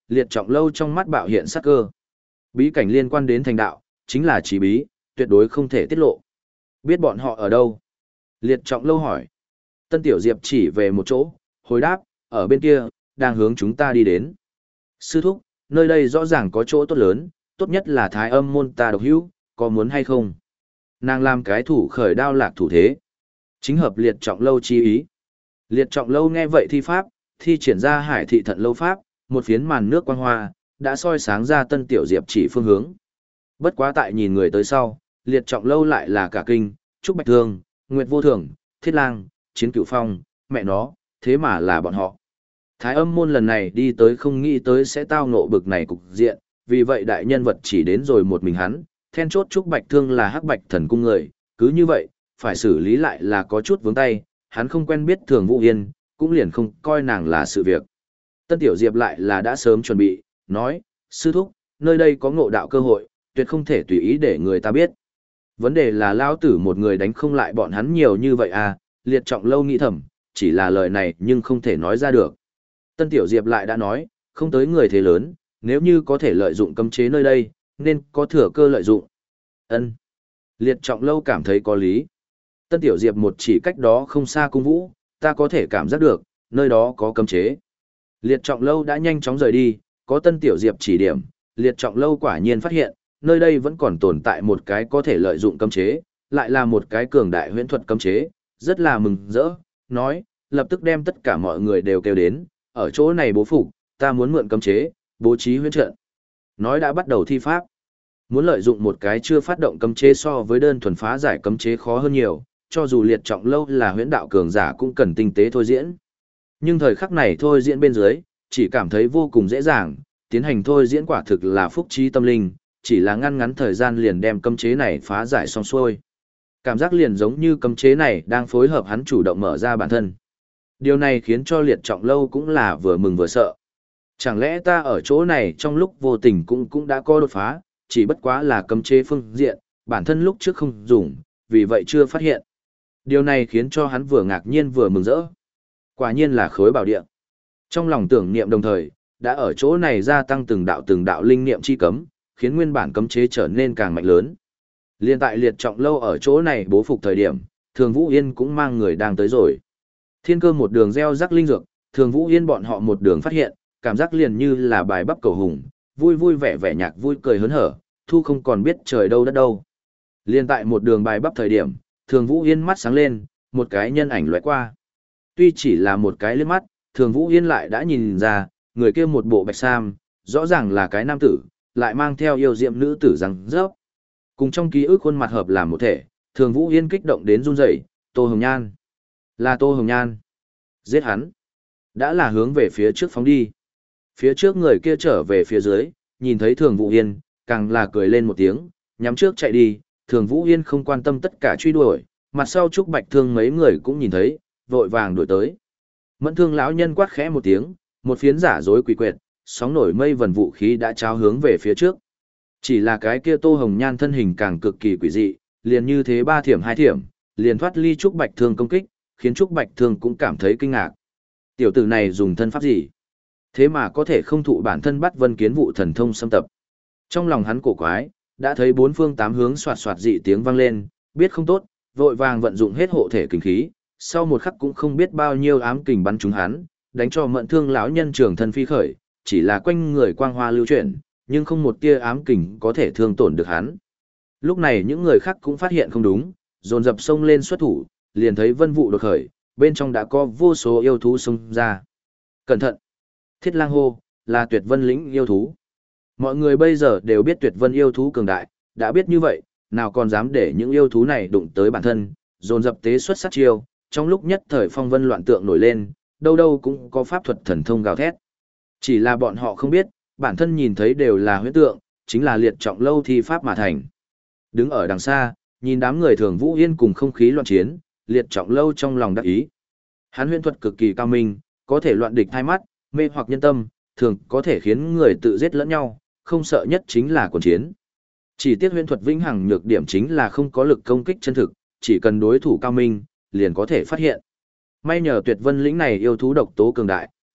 S1: Liệt Trọng Lâu trong mắt bạo hiện sắc cơ. Bí cảnh liên quan đến thành đạo, chính là chỉ bí, tuyệt đối không thể tiết lộ. Biết bọn họ ở đâu? Liệt Trọng Lâu hỏi. Tân Tiểu Diệp chỉ về một chỗ, hồi đáp, ở bên kia, đang hướng chúng ta đi đến. Sư thúc, nơi đây rõ ràng có chỗ tốt lớn, tốt nhất là Thái Âm môn ta độc hữu, có muốn hay không? Nàng làm cái thủ khởi đao lạc thủ thế. Chính hợp Liệt Trọng Lâu chi ý. Liệt Trọng Lâu nghe vậy thi pháp, thi triển ra Hải Thị Thận Lâu pháp, một phiến màn nước quang hoa, đã soi sáng ra Tân Tiểu Diệp chỉ phương hướng. Bất quá tại nhìn người tới sau, Liệt Trọng Lâu lại là cả kinh, Trúc Bạch Thương, Nguyệt Vô Thường, Thiết Lang, Chiến Cửu Phong, mẹ nó, thế mà là bọn họ. Thái Âm môn lần này đi tới không nghĩ tới sẽ tao ngộ bực này cục diện, vì vậy đại nhân vật chỉ đến rồi một mình hắn, then chốt Trúc Bạch Thương là Hắc Bạch Thần cung người, cứ như vậy, phải xử lý lại là có chút vướng tay, hắn không quen biết Thường Vũ Yên, cũng liền không coi nàng là sự việc. Tân Tiểu Diệp lại là đã sớm chuẩn bị, nói, sư thúc, nơi đây có ngộ đạo cơ hội, tuyệt không thể tùy ý để người ta biết. Vấn đề là lao tử một người đánh không lại bọn hắn nhiều như vậy à, Liệt Trọng Lâu nghĩ thầm, chỉ là lời này nhưng không thể nói ra được. Tân Tiểu Diệp lại đã nói, không tới người thế lớn, nếu như có thể lợi dụng cấm chế nơi đây, nên có thừa cơ lợi dụng. Ân. Liệt Trọng Lâu cảm thấy có lý. Tân Tiểu Diệp một chỉ cách đó không xa cung vũ, ta có thể cảm giác được, nơi đó có cấm chế. Liệt Trọng Lâu đã nhanh chóng rời đi, có Tân Tiểu Diệp chỉ điểm, Liệt Trọng Lâu quả nhiên phát hiện, nơi đây vẫn còn tồn tại một cái có thể lợi dụng cấm chế, lại là một cái cường đại huyễn thuật cấm chế, rất là mừng rỡ, nói, lập tức đem tất cả mọi người đều kêu đến, ở chỗ này bố phục, ta muốn mượn cấm chế, bố trí huyễn trận. Nói đã bắt đầu thi pháp. Muốn lợi dụng một cái chưa phát động cấm chế so với đơn thuần phá giải cấm chế khó hơn nhiều, cho dù Liệt Trọng Lâu là huyễn đạo cường giả cũng cần tinh tế thôi diễn. Nhưng thời khắc này thôi diễn bên dưới, chỉ cảm thấy vô cùng dễ dàng, tiến hành thôi diễn quả thực là phúc trí tâm linh, chỉ là ngăn ngắn thời gian liền đem cấm chế này phá giải xong xuôi. Cảm giác liền giống như cấm chế này đang phối hợp hắn chủ động mở ra bản thân. Điều này khiến cho Liệt Trọng Lâu cũng là vừa mừng vừa sợ. Chẳng lẽ ta ở chỗ này trong lúc vô tình cũng cũng đã có đột phá, chỉ bất quá là cấm chế phương diện, bản thân lúc trước không dùng, vì vậy chưa phát hiện. Điều này khiến cho hắn vừa ngạc nhiên vừa mừng rỡ. Quả nhiên là khối bảo địa. Trong lòng tưởng niệm đồng thời, đã ở chỗ này gia tăng từng đạo từng đạo linh niệm chi cấm, khiến nguyên bản cấm chế trở nên càng mạnh lớn. Liên tại Liệt Trọng Lâu ở chỗ này bố phục thời điểm, Thường Vũ Yên cũng mang người đang tới rồi. Thiên Cơ một đường gieo rắc linh dược, Thường Vũ Yên bọn họ một đường phát hiện, cảm giác liền như là bài bắp cầu hùng, vui vui vẻ vẻ nhạc vui cười hớn hở, thu không còn biết trời đâu đất đâu. Liên tại một đường bài bắp thời điểm, Thường Vũ Yên mắt sáng lên, một cái nhân ảnh lóe qua. Tuy chỉ là một cái liếc mắt, Thường Vũ Yên lại đã nhìn ra, người kia một bộ bạch sam, rõ ràng là cái nam tử, lại mang theo yêu diệm nữ tử răng rớp. Cùng trong ký ức khuôn mặt hợp làm một thể, Thường Vũ Yên kích động đến run rẩy, Tô Hồng Nhan. Là Tô Hồng Nhan. Giết hắn. Đã là hướng về phía trước phóng đi. Phía trước người kia trở về phía dưới, nhìn thấy Thường Vũ Yên, càng là cười lên một tiếng, nhắm trước chạy đi, Thường Vũ Yên không quan tâm tất cả truy đuổi, mặt sau Trúc Bạch Thương mấy người cũng nhìn thấy, vội vàng đuổi tới. Mẫn Thương lão nhân quát khẽ một tiếng, một phiến giả dối quỷ quyệt, sóng nổi mây vần vũ khí đã trao hướng về phía trước. Chỉ là cái kia Tô Hồng Nhan thân hình càng cực kỳ quỷ dị, liền như thế ba thiểm hai thiểm, liền thoát ly Trúc Bạch Thương công kích, khiến Trúc Bạch Thương cũng cảm thấy kinh ngạc. Tiểu tử này dùng thân pháp gì? Thế mà có thể không thụ bản thân bắt Vân Kiến Vụ thần thông xâm tập. Trong lòng hắn cổ quái, đã thấy bốn phương tám hướng xoạt xoạt dị tiếng vang lên, biết không tốt, vội vàng vận dụng hết hộ thể kình khí, sau một khắc cũng không biết bao nhiêu ám kình bắn trúng hắn, đánh cho Mẫn Thương lão nhân trường thân phi khởi, chỉ là quanh người quang hoa lưu chuyển, nhưng không một tia ám kình có thể thương tổn được hắn. Lúc này những người khác cũng phát hiện không đúng, dồn dập xông lên xuất thủ, liền thấy vân vụ đột khởi, bên trong đã có vô số yêu thú xông ra. Cẩn thận! Thiết Lang hô, là Tuyệt Vân lĩnh yêu thú. Mọi người bây giờ đều biết Tuyệt Vân yêu thú cường đại, đã biết như vậy, nào còn dám để những yêu thú này đụng tới bản thân, dồn dập tế xuất sát chiêu, trong lúc nhất thời phong vân loạn tượng nổi lên, đâu đâu cũng có pháp thuật thần thông gào thét. Chỉ là bọn họ không biết, bản thân nhìn thấy đều là huyễn tượng, chính là Liệt Trọng Lâu thi pháp mà thành. Đứng ở đằng xa, nhìn đám người Thường Vũ Yên cùng không khí loạn chiến, Liệt Trọng Lâu trong lòng đắc ý. Hắn huyễn thuật cực kỳ cao minh, có thể loạn địch hai mắt, mê hoặc nhân tâm, thường có thể khiến người tự giết lẫn nhau, không sợ nhất chính là quần chiến. Chỉ tiếc huyễn thuật vĩnh hằng nhược điểm chính là không có lực công kích chân thực, chỉ cần đối thủ cao minh, liền có thể phát hiện. May nhờ Tuyệt Vân lĩnh này yêu thú độc tố cường đại,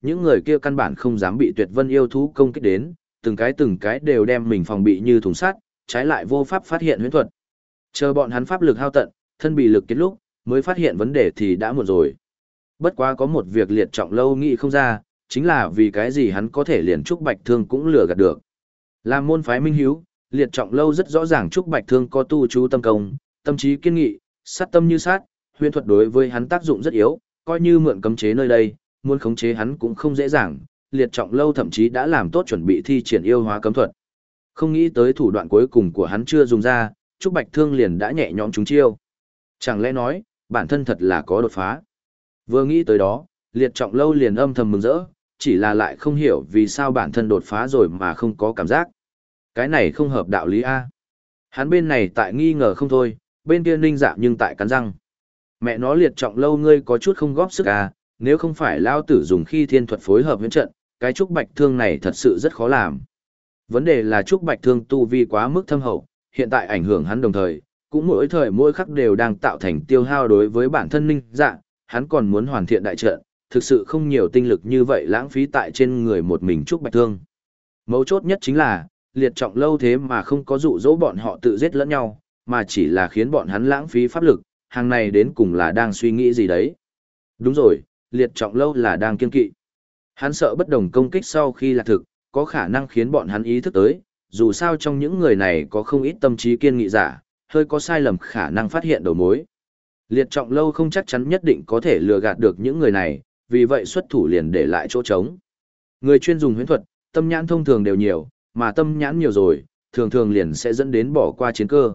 S1: những người kia căn bản không dám bị tuyệt vân yêu thú công kích đến, từng cái từng cái đều đem mình phòng bị như thùng sắt, trái lại vô pháp phát hiện huyễn thuật. Chờ bọn hắn pháp lực hao tận, thân bị lực kết lúc, mới phát hiện vấn đề thì đã muộn rồi. Bất quá có một việc Liệt Trọng Lâu nghĩ không ra, chính là vì cái gì hắn có thể liền Trúc Bạch Thương cũng lừa gạt được. Làm môn phái minh hiếu, Liệt Trọng Lâu rất rõ ràng Trúc Bạch Thương có tu chú tâm công, tâm trí kiên nghị, sát tâm như sát, huyễn thuật đối với hắn tác dụng rất yếu, coi như mượn cấm chế nơi đây, muốn khống chế hắn cũng không dễ dàng. Liệt Trọng Lâu thậm chí đã làm tốt chuẩn bị thi triển yêu hóa cấm thuật. Không nghĩ tới thủ đoạn cuối cùng của hắn chưa dùng ra, Trúc Bạch Thương liền đã nhẹ nhõm trúng chiêu. Chẳng lẽ nói, bản thân thật là có đột phá. Vừa nghĩ tới đó, Liệt Trọng Lâu liền âm thầm mừng rỡ, chỉ là lại không hiểu vì sao bản thân đột phá rồi mà không có cảm giác. Cái này không hợp đạo lý A. Hắn bên này tại nghi ngờ không thôi, bên kia Ninh Dạ nhưng tại cắn răng. Mẹ nó Liệt Trọng Lâu ngươi có chút không góp sức à, nếu không phải lao tử dùng khi thiên thuật phối hợp với trận, cái Trúc Bạch Thương này thật sự rất khó làm. Vấn đề là Trúc Bạch Thương tu vi quá mức thâm hậu, hiện tại ảnh hưởng hắn đồng thời, cũng mỗi thời mỗi khắc đều đang tạo thành tiêu hao đối với bản thân Ninh Dạ, hắn còn muốn hoàn thiện đại trận, thực sự không nhiều tinh lực như vậy lãng phí tại trên người một mình Trúc Bạch Thương. Mấu chốt nhất chính là, Liệt Trọng Lâu thế mà không có dụ dỗ bọn họ tự giết lẫn nhau, mà chỉ là khiến bọn hắn lãng phí pháp lực, hàng này đến cùng là đang suy nghĩ gì đấy. Đúng rồi, Liệt Trọng Lâu là đang kiên kỵ. Hắn sợ bất đồng công kích sau khi là thực, có khả năng khiến bọn hắn ý thức tới, dù sao trong những người này có không ít tâm trí kiên nghị giả, hơi có sai lầm khả năng phát hiện đầu mối. Liệt Trọng Lâu không chắc chắn nhất định có thể lừa gạt được những người này, vì vậy xuất thủ liền để lại chỗ trống. Người chuyên dùng huyễn thuật, tâm nhãn thông thường đều nhiều, mà tâm nhãn nhiều rồi, thường thường liền sẽ dẫn đến bỏ qua chiến cơ.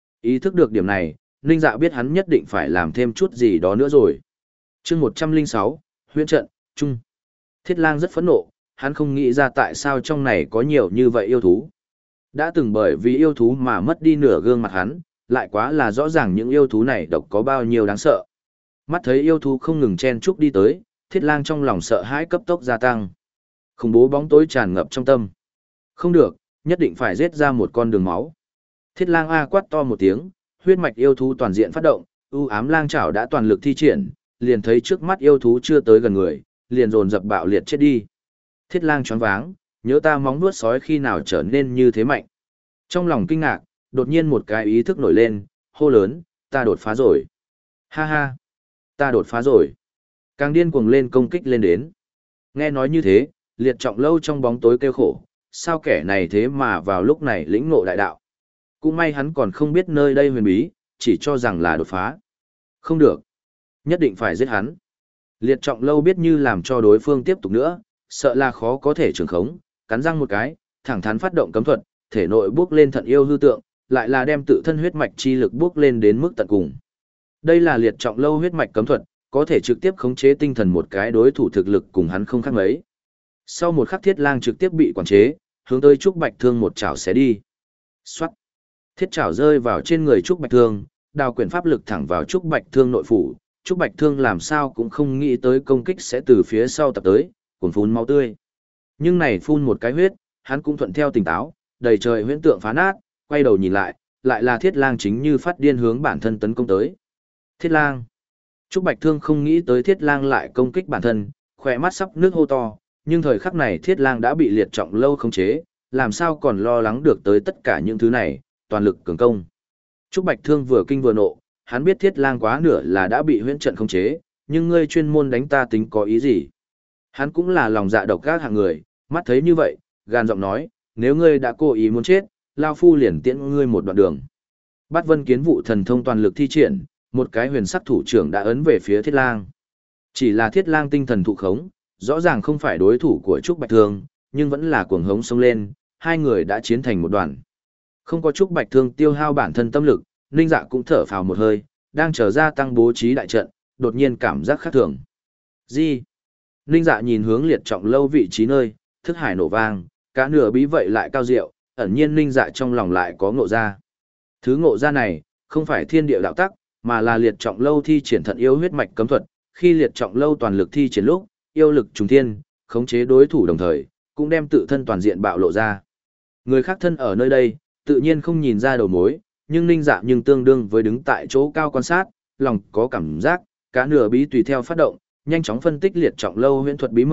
S1: Ý thức được điểm này, Ninh Dạ biết hắn nhất định phải làm thêm chút gì đó nữa rồi. Chương một trăm lẻ sáu, huyễn trận, trung. Thiết Lang rất phẫn nộ, hắn không nghĩ ra tại sao trong này có nhiều như vậy yêu thú. Đã từng bởi vì yêu thú mà mất đi nửa gương mặt hắn, lại quá là rõ ràng những yêu thú này độc có bao nhiêu đáng sợ. Mắt thấy yêu thú không ngừng chen chúc đi tới, Thiết Lang trong lòng sợ hãi cấp tốc gia tăng. Khủng bố bóng tối tràn ngập trong tâm. Không được, nhất định phải giết ra một con đường máu. Thiết Lang a quát to một tiếng, huyết mạch yêu thú toàn diện phát động, ưu ám lang chảo đã toàn lực thi triển, liền thấy trước mắt yêu thú chưa tới gần người, liền dồn dập bạo liệt chết đi. Thiết Lang choáng váng, nhớ ta móng vuốt sói khi nào trở nên như thế mạnh. Trong lòng kinh ngạc, đột nhiên một cái ý thức nổi lên, hô lớn, ta đột phá rồi. Ha ha, ta đột phá rồi. Càng điên cuồng lên công kích lên đến. Nghe nói như thế, Liệt Trọng Lâu trong bóng tối kêu khổ, sao kẻ này thế mà vào lúc này lĩnh ngộ đại đạo. Cũng may hắn còn không biết nơi đây huyền bí, chỉ cho rằng là đột phá. Không được, nhất định phải giết hắn. Liệt Trọng Lâu biết như làm cho đối phương tiếp tục nữa, sợ là khó có thể trường khống, cắn răng một cái, thẳng thắn phát động cấm thuật, thể nội bước lên thận yêu hư tượng, lại là đem tự thân huyết mạch chi lực bước lên đến mức tận cùng. Đây là Liệt Trọng Lâu huyết mạch cấm thuật, có thể trực tiếp khống chế tinh thần một cái đối thủ thực lực cùng hắn không khác mấy. Sau một khắc Thiết Lang trực tiếp bị quản chế, hướng tới Trúc Bạch Thương một chảo xé đi. Xoát. Thiết chảo rơi vào trên người Trúc Bạch Thương, đào quyển pháp lực thẳng vào Trúc Bạch Thương nội phủ. Trúc Bạch Thương làm sao cũng không nghĩ tới công kích sẽ từ phía sau tập tới, cuồn phun máu tươi. Nhưng này phun một cái huyết, hắn cũng thuận theo tỉnh táo, đầy trời huyễn tượng phá nát, quay đầu nhìn lại, lại là Thiết Lang chính như phát điên hướng bản thân tấn công tới. Thiết Lang. Trúc Bạch Thương không nghĩ tới Thiết Lang lại công kích bản thân, khỏe mắt sắp nước hô to, nhưng thời khắc này Thiết Lang đã bị Liệt Trọng Lâu khống chế, làm sao còn lo lắng được tới tất cả những thứ này, toàn lực cường công. Trúc Bạch Thương vừa kinh vừa nộ, hắn biết Thiết Lang quá nửa là đã bị huyễn trận khống chế, nhưng ngươi chuyên môn đánh ta tính có ý gì? Hắn cũng là lòng dạ độc ác hạng người, mắt thấy như vậy, gan giọng nói, nếu ngươi đã cố ý muốn chết, lao phu liền tiễn ngươi một đoạn đường. Bát Vân Kiến Vụ thần thông toàn lực thi triển, một cái huyền sắc thủ trưởng đã ấn về phía Thiết Lang. Chỉ là Thiết Lang tinh thần thụ khống, rõ ràng không phải đối thủ của Trúc Bạch Thương, nhưng vẫn là cuồng hống xông lên, hai người đã chiến thành một đoàn. Không có Trúc Bạch Thương tiêu hao bản thân tâm lực, Ninh Dạ cũng thở phào một hơi, đang chờ ra tăng bố trí đại trận, đột nhiên cảm giác khác thường. Gì? Ninh Dạ nhìn hướng Liệt Trọng Lâu vị trí nơi, thức hải nổ vang, cả nửa bí vậy lại cao diệu, ẩn nhiên Ninh Dạ trong lòng lại có ngộ ra. Thứ ngộ ra này, không phải thiên địa đạo tắc, mà là Liệt Trọng Lâu thi triển thận yêu huyết mạch cấm thuật, khi Liệt Trọng Lâu toàn lực thi triển lúc, yêu lực trùng thiên, khống chế đối thủ đồng thời, cũng đem tự thân toàn diện bạo lộ ra. Người khác thân ở nơi đây, tự nhiên không nhìn ra đầu mối, nhưng Ninh Dạ nhưng tương đương với đứng tại chỗ cao quan sát, lòng có cảm giác, cả nửa bí tùy theo phát động, nhanh chóng phân tích Liệt Trọng Lâu huyễn thuật bí mật,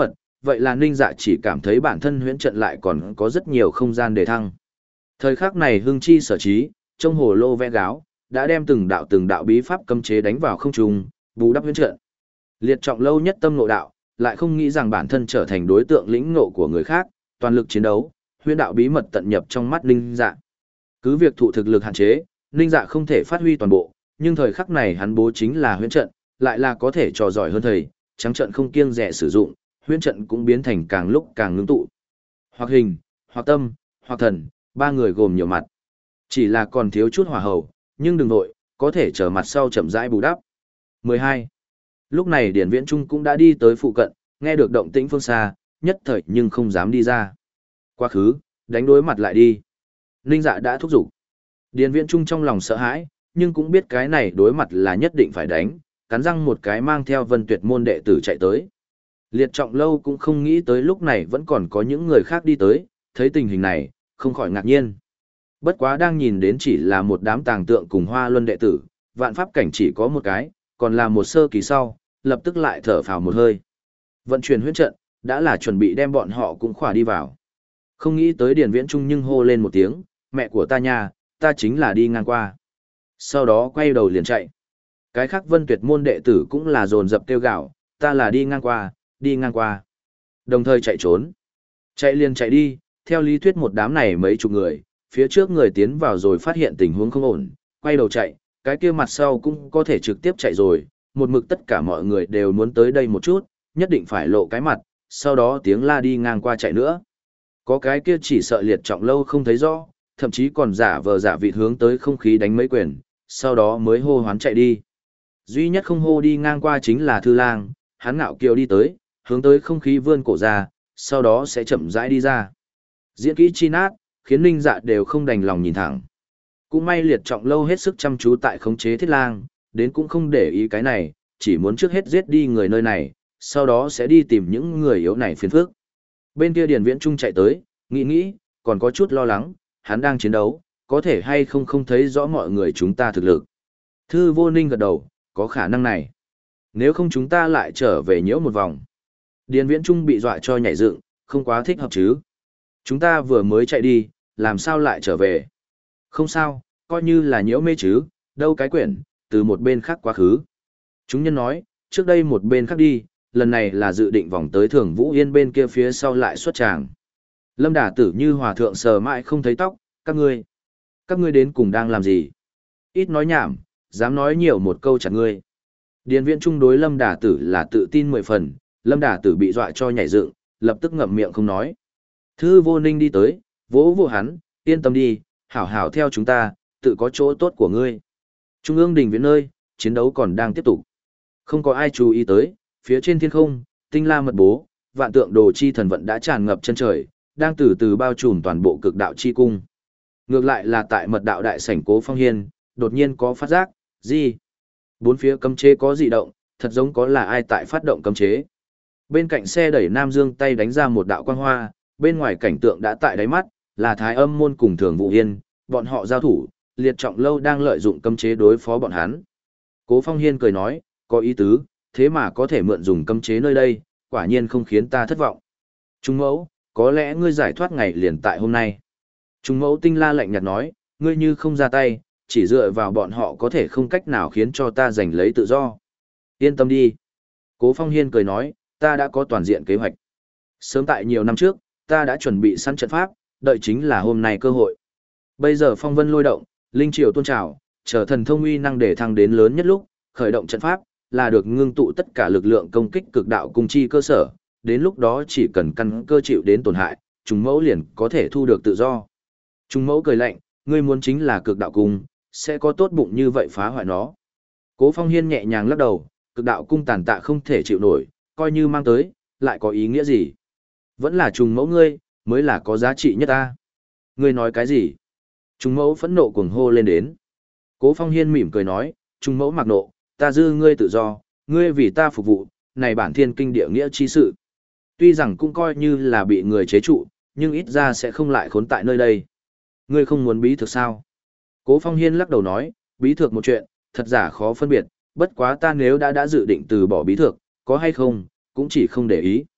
S1: vậy là Ninh Dạ chỉ cảm thấy bản thân huyễn trận lại còn có rất nhiều không gian để thăng. Thời khắc này hưng chi sở trí, trong hồ lô vẽ gáo, đã đem từng đạo từng đạo bí pháp cấm chế đánh vào không trung, bù đắp huyễn trận. Liệt Trọng Lâu nhất tâm ngộ đạo, lại không nghĩ rằng bản thân trở thành đối tượng lĩnh ngộ của người khác, toàn lực chiến đấu, huyễn đạo bí mật tận nhập trong mắt Ninh Dạ. Cứ việc thụ thực lực hạn chế, Ninh Dạ không thể phát huy toàn bộ, nhưng thời khắc này hắn bố chính là huyễn trận, lại là có thể trò giỏi hơn thầy, trắng trận không kiêng dè sử dụng, huyễn trận cũng biến thành càng lúc càng ngưng tụ. Hoặc hình, hoặc tâm, hoặc thần, ba người gồm nhiều mặt. Chỉ là còn thiếu chút hỏa hầu, nhưng đừng vội, có thể chờ mặt sau chậm rãi bù đắp. mười hai. Lúc này Điển Viễn Trung cũng đã đi tới phụ cận, nghe được động tĩnh phương xa, nhất thời nhưng không dám đi ra. Quá khứ, đánh đối mặt lại đi. Ninh Dạ đã thúc giục. Điền Viễn Trung trong lòng sợ hãi, nhưng cũng biết cái này đối mặt là nhất định phải đánh, cắn răng một cái mang theo Vân Tuyệt môn đệ tử chạy tới. Liệt Trọng Lâu cũng không nghĩ tới lúc này vẫn còn có những người khác đi tới, thấy tình hình này, không khỏi ngạc nhiên. Bất quá đang nhìn đến chỉ là một đám tàng tượng cùng Hoa Luân đệ tử, vạn pháp cảnh chỉ có một cái, còn là một sơ kỳ sau, lập tức lại thở phào một hơi. Vận chuyển huyết trận, đã là chuẩn bị đem bọn họ cũng khỏa đi vào. Không nghĩ tới Điền Viễn Trung nhưng hô lên một tiếng, mẹ của ta nha, ta chính là đi ngang qua. Sau đó quay đầu liền chạy. Cái khác Vân Tuyệt môn đệ tử cũng là dồn dập kêu gào, ta là đi ngang qua, đi ngang qua. Đồng thời chạy trốn. Chạy liền chạy đi, theo lý thuyết một đám này mấy chục người, phía trước người tiến vào rồi phát hiện tình huống không ổn, quay đầu chạy, cái kia mặt sau cũng có thể trực tiếp chạy rồi, một mực tất cả mọi người đều muốn tới đây một chút, nhất định phải lộ cái mặt, sau đó tiếng la đi ngang qua chạy nữa. Có cái kia chỉ sợ Liệt Trọng Lâu không thấy rõ, thậm chí còn giả vờ giả vị hướng tới không khí đánh mấy quyền, sau đó mới hô hoán chạy đi. Duy nhất không hô đi ngang qua chính là Thư Lang, hắn ngạo kiều đi tới, hướng tới không khí vươn cổ ra, sau đó sẽ chậm rãi đi ra. Diễn kỹ chi nát, khiến Ninh Dạ đều không đành lòng nhìn thẳng. Cũng may Liệt Trọng Lâu hết sức chăm chú tại khống chế Thiết Lang, đến cũng không để ý cái này, chỉ muốn trước hết giết đi người nơi này, sau đó sẽ đi tìm những người yếu này phiền phức. Bên kia Điền Viễn Trung chạy tới, nghĩ nghĩ, còn có chút lo lắng, hắn đang chiến đấu, có thể hay không không thấy rõ mọi người chúng ta thực lực. Thư Vô Ninh gật đầu, có khả năng này. Nếu không chúng ta lại trở về nhiễu một vòng. Điền Viễn Trung bị dọa cho nhảy dựng, không quá thích hợp chứ. Chúng ta vừa mới chạy đi, làm sao lại trở về? Không sao, coi như là nhiễu mê chứ, đâu cái quyển, từ một bên khác quá khứ. Chúng nhân nói, trước đây một bên khác đi, lần này là dự định vòng tới Thường Vũ Yên bên kia phía sau lại xuất tràng. Lâm Đả Tử như hòa thượng sờ mãi không thấy tóc, các ngươi. Các ngươi đến cùng đang làm gì? Ít nói nhảm, dám nói nhiều một câu chặt ngươi. Điền Viễn Trung đối Lâm Đả Tử là tự tin mười phần, Lâm Đả Tử bị dọa cho nhảy dựng, lập tức ngậm miệng không nói. Thư Vô Ninh đi tới, vỗ vỗ hắn, yên tâm đi, hảo hảo theo chúng ta, tự có chỗ tốt của ngươi. Trung ương đình viện nơi, chiến đấu còn đang tiếp tục. Không có ai chú ý tới, phía trên thiên không, tinh la mật bố, vạn tượng đồ chi thần vận đã tràn ngập chân trời, đang từ từ bao trùm toàn bộ cực đạo chi cung. Ngược lại là tại mật đạo đại sảnh Cố Phong Hiên, đột nhiên có phát giác, gì? Bốn phía cấm chế có dị động, thật giống có là ai tại phát động cấm chế. Bên cạnh xe đẩy Nam Dương tay đánh ra một đạo quang hoa, bên ngoài cảnh tượng đã tại đáy mắt, là Thái Âm môn cùng Thường Vũ Yên, bọn họ giao thủ, Liệt Trọng Lâu đang lợi dụng cấm chế đối phó bọn hắn. Cố Phong Hiên cười nói, có ý tứ, thế mà có thể mượn dùng cấm chế nơi đây, quả nhiên không khiến ta thất vọng. Trung mẫu, có lẽ ngươi giải thoát ngày liền tại hôm nay. Trung mẫu tinh la lạnh nhạt nói, ngươi như không ra tay, chỉ dựa vào bọn họ có thể không cách nào khiến cho ta giành lấy tự do. Yên tâm đi. Cố Phong Hiên cười nói, ta đã có toàn diện kế hoạch. Sớm tại nhiều năm trước, ta đã chuẩn bị sẵn trận pháp, đợi chính là hôm nay cơ hội. Bây giờ phong vân lôi động, linh triều tuôn trào, chờ thần thông uy năng để thăng đến lớn nhất lúc, khởi động trận pháp, là được ngưng tụ tất cả lực lượng công kích cực đạo cung chi cơ sở, đến lúc đó chỉ cần căn cơ chịu đến tổn hại, trùng mẫu liền có thể thu được tự do. Trùng mẫu cười lạnh, ngươi muốn chính là cực đạo cung, sẽ có tốt bụng như vậy phá hoại nó. Cố Phong Hiên nhẹ nhàng lắc đầu, cực đạo cung tàn tạ không thể chịu nổi, coi như mang tới, lại có ý nghĩa gì? Vẫn là trùng mẫu ngươi, mới là có giá trị nhất ta. Ngươi nói cái gì? Trùng mẫu phẫn nộ cuồng hô lên đến. Cố Phong Hiên mỉm cười nói, trùng mẫu mặc nộ, ta dư ngươi tự do, ngươi vì ta phục vụ, này bản thiên kinh địa nghĩa chi sự. Tuy rằng cũng coi như là bị người chế trụ, nhưng ít ra sẽ không lại khốn tại nơi đây. Ngươi không muốn bí thực sao? Cố Phong Hiên lắc đầu nói, bí thực một chuyện, thật giả khó phân biệt, bất quá ta nếu đã đã dự định từ bỏ bí thực, có hay không, cũng chỉ không để ý.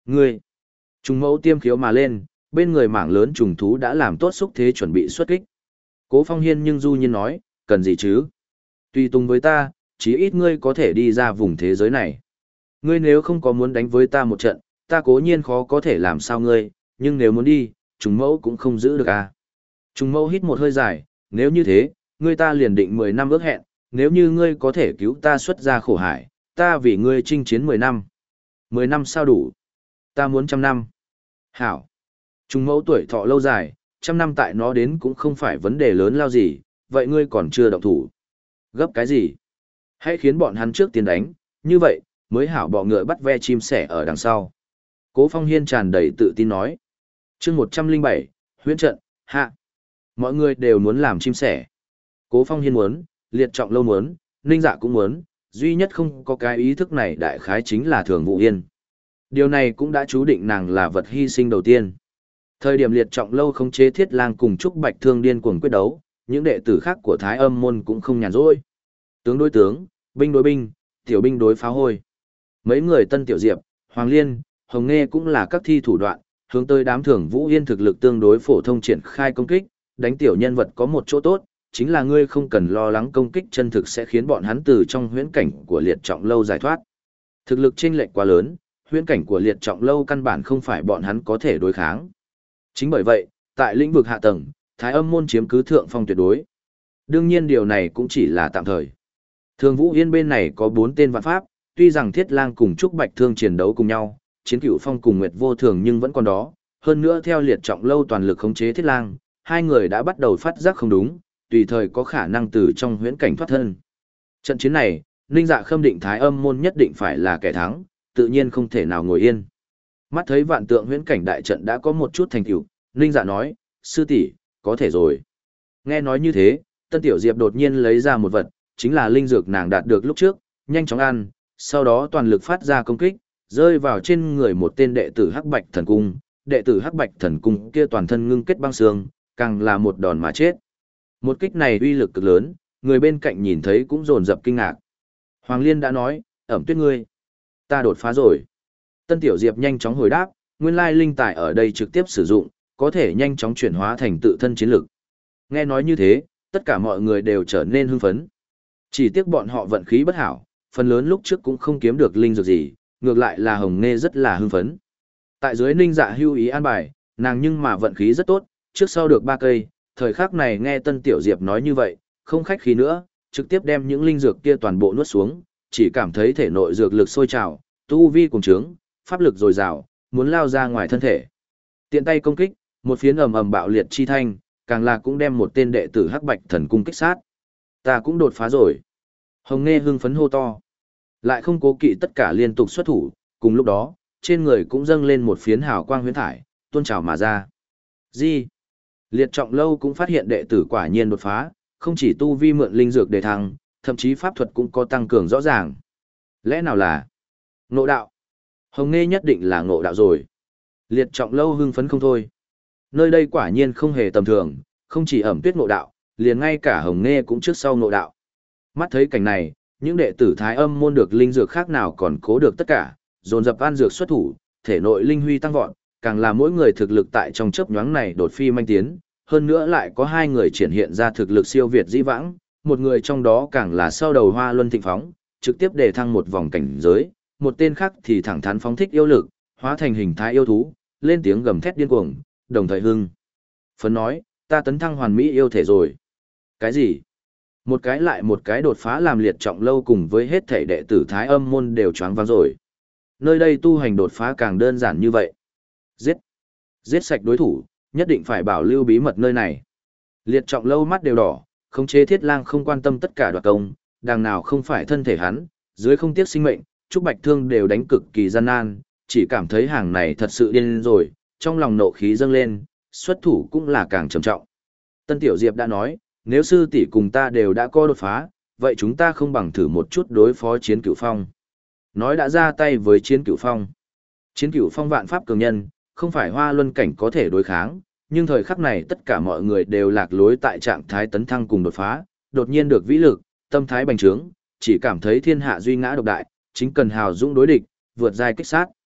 S1: Ngươi, trùng mẫu tiêm khiếu mà lên, bên người mảng lớn trùng thú đã làm tốt xúc thế chuẩn bị xuất kích. Cố Phong Hiên nhưng du nhiên nói, cần gì chứ? Tùy tùng với ta, chí ít ngươi có thể đi ra vùng thế giới này. Ngươi nếu không có muốn đánh với ta một trận, ta cố nhiên khó có thể làm sao ngươi, nhưng nếu muốn đi, trùng mẫu cũng không giữ được à. Trùng mẫu hít một hơi dài, nếu như thế, ngươi ta liền định mười năm ước hẹn, nếu như ngươi có thể cứu ta xuất ra khổ hải, ta vì ngươi chinh chiến mười năm. Mười năm sao đủ? Ta muốn trăm năm. Hảo. Trùng mẫu tuổi thọ lâu dài, trăm năm tại nó đến cũng không phải vấn đề lớn lao gì, vậy ngươi còn chưa động thủ. Gấp cái gì? Hãy khiến bọn hắn trước tiên đánh, như vậy, mới hảo bọ ngựa bắt ve chim sẻ ở đằng sau. Cố Phong Hiên tràn đầy tự tin nói. chương một trăm linh bảy, huyễn trận, hạ. Mọi người đều muốn làm chim sẻ. Cố Phong Hiên muốn, Liệt Trọng Lâu muốn, Ninh Dạ cũng muốn, duy nhất không có cái ý thức này đại khái chính là Thường Vũ Yên. Điều này cũng đã chú định nàng là vật hy sinh đầu tiên. Thời điểm Liệt Trọng Lâu khống chế Thiết Lang cùng Trúc Bạch Thương điên cuồng quyết đấu, những đệ tử khác của Thái Âm môn cũng không nhàn rỗi. Tướng đối tướng, binh đối binh, tiểu binh đối pháo hôi. Mấy người Tân Tiểu Diệp, Hoàng Liên, Hồng Nghê cũng là các thi thủ đoạn, hướng tới đám Thường Vũ Yên thực lực tương đối phổ thông triển khai công kích, đánh tiểu nhân vật có một chỗ tốt, chính là ngươi không cần lo lắng công kích chân thực sẽ khiến bọn hắn từ trong huyễn cảnh của Liệt Trọng Lâu giải thoát. Thực lực chênh lệch quá lớn, huyễn cảnh của Liệt Trọng Lâu căn bản không phải bọn hắn có thể đối kháng. Chính bởi vậy, tại lĩnh vực hạ tầng, Thái Âm môn chiếm cứ thượng phong tuyệt đối. Đương nhiên điều này cũng chỉ là tạm thời. Thường Vũ Yên bên này có bốn tên vạn pháp, tuy rằng Thiết Lang cùng Trúc Bạch Thương chiến đấu cùng nhau, chiến cửu phong cùng Nguyệt Vô Thường nhưng vẫn còn đó. Hơn nữa theo Liệt Trọng Lâu toàn lực khống chế Thiết Lang, hai người đã bắt đầu phát giác không đúng, tùy thời có khả năng từ trong huyễn cảnh thoát thân. Trận chiến này, Ninh Dạ khâm định Thái Âm môn nhất định phải là kẻ thắng, tự nhiên không thể nào ngồi yên. Mắt thấy vạn tượng huyễn cảnh đại trận đã có một chút thành tựu, Ninh Dạ nói, sư tỷ, có thể rồi. Nghe nói như thế, Tân Tiểu Diệp đột nhiên lấy ra một vật, chính là linh dược nàng đạt được lúc trước, nhanh chóng ăn, sau đó toàn lực phát ra công kích, rơi vào trên người một tên đệ tử Hắc Bạch Thần Cung. Đệ tử Hắc Bạch Thần Cung kia toàn thân ngưng kết băng xương, càng là một đòn mà chết. Một kích này uy lực cực lớn, người bên cạnh nhìn thấy cũng rồn rập kinh ngạc. Hoàng Liên đã nói, ẩm tuyết ngươi, ta đột phá rồi. Tân Tiểu Diệp nhanh chóng hồi đáp, nguyên lai linh tài ở đây trực tiếp sử dụng, có thể nhanh chóng chuyển hóa thành tự thân chiến lực. Nghe nói như thế, tất cả mọi người đều trở nên hưng phấn. Chỉ tiếc bọn họ vận khí bất hảo, phần lớn lúc trước cũng không kiếm được linh dược gì, ngược lại là Hồng Nghê rất là hưng phấn. Tại dưới Ninh Dạ hưu ý an bài, nàng nhưng mà vận khí rất tốt, trước sau được ba cây, thời khắc này nghe Tân Tiểu Diệp nói như vậy, không khách khí nữa, trực tiếp đem những linh dược kia toàn bộ nuốt xuống, chỉ cảm thấy thể nội dược lực sôi trào, tu vi cùng trướng, pháp lực dồi dào, muốn lao ra ngoài thân thể. Tiện tay công kích, một phiến ầm ầm bạo liệt chi thanh, càng là cũng đem một tên đệ tử Hắc Bạch Thần Cung kích sát. Ta cũng đột phá rồi. Hồng Nghê hưng phấn hô to. Lại không cố kỵ tất cả liên tục xuất thủ, cùng lúc đó, trên người cũng dâng lên một phiến hào quang huyễn thải, tuôn trào mà ra. Gì? Liệt Trọng Lâu cũng phát hiện đệ tử quả nhiên đột phá, không chỉ tu vi mượn linh dược để thăng, thậm chí pháp thuật cũng có tăng cường rõ ràng. Lẽ nào là ngộ đạo? Hồng Nghê nhất định là ngộ đạo rồi. Liệt Trọng Lâu hưng phấn không thôi. Nơi đây quả nhiên không hề tầm thường, không chỉ ẩm tuyết ngộ đạo, liền ngay cả Hồng Nghê cũng trước sau ngộ đạo. Mắt thấy cảnh này, những đệ tử Thái Âm môn được linh dược khác nào còn cố được tất cả, dồn dập ăn dược xuất thủ, thể nội linh huy tăng vọt, càng là mỗi người thực lực tại trong chớp nhoáng này đột phi manh tiến, hơn nữa lại có hai người triển hiện ra thực lực siêu việt dĩ vãng, một người trong đó càng là sau đầu hoa luân thịnh phóng, trực tiếp đề thăng một vòng cảnh giới, một tên khác thì thẳng thắn phóng thích yêu lực, hóa thành hình thái yêu thú, lên tiếng gầm thét điên cuồng, đồng thời hưng phấn nói, ta tấn thăng hoàn mỹ yêu thể rồi. Cái gì? Một cái lại một cái đột phá làm Liệt Trọng Lâu cùng với hết thể đệ tử Thái Âm môn đều choáng váng rồi. Nơi đây tu hành đột phá càng đơn giản như vậy. Giết! Giết sạch đối thủ, nhất định phải bảo lưu bí mật nơi này. Liệt Trọng Lâu mắt đều đỏ, khống chế Thiết Lang không quan tâm tất cả đoạt công, đằng nào không phải thân thể hắn, dưới không tiếc sinh mệnh, Trúc Bạch Thương đều đánh cực kỳ gian nan, chỉ cảm thấy hàng này thật sự điên rồi, trong lòng nộ khí dâng lên, xuất thủ cũng là càng trầm trọng. Tân Tiểu Diệp đã nói, nếu sư tỷ cùng ta đều đã có đột phá, vậy chúng ta không bằng thử một chút đối phó Chiến Cửu Phong. Nói đã ra tay với Chiến Cửu Phong. Chiến Cửu Phong vạn pháp cường nhân, không phải Hoa Luân cảnh có thể đối kháng, nhưng thời khắc này tất cả mọi người đều lạc lối tại trạng thái tấn thăng cùng đột phá, đột nhiên được vĩ lực, tâm thái bành trướng, chỉ cảm thấy thiên hạ duy ngã độc đại, chính cần hào dũng đối địch, vượt giai kích sát.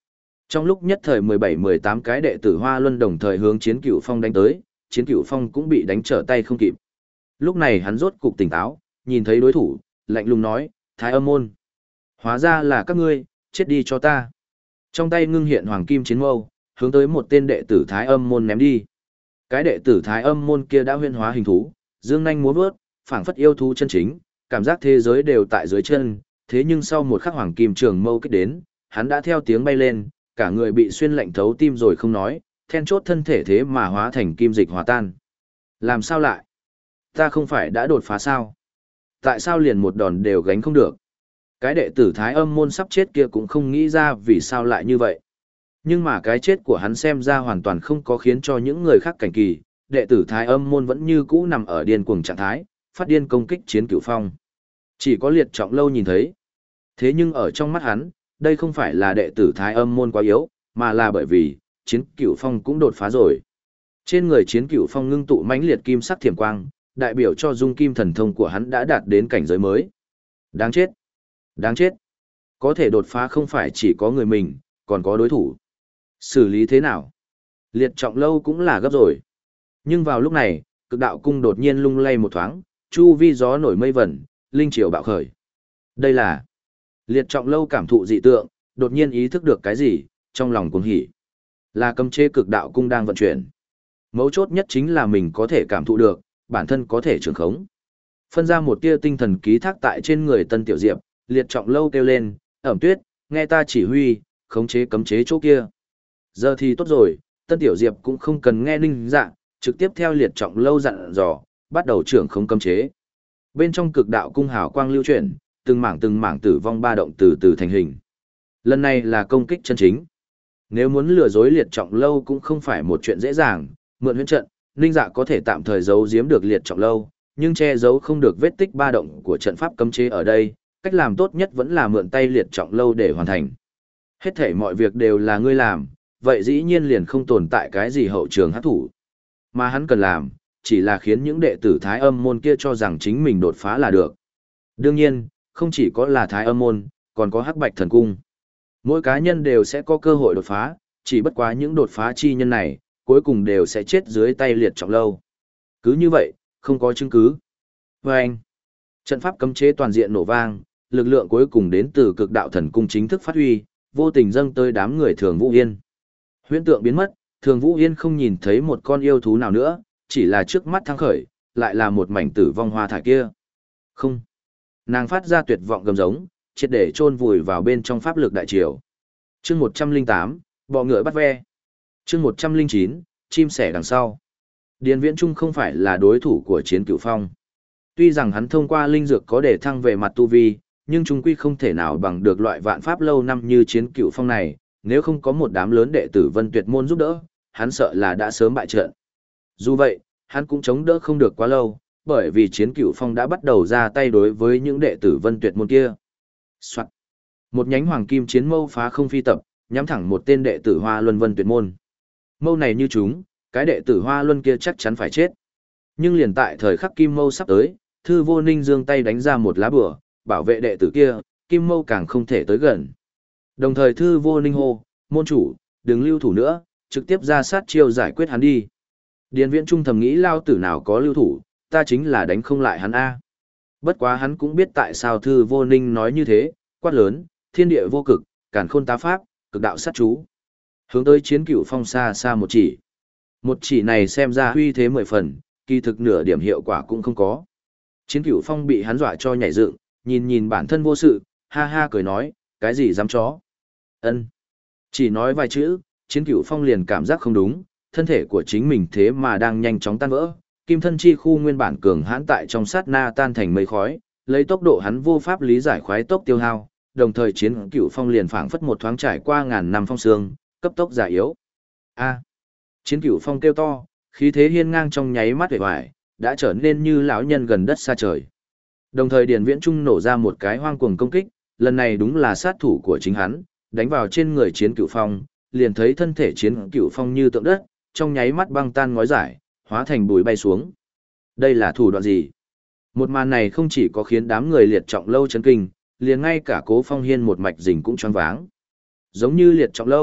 S1: Trong lúc nhất thời mười bảy mười tám cái đệ tử Hoa Luân đồng thời hướng Chiến Cửu Phong đánh tới, Chiến Cửu Phong cũng bị đánh trở tay không kịp. Lúc này hắn rốt cục tỉnh táo, nhìn thấy đối thủ, lạnh lùng nói, Thái Âm môn. Hóa ra là các ngươi, chết đi cho ta. Trong tay ngưng hiện hoàng kim chiến mâu, hướng tới một tên đệ tử Thái Âm môn ném đi. Cái đệ tử Thái Âm môn kia đã huyễn hóa hình thú, dương nhanh múa vớt, phảng phất yêu thú chân chính, cảm giác thế giới đều tại dưới chân, thế nhưng sau một khắc hoàng kim trường mâu kích đến, hắn đã theo tiếng bay lên, cả người bị xuyên lạnh thấu tim rồi không nói, then chốt thân thể thế mà hóa thành kim dịch hòa tan. Làm sao lại? Ta không phải đã đột phá sao? Tại sao liền một đòn đều gánh không được? Cái đệ tử Thái Âm môn sắp chết kia cũng không nghĩ ra vì sao lại như vậy. Nhưng mà cái chết của hắn xem ra hoàn toàn không có khiến cho những người khác cảnh kỳ, đệ tử Thái Âm môn vẫn như cũ nằm ở điên cuồng trạng thái, phát điên công kích Chiến Cửu Phong. Chỉ có Liệt Trọng Lâu nhìn thấy. Thế nhưng ở trong mắt hắn, đây không phải là đệ tử Thái Âm môn quá yếu, mà là bởi vì Chiến Cửu Phong cũng đột phá rồi. Trên người Chiến Cửu Phong ngưng tụ mãnh liệt kim sắc thiểm quang, đại biểu cho dung kim thần thông của hắn đã đạt đến cảnh giới mới. Đáng chết! Đáng chết! Có thể đột phá không phải chỉ có người mình, còn có đối thủ. Xử lý thế nào? Liệt Trọng Lâu cũng là gấp rồi. Nhưng vào lúc này, cực đạo cung đột nhiên lung lay một thoáng, chu vi gió nổi mây vẩn, linh triều bạo khởi. Đây là Liệt Trọng Lâu cảm thụ dị tượng, đột nhiên ý thức được cái gì, trong lòng cuồng hỉ. Là cấm chế cực đạo cung đang vận chuyển. Mấu chốt nhất chính là mình có thể cảm thụ được, bản thân có thể trường khống. Phân ra một tia tinh thần ký thác tại trên người Tân Tiểu Diệp, Liệt Trọng Lâu kêu lên, Ẩm Tuyết, nghe ta chỉ huy, khống chế cấm chế chỗ kia. Giờ thì tốt rồi, Tân Tiểu Diệp cũng không cần nghe Ninh Dạ, trực tiếp theo Liệt Trọng Lâu dặn dò, bắt đầu trưởng không cấm chế. Bên trong cực đạo cung hào quang lưu chuyển, từng mảng từng mảng tử vong ba động từ từ thành hình. Lần này là công kích chân chính. Nếu muốn lừa dối Liệt Trọng Lâu cũng không phải một chuyện dễ dàng, mượn huyễn trận, Ninh Dạ có thể tạm thời giấu giếm được Liệt Trọng Lâu, nhưng che giấu không được vết tích ba động của trận pháp cấm chế ở đây, cách làm tốt nhất vẫn là mượn tay Liệt Trọng Lâu để hoàn thành. Hết thảy mọi việc đều là ngươi làm, vậy dĩ nhiên liền không tồn tại cái gì hậu trường hắc thủ. Mà hắn cần làm, chỉ là khiến những đệ tử Thái Âm môn kia cho rằng chính mình đột phá là được. Đương nhiên, không chỉ có là Thái Âm môn, còn có Hắc Bạch Thần Cung. Mỗi cá nhân đều sẽ có cơ hội đột phá, chỉ bất quá những đột phá chi nhân này, cuối cùng đều sẽ chết dưới tay Liệt Trọng Lâu. Cứ như vậy, không có chứng cứ. Và anh, trận pháp cấm chế toàn diện nổ vang, lực lượng cuối cùng đến từ cực đạo thần cung chính thức phát huy, vô tình dâng tới đám người Thường Vũ Yên. Huyễn tượng biến mất, Thường Vũ Yên không nhìn thấy một con yêu thú nào nữa, chỉ là trước mắt thăng khởi, lại là một mảnh tử vong hoa thải kia. Không. Nàng phát ra tuyệt vọng gầm giống, triệt để chôn vùi vào bên trong pháp lực đại triều. Chương một trăm lẻ tám, bọ ngựa bắt ve. Chương một trăm lẻ chín, chim sẻ đằng sau. Điền Viễn Trung không phải là đối thủ của Chiến Cửu Phong. Tuy rằng hắn thông qua linh dược có để thăng về mặt tu vi, nhưng chúng quy không thể nào bằng được loại vạn pháp lâu năm như Chiến Cửu Phong này, nếu không có một đám lớn đệ tử Vân Tuyệt môn giúp đỡ, hắn sợ là đã sớm bại trận. Dù vậy, hắn cũng chống đỡ không được quá lâu, bởi vì Chiến Cửu Phong đã bắt đầu ra tay đối với những đệ tử Vân Tuyệt môn kia. Soạt. Một nhánh hoàng kim chiến mâu phá không phi tập, nhắm thẳng một tên đệ tử Hoa Luân Vân Tuyệt môn. Mâu này như chúng, cái đệ tử Hoa Luân kia chắc chắn phải chết. Nhưng liền tại thời khắc kim mâu sắp tới, Thư Vô Ninh giương tay đánh ra một lá bùa, bảo vệ đệ tử kia, kim mâu càng không thể tới gần. Đồng thời Thư Vô Ninh hô, môn chủ, đừng lưu thủ nữa, trực tiếp ra sát chiêu giải quyết hắn đi. Điền Viễn Trung thầm nghĩ lao tử nào có lưu thủ, ta chính là đánh không lại hắn a. Bất quá hắn cũng biết tại sao Thư Vô Ninh nói như thế, quát lớn, thiên địa vô cực, càn khôn tá pháp, cực đạo sát chú. Hướng tới Chiến Cửu Phong xa xa một chỉ. Một chỉ này xem ra uy thế mười phần, kỳ thực nửa điểm hiệu quả cũng không có. Chiến Cửu Phong bị hắn dọa cho nhảy dựng, nhìn nhìn bản thân vô sự, ha ha cười nói, cái gì dám chó. Ân. Chỉ nói vài chữ, Chiến Cửu Phong liền cảm giác không đúng, thân thể của chính mình thế mà đang nhanh chóng tan vỡ, kim thân chi khu nguyên bản cường hãn tại trong sát na tan thành mây khói, lấy tốc độ hắn vô pháp lý giải khoái tốc tiêu hao, đồng thời Chiến Cửu Phong liền phảng phất một thoáng trải qua ngàn năm phong sương, cấp tốc già yếu. A. Chiến Cửu Phong kêu to, khí thế hiên ngang trong nháy mắt vẻ vải, đã trở nên như lão nhân gần đất xa trời. Đồng thời Điền Viễn Trung nổ ra một cái hoang cuồng công kích, lần này đúng là sát thủ của chính hắn, đánh vào trên người Chiến Cửu Phong, liền thấy thân thể Chiến Cửu Phong như tượng đất, trong nháy mắt băng tan ngói giải, hóa thành bụi bay xuống. Đây là thủ đoạn gì? Một màn này không chỉ có khiến đám người Liệt Trọng Lâu chấn kinh, liền ngay cả Cố Phong Hiên một mạch rình cũng choáng váng. Giống như Liệt Trọng Lâu,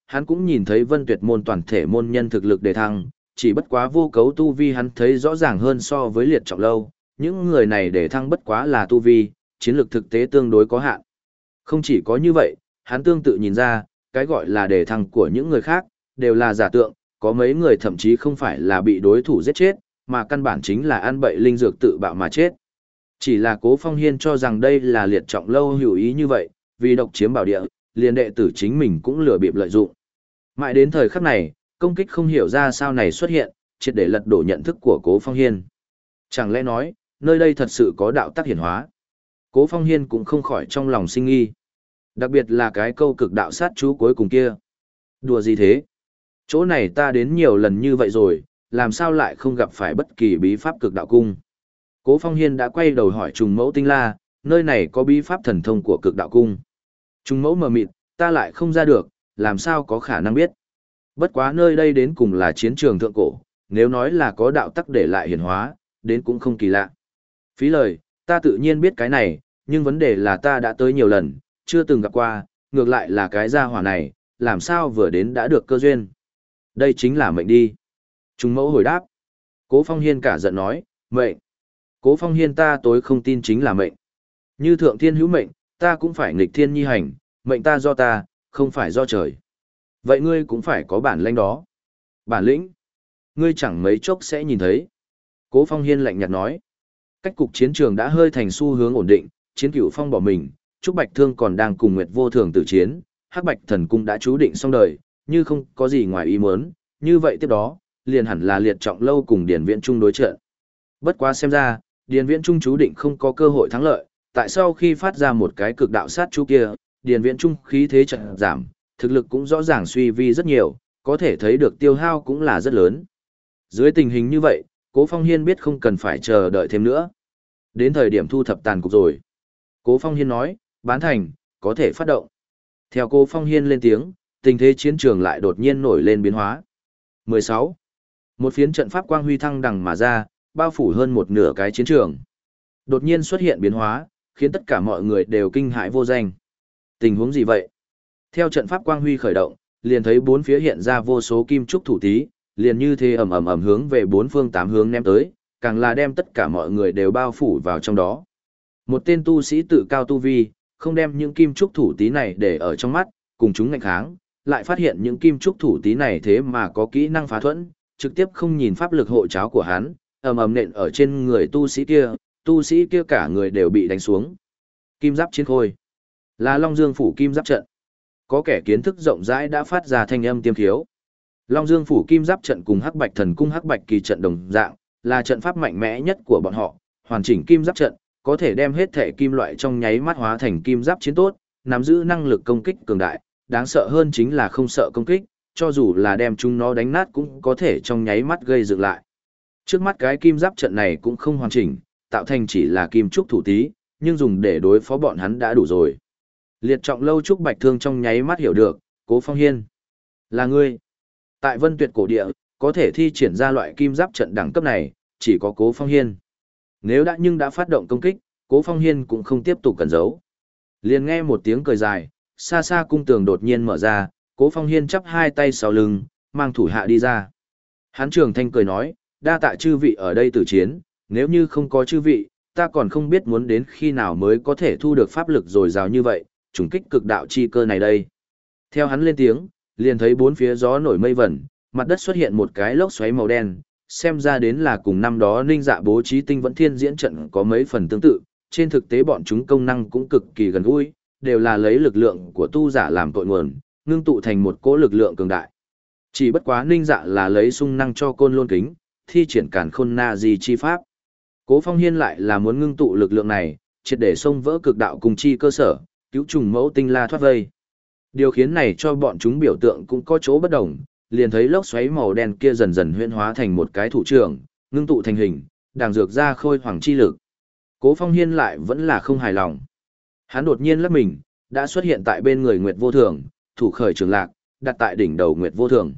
S1: hắn cũng nhìn thấy Vân Tuyệt môn toàn thể môn nhân thực lực đề thăng, chỉ bất quá vô cấu tu vi hắn thấy rõ ràng hơn so với liệt trọng lâu, những người này đề thăng bất quá là tu vi, chiến lược thực tế tương đối có hạn. Không chỉ có như vậy, hắn tương tự nhìn ra, cái gọi là đề thăng của những người khác, đều là giả tượng, có mấy người thậm chí không phải là bị đối thủ giết chết, mà căn bản chính là ăn bậy linh dược tự bạo mà chết. Chỉ là Cố Phong Hiên cho rằng đây là liệt trọng lâu hữu ý như vậy, vì độc chiếm bảo địa, liền đệ tử chính mình cũng lừa bịp lợi dụng. Mãi đến thời khắc này, công kích không hiểu ra sao này xuất hiện, triệt để lật đổ nhận thức của Cố Phong Hiên. Chẳng lẽ nói, nơi đây thật sự có đạo tắc hiển hóa? Cố Phong Hiên cũng không khỏi trong lòng sinh nghi. Đặc biệt là cái câu cực đạo sát chú cuối cùng kia. Đùa gì thế? Chỗ này ta đến nhiều lần như vậy rồi, làm sao lại không gặp phải bất kỳ bí pháp cực đạo cung? Cố Phong Hiên đã quay đầu hỏi Trùng Mẫu Tinh La, nơi này có bí pháp thần thông của cực đạo cung. Trùng Mẫu mờ mịt, ta lại không ra được, làm sao có khả năng biết? Bất quá nơi đây đến cùng là chiến trường thượng cổ, nếu nói là có đạo tắc để lại hiển hóa, đến cũng không kỳ lạ. Phí lời, ta tự nhiên biết cái này, nhưng vấn đề là ta đã tới nhiều lần, chưa từng gặp qua, ngược lại là cái gia hỏa này, làm sao vừa đến đã được cơ duyên. Đây chính là mệnh đi. Trùng Mẫu hồi đáp. Cố Phong Hiên cả giận nói, mệnh. Cố Phong Hiên ta tối không tin chính là mệnh. Như thượng thiên hữu mệnh, ta cũng phải nghịch thiên nhi hành, mệnh ta do ta, không phải do trời. Vậy ngươi cũng phải có bản lĩnh đó. Bản lĩnh? Ngươi chẳng mấy chốc sẽ nhìn thấy. Cố Phong Hiên lạnh nhạt nói. Cách cục chiến trường đã hơi thành xu hướng ổn định, Chiến Cửu Phong bỏ mình, Trúc Bạch Thương còn đang cùng Nguyệt Vô Thường tử chiến, Hắc Bạch Thần Cung đã chú định xong đời, như không có gì ngoài ý muốn, như vậy tiếp đó, liền hẳn là liệt trọng lâu cùng Điền Viễn Trung đối trận. Bất quá xem ra, Điền Viễn Trung chú định không có cơ hội thắng lợi, tại sau khi phát ra một cái cực đạo sát chú kia, Điền Viễn Trung khí thế chợt giảm, thực lực cũng rõ ràng suy vi rất nhiều, có thể thấy được tiêu hao cũng là rất lớn. Dưới tình hình như vậy, Cố Phong Hiên biết không cần phải chờ đợi thêm nữa. Đến thời điểm thu thập tàn cục rồi. Cố Phong Hiên nói, bán thành, có thể phát động. Theo Cố Phong Hiên lên tiếng, tình thế chiến trường lại đột nhiên nổi lên biến hóa. mười sáu. Một phiến trận pháp quang huy thăng đằng mà ra, bao phủ hơn một nửa cái chiến trường. Đột nhiên xuất hiện biến hóa, khiến tất cả mọi người đều kinh hãi vô danh. Tình huống gì vậy? Theo trận pháp quang huy khởi động, liền thấy bốn phía hiện ra vô số kim trúc thủ tí, liền như thế ầm ầm ầm hướng về bốn phương tám hướng ném tới, càng là đem tất cả mọi người đều bao phủ vào trong đó. Một tên tu sĩ tự cao tu vi, không đem những kim trúc thủ tí này để ở trong mắt, cùng chúng ngạnh kháng, lại phát hiện những kim trúc thủ tí này thế mà có kỹ năng phá thuẫn, trực tiếp không nhìn pháp lực hộ cháo của hắn, ầm ầm nện ở trên người tu sĩ kia, tu sĩ kia cả người đều bị đánh xuống. Kim giáp chiến khôi, là Long Dương phủ kim giáp trận. Có kẻ kiến thức rộng rãi đã phát ra thanh âm tiêm thiếu. Long Dương phủ kim giáp trận cùng Hắc Bạch Thần Cung Hắc Bạch Kỳ trận đồng dạng, là trận pháp mạnh mẽ nhất của bọn họ, hoàn chỉnh kim giáp trận, có thể đem hết thể kim loại trong nháy mắt hóa thành kim giáp chiến tốt, nắm giữ năng lực công kích cường đại, đáng sợ hơn chính là không sợ công kích, cho dù là đem chúng nó đánh nát cũng có thể trong nháy mắt gây dựng lại. Trước mắt cái kim giáp trận này cũng không hoàn chỉnh, tạo thành chỉ là kim trúc thủ tí, nhưng dùng để đối phó bọn hắn đã đủ rồi. Liệt trọng lâu Trúc Bạch Thương trong nháy mắt hiểu được, Cố Phong Hiên. Là ngươi. Tại Vân Tuyệt cổ địa, có thể thi triển ra loại kim giáp trận đẳng cấp này, chỉ có Cố Phong Hiên. Nếu đã nhưng đã phát động công kích, Cố Phong Hiên cũng không tiếp tục cẩn giấu. Liền nghe một tiếng cười dài, xa xa cung tường đột nhiên mở ra, Cố Phong Hiên chắp hai tay sau lưng, mang thủ hạ đi ra. Hán Trường Thanh cười nói, đa tạ chư vị ở đây tử chiến, nếu như không có chư vị, ta còn không biết muốn đến khi nào mới có thể thu được pháp lực dồi dào như vậy, trùng kích cực đạo chi cơ này đây. Theo hắn lên tiếng, liền thấy bốn phía gió nổi mây vẩn, mặt đất xuất hiện một cái lốc xoáy màu đen, xem ra đến là cùng năm đó Ninh Dạ bố trí tinh vẫn thiên diễn trận có mấy phần tương tự, trên thực tế bọn chúng công năng cũng cực kỳ gần gũi, đều là lấy lực lượng của tu giả làm cội nguồn, ngưng tụ thành một cỗ lực lượng cường đại. Chỉ bất quá Ninh Dạ là lấy sung năng cho côn lôn kính, thi triển càn khôn na di chi pháp. Cố Phong Hiên lại là muốn ngưng tụ lực lượng này, triệt để xông vỡ cực đạo cùng chi cơ sở, cứu Trùng Mẫu Tinh La thoát vây. Điều khiến này cho bọn chúng biểu tượng cũng có chỗ bất đồng, liền thấy lốc xoáy màu đen kia dần dần huyễn hóa thành một cái thủ trưởng, ngưng tụ thành hình, đàng dược ra khôi hoàng chi lực. Cố Phong Hiên lại vẫn là không hài lòng. Hắn đột nhiên lắc mình, đã xuất hiện tại bên người Nguyệt Vô Thường, thủ khởi trường lạc, đặt tại đỉnh đầu Nguyệt Vô Thường.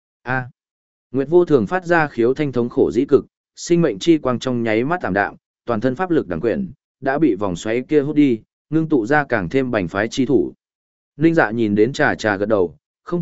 S1: A. Nguyệt Vô Thường phát ra khiếu thanh thống khổ dĩ cực, sinh mệnh chi quang trong nháy mắt tạm đạm, toàn thân pháp lực đằng quyển, đã bị vòng xoáy kia hút đi, ngưng tụ ra càng thêm bành phái chi thủ. Ninh Dạ nhìn đến trà trà gật đầu, không tệ,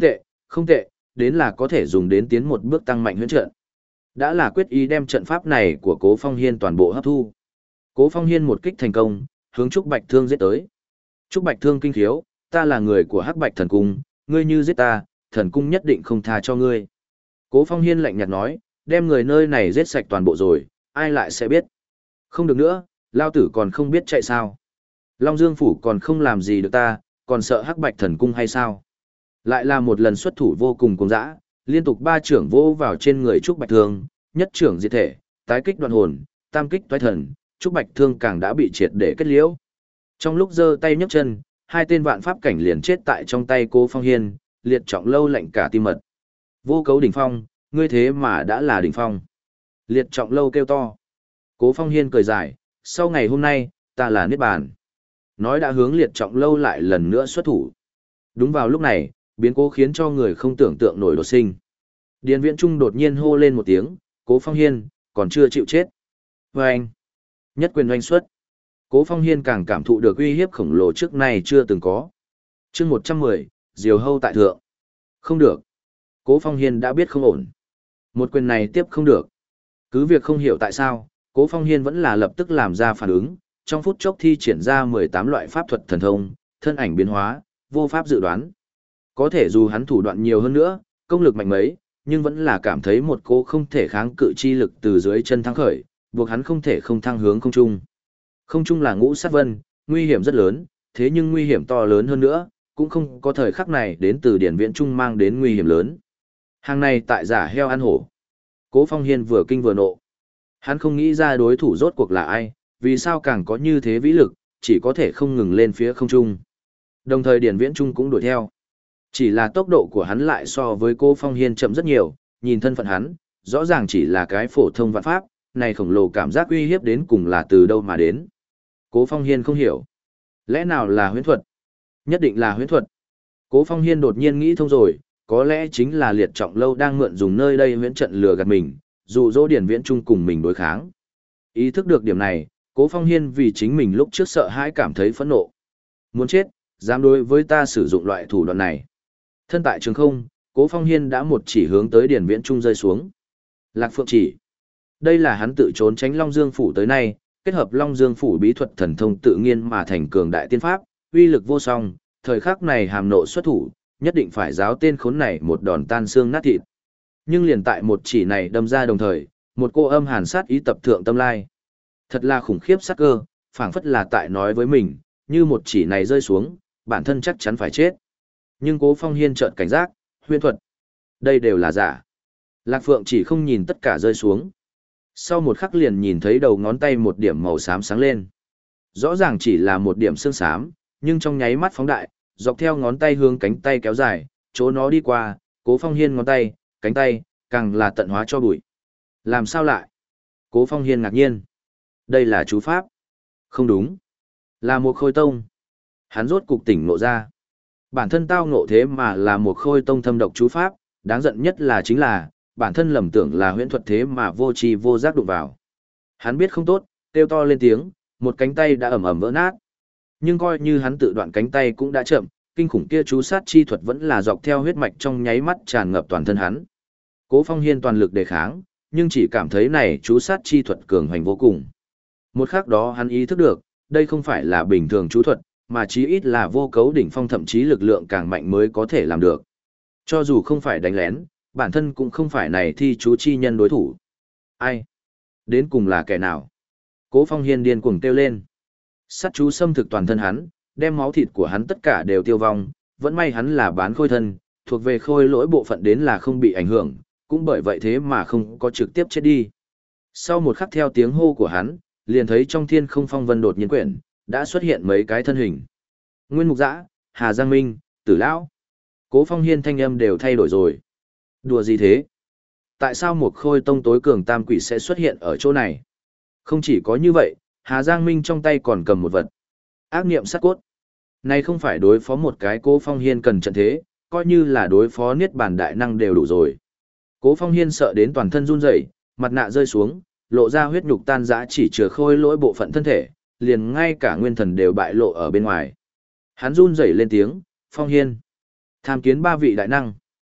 S1: không tệ, đến là có thể dùng đến tiến một bước tăng mạnh huyễn trận. Đã là quyết ý đem trận pháp này của Cố Phong Hiên toàn bộ hấp thu. Cố Phong Hiên một kích thành công, hướng Trúc Bạch Thương giết tới. Trúc Bạch Thương kinh khiếu, ta là người của Hắc Bạch Thần Cung, ngươi như giết ta, thần cung nhất định không tha cho ngươi. Cố Phong Hiên lạnh nhạt nói, đem người nơi này giết sạch toàn bộ rồi, ai lại sẽ biết. Không được nữa, lao tử còn không biết chạy sao. Long Dương Phủ còn không làm gì được ta, còn sợ Hắc Bạch Thần Cung hay sao. Lại là một lần xuất thủ vô cùng cuồng dã, liên tục ba trưởng vô vào trên người Trúc Bạch Thương, nhất trưởng diệt thể, tái kích đoạn hồn, tam kích toái thần, Trúc Bạch Thương càng đã bị triệt để kết liễu. Trong lúc giơ tay nhấc chân, hai tên vạn pháp cảnh liền chết tại trong tay Cố Phong Hiên, liệt trọng lâu lạnh cả tim mật. Vô Cấu đỉnh phong, ngươi thế mà đã là đỉnh phong. Liệt trọng lâu kêu to. Cố Phong Hiên cười dài, sau ngày hôm nay, ta là Niết Bàn. Nói đã hướng liệt trọng lâu lại lần nữa xuất thủ. Đúng vào lúc này, biến cố khiến cho người không tưởng tượng nổi đột sinh. Điền Viễn Trung đột nhiên hô lên một tiếng, Cố Phong Hiên, còn chưa chịu chết. Và anh, nhất quyền oanh xuất. Cố Phong Hiên càng cảm thụ được uy hiếp khổng lồ trước nay chưa từng có. chương một trăm mười, Diều Hâu tại thượng. Không được. Cố Phong Hiên đã biết không ổn. Một quyền này tiếp không được. Cứ việc không hiểu tại sao, Cố Phong Hiên vẫn là lập tức làm ra phản ứng, trong phút chốc thi triển ra mười tám loại pháp thuật thần thông, thân ảnh biến hóa, vô pháp dự đoán. Có thể dù hắn thủ đoạn nhiều hơn nữa, công lực mạnh mấy, nhưng vẫn là cảm thấy một cô không thể kháng cự chi lực từ dưới chân thăng khởi, buộc hắn không thể không thăng hướng không trung. Không trung là ngũ sát vân, nguy hiểm rất lớn, thế nhưng nguy hiểm to lớn hơn nữa, cũng không có thời khắc này đến từ Điển Viễn Trung mang đến nguy hiểm lớn. Hàng này tại giả heo ăn hổ. Cố Phong Hiên vừa kinh vừa nộ. Hắn không nghĩ ra đối thủ rốt cuộc là ai, vì sao càng có như thế vĩ lực, chỉ có thể không ngừng lên phía không trung. Đồng thời Điển Viễn Trung cũng đuổi theo. Chỉ là tốc độ của hắn lại so với Cố Phong Hiên chậm rất nhiều, nhìn thân phận hắn, rõ ràng chỉ là cái phổ thông vạn pháp, này khổng lồ cảm giác uy hiếp đến cùng là từ đâu mà đến. Cố Phong Hiên không hiểu. Lẽ nào là huyễn thuật? Nhất định là huyễn thuật. Cố Phong Hiên đột nhiên nghĩ thông rồi, có lẽ chính là liệt trọng lâu đang mượn dùng nơi đây huyễn trận lừa gạt mình, dụ dỗ Điển Viễn Trung cùng mình đối kháng. Ý thức được điểm này, Cố Phong Hiên vì chính mình lúc trước sợ hãi cảm thấy phẫn nộ. Muốn chết, dám đối với ta sử dụng loại thủ đoạn này. Thân tại trường không, Cố Phong Hiên đã một chỉ hướng tới Điển Viễn Trung rơi xuống. Lạc Phượng chỉ. Đây là hắn tự trốn tránh Long Dương Phủ tới nay, kết hợp Long Dương Phủ bí thuật thần thông tự nhiên mà thành cường đại tiên pháp, uy lực vô song, thời khắc này hàm nộ xuất thủ, nhất định phải giáo tên khốn này một đòn tan xương nát thịt. Nhưng liền tại một chỉ này đâm ra đồng thời, một cô âm hàn sát ý tập thượng tâm lai. Thật là khủng khiếp sát cơ, phảng phất là tại nói với mình, như một chỉ này rơi xuống, bản thân chắc chắn phải chết. Nhưng Cố Phong Hiên chợt cảnh giác, huyễn thuật. Đây đều là giả. Lạc Phượng chỉ không nhìn tất cả rơi xuống. Sau một khắc liền nhìn thấy đầu ngón tay một điểm màu xám sáng lên. Rõ ràng chỉ là một điểm xương xám, nhưng trong nháy mắt phóng đại, dọc theo ngón tay hướng cánh tay kéo dài, chỗ nó đi qua, Cố Phong Hiên ngón tay, cánh tay, càng là tận hóa cho bụi. Làm sao lại? Cố Phong Hiên ngạc nhiên. Đây là chú pháp. Không đúng. Là một khôi tông. Hắn rốt cục tỉnh ngộ ra. Bản thân tao ngộ thế mà là một khôi tông thâm độc chú pháp, đáng giận nhất là chính là, bản thân lầm tưởng là huyễn thuật thế mà vô tri vô giác đụng vào. Hắn biết không tốt, kêu to lên tiếng, một cánh tay đã ẩm ẩm vỡ nát. Nhưng coi như hắn tự đoạn cánh tay cũng đã chậm, kinh khủng kia chú sát chi thuật vẫn là dọc theo huyết mạch trong nháy mắt tràn ngập toàn thân hắn. Cố Phong Hiên toàn lực đề kháng, nhưng chỉ cảm thấy này chú sát chi thuật cường hoành vô cùng. Một khắc đó hắn ý thức được, đây không phải là bình thường chú thuật, mà chí ít là vô cấu đỉnh phong, thậm chí lực lượng càng mạnh mới có thể làm được. Cho dù không phải đánh lén, bản thân cũng không phải này thi chú chi nhân đối thủ. Ai? Đến cùng là kẻ nào? Cố Phong Hiên điên cuồng kêu lên. Sát chú xâm thực toàn thân hắn, đem máu thịt của hắn tất cả đều tiêu vong, vẫn may hắn là bán khôi thân, thuộc về khôi lỗi bộ phận đến là không bị ảnh hưởng, cũng bởi vậy thế mà không có trực tiếp chết đi. Sau một khắc theo tiếng hô của hắn, liền thấy trong thiên không phong vân đột nhiên quyển, đã xuất hiện mấy cái thân hình. Nguyên Mục Dã, Hà Giang Minh, Tử Lão. Cố Phong Hiên thanh âm đều thay đổi rồi. Đùa gì thế? Tại sao một khôi tông tối cường tam quỷ sẽ xuất hiện ở chỗ này? Không chỉ có như vậy, Hà Giang Minh trong tay còn cầm một vật. Ác niệm sát cốt. Này không phải đối phó một cái Cố Phong Hiên cần trận thế, coi như là đối phó niết bàn đại năng đều đủ rồi. Cố Phong Hiên sợ đến toàn thân run rẩy, mặt nạ rơi xuống, lộ ra huyết nhục tan rã chỉ chừa khôi lỗi bộ phận thân thể, liền ngay cả nguyên thần đều bại lộ ở bên ngoài. Hắn run rẩy lên tiếng, Phong Hiên. Tham kiến ba vị đại năng.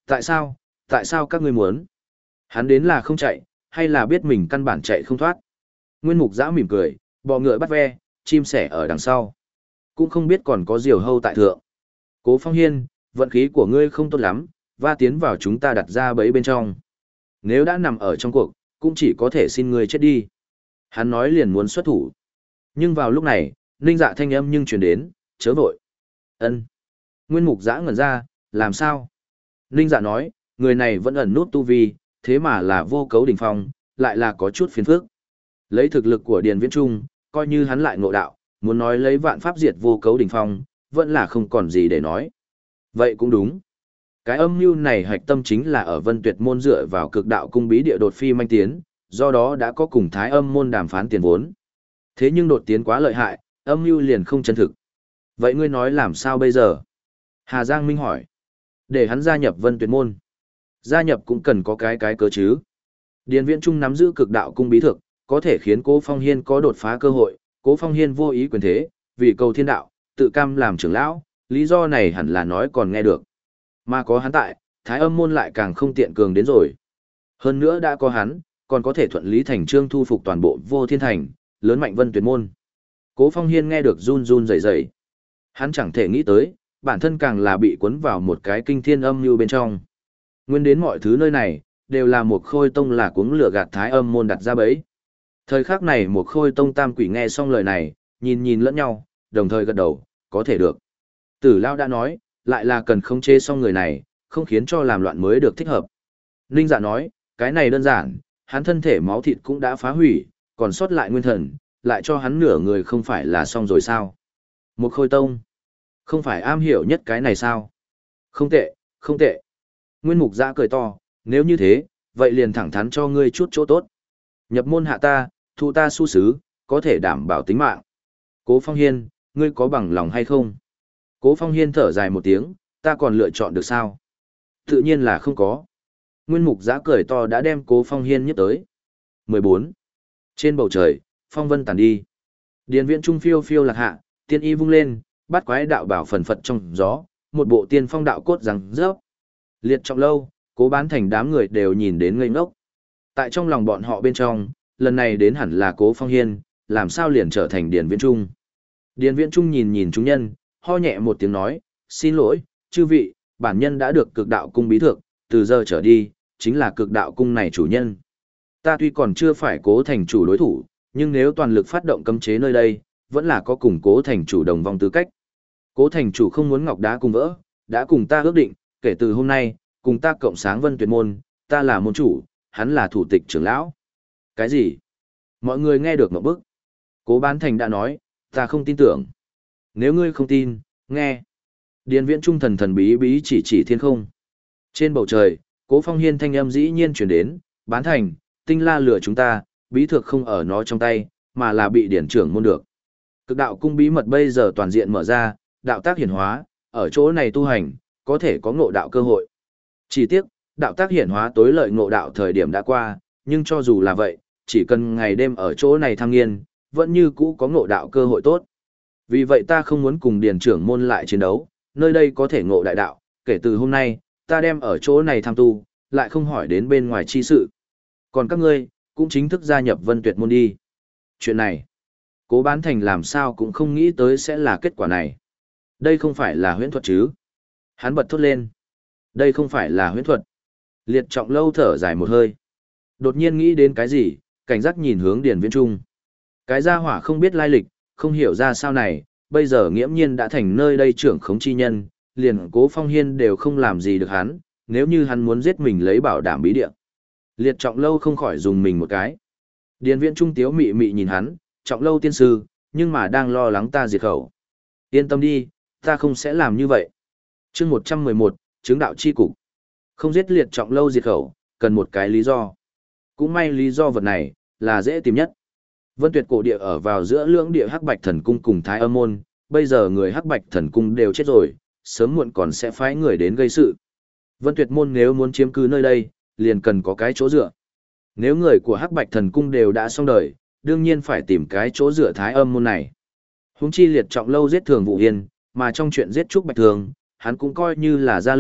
S1: Tại sao, tại sao các ngươi muốn? Hắn đến là không chạy, hay là biết mình căn bản chạy không thoát? Nguyên Mục Giã mỉm cười, bọ ngựa bắt ve, chim sẻ ở đằng sau. Cũng không biết còn có diều hâu tại thượng. Cố Phong Hiên, vận khí của ngươi không tốt lắm, va tiến vào chúng ta đặt ra bẫy bên trong. Nếu đã nằm ở trong cuộc, cũng chỉ có thể xin ngươi chết đi. Hắn nói liền muốn xuất thủ. Nhưng vào lúc này, Ninh Dạ thanh âm nhưng truyền đến, chớ vội. Ân. Nguyên Mục Giã ngẩn ra, làm sao? Ninh Dạ nói, người này vẫn ẩn nút tu vi, thế mà là vô cấu đỉnh phong, lại là có chút phiền phức. Lấy thực lực của Điền Viễn Trung, coi như hắn lại ngộ đạo, muốn nói lấy vạn pháp diệt vô cấu đỉnh phong, vẫn là không còn gì để nói. Vậy cũng đúng. Cái âm mưu này hạch tâm chính là ở Vân Tuyệt môn dựa vào cực đạo cung bí địa đột phi manh tiến, do đó đã có cùng Thái Âm môn đàm phán tiền vốn. Thế nhưng đột tiến quá lợi hại, âm mưu liền không chân thực. Vậy ngươi nói làm sao bây giờ? Hà Giang Minh hỏi. Để hắn gia nhập Vân Tuyệt môn. Gia nhập cũng cần có cái cái cớ chứ. Điền Viễn Trung nắm giữ cực đạo cung bí thực, có thể khiến Cố Phong Hiên có đột phá cơ hội. Cố Phong Hiên vô ý quyền thế, vì cầu thiên đạo, tự cam làm trưởng lão, lý do này hẳn là nói còn nghe được. Mà có hắn tại, Thái Âm môn lại càng không tiện cường đến rồi. Hơn nữa đã có hắn, còn có thể thuận lý thành trương thu phục toàn bộ Vô Thiên Thành, lớn mạnh Vân Tuyệt môn. Cố Phong Hiên nghe được run run rẩy rẩy. Hắn chẳng thể nghĩ tới, bản thân càng là bị cuốn vào một cái kinh thiên âm như bên trong. Nguyên đến mọi thứ nơi này, đều là một khôi tông là cuống lửa gạt Thái Âm môn đặt ra bẫy. Thời khắc này một khôi tông tam quỷ nghe xong lời này, nhìn nhìn lẫn nhau, đồng thời gật đầu, có thể được. Tử Lao đã nói, lại là cần khống chế xong người này, không khiến cho làm loạn mới được thích hợp. Ninh Dạ nói, cái này đơn giản, hắn thân thể máu thịt cũng đã phá hủy, còn sót lại nguyên thần, lại cho hắn nửa người không phải là xong rồi sao? Một khôi tông, không phải am hiểu nhất cái này sao? Không tệ, không tệ. Nguyên Mục Giã cười to, nếu như thế, vậy liền thẳng thắn cho ngươi chút chỗ tốt. Nhập môn hạ ta, thu ta su sứ, có thể đảm bảo tính mạng. Cố Phong Hiên, ngươi có bằng lòng hay không? Cố Phong Hiên thở dài một tiếng, ta còn lựa chọn được sao? Tự nhiên là không có. Nguyên Mục Giã cười to đã đem Cố Phong Hiên nhấc tới. mười bốn. Trên bầu trời, phong vân tàn đi. Điền Viễn Trung phiêu phiêu lạc hạ, tiên y vung lên, bắt quái đạo bảo phần phật trong gió, một bộ tiên phong đạo cốt rằng rớp. Liệt Trọng Lâu, Cố Bán Thành đám người đều nhìn đến ngây ngốc. Tại trong lòng bọn họ bên trong, lần này đến hẳn là Cố Phong Hiên, làm sao liền trở thành Điền Viễn Trung. Điền Viễn Trung nhìn nhìn chúng nhân, ho nhẹ một tiếng nói, xin lỗi, chư vị, bản nhân đã được cực đạo cung bí thượng, từ giờ trở đi, chính là cực đạo cung này chủ nhân. Ta tuy còn chưa phải Cố thành chủ đối thủ, nhưng nếu toàn lực phát động cấm chế nơi đây, vẫn là có cùng Cố thành chủ đồng vòng tư cách. Cố thành chủ không muốn ngọc đá cùng vỡ, đã cùng ta ước định, kể từ hôm nay, cùng ta cộng sáng Vân Tuyệt môn, ta là môn chủ, hắn là thủ tịch trưởng lão. Cái gì? Mọi người nghe được một bức. Cố Bán Thành đã nói, ta không tin tưởng. Nếu ngươi không tin, nghe. Điền Viễn Trung thần thần bí bí chỉ chỉ thiên không. Trên bầu trời, Cố Phong Hiên thanh âm dĩ nhiên chuyển đến, Bán Thành, tinh la lừa chúng ta, bí thực không ở nó trong tay, mà là bị điển trưởng môn được. Cực đạo cung bí mật bây giờ toàn diện mở ra, đạo tác hiển hóa, ở chỗ này tu hành, có thể có ngộ đạo cơ hội. Chỉ tiếc, đạo tác hiển hóa tối lợi ngộ đạo thời điểm đã qua, nhưng cho dù là vậy, chỉ cần ngày đêm ở chỗ này tham nghiên, vẫn như cũ có ngộ đạo cơ hội tốt. Vì vậy ta không muốn cùng điền trưởng môn lại chiến đấu, nơi đây có thể ngộ đại đạo, kể từ hôm nay, ta đem ở chỗ này tham tu, lại không hỏi đến bên ngoài chi sự. Còn các ngươi, cũng chính thức gia nhập Vân Tuyệt môn đi. Chuyện này, Cố Bán Thành làm sao cũng không nghĩ tới sẽ là kết quả này. Đây không phải là huyễn thuật chứ? Hắn bật thốt lên. Đây không phải là huyễn thuật. Liệt Trọng Lâu thở dài một hơi. Đột nhiên nghĩ đến cái gì, cảnh giác nhìn hướng Điền Viễn Trung. Cái gia hỏa không biết lai lịch, không hiểu ra sao này, bây giờ nghiễm nhiên đã thành nơi đây trưởng khống chi nhân, liền Cố Phong Hiên đều không làm gì được hắn, nếu như hắn muốn giết mình lấy bảo đảm bí địa. Liệt Trọng Lâu không khỏi dùng mình một cái. Điền Viễn Trung tiếu mị mị nhìn hắn, Trọng Lâu tiên sư, nhưng mà đang lo lắng ta diệt khẩu. Yên tâm đi, ta không sẽ làm như vậy. Chương một trăm mười một, chứng đạo chi cục. Không giết Liệt Trọng Lâu diệt khẩu, cần một cái lý do. Cũng may lý do vật này, là dễ tìm nhất. Vân Tuyệt cổ địa ở vào giữa lưỡng địa Hắc Bạch Thần Cung cùng Thái Âm môn, bây giờ người Hắc Bạch Thần Cung đều chết rồi, sớm muộn còn sẽ phái người đến gây sự. Vân Tuyệt môn nếu muốn chiếm cứ nơi đây, liền cần có cái chỗ dựa. Nếu người của Hắc Bạch Thần Cung đều đã xong đời, đương nhiên phải tìm cái chỗ dựa Thái Âm môn này. Huống chi Liệt Trọng Lâu giết Thường Vũ Yên, mà trong chuyện giết Trúc Bạch Thường, hắn cũng coi như là gia lực,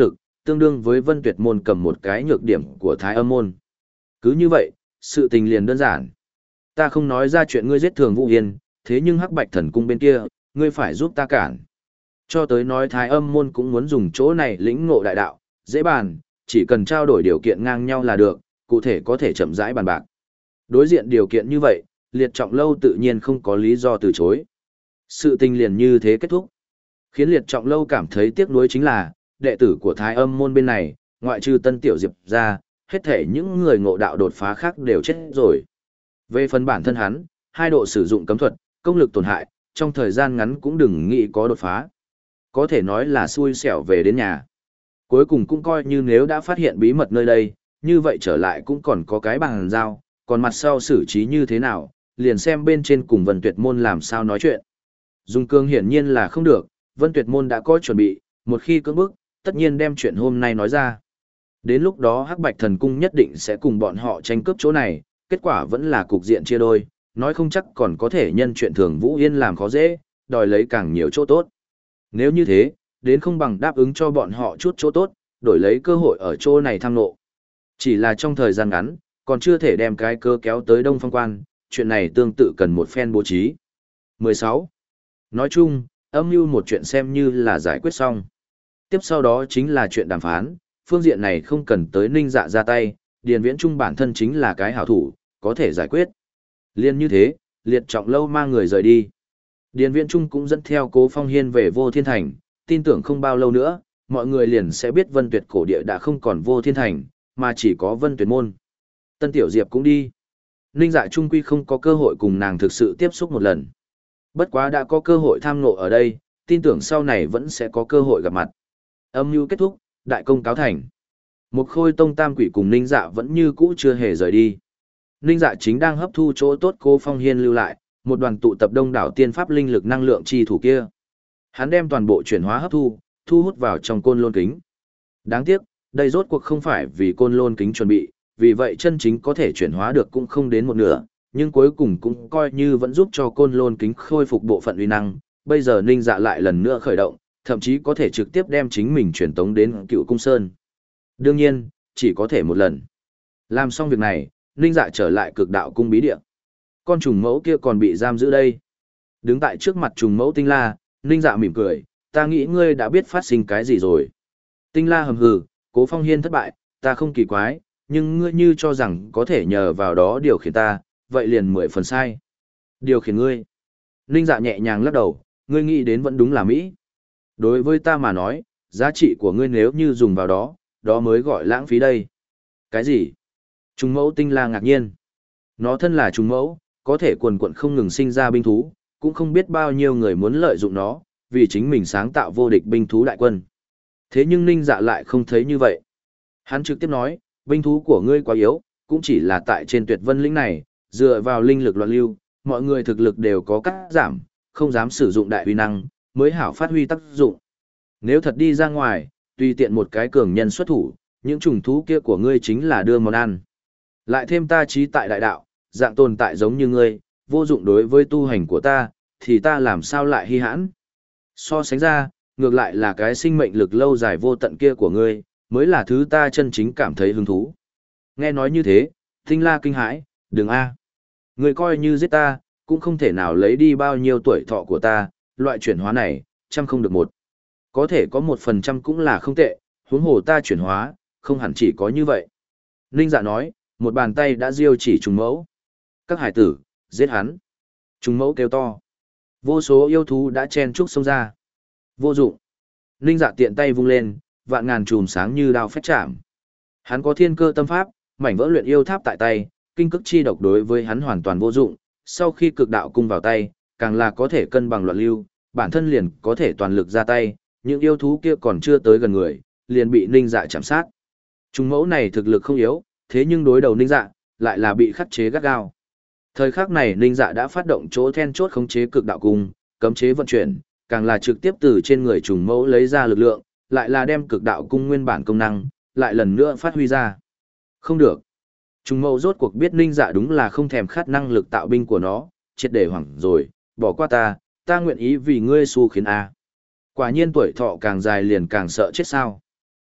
S1: tương đương với Vân Tuyệt môn cầm một cái nhược điểm của Thái Âm môn. Cứ như vậy, sự tình liền đơn giản. Ta không nói ra chuyện ngươi giết Thường Vũ Yên, thế nhưng Hắc Bạch Thần Cung bên kia, ngươi phải giúp ta cản. Cho tới nói Thái Âm môn cũng muốn dùng chỗ này lĩnh ngộ đại đạo, dễ bàn, chỉ cần trao đổi điều kiện ngang nhau là được, cụ thể có thể chậm rãi bàn bạc. Đối diện điều kiện như vậy, Liệt Trọng Lâu tự nhiên không có lý do từ chối. Sự tình liền như thế kết thúc. Khiến Liệt Trọng Lâu cảm thấy tiếc nuối chính là, đệ tử của Thái Âm môn bên này, ngoại trừ Tân Tiểu Diệp ra, hết thể những người ngộ đạo đột phá khác đều chết rồi. Về phần bản thân hắn, hai độ sử dụng cấm thuật, công lực tổn hại, trong thời gian ngắn cũng đừng nghĩ có đột phá. Có thể nói là xui xẻo về đến nhà. Cuối cùng cũng coi như nếu đã phát hiện bí mật nơi đây, như vậy trở lại cũng còn có cái bàn giao, còn mặt sau xử trí như thế nào, liền xem bên trên cùng Vân Tuyệt môn làm sao nói chuyện. Dung cương hiển nhiên là không được, Vân Tuyệt môn đã có chuẩn bị, một khi cưỡng bức, tất nhiên đem chuyện hôm nay nói ra. Đến lúc đó Hắc Bạch Thần Cung nhất định sẽ cùng bọn họ tranh cướp chỗ này, kết quả vẫn là cục diện chia đôi, nói không chắc còn có thể nhân chuyện Thường Vũ Yên làm khó dễ, đòi lấy càng nhiều chỗ tốt. Nếu như thế, đến không bằng đáp ứng cho bọn họ chút chỗ tốt, đổi lấy cơ hội ở chỗ này tham nộ. Chỉ là trong thời gian ngắn, còn chưa thể đem cái cơ kéo tới Đông Phong Quan, chuyện này tương tự cần một phen bố trí. mười sáu. Nói chung, âm mưu một chuyện xem như là giải quyết xong. Tiếp sau đó chính là chuyện đàm phán, phương diện này không cần tới Ninh Dạ ra tay, Điền Viễn Trung bản thân chính là cái hảo thủ, có thể giải quyết. Liên như thế, Liệt Trọng Lâu mang người rời đi. Điền Viễn Trung cũng dẫn theo Cố Phong Hiên về Vô Thiên Thành, tin tưởng không bao lâu nữa, mọi người liền sẽ biết Vân Tuyệt cổ địa đã không còn Vô Thiên Thành, mà chỉ có Vân Tuyệt môn. Tân Tiểu Diệp cũng đi. Ninh Dạ Trung quy không có cơ hội cùng nàng thực sự tiếp xúc một lần. Bất quá đã có cơ hội tham ngộ ở đây, tin tưởng sau này vẫn sẽ có cơ hội gặp mặt. Âm mưu kết thúc, đại công cáo thành. Một Khôi Tông Tam Quỷ cùng Ninh Dạ vẫn như cũ chưa hề rời đi. Ninh Dạ chính đang hấp thu chỗ tốt Cố Phong Hiên lưu lại, một đoàn tụ tập đông đảo tiên pháp linh lực năng lượng chi thủ kia. Hắn đem toàn bộ chuyển hóa hấp thu, thu hút vào trong côn lôn kính. Đáng tiếc, đây rốt cuộc không phải vì côn lôn kính chuẩn bị, vì vậy chân chính có thể chuyển hóa được cũng không đến một nửa, nhưng cuối cùng cũng coi như vẫn giúp cho côn lôn kính khôi phục bộ phận uy năng. Bây giờ Ninh Dạ lại lần nữa khởi động, thậm chí có thể trực tiếp đem chính mình truyền tống đến Cựu Cung Sơn. Đương nhiên, chỉ có thể một lần. Làm xong việc này, Ninh Dạ trở lại Cực Đạo Cung bí địa. Con trùng mẫu kia còn bị giam giữ đây. Đứng tại trước mặt trùng mẫu Tinh La, Ninh Dạ mỉm cười, ta nghĩ ngươi đã biết phát sinh cái gì rồi. Tinh La hầm hừ, Cố Phong Hiên thất bại, ta không kỳ quái, nhưng ngươi như cho rằng có thể nhờ vào đó điều khiển ta, vậy liền mười phần sai. Điều khiển ngươi. Ninh Dạ nhẹ nhàng lắc đầu, ngươi nghĩ đến vẫn đúng là Mỹ. Đối với ta mà nói, giá trị của ngươi nếu như dùng vào đó, đó mới gọi lãng phí đây. Cái gì? Trùng mẫu Tinh La ngạc nhiên. Nó thân là trùng mẫu, có thể quần quận không ngừng sinh ra binh thú, cũng không biết bao nhiêu người muốn lợi dụng nó, vì chính mình sáng tạo vô địch binh thú đại quân. Thế nhưng Ninh Dạ lại không thấy như vậy. Hắn trực tiếp nói, binh thú của ngươi quá yếu, cũng chỉ là tại trên Tuyệt Vân lĩnh này, dựa vào linh lực loạn lưu, mọi người thực lực đều có cắt giảm, không dám sử dụng đại uy năng, mới hảo phát huy tác dụng. Nếu thật đi ra ngoài, tùy tiện một cái cường nhân xuất thủ, những trùng thú kia của ngươi chính là đưa món ăn. Lại thêm ta trí tại đại đạo, dạng tồn tại giống như ngươi, vô dụng đối với tu hành của ta, thì ta làm sao lại hy hãn. So sánh ra, ngược lại là cái sinh mệnh lực lâu dài vô tận kia của ngươi, mới là thứ ta chân chính cảm thấy hứng thú. Nghe nói như thế, Tinh La kinh hãi, đừng a, ngươi coi như giết ta, cũng không thể nào lấy đi bao nhiêu tuổi thọ của ta, loại chuyển hóa này, trăm không được một. Có thể có một phần trăm cũng là không tệ, huống hồ ta chuyển hóa, không hẳn chỉ có như vậy. Ninh Dạ nói, một bàn tay đã diêu chỉ trùng mẫu. Các hải tử, giết hắn. Trùng mẫu kêu to. Vô số yêu thú đã chen chúc xông ra. Vô dụng. Ninh Dạ tiện tay vung lên, vạn ngàn chùm sáng như đao phách chạm. Hắn có thiên cơ tâm pháp, mảnh vỡ luyện yêu tháp tại tay, kinh cức chi độc đối với hắn hoàn toàn vô dụng. Sau khi cực đạo cung vào tay, càng là có thể cân bằng loạn lưu, bản thân liền có thể toàn lực ra tay, những yêu thú kia còn chưa tới gần người, liền bị Ninh Dạ chạm sát. Trùng mẫu này thực lực không yếu, thế nhưng đối đầu Ninh Dạ, lại là bị khắc chế gắt gao. Thời khắc này Ninh Dạ đã phát động chỗ then chốt khống chế cực đạo cung, cấm chế vận chuyển, càng là trực tiếp từ trên người trùng mẫu lấy ra lực lượng, lại là đem cực đạo cung nguyên bản công năng, lại lần nữa phát huy ra. Không được. Trùng mẫu rốt cuộc biết Ninh Dạ đúng là không thèm khát năng lực tạo binh của nó, triệt để hoảng rồi, bỏ qua ta, ta nguyện ý vì ngươi su khiến a. Quả nhiên tuổi thọ càng dài liền càng sợ chết sao.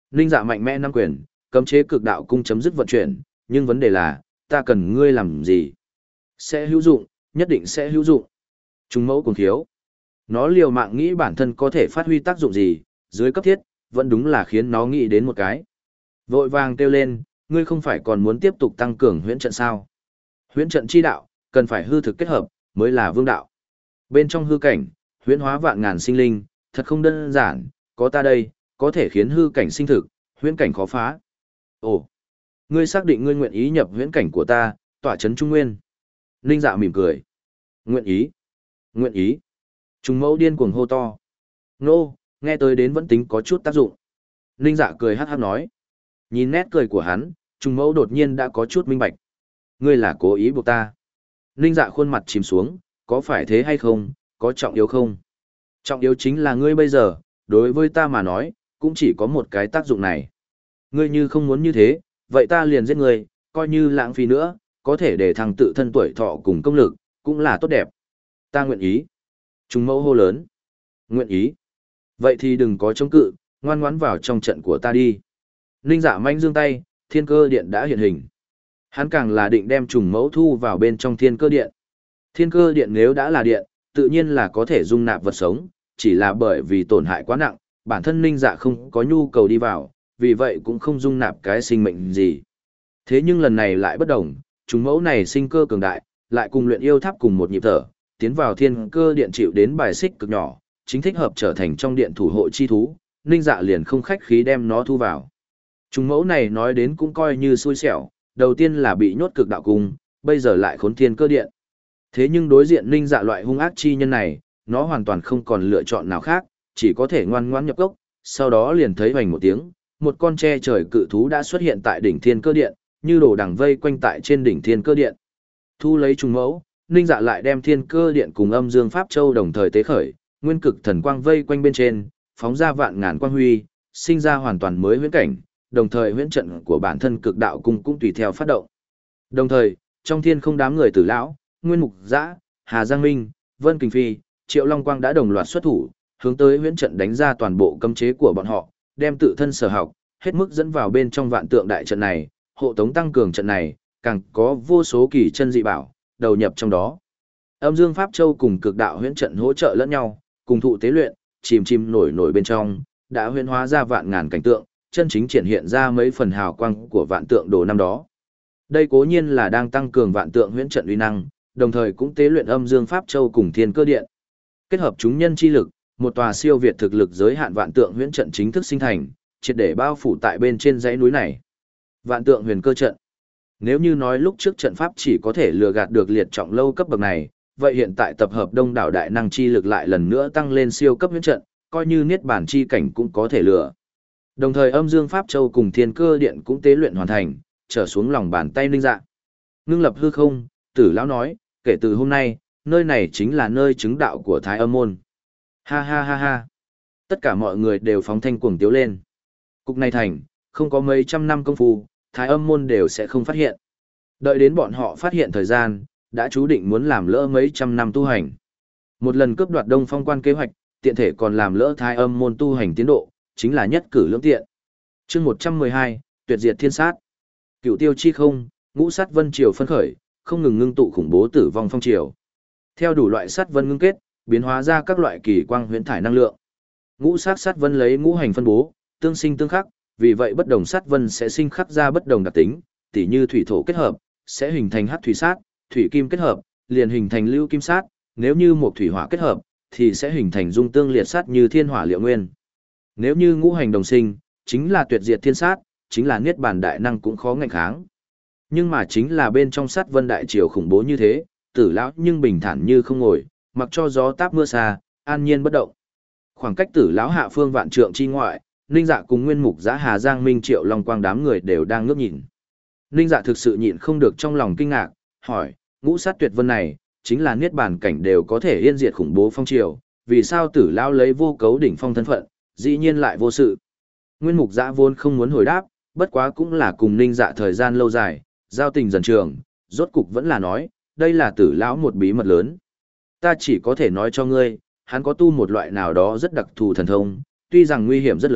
S1: Ninh Dạ mạnh mẽ nắm quyền, cấm chế cực đạo cung chấm dứt vận chuyển, nhưng vấn đề là, ta cần ngươi làm gì? Sẽ hữu dụng, nhất định sẽ hữu dụng. Trùng mẫu cuồng khiếu. Nó liều mạng nghĩ bản thân có thể phát huy tác dụng gì, dưới cấp thiết, vẫn đúng là khiến nó nghĩ đến một cái. Vội vàng kêu lên, ngươi không phải còn muốn tiếp tục tăng cường huyễn trận sao? Huyễn trận chi đạo, cần phải hư thực kết hợp, mới là vương đạo. Bên trong hư cảnh, huyễn hóa vạn ngàn sinh linh, thật không đơn giản, có ta đây, có thể khiến hư cảnh sinh thực, huyễn cảnh khó phá. Ồ, ngươi xác định ngươi nguyện ý nhập huyễn cảnh của ta, tỏa chấn trung nguyên. Ninh Dạ mỉm cười. Nguyện ý, nguyện ý. Trùng mẫu điên cuồng hô to. Nô, nghe tới đến vẫn tính có chút tác dụng. Ninh Dạ cười hát hát nói. Nhìn nét cười của hắn, trùng mẫu đột nhiên đã có chút minh bạch. Ngươi là cố ý buộc ta. Ninh Dạ khuôn mặt chìm xuống, có phải thế hay không, có trọng yếu không? Trọng yếu chính là ngươi bây giờ, đối với ta mà nói, cũng chỉ có một cái tác dụng này. Ngươi như không muốn như thế, vậy ta liền giết ngươi, coi như lãng phí nữa, có thể để thằng tự thân tuổi thọ cùng công lực, cũng là tốt đẹp. Ta nguyện ý. Trùng mẫu hô lớn. Nguyện ý. Vậy thì đừng có chống cự, ngoan ngoãn vào trong trận của ta đi. Ninh Dạ manh giương tay, thiên cơ điện đã hiện hình. Hắn càng là định đem trùng mẫu thu vào bên trong thiên cơ điện. Thiên cơ điện nếu đã là điện, tự nhiên là có thể dung nạp vật sống, chỉ là bởi vì tổn hại quá nặng, bản thân Ninh Dạ không có nhu cầu đi vào, vì vậy cũng không dung nạp cái sinh mệnh gì. Thế nhưng lần này lại bất đồng, trùng mẫu này sinh cơ cường đại, lại cùng luyện yêu tháp cùng một nhịp thở, tiến vào thiên cơ điện chịu đến bài xích cực nhỏ, chính thích hợp trở thành trong điện thủ hộ chi thú, Ninh Dạ liền không khách khí đem nó thu vào. Trùng mẫu này nói đến cũng coi như xui xẻo, đầu tiên là bị nhốt cực đạo cung, bây giờ lại khốn thiên cơ điện. Thế nhưng đối diện Ninh Dạ loại hung ác chi nhân này, nó hoàn toàn không còn lựa chọn nào khác, chỉ có thể ngoan ngoãn nhập gốc, sau đó liền thấy hoành một tiếng, một con tre trời cự thú đã xuất hiện tại đỉnh thiên cơ điện, như đổ đằng vây quanh tại trên đỉnh thiên cơ điện. Thu lấy trùng mẫu, Ninh Dạ lại đem thiên cơ điện cùng âm dương pháp châu đồng thời tế khởi, nguyên cực thần quang vây quanh bên trên, phóng ra vạn ngàn quang huy, sinh ra hoàn toàn mới huyễn cảnh, đồng thời huyễn trận của bản thân cực đạo cung cũng tùy theo phát động. Đồng thời, trong thiên không đám người Tử lão, Nguyên Mục Dã, Hà Giang Minh, Vân Kình Phi, Triệu Long Quang đã đồng loạt xuất thủ, hướng tới huyễn trận đánh ra toàn bộ cấm chế của bọn họ, đem tự thân sở học, hết mức dẫn vào bên trong vạn tượng đại trận này, hộ tống tăng cường trận này, càng có vô số kỳ chân dị bảo, đầu nhập trong đó. Âm Dương Pháp Châu cùng cực đạo huyễn trận hỗ trợ lẫn nhau, cùng thụ tế luyện, chìm chìm nổi nổi bên trong, đã huyễn hóa ra vạn ngàn cảnh tượng, chân chính triển hiện ra mấy phần hào quang của vạn tượng đồ năm đó. Đây cố nhiên là đang tăng cường vạn tượng huyễn trận uy năng, đồng thời cũng tế luyện âm dương pháp châu cùng thiên cơ điện. Kết hợp chúng nhân chi lực, một tòa siêu việt thực lực giới hạn vạn tượng huyễn trận chính thức sinh thành, triệt để bao phủ tại bên trên dãy núi này. Vạn tượng huyền cơ trận. Nếu như nói lúc trước trận pháp chỉ có thể lừa gạt được liệt trọng lâu cấp bậc này, vậy hiện tại tập hợp đông đảo đại năng chi lực lại lần nữa tăng lên siêu cấp huyễn trận, coi như niết bản chi cảnh cũng có thể lừa. Đồng thời âm dương pháp châu cùng thiên cơ điện cũng tế luyện hoàn thành, trở xuống lòng bàn tay Ninh Dạ. Ngưng lập hư không, Tử lão nói, kể từ hôm nay, nơi này chính là nơi chứng đạo của Thái Âm môn. Ha ha ha ha. Tất cả mọi người đều phóng thanh cuồng tiếu lên. Cục này thành, không có mấy trăm năm công phu, Thái Âm môn đều sẽ không phát hiện. Đợi đến bọn họ phát hiện thời gian, đã chú định muốn làm lỡ mấy trăm năm tu hành. Một lần cướp đoạt Đông Phong quan kế hoạch, tiện thể còn làm lỡ Thái Âm môn tu hành tiến độ, chính là nhất cử lưỡng tiện. Chương một trăm mười hai, tuyệt diệt thiên sát. Cựu tiêu chi không, ngũ sát vân triều phân khởi, không ngừng ngưng tụ khủng bố tử vong phong triều. Theo đủ loại sát vân ngưng kết, biến hóa ra các loại kỳ quang huyễn thải năng lượng. Ngũ sát sát vân lấy ngũ hành phân bố, tương sinh tương khắc, vì vậy bất đồng sát vân sẽ sinh khắc ra bất đồng đặc tính, tỉ như thủy thổ kết hợp, sẽ hình thành hắc thủy sát, thủy kim kết hợp, liền hình thành lưu kim sát, nếu như một thủy hỏa kết hợp, thì sẽ hình thành dung tương liệt sát như thiên hỏa liệu nguyên. Nếu như ngũ hành đồng sinh, chính là tuyệt diệt thiên sát, chính là niết bàn đại năng cũng khó ngạnh kháng. Nhưng mà chính là bên trong sát vân đại triều khủng bố như thế, Tử lão nhưng bình thản như không ngồi, mặc cho gió táp mưa xa, an nhiên bất động. Khoảng cách Tử lão hạ phương vạn trượng chi ngoại, Ninh Dạ cùng Nguyên Mục Dã, Hà Giang Minh, Triệu Long Quang đám người đều đang ngước nhìn. Ninh Dạ thực sự nhịn không được trong lòng kinh ngạc, hỏi, ngũ sát tuyệt vân này, chính là niết bàn cảnh đều có thể yên diệt khủng bố phong triều, vì sao Tử lão lấy vô cấu đỉnh phong thân phận, dĩ nhiên lại vô sự. Nguyên Mục Dã vốn không muốn hồi đáp, bất quá cũng là cùng Ninh Dạ thời gian lâu dài, giao tình dần trường, rốt cục vẫn là nói, đây là Tử lão một bí mật lớn. Ta chỉ có thể nói cho ngươi, hắn có tu một loại nào đó rất đặc thù thần thông, tuy rằng nguy hiểm rất lớn,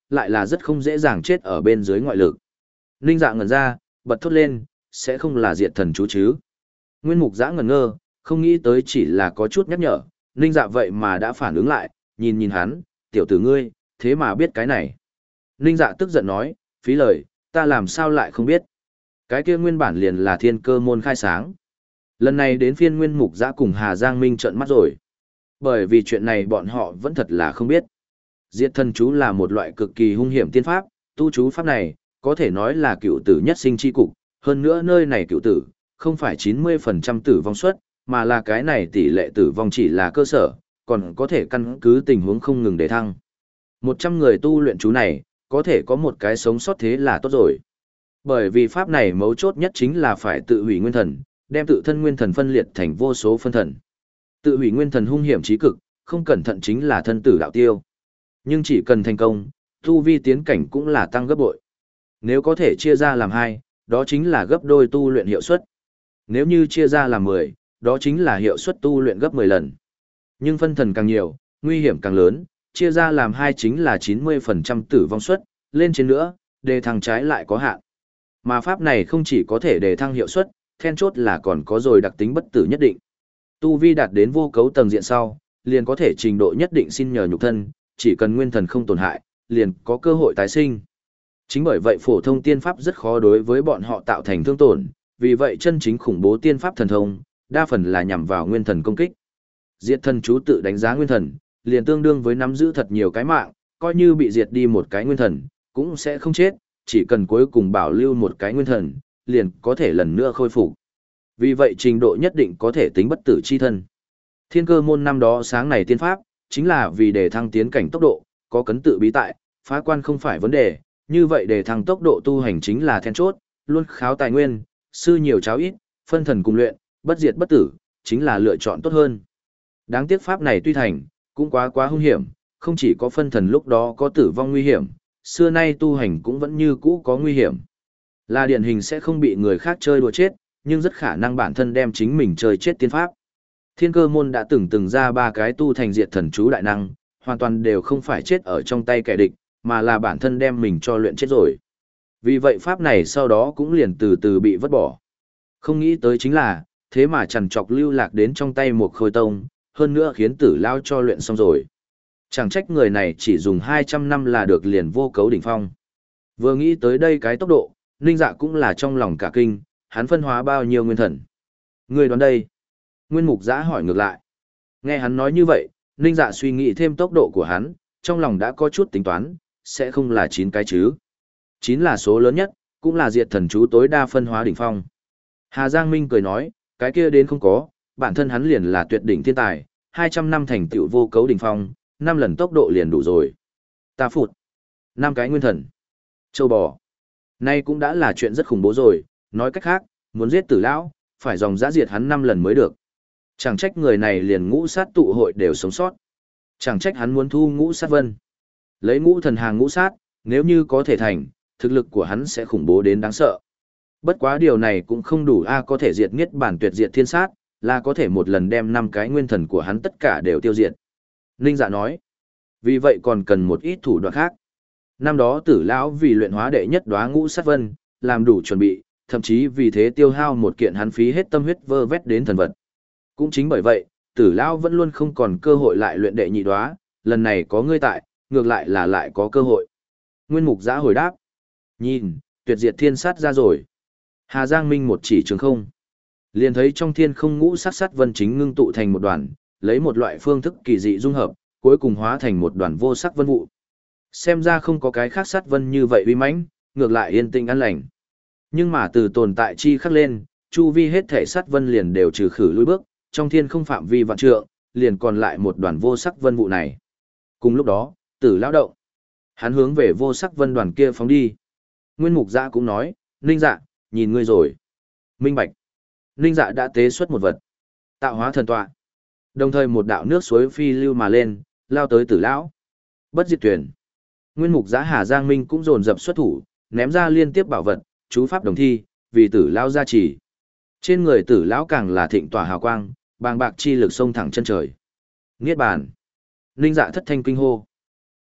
S1: lại là rất không dễ dàng chết ở bên dưới ngoại lực. Ninh Dạ ngẩn ra, bật thốt lên, sẽ không là diệt thần chú chứ. Nguyên Mục Giã ngẩn ngơ, không nghĩ tới chỉ là có chút nhắc nhở, Ninh Dạ vậy mà đã phản ứng lại, nhìn nhìn hắn, tiểu tử ngươi, thế mà biết cái này. Ninh Dạ tức giận nói, phí lời, ta làm sao lại không biết. Cái kia nguyên bản liền là thiên cơ môn khai sáng. Lần này đến phiên Nguyên Mục Giã cùng Hà Giang Minh trợn mắt rồi. Bởi vì chuyện này bọn họ vẫn thật là không biết. Diệt thần chú là một loại cực kỳ hung hiểm tiên pháp, tu chú pháp này, có thể nói là cựu tử nhất sinh chi cục, hơn nữa nơi này cựu tử, không phải chín mươi phần trăm tử vong suất, mà là cái này tỷ lệ tử vong chỉ là cơ sở, còn có thể căn cứ tình huống không ngừng để thăng. một trăm người tu luyện chú này, có thể có một cái sống sót thế là tốt rồi. Bởi vì pháp này mấu chốt nhất chính là phải tự hủy nguyên thần, đem tự thân nguyên thần phân liệt thành vô số phân thần. Tự hủy nguyên thần hung hiểm chí cực, không cẩn thận chính là thân tử đạo tiêu. Nhưng chỉ cần thành công, tu vi tiến cảnh cũng là tăng gấp bội. Nếu có thể chia ra làm hai, đó chính là gấp đôi tu luyện hiệu suất. Nếu như chia ra làm mười, đó chính là hiệu suất tu luyện gấp mười lần. Nhưng phân thần càng nhiều, nguy hiểm càng lớn, chia ra làm hai chính là chín mươi phần trăm tử vong suất, lên trên nữa, đề thăng trái lại có hạn. Mà pháp này không chỉ có thể đề thăng hiệu suất, then chốt là còn có rồi đặc tính bất tử nhất định. Tu vi đạt đến vô cấu tầng diện sau, liền có thể trình độ nhất định xin nhờ nhục thân, chỉ cần nguyên thần không tổn hại, liền có cơ hội tái sinh. Chính bởi vậy phổ thông tiên pháp rất khó đối với bọn họ tạo thành thương tổn, vì vậy chân chính khủng bố tiên pháp thần thông, đa phần là nhằm vào nguyên thần công kích. Diệt thần chú tự đánh giá nguyên thần, liền tương đương với nắm giữ thật nhiều cái mạng, coi như bị diệt đi một cái nguyên thần, cũng sẽ không chết, chỉ cần cuối cùng bảo lưu một cái nguyên thần, liền có thể lần nữa khôi phục. Vì vậy trình độ nhất định có thể tính bất tử chi thân. Thiên cơ môn năm đó sáng này tiên pháp, chính là vì để thăng tiến cảnh tốc độ, có cấn tự bí tại, phá quan không phải vấn đề, như vậy để thăng tốc độ tu hành chính là then chốt, luôn kháo tài nguyên, sư nhiều cháo ít, phân thần cùng luyện, bất diệt bất tử, chính là lựa chọn tốt hơn. Đáng tiếc pháp này tuy thành, cũng quá quá hung hiểm, không chỉ có phân thần lúc đó có tử vong nguy hiểm, xưa nay tu hành cũng vẫn như cũ có nguy hiểm. Là điển hình sẽ không bị người khác chơi đùa chết, nhưng rất khả năng bản thân đem chính mình chơi chết tiên pháp. Thiên cơ môn đã từng từng ra ba cái tu thành diệt thần chú đại năng, hoàn toàn đều không phải chết ở trong tay kẻ địch, mà là bản thân đem mình cho luyện chết rồi. Vì vậy pháp này sau đó cũng liền từ từ bị vứt bỏ. Không nghĩ tới chính là, thế mà chằn trọc lưu lạc đến trong tay một khôi tông, hơn nữa khiến tử lao cho luyện xong rồi. Chẳng trách người này chỉ dùng hai trăm năm là được liền vô cấu đỉnh phong. Vừa nghĩ tới đây cái tốc độ, Ninh Dạ cũng là trong lòng cả kinh, hắn phân hóa bao nhiêu nguyên thần. Người đoán đây. Nguyên Mục Giã hỏi ngược lại. Nghe hắn nói như vậy, Ninh Dạ suy nghĩ thêm tốc độ của hắn, trong lòng đã có chút tính toán, sẽ không là chín cái chứ. chín là số lớn nhất, cũng là diệt thần chú tối đa phân hóa đỉnh phong. Hà Giang Minh cười nói, cái kia đến không có, bản thân hắn liền là tuyệt đỉnh thiên tài, hai trăm năm thành tựu vô cấu đỉnh phong, năm lần tốc độ liền đủ rồi. Ta phụt. năm cái nguyên thần. Châu bò. Nay cũng đã là chuyện rất khủng bố rồi, nói cách khác, muốn giết tử lão, phải dòng dã diệt hắn năm lần mới được. Chẳng trách người này liền ngũ sát tụ hội đều sống sót. Chẳng trách hắn muốn thu ngũ sát vân. Lấy ngũ thần hàng ngũ sát, nếu như có thể thành, thực lực của hắn sẽ khủng bố đến đáng sợ. Bất quá điều này cũng không đủ a có thể diệt nghiết bản tuyệt diệt thiên sát, là có thể một lần đem năm cái nguyên thần của hắn tất cả đều tiêu diệt. Ninh Dạ nói, vì vậy còn cần một ít thủ đoạn khác. Năm đó tử lão vì luyện hóa đệ nhất đóa ngũ sát vân, làm đủ chuẩn bị, thậm chí vì thế tiêu hao một kiện hắn phí hết tâm huyết vơ vét đến thần vật. Cũng chính bởi vậy, tử lão vẫn luôn không còn cơ hội lại luyện đệ nhị đóa, lần này có ngươi tại, ngược lại là lại có cơ hội. Nguyên Mục Giã hồi đáp, nhìn, tuyệt diệt thiên sát ra rồi. Hà Giang Minh một chỉ trường không. Liền thấy trong thiên không ngũ sát sát vân chính ngưng tụ thành một đoàn, lấy một loại phương thức kỳ dị dung hợp, cuối cùng hóa thành một đoàn vô sắc vân vụ. Xem ra không có cái khác sát vân như vậy uy mãnh, ngược lại yên tĩnh an lành. Nhưng mà từ tồn tại chi khắc lên, chu vi hết thể sát vân liền đều trừ khử lui bước, trong thiên không phạm vi vạn trượng, liền còn lại một đoàn vô sắc vân vụ này. Cùng lúc đó, tử lão động. Hắn hướng về vô sắc vân đoàn kia phóng đi. Nguyên Mục Giã cũng nói, Ninh Dạ, nhìn ngươi rồi. Minh bạch. Ninh Dạ đã tế xuất một vật. Tạo hóa thần tọa. Đồng thời một đạo nước suối phi lưu mà lên, lao tới tử lão. Bất diệt tuyển. Nguyên Mục Giã Hà Giang Minh cũng dồn dập xuất thủ, ném ra liên tiếp bảo vật, chú pháp đồng thi, vì tử lão gia trì. Trên người tử lão càng là thịnh tỏa hào quang, bàng bạc chi lực sông thẳng chân trời. Niết bàn. Ninh Dạ thất thanh kinh hô.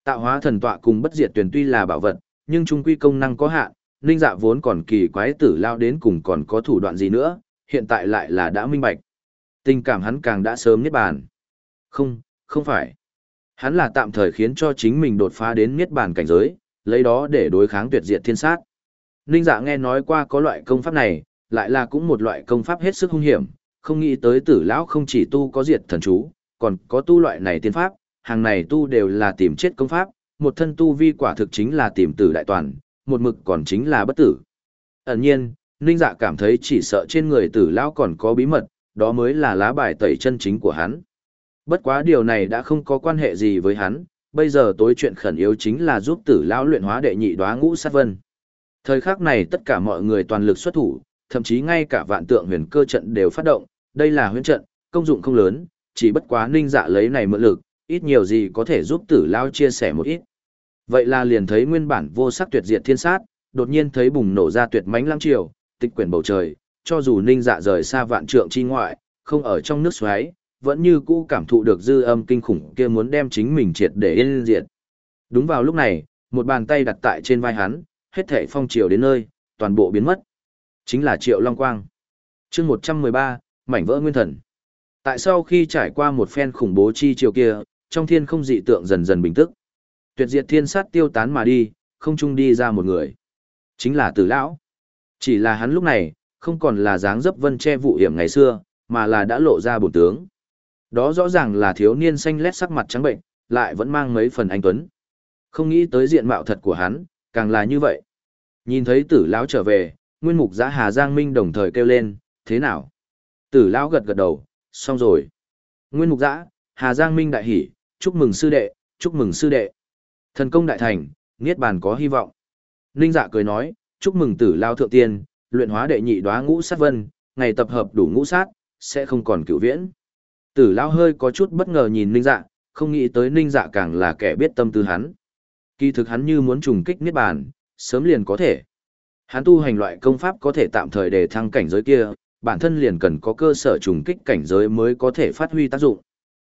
S1: Tạo hóa thần tọa cùng bất diệt tuyển tuy là bảo vật, nhưng chung quy công năng có hạn, Ninh Dạ vốn còn kỳ quái tử lao đến cùng còn có thủ đoạn gì nữa, hiện tại lại là đã minh bạch. Tình cảm hắn càng đã sớm niết bàn. Không, không phải. Hắn là tạm thời khiến cho chính mình đột phá đến niết bàn cảnh giới, lấy đó để đối kháng tuyệt diệt thiên sát. Ninh Dạ nghe nói qua có loại công pháp này, lại là cũng một loại công pháp hết sức hung hiểm, không nghĩ tới tử lão không chỉ tu có diệt thần chú, còn có tu loại này tiên pháp, hàng này tu đều là tìm chết công pháp, một thân tu vi quả thực chính là tìm tử đại toàn, một mực còn chính là bất tử. Ẩn nhiên, Ninh Dạ cảm thấy chỉ sợ trên người tử lão còn có bí mật, đó mới là lá bài tẩy chân chính của hắn. Bất quá điều này đã không có quan hệ gì với hắn, bây giờ tối chuyện khẩn yếu chính là giúp tử lão luyện hóa đệ nhị đóa ngũ sát vân. Thời khắc này tất cả mọi người toàn lực xuất thủ, thậm chí ngay cả vạn tượng huyền cơ trận đều phát động, đây là huyền trận, công dụng không lớn, chỉ bất quá Ninh Dạ lấy này mượn lực, ít nhiều gì có thể giúp tử lão chia sẻ một ít. Vậy là liền thấy nguyên bản vô sắc tuyệt diệt thiên sát, đột nhiên thấy bùng nổ ra tuyệt mãnh lăng triều, tịch quyển bầu trời, cho dù Ninh Dạ rời xa vạn trượng chi ngoại, không ở trong nước xoáy, vẫn như cũ cảm thụ được dư âm kinh khủng kia muốn đem chính mình triệt để yên diệt. Đúng vào lúc này, một bàn tay đặt tại trên vai hắn, hết thảy phong triều đến nơi, toàn bộ biến mất. Chính là Triệu Long Quang. Chương một trăm mười ba, mảnh vỡ nguyên thần. Tại sau khi trải qua một phen khủng bố chi triều kia, trong thiên không dị tượng dần dần bình tức. Tuyệt diệt thiên sát tiêu tán mà đi, không trung đi ra một người. Chính là Tử lão. Chỉ là hắn lúc này, không còn là dáng dấp vân che vụ hiểm ngày xưa, mà là đã lộ ra bổn tướng. Đó rõ ràng là thiếu niên xanh lét sắc mặt trắng bệnh, lại vẫn mang mấy phần anh tuấn. Không nghĩ tới diện mạo thật của hắn, càng là như vậy. Nhìn thấy Tử lão trở về, Nguyên Mục Giã Hà Giang Minh đồng thời kêu lên, thế nào? Tử lão gật gật đầu, xong rồi. Nguyên Mục Giã, Hà Giang Minh đại hỉ, chúc mừng sư đệ, chúc mừng sư đệ. Thần công đại thành, niết bàn có hy vọng. Ninh Dạ cười nói, chúc mừng Tử lão thượng tiên, luyện hóa đệ nhị đóa ngũ sát vân, ngày tập hợp đủ ngũ sát, sẽ không còn cửu viễn. Tử lão hơi có chút bất ngờ nhìn Ninh Dạ, không nghĩ tới Ninh Dạ càng là kẻ biết tâm tư hắn. Kỳ thực hắn như muốn trùng kích niết bàn, sớm liền có thể. Hắn tu hành loại công pháp có thể tạm thời để thăng cảnh giới kia, bản thân liền cần có cơ sở trùng kích cảnh giới mới có thể phát huy tác dụng.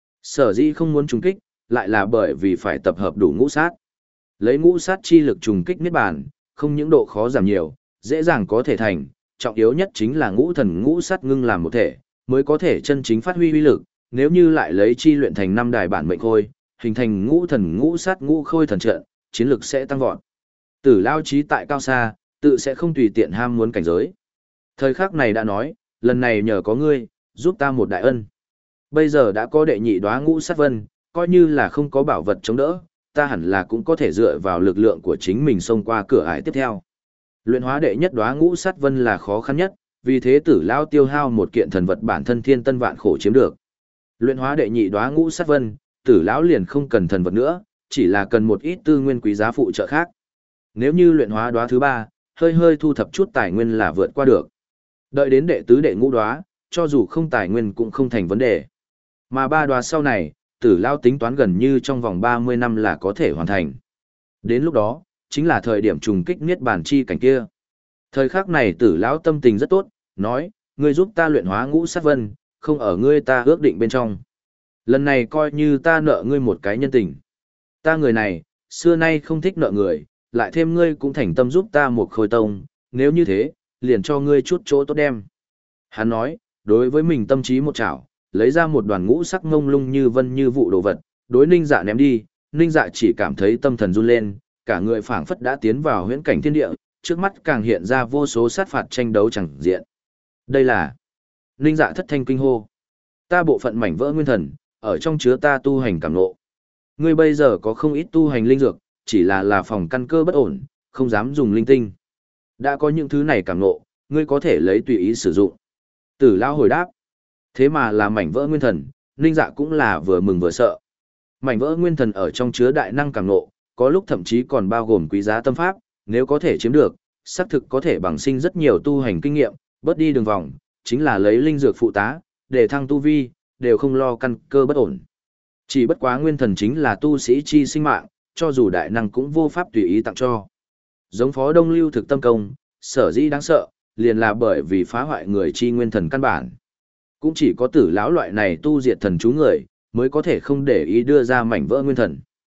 S1: Sở dĩ không muốn trùng kích, lại là bởi vì phải tập hợp đủ ngũ sát. Lấy ngũ sát chi lực trùng kích niết bàn, không những độ khó giảm nhiều, dễ dàng có thể thành, trọng yếu nhất chính là ngũ thần ngũ sát ngưng làm một thể, mới có thể chân chính phát huy uy lực, nếu như lại lấy chi luyện thành năm đài bản mệnh khôi, hình thành ngũ thần ngũ sát ngũ khôi thần trận, chiến lực sẽ tăng vọt. Tử lao trí tại cao xa, tự sẽ không tùy tiện ham muốn cảnh giới. Thời khắc này đã nói, lần này nhờ có ngươi, giúp ta một đại ân. Bây giờ đã có đệ nhị đóa ngũ sát vân, coi như là không có bảo vật chống đỡ, ta hẳn là cũng có thể dựa vào lực lượng của chính mình xông qua cửa ải tiếp theo. Luyện hóa đệ nhất đóa ngũ sát vân là khó khăn nhất, vì thế Tử lao tiêu hao một kiện thần vật bản thân thiên tân vạn khổ chiếm được. Luyện hóa đệ nhị đóa ngũ sát vân, Tử lão liền không cần thần vật nữa, chỉ là cần một ít tư nguyên quý giá phụ trợ khác. Nếu như luyện hóa đóa thứ ba, hơi hơi thu thập chút tài nguyên là vượt qua được. Đợi đến đệ tứ đệ ngũ đóa, cho dù không tài nguyên cũng không thành vấn đề. Mà ba đóa sau này, Tử lão tính toán gần như trong vòng ba mươi năm là có thể hoàn thành. Đến lúc đó, chính là thời điểm trùng kích niết bàn chi cảnh kia. Thời khắc này Tử lão tâm tình rất tốt, nói, ngươi giúp ta luyện hóa ngũ sát vân, không ở ngươi ta ước định bên trong. Lần này coi như ta nợ ngươi một cái nhân tình. Ta người này, xưa nay không thích nợ người, lại thêm ngươi cũng thành tâm giúp ta một khôi tông, nếu như thế, liền cho ngươi chút chỗ tốt đem. Hắn nói, đối với mình tâm trí một chảo, lấy ra một đoàn ngũ sắc ngông lung như vân như vụ đồ vật, đối Ninh Dạ ném đi, Ninh Dạ chỉ cảm thấy tâm thần run lên, cả người phảng phất đã tiến vào huyễn cảnh thiên địa, trước mắt càng hiện ra vô số sát phạt tranh đấu chẳng diện. Đây là Ninh Dạ thất thanh kinh hô. Ta bộ phận mảnh vỡ nguyên thần, ở trong chứa ta tu hành cảm ngộ. Ngươi bây giờ có không ít tu hành linh dược, chỉ là là phòng căn cơ bất ổn, không dám dùng linh tinh. Đã có những thứ này cảm ngộ, ngươi có thể lấy tùy ý sử dụng. Tử lão hồi đáp. Thế mà là mảnh vỡ nguyên thần, Ninh Dạ cũng là vừa mừng vừa sợ. Mảnh vỡ nguyên thần ở trong chứa đại năng cảm ngộ, có lúc thậm chí còn bao gồm quý giá tâm pháp, nếu có thể chiếm được, xác thực có thể bằng sinh rất nhiều tu hành kinh nghiệm, bớt đi đường vòng, chính là lấy linh dược phụ tá, để thăng tu vi, đều không lo căn cơ bất ổn. Chỉ bất quá nguyên thần chính là tu sĩ chi sinh mạng, cho dù đại năng cũng vô pháp tùy ý tặng cho. Giống Phó Đông Lưu thực tâm công, sở dĩ đáng sợ, liền là bởi vì phá hoại người chi nguyên thần căn bản. Cũng chỉ có Tử lão loại này tu diệt thần chú người, mới có thể không để ý đưa ra mảnh vỡ nguyên thần.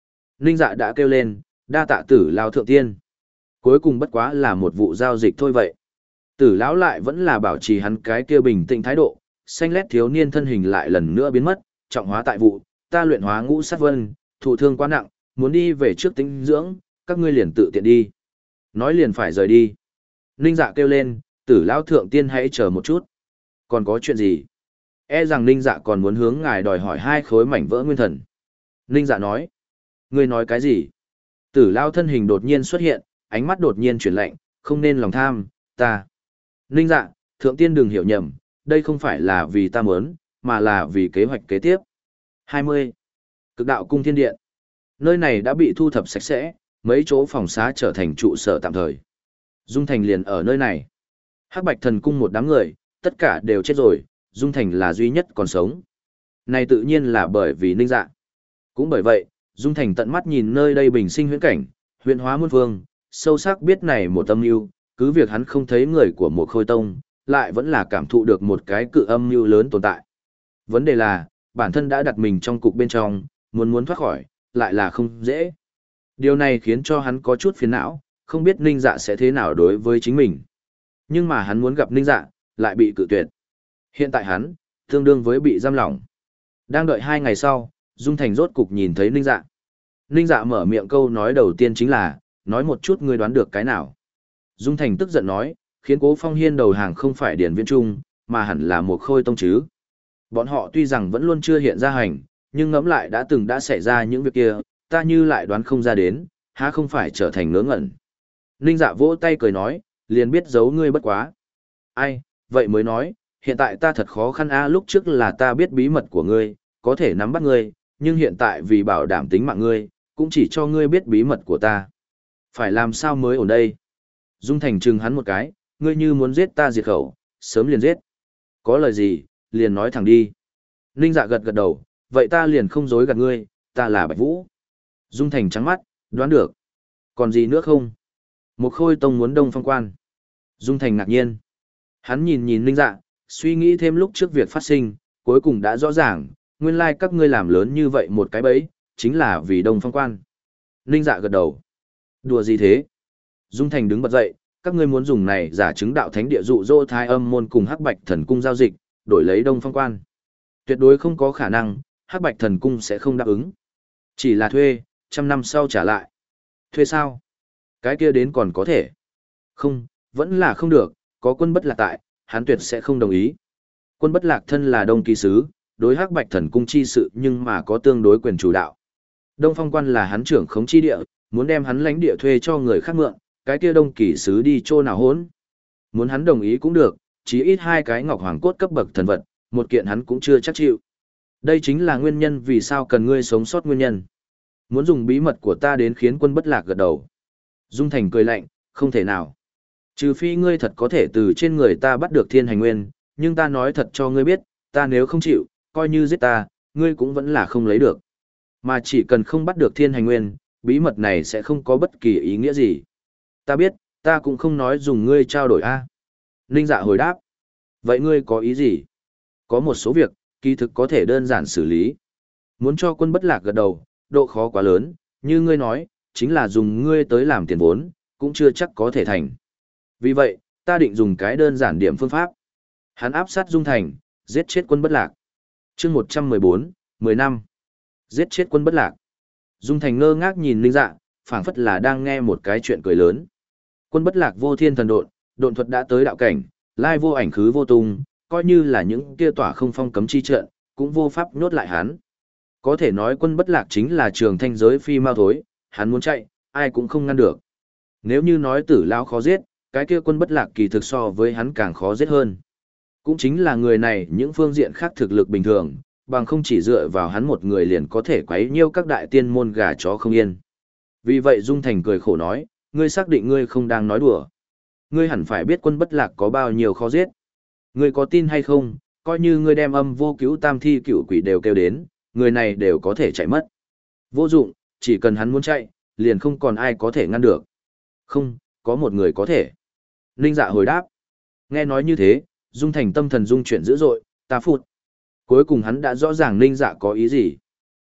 S1: Ninh Dạ đã kêu lên, đa tạ Tử lão thượng tiên. Cuối cùng bất quá là một vụ giao dịch thôi vậy. Tử lão lại vẫn là bảo trì hắn cái kia bình tĩnh thái độ, xanh lét thiếu niên thân hình lại lần nữa biến mất, trọng hóa tại vụ, ta luyện hóa ngũ sát vân, thụ thương quá nặng, muốn đi về trước tĩnh dưỡng, các ngươi liền tự tiện đi. Nói liền phải rời đi. Ninh Dạ kêu lên, Tử lão thượng tiên hãy chờ một chút. Còn có chuyện gì? E rằng Ninh Dạ còn muốn hướng ngài đòi hỏi hai khối mảnh vỡ nguyên thần. Ninh Dạ nói. Ngươi nói cái gì? Tử lão thân hình đột nhiên xuất hiện, ánh mắt đột nhiên chuyển lạnh, không nên lòng tham, ta. Ninh Dạ, thượng tiên đừng hiểu nhầm, đây không phải là vì ta muốn, mà là vì kế hoạch kế tiếp. hai mươi. Cực đạo cung thiên điện. Nơi này đã bị thu thập sạch sẽ, mấy chỗ phòng xá trở thành trụ sở tạm thời. Dung Thành liền ở nơi này. Hắc Bạch Thần cung một đám người, tất cả đều chết rồi, Dung Thành là duy nhất còn sống. Này tự nhiên là bởi vì Ninh Dạ. Cũng bởi vậy, Dung Thành tận mắt nhìn nơi đây bình sinh huyễn cảnh, huyễn hóa muôn phương, sâu sắc biết này một âm mưu, cứ việc hắn không thấy người của một khôi tông, lại vẫn là cảm thụ được một cái cự âm mưu lớn tồn tại. Vấn đề là, bản thân đã đặt mình trong cục bên trong, muốn muốn thoát khỏi, lại là không dễ. Điều này khiến cho hắn có chút phiền não, không biết Ninh Dạ sẽ thế nào đối với chính mình. Nhưng mà hắn muốn gặp Ninh Dạ, lại bị cự tuyệt. Hiện tại hắn, tương đương với bị giam lỏng. Đang đợi hai ngày sau, Dung Thành rốt cục nhìn thấy Ninh Dạ. Ninh Dạ mở miệng câu nói đầu tiên chính là, nói một chút ngươi đoán được cái nào. Dung Thành tức giận nói, khiến Cố Phong Hiên đầu hàng không phải Điển Viễn Trung, mà hẳn là một khôi tông chứ. Bọn họ tuy rằng vẫn luôn chưa hiện ra hành, nhưng ngẫm lại đã từng đã xảy ra những việc kia, ta như lại đoán không ra đến, há không phải trở thành ngớ ngẩn. Ninh Dạ vỗ tay cười nói, liền biết giấu ngươi bất quá. Ai, vậy mới nói, hiện tại ta thật khó khăn a, lúc trước là ta biết bí mật của ngươi, có thể nắm bắt ngươi, nhưng hiện tại vì bảo đảm tính mạng ngươi, cũng chỉ cho ngươi biết bí mật của ta. Phải làm sao mới ổn đây? Dung Thành trừng hắn một cái, ngươi như muốn giết ta diệt khẩu, sớm liền giết. Có lời gì, liền nói thẳng đi. Ninh Dạ gật gật đầu, vậy ta liền không dối gạt ngươi, ta là Bạch Vũ. Dung Thành trắng mắt, đoán được. Còn gì nữa không? Một khôi tông muốn Đông Phong Quan. Dung Thành ngạc nhiên. Hắn nhìn nhìn Ninh Dạ, suy nghĩ thêm lúc trước việc phát sinh, cuối cùng đã rõ ràng, nguyên lai các ngươi làm lớn như vậy một cái bẫy, chính là vì Đông Phong Quan. Ninh Dạ gật đầu. Đùa gì thế? Dung Thành đứng bật dậy, các ngươi muốn dùng này giả chứng đạo thánh địa dụ dỗ Thái Âm môn cùng Hắc Bạch Thần cung giao dịch, đổi lấy Đông Phong Quan. Tuyệt đối không có khả năng, Hắc Bạch Thần cung sẽ không đáp ứng. Chỉ là thuê, trăm năm sau trả lại. Thuê sao? Cái kia đến còn có thể. Không, vẫn là không được, có Quân Bất Lạc tại, hắn tuyệt sẽ không đồng ý. Quân Bất Lạc thân là Đông Kỳ sứ, đối Hắc Bạch Thần cung chi sự nhưng mà có tương đối quyền chủ đạo. Đông Phong Quan là hắn trưởng khống chi địa, muốn đem hắn lãnh địa thuê cho người khác mượn, cái kia Đông Kỳ sứ đi chỗ nào hỗn. Muốn hắn đồng ý cũng được, chí ít hai cái ngọc hoàng cốt cấp bậc thần vật, một kiện hắn cũng chưa chắc chịu. Đây chính là nguyên nhân vì sao cần ngươi sống sót nguyên nhân. Muốn dùng bí mật của ta đến khiến Quân Bất Lạc gật đầu. Dung Thành cười lạnh, không thể nào. Trừ phi ngươi thật có thể từ trên người ta bắt được thiên hành nguyên, nhưng ta nói thật cho ngươi biết, ta nếu không chịu, coi như giết ta, ngươi cũng vẫn là không lấy được. Mà chỉ cần không bắt được thiên hành nguyên, bí mật này sẽ không có bất kỳ ý nghĩa gì. Ta biết, ta cũng không nói dùng ngươi trao đổi a. Ninh Dạ hồi đáp. Vậy ngươi có ý gì? Có một số việc, kỳ thực có thể đơn giản xử lý. Muốn cho Quân Bất Lạc gật đầu, độ khó quá lớn, như ngươi nói, chính là dùng ngươi tới làm tiền vốn, cũng chưa chắc có thể thành. Vì vậy, ta định dùng cái đơn giản điểm phương pháp. Hắn áp sát Dung Thành, giết chết Quân Bất Lạc. Chương một trăm mười bốn, mười năm. Giết chết Quân Bất Lạc. Dung Thành ngơ ngác nhìn Ninh Dạ, phảng phất là đang nghe một cái chuyện cười lớn. Quân Bất Lạc vô thiên thần độn, độn thuật đã tới đạo cảnh, lai vô ảnh khứ vô tung, coi như là những kia tỏa không phong cấm chi trận, cũng vô pháp nhốt lại hắn. Có thể nói Quân Bất Lạc chính là trường thanh giới phi mao thối, hắn muốn chạy, ai cũng không ngăn được. Nếu như nói Tử lão khó giết, cái kia Quân Bất Lạc kỳ thực so với hắn càng khó giết hơn. Cũng chính là người này những phương diện khác thực lực bình thường, bằng không chỉ dựa vào hắn một người liền có thể quấy nhiêu các đại tiên môn gà chó không yên. Vì vậy Dung Thành cười khổ nói, ngươi xác định ngươi không đang nói đùa. Ngươi hẳn phải biết Quân Bất Lạc có bao nhiêu khó giết. Ngươi có tin hay không, coi như ngươi đem âm vô cứu tam thi cựu quỷ đều kêu đến, người này đều có thể chạy mất. Vô dụng, chỉ cần hắn muốn chạy, liền không còn ai có thể ngăn được. Không, có một người có thể. Ninh Dạ hồi đáp. Nghe nói như thế, Dung Thành tâm thần dung chuyển dữ dội, ta phụt. Cuối cùng hắn đã rõ ràng Ninh Dạ có ý gì.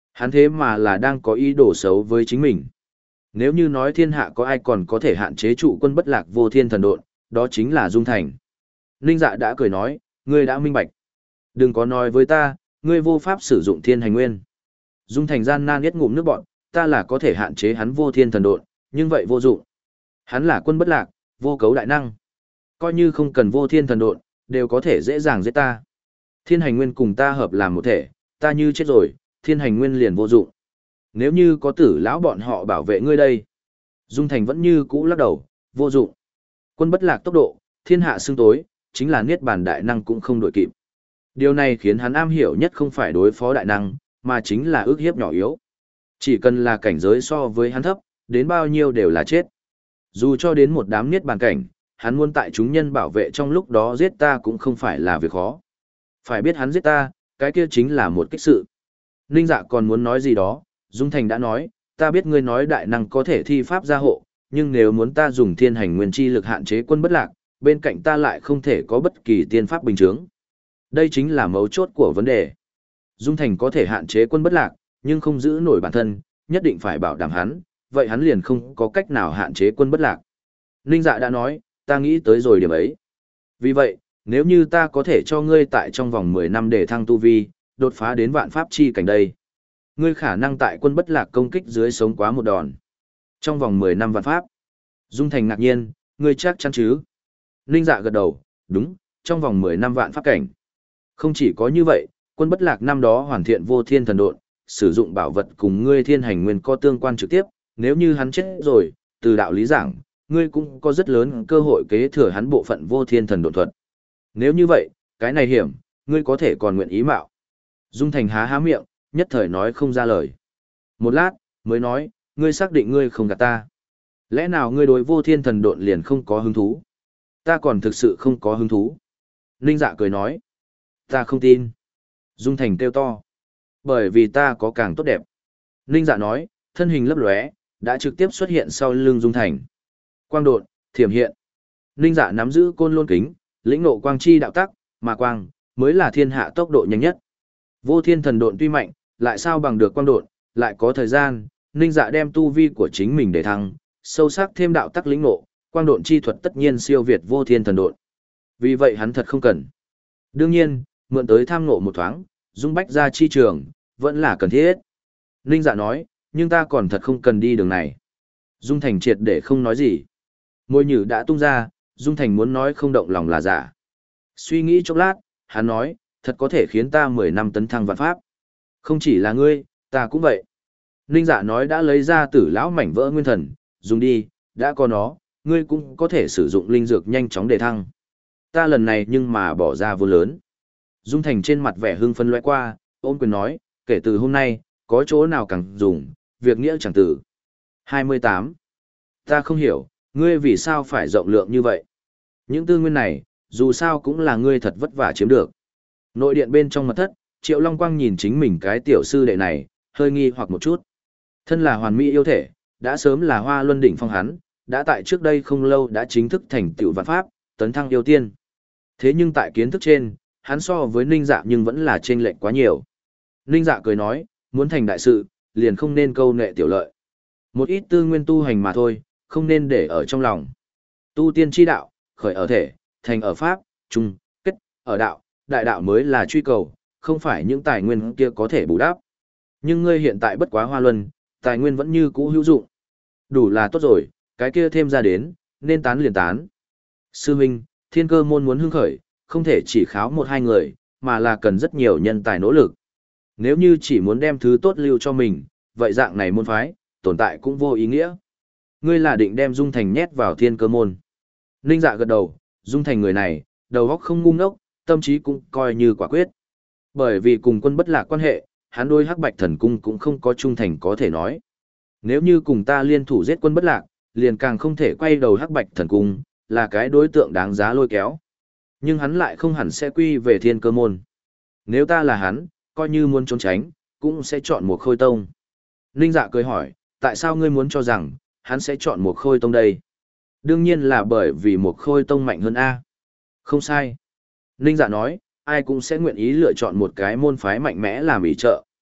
S1: Hắn thế mà là đang có ý đồ xấu với chính mình. Nếu như nói thiên hạ có ai còn có thể hạn chế trụ quân bất lạc vô thiên thần độn, đó chính là Dung Thành. Ninh Dạ đã cười nói, ngươi đã minh bạch. Đừng có nói với ta, ngươi vô pháp sử dụng thiên hành nguyên. Dung Thành gian nan nhất ngụm nước bọn, ta là có thể hạn chế hắn vô thiên thần độn, nhưng vậy vô dụng. Hắn là quân bất lạc, vô cấu đại năng. Coi như không cần vô thiên thần độn, đều có thể dễ dàng giết ta. Thiên hành nguyên cùng ta hợp làm một thể, ta như chết rồi, thiên hành nguyên liền vô dụng. Nếu như có tử lão bọn họ bảo vệ ngươi đây. Dung Thành vẫn như cũ lắc đầu, vô dụng. Quân bất lạc tốc độ, thiên hạ xương tối, chính là niết bàn đại năng cũng không đổi kịp. Điều này khiến hắn am hiểu nhất không phải đối phó đại năng, mà chính là ước hiếp nhỏ yếu. Chỉ cần là cảnh giới so với hắn thấp, đến bao nhiêu đều là chết. Dù cho đến một đám niết bàn cảnh, hắn muốn tại chúng nhân bảo vệ trong lúc đó giết ta cũng không phải là việc khó. Phải biết hắn giết ta, cái kia chính là một kích sự. Ninh Dạ còn muốn nói gì đó, Dung Thành đã nói, ta biết ngươi nói đại năng có thể thi pháp gia hộ, nhưng nếu muốn ta dùng thiên hành nguyên chi lực hạn chế quân bất lạc, bên cạnh ta lại không thể có bất kỳ tiên pháp bình chứng. Đây chính là mấu chốt của vấn đề. Dung Thành có thể hạn chế quân bất lạc, nhưng không giữ nổi bản thân, nhất định phải bảo đảm hắn, vậy hắn liền không có cách nào hạn chế quân bất lạc. Ninh Dạ đã nói, ta nghĩ tới rồi điểm ấy. Vì vậy, nếu như ta có thể cho ngươi tại trong vòng mười năm để thăng tu vi, đột phá đến vạn pháp chi cảnh đây. Ngươi khả năng tại quân bất lạc công kích dưới sống quá một đòn. Trong vòng mười năm vạn pháp. Dung Thành ngạc nhiên, ngươi chắc chắn chứ? Ninh Dạ gật đầu, đúng, trong vòng mười năm vạn pháp cảnh. Không chỉ có như vậy, quân bất lạc năm đó hoàn thiện vô thiên thần độn, sử dụng bảo vật cùng ngươi thiên hành nguyên có tương quan trực tiếp, nếu như hắn chết rồi, từ đạo lý giảng, ngươi cũng có rất lớn cơ hội kế thừa hắn bộ phận vô thiên thần độn thuật. Nếu như vậy, cái này hiểm, ngươi có thể còn nguyện ý mạo. Dung Thành há há miệng, nhất thời nói không ra lời. Một lát, mới nói, ngươi xác định ngươi không gạt ta. Lẽ nào ngươi đối vô thiên thần độn liền không có hứng thú? Ta còn thực sự không có hứng thú. Ninh Dạ cười nói, ta không tin. Dung Thành kêu to, bởi vì ta có càng tốt đẹp. Ninh Dạ nói, thân hình lấp lóe, đã trực tiếp xuất hiện sau lưng Dung Thành. Quang độn, thiểm hiện. Ninh Dạ nắm giữ côn lôn kính, lĩnh ngộ quang chi đạo tắc, mà quang mới là thiên hạ tốc độ nhanh nhất. Vô thiên thần độn tuy mạnh, lại sao bằng được quang độn, lại có thời gian, Ninh Dạ đem tu vi của chính mình để thăng, sâu sắc thêm đạo tắc lĩnh ngộ, quang độn chi thuật tất nhiên siêu việt vô thiên thần độn. Vì vậy hắn thật không cần. Đương nhiên, mượn tới tham ngộ một thoáng, dung bách ra chi trường, vẫn là cần thiết. Ninh Dạ nói, nhưng ta còn thật không cần đi đường này. Dung Thành triệt để không nói gì. Môi nhử đã tung ra, Dung Thành muốn nói không động lòng là giả. Suy nghĩ chốc lát, hắn nói, thật có thể khiến ta mười năm tấn thăng vạn pháp. Không chỉ là ngươi, ta cũng vậy. Ninh Dạ nói đã lấy ra tử lão mảnh vỡ nguyên thần, dùng đi, đã có nó, ngươi cũng có thể sử dụng linh dược nhanh chóng để thăng. Ta lần này nhưng mà bỏ ra vô lớn. Dung Thành trên mặt vẻ hưng phấn lóe qua, ôm quyền nói, kể từ hôm nay, có chỗ nào càng dùng, việc nghĩa chẳng tử. hai mươi tám. Ta không hiểu, ngươi vì sao phải rộng lượng như vậy? Những tư nguyên này, dù sao cũng là ngươi thật vất vả chiếm được. Nội điện bên trong mật thất, Triệu Long Quang nhìn chính mình cái tiểu sư đệ này, hơi nghi hoặc một chút. Thân là hoàn mỹ yêu thể, đã sớm là hoa luân đỉnh phong hắn, đã tại trước đây không lâu đã chính thức thành tựu vạn pháp, tấn thăng yêu tiên. Thế nhưng tại kiến thức trên, hắn so với Ninh Dạ nhưng vẫn là chênh lệch quá nhiều. Ninh Dạ cười nói, muốn thành đại sự, liền không nên câu nệ tiểu lợi. Một ít tư nguyên tu hành mà thôi, không nên để ở trong lòng. Tu tiên chi đạo, khởi ở thể, thành ở pháp, trung, kết, ở đạo, đại đạo mới là truy cầu, không phải những tài nguyên kia có thể bù đắp. Nhưng ngươi hiện tại bất quá hoa luân, tài nguyên vẫn như cũ hữu dụng. Đủ là tốt rồi, cái kia thêm ra đến, nên tán liền tán. Sư huynh, thiên cơ môn muốn hưng khởi, không thể chỉ kháo một hai người, mà là cần rất nhiều nhân tài nỗ lực. Nếu như chỉ muốn đem thứ tốt lưu cho mình, vậy dạng này môn phái, tồn tại cũng vô ý nghĩa. Ngươi là định đem Dung Thành nhét vào thiên cơ môn. Ninh Dạ gật đầu, Dung Thành người này, đầu óc không ngu ngốc, tâm trí cũng coi như quả quyết. Bởi vì cùng quân bất lạc quan hệ, hắn đôi Hắc Bạch Thần Cung cũng không có trung thành có thể nói. Nếu như cùng ta liên thủ giết quân bất lạc, liền càng không thể quay đầu Hắc Bạch Thần Cung, là cái đối tượng đáng giá lôi kéo. Nhưng hắn lại không hẳn sẽ quy về thiên cơ môn. Nếu ta là hắn, coi như muốn trốn tránh, cũng sẽ chọn một khôi tông. Ninh Dạ cười hỏi, tại sao ngươi muốn cho rằng, hắn sẽ chọn một khôi tông đây? Đương nhiên là bởi vì một khôi tông mạnh hơn A. Không sai. Ninh Dạ nói, ai cũng sẽ nguyện ý lựa chọn một cái môn phái mạnh mẽ làm ý trợ.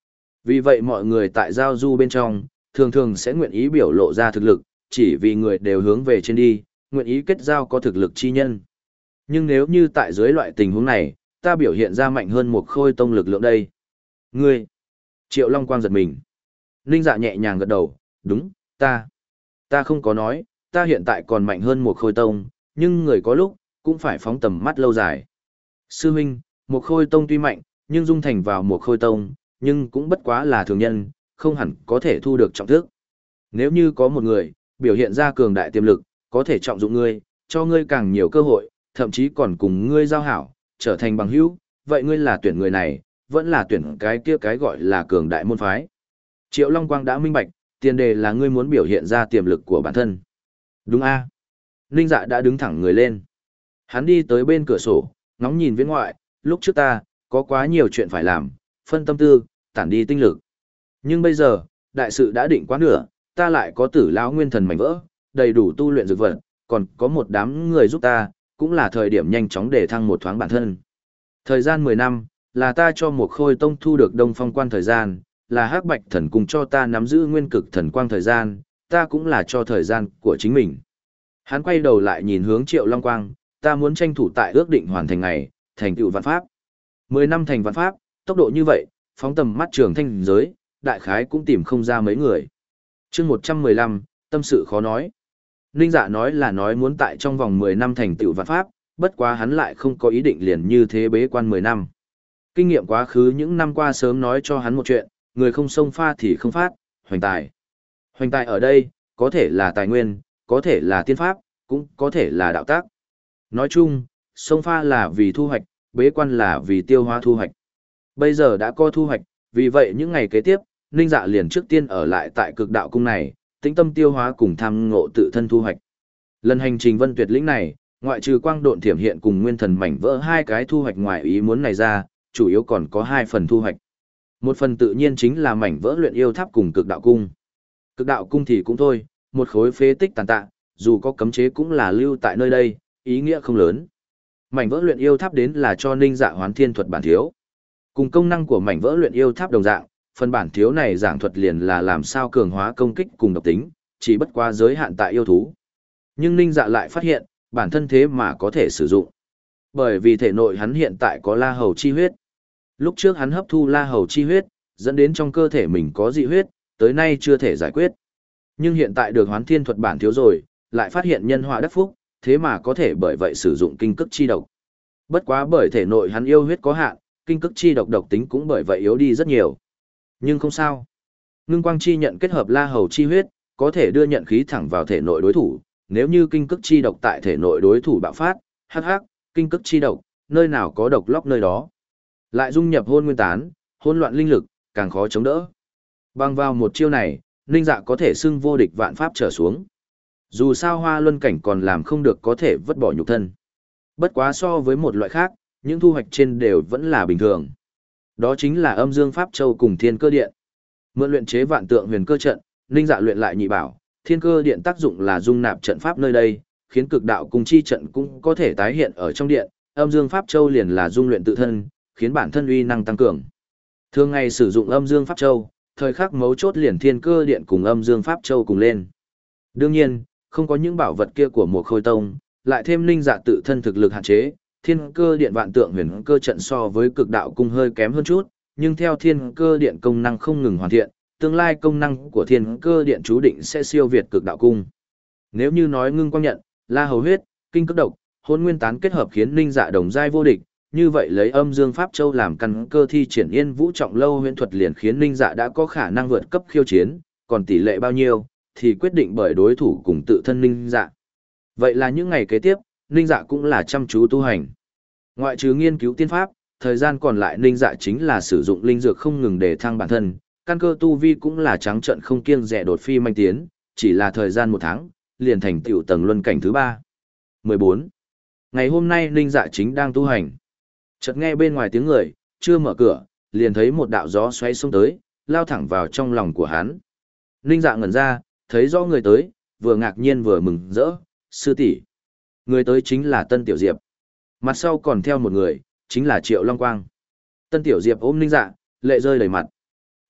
S1: Vì vậy mọi người tại giao du bên trong, thường thường sẽ nguyện ý biểu lộ ra thực lực, chỉ vì người đều hướng về trên đi, nguyện ý kết giao có thực lực chi nhân. Nhưng nếu như tại dưới loại tình huống này, ta biểu hiện ra mạnh hơn một khôi tông lực lượng đây. Ngươi! Triệu Long Quang giật mình. Ninh Dạ nhẹ nhàng gật đầu, đúng, ta. Ta không có nói, ta hiện tại còn mạnh hơn một khôi tông, nhưng người có lúc, cũng phải phóng tầm mắt lâu dài. Sư huynh, một khôi tông tuy mạnh, nhưng dung thành vào một khôi tông, nhưng cũng bất quá là thường nhân, không hẳn có thể thu được trọng thức. Nếu như có một người, biểu hiện ra cường đại tiềm lực, có thể trọng dụng ngươi, cho ngươi càng nhiều cơ hội, thậm chí còn cùng ngươi giao hảo, trở thành bằng hữu, vậy ngươi là tuyển người này, vẫn là tuyển cái kia cái gọi là cường đại môn phái. Triệu Long Quang đã minh bạch, tiền đề là ngươi muốn biểu hiện ra tiềm lực của bản thân. Đúng a? Ninh Dạ đã đứng thẳng người lên. Hắn đi tới bên cửa sổ, ngóng nhìn viễn ngoại, lúc trước ta, có quá nhiều chuyện phải làm, phân tâm tư, tản đi tinh lực. Nhưng bây giờ, đại sự đã định quá nửa, ta lại có tử lão nguyên thần mảnh vỡ, đầy đủ tu luyện dược vật, còn có một đám người giúp ta, cũng là thời điểm nhanh chóng để thăng một thoáng bản thân. Thời gian mười năm, là ta cho một khôi tông thu được đông phong quan thời gian, là hắc bạch thần cùng cho ta nắm giữ nguyên cực thần quang thời gian, ta cũng là cho thời gian của chính mình. Hắn quay đầu lại nhìn hướng Triệu Long Quang, ta muốn tranh thủ tại ước định hoàn thành ngày, thành tựu vạn pháp. Mười năm thành vạn pháp, tốc độ như vậy, phóng tầm mắt trường thanh giới, đại khái cũng tìm không ra mấy người. chương một trăm mười lăm, tâm sự khó nói. Ninh Dạ nói là nói muốn tại trong vòng mười năm thành tựu vạn pháp, bất quá hắn lại không có ý định liền như thế bế quan mười năm. Kinh nghiệm quá khứ những năm qua sớm nói cho hắn một chuyện, người không xông pha thì không phát, hoành tài. Hoành tài ở đây, có thể là tài nguyên, có thể là tiên pháp, cũng có thể là đạo tác. Nói chung, xông pha là vì thu hoạch, bế quan là vì tiêu hóa thu hoạch. Bây giờ đã có thu hoạch, vì vậy những ngày kế tiếp, Ninh Dạ liền trước tiên ở lại tại cực đạo cung này, tĩnh tâm tiêu hóa cùng tham ngộ tự thân thu hoạch. Lần hành trình Vân Tuyệt lĩnh này, ngoại trừ quang độn thiểm hiện cùng nguyên thần mảnh vỡ hai cái thu hoạch ngoài ý muốn này ra, chủ yếu còn có hai phần thu hoạch. Một phần tự nhiên chính là mảnh vỡ luyện yêu tháp cùng cực đạo cung. Cực đạo cung thì cũng thôi, một khối phế tích tàn tạ, dù có cấm chế cũng là lưu tại nơi đây, ý nghĩa không lớn. Mảnh vỡ luyện yêu tháp đến là cho Ninh Dạ hoán thiên thuật bản thiếu. Cùng công năng của mảnh vỡ luyện yêu tháp đồng dạng, phần bản thiếu này giảng thuật liền là làm sao cường hóa công kích cùng độc tính, chỉ bất quá giới hạn tại yêu thú. Nhưng Ninh Dạ lại phát hiện, bản thân thế mà có thể sử dụng. Bởi vì thể nội hắn hiện tại có la hầu chi huyết. Lúc trước hắn hấp thu la hầu chi huyết, dẫn đến trong cơ thể mình có dị huyết, tới nay chưa thể giải quyết. Nhưng hiện tại được hoán thiên thuật bản thiếu rồi, lại phát hiện nhân họa đắc phúc, thế mà có thể bởi vậy sử dụng kinh cức chi độc. Bất quá bởi thể nội hắn yêu huyết có hạn, kinh cức chi độc độc tính cũng bởi vậy yếu đi rất nhiều. Nhưng không sao. Ngưng quang chi nhận kết hợp la hầu chi huyết, có thể đưa nhận khí thẳng vào thể nội đối thủ, nếu như kinh cức chi độc tại thể nội đối thủ bạo phát, hắc hắc, kinh cức chi độc, nơi nào có độc lóc nơi đó. Lại dung nhập hôn nguyên tán, hỗn loạn linh lực, càng khó chống đỡ. Bằng vào một chiêu này, Ninh Dạ có thể xưng vô địch vạn pháp trở xuống. Dù sao hoa luân cảnh còn làm không được có thể vứt bỏ nhục thân. Bất quá so với một loại khác, những thu hoạch trên đều vẫn là bình thường. Đó chính là âm dương pháp châu cùng thiên cơ điện. Mượn luyện chế vạn tượng huyền cơ trận, Ninh Dạ luyện lại nhị bảo, thiên cơ điện tác dụng là dung nạp trận pháp nơi đây, khiến cực đạo cùng chi trận cũng có thể tái hiện ở trong điện, âm dương pháp châu liền là dung luyện tự thân, khiến bản thân uy năng tăng cường. Thường ngày sử dụng âm dương pháp châu, thời khắc mấu chốt liền thiên cơ điện cùng âm dương pháp châu cùng lên. Đương nhiên, không có những bảo vật kia của một khôi tông, lại thêm Ninh Dạ tự thân thực lực hạn chế, thiên cơ điện vạn tượng huyền cơ trận so với cực đạo cung hơi kém hơn chút, nhưng theo thiên cơ điện công năng không ngừng hoàn thiện, tương lai công năng của thiên cơ điện chú định sẽ siêu việt cực đạo cung. Nếu như nói ngưng quang nhận, la hầu huyết, kinh cức độc, hôn nguyên tán kết hợp khiến Ninh Dạ đồng giai vô địch, như vậy lấy âm dương pháp châu làm căn cơ thi triển yên vũ trọng lâu huyễn thuật liền khiến Ninh Dạ đã có khả năng vượt cấp khiêu chiến, còn tỷ lệ bao nhiêu thì quyết định bởi đối thủ cùng tự thân Ninh Dạ. Vậy là những ngày kế tiếp, Ninh Dạ cũng là chăm chú tu hành. Ngoại trừ nghiên cứu tiên pháp, thời gian còn lại Ninh Dạ chính là sử dụng linh dược không ngừng để thăng bản thân, căn cơ tu vi cũng là trắng trận không kiêng dè đột phi manh tiến, chỉ là thời gian một tháng, liền thành tựu tầng luân cảnh thứ ba. mười bốn. Ngày hôm nay Ninh Dạ chính đang tu hành. Chợt nghe bên ngoài tiếng người, chưa mở cửa, liền thấy một đạo gió xoáy xông tới, lao thẳng vào trong lòng của hắn. Ninh Dạ ngẩn ra, thấy rõ người tới, vừa ngạc nhiên vừa mừng rỡ, sư tỷ. Người tới chính là Tân Tiểu Diệp. Mặt sau còn theo một người, chính là Triệu Long Quang. Tân Tiểu Diệp ôm Ninh Dạ, lệ rơi đầy mặt.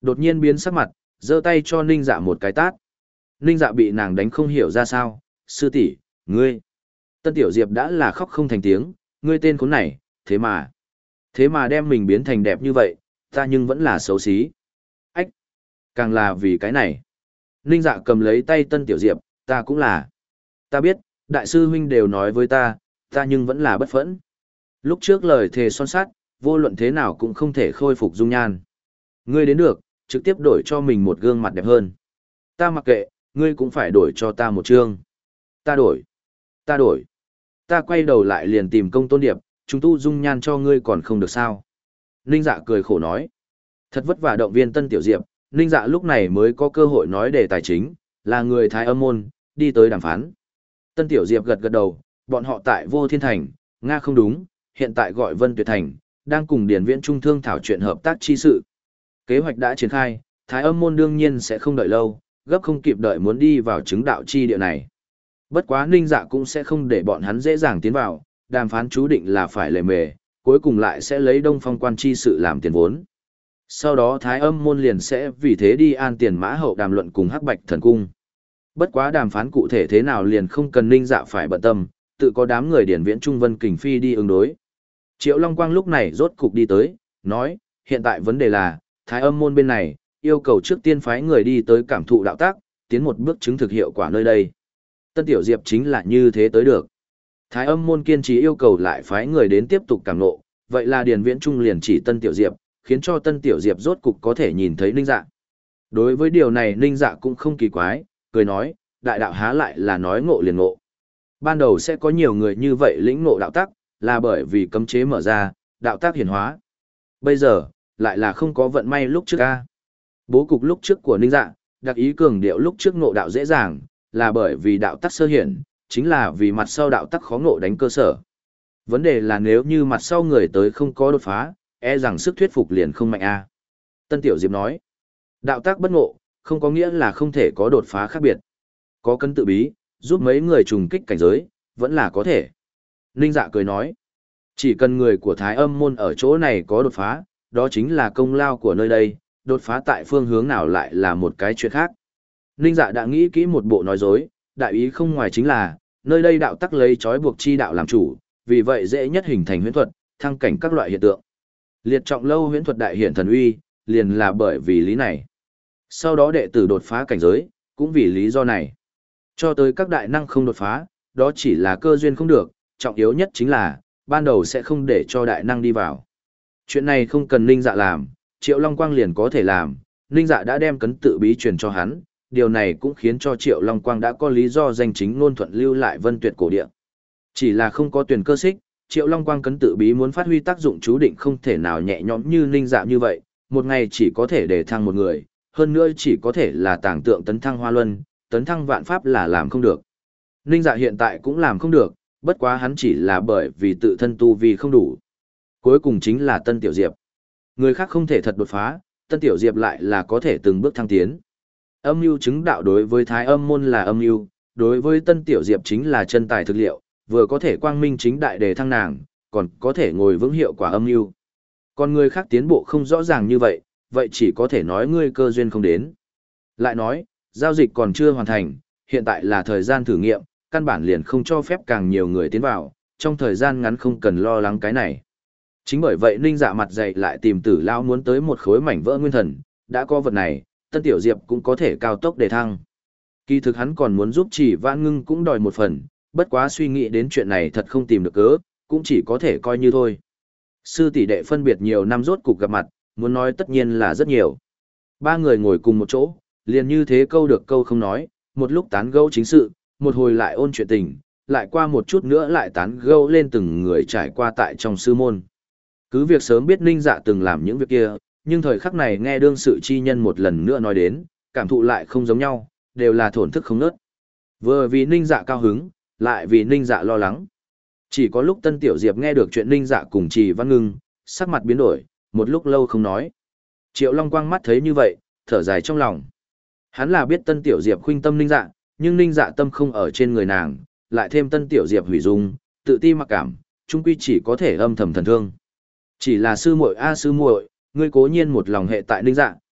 S1: Đột nhiên biến sắc mặt, giơ tay cho Ninh Dạ một cái tát. Ninh Dạ bị nàng đánh không hiểu ra sao, sư tỷ, ngươi. Tân Tiểu Diệp đã là khóc không thành tiếng, ngươi tên khốn này, thế mà. Thế mà đem mình biến thành đẹp như vậy, ta nhưng vẫn là xấu xí. Ách, càng là vì cái này. Ninh Dạ cầm lấy tay Tân Tiểu Diệp, ta cũng là. Ta biết, đại sư huynh đều nói với ta, ta nhưng vẫn là bất phẫn. Lúc trước lời thề son sát, vô luận thế nào cũng không thể khôi phục dung nhan. Ngươi đến được, trực tiếp đổi cho mình một gương mặt đẹp hơn. Ta mặc kệ, ngươi cũng phải đổi cho ta một chương. Ta đổi. Ta đổi. Ta quay đầu lại liền tìm Công Tôn Điệp, chúng tu dung nhan cho ngươi còn không được sao. Ninh Dạ cười khổ nói. Thật vất vả động viên Tân Tiểu Diệp, Ninh Dạ lúc này mới có cơ hội nói đề tài chính, là người Thái Âm môn, đi tới đàm phán. Tân Tiểu Diệp gật gật đầu, bọn họ tại Vô Thiên Thành, Nga không đúng, hiện tại gọi Vân Tuyệt Thành, đang cùng Điển Viễn Trung thương thảo chuyện hợp tác chi sự. Kế hoạch đã triển khai, Thái Âm môn đương nhiên sẽ không đợi lâu, gấp không kịp đợi muốn đi vào chứng đạo chi địa này. Bất quá Ninh Dạ cũng sẽ không để bọn hắn dễ dàng tiến vào, đàm phán chú định là phải lề mề, cuối cùng lại sẽ lấy Đông Phong quan chi sự làm tiền vốn. Sau đó Thái Âm môn liền sẽ vì thế đi an tiền mã hậu đàm luận cùng Hắc Bạch Thần Cung. Bất quá đàm phán cụ thể thế nào liền không cần Ninh Dạ phải bận tâm, tự có đám người Điển Viễn Trung Vân Kình Phi đi ứng đối. Triệu Long Quang lúc này rốt cục đi tới, nói, hiện tại vấn đề là, Thái Âm môn bên này, yêu cầu trước tiên phái người đi tới cảm thụ đạo tác, tiến một bước chứng thực hiệu quả nơi đây. Tân Tiểu Diệp chính là như thế tới được. Thái Âm môn kiên trì yêu cầu lại phái người đến tiếp tục cảm nộ, vậy là Điền Viễn Trung liền chỉ Tân Tiểu Diệp, khiến cho Tân Tiểu Diệp rốt cục có thể nhìn thấy Ninh Dạ. Đối với điều này Ninh Dạ cũng không kỳ quái, cười nói, đại đạo há lại là nói ngộ liền ngộ. Ban đầu sẽ có nhiều người như vậy lĩnh ngộ đạo tác, là bởi vì cấm chế mở ra, đạo tác hiển hóa. Bây giờ, lại là không có vận may lúc trước a. Bố cục lúc trước của Ninh Dạ, đặc ý cường điệu lúc trước ngộ đạo dễ dàng, là bởi vì đạo tắc sơ hiển, chính là vì mặt sau đạo tắc khó ngộ đánh cơ sở. Vấn đề là nếu như mặt sau người tới không có đột phá, e rằng sức thuyết phục liền không mạnh a. Tân Tiểu Diệp nói, đạo tắc bất ngộ, không có nghĩa là không thể có đột phá khác biệt. Có cân tự bí, giúp mấy người trùng kích cảnh giới, vẫn là có thể. Ninh Dạ cười nói, chỉ cần người của Thái Âm môn ở chỗ này có đột phá, đó chính là công lao của nơi đây, đột phá tại phương hướng nào lại là một cái chuyện khác. Ninh Dạ đã nghĩ kỹ một bộ nói dối, đại ý không ngoài chính là, nơi đây đạo tắc lấy trói buộc chi đạo làm chủ, vì vậy dễ nhất hình thành huyễn thuật, thăng cảnh các loại hiện tượng. Liệt trọng lâu huyễn thuật đại hiển thần uy, liền là bởi vì lý này. Sau đó đệ tử đột phá cảnh giới, cũng vì lý do này. Cho tới các đại năng không đột phá, đó chỉ là cơ duyên không được, trọng yếu nhất chính là, ban đầu sẽ không để cho đại năng đi vào. Chuyện này không cần Ninh Dạ làm, Triệu Long Quang liền có thể làm, Ninh Dạ đã đem cấn tự bí truyền cho hắn, điều này cũng khiến cho Triệu Long Quang đã có lý do danh chính ngôn thuận lưu lại Vân Tuyệt cổ địa. Chỉ là không có tuyển cơ xích, Triệu Long Quang cấn tự bí muốn phát huy tác dụng chú định không thể nào nhẹ nhõm như Ninh Dạ như vậy, một ngày chỉ có thể để thăng một người, hơn nữa chỉ có thể là tàng tượng tấn thăng hoa luân, tấn thăng vạn pháp là làm không được. Ninh Dạ hiện tại cũng làm không được, bất quá hắn chỉ là bởi vì tự thân tu vi không đủ. Cuối cùng chính là Tân Tiểu Diệp. Người khác không thể thật đột phá, Tân Tiểu Diệp lại là có thể từng bước thăng tiến. Âm mưu chứng đạo đối với Thái Âm môn là âm mưu, đối với Tân Tiểu Diệp chính là chân tài thực liệu, vừa có thể quang minh chính đại đề thăng nàng, còn có thể ngồi vững hiệu quả âm mưu. Còn người khác tiến bộ không rõ ràng như vậy, vậy chỉ có thể nói ngươi cơ duyên không đến. Lại nói, giao dịch còn chưa hoàn thành, hiện tại là thời gian thử nghiệm, căn bản liền không cho phép càng nhiều người tiến vào, trong thời gian ngắn không cần lo lắng cái này. Chính bởi vậy Ninh Dạ mặt dày lại tìm Tử Lão muốn tới một khối mảnh vỡ nguyên thần, đã có vật này, Tân Tiểu Diệp cũng có thể cao tốc đề thăng. Kỳ thực hắn còn muốn giúp Chỉ Vãn Ngưng cũng đòi một phần, bất quá suy nghĩ đến chuyện này thật không tìm được cớ, cũng chỉ có thể coi như thôi. Sư tỷ đệ phân biệt nhiều năm rốt cục gặp mặt, muốn nói tất nhiên là rất nhiều. Ba người ngồi cùng một chỗ, liền như thế câu được câu không nói, một lúc tán gẫu chính sự, một hồi lại ôn chuyện tình, lại qua một chút nữa lại tán gẫu lên từng người trải qua tại trong sư môn. Cứ việc sớm biết Ninh Dạ từng làm những việc kia, nhưng thời khắc này nghe đương sự chi nhân một lần nữa nói đến, cảm thụ lại không giống nhau, đều là thổn thức không nớt. Vừa vì Ninh Dạ cao hứng, lại vì Ninh Dạ lo lắng. Chỉ có lúc Tân Tiểu Diệp nghe được chuyện Ninh Dạ cùng Trì Văn Ngưng, sắc mặt biến đổi, một lúc lâu không nói. Triệu Long Quang mắt thấy như vậy, thở dài trong lòng. Hắn là biết Tân Tiểu Diệp khuynh tâm Ninh Dạ, nhưng Ninh Dạ tâm không ở trên người nàng, lại thêm Tân Tiểu Diệp hủy dung, tự ti mặc cảm, chung quy chỉ có thể âm thầm thần thương. Chỉ là sư muội a sư muội, ngươi cố nhiên một lòng hệ tại Ninh Dạ,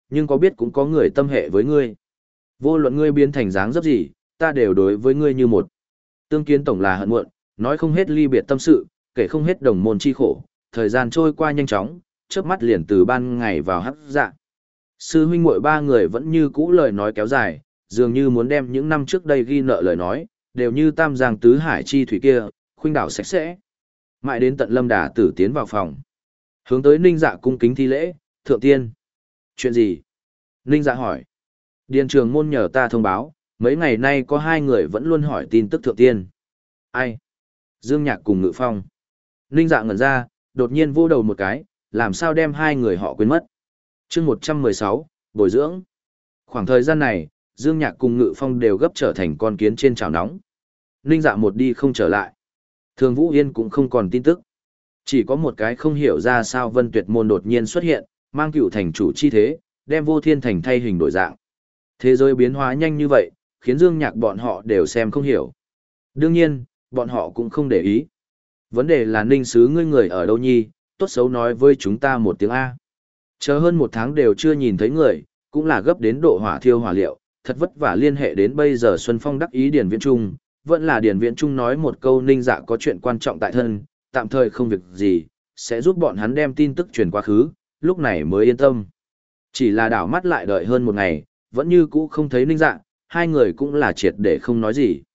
S1: nhưng có biết cũng có người tâm hệ với ngươi. Vô luận ngươi biến thành dáng dấp gì, ta đều đối với ngươi như một. Tương kiến tổng là hận muộn, nói không hết ly biệt tâm sự, kể không hết đồng môn chi khổ, thời gian trôi qua nhanh chóng, chớp mắt liền từ ban ngày vào hắc dạ. Sư huynh muội ba người vẫn như cũ lời nói kéo dài, dường như muốn đem những năm trước đây ghi nợ lời nói, đều như tam giang tứ hải chi thủy kia, khuynh đảo sạch sẽ. Mãi đến tận Lâm Đà Tử tiến vào phòng. Hướng tới Ninh Dạ cung kính thi lễ, thượng tiên. Chuyện gì? Ninh Dạ hỏi. Điền trường môn nhờ ta thông báo, mấy ngày nay có hai người vẫn luôn hỏi tin tức thượng tiên. Ai? Dương Nhạc cùng Ngự Phong. Ninh Dạ ngẩn ra, đột nhiên vô đầu một cái, làm sao đem hai người họ quên mất. chương một trăm mười sáu, bồi dưỡng. Khoảng thời gian này, Dương Nhạc cùng Ngự Phong đều gấp trở thành con kiến trên chảo nóng. Ninh Dạ một đi không trở lại. Thường Vũ Yên cũng không còn tin tức. Chỉ có một cái không hiểu ra sao Vân Tuyệt Môn đột nhiên xuất hiện, mang cựu thành chủ chi thế, đem Vô Thiên Thành thay hình đổi dạng. Thế giới biến hóa nhanh như vậy, khiến Dương Nhạc bọn họ đều xem không hiểu. Đương nhiên, bọn họ cũng không để ý. Vấn đề là Ninh Sứ ngươi người ở đâu nhi, tốt xấu nói với chúng ta một tiếng A. Chờ hơn một tháng đều chưa nhìn thấy người, cũng là gấp đến độ hỏa thiêu hỏa liệu, thật vất vả liên hệ đến bây giờ Xuân Phong đắc ý Điền Viễn Trung, vẫn là Điền Viễn Trung nói một câu Ninh Dạ có chuyện quan trọng tại thân, tạm thời không việc gì, sẽ giúp bọn hắn đem tin tức truyền quá khứ, lúc này mới yên tâm. Chỉ là đảo mắt lại đợi hơn một ngày, vẫn như cũ không thấy Ninh Dạ, hai người cũng là triệt để không nói gì.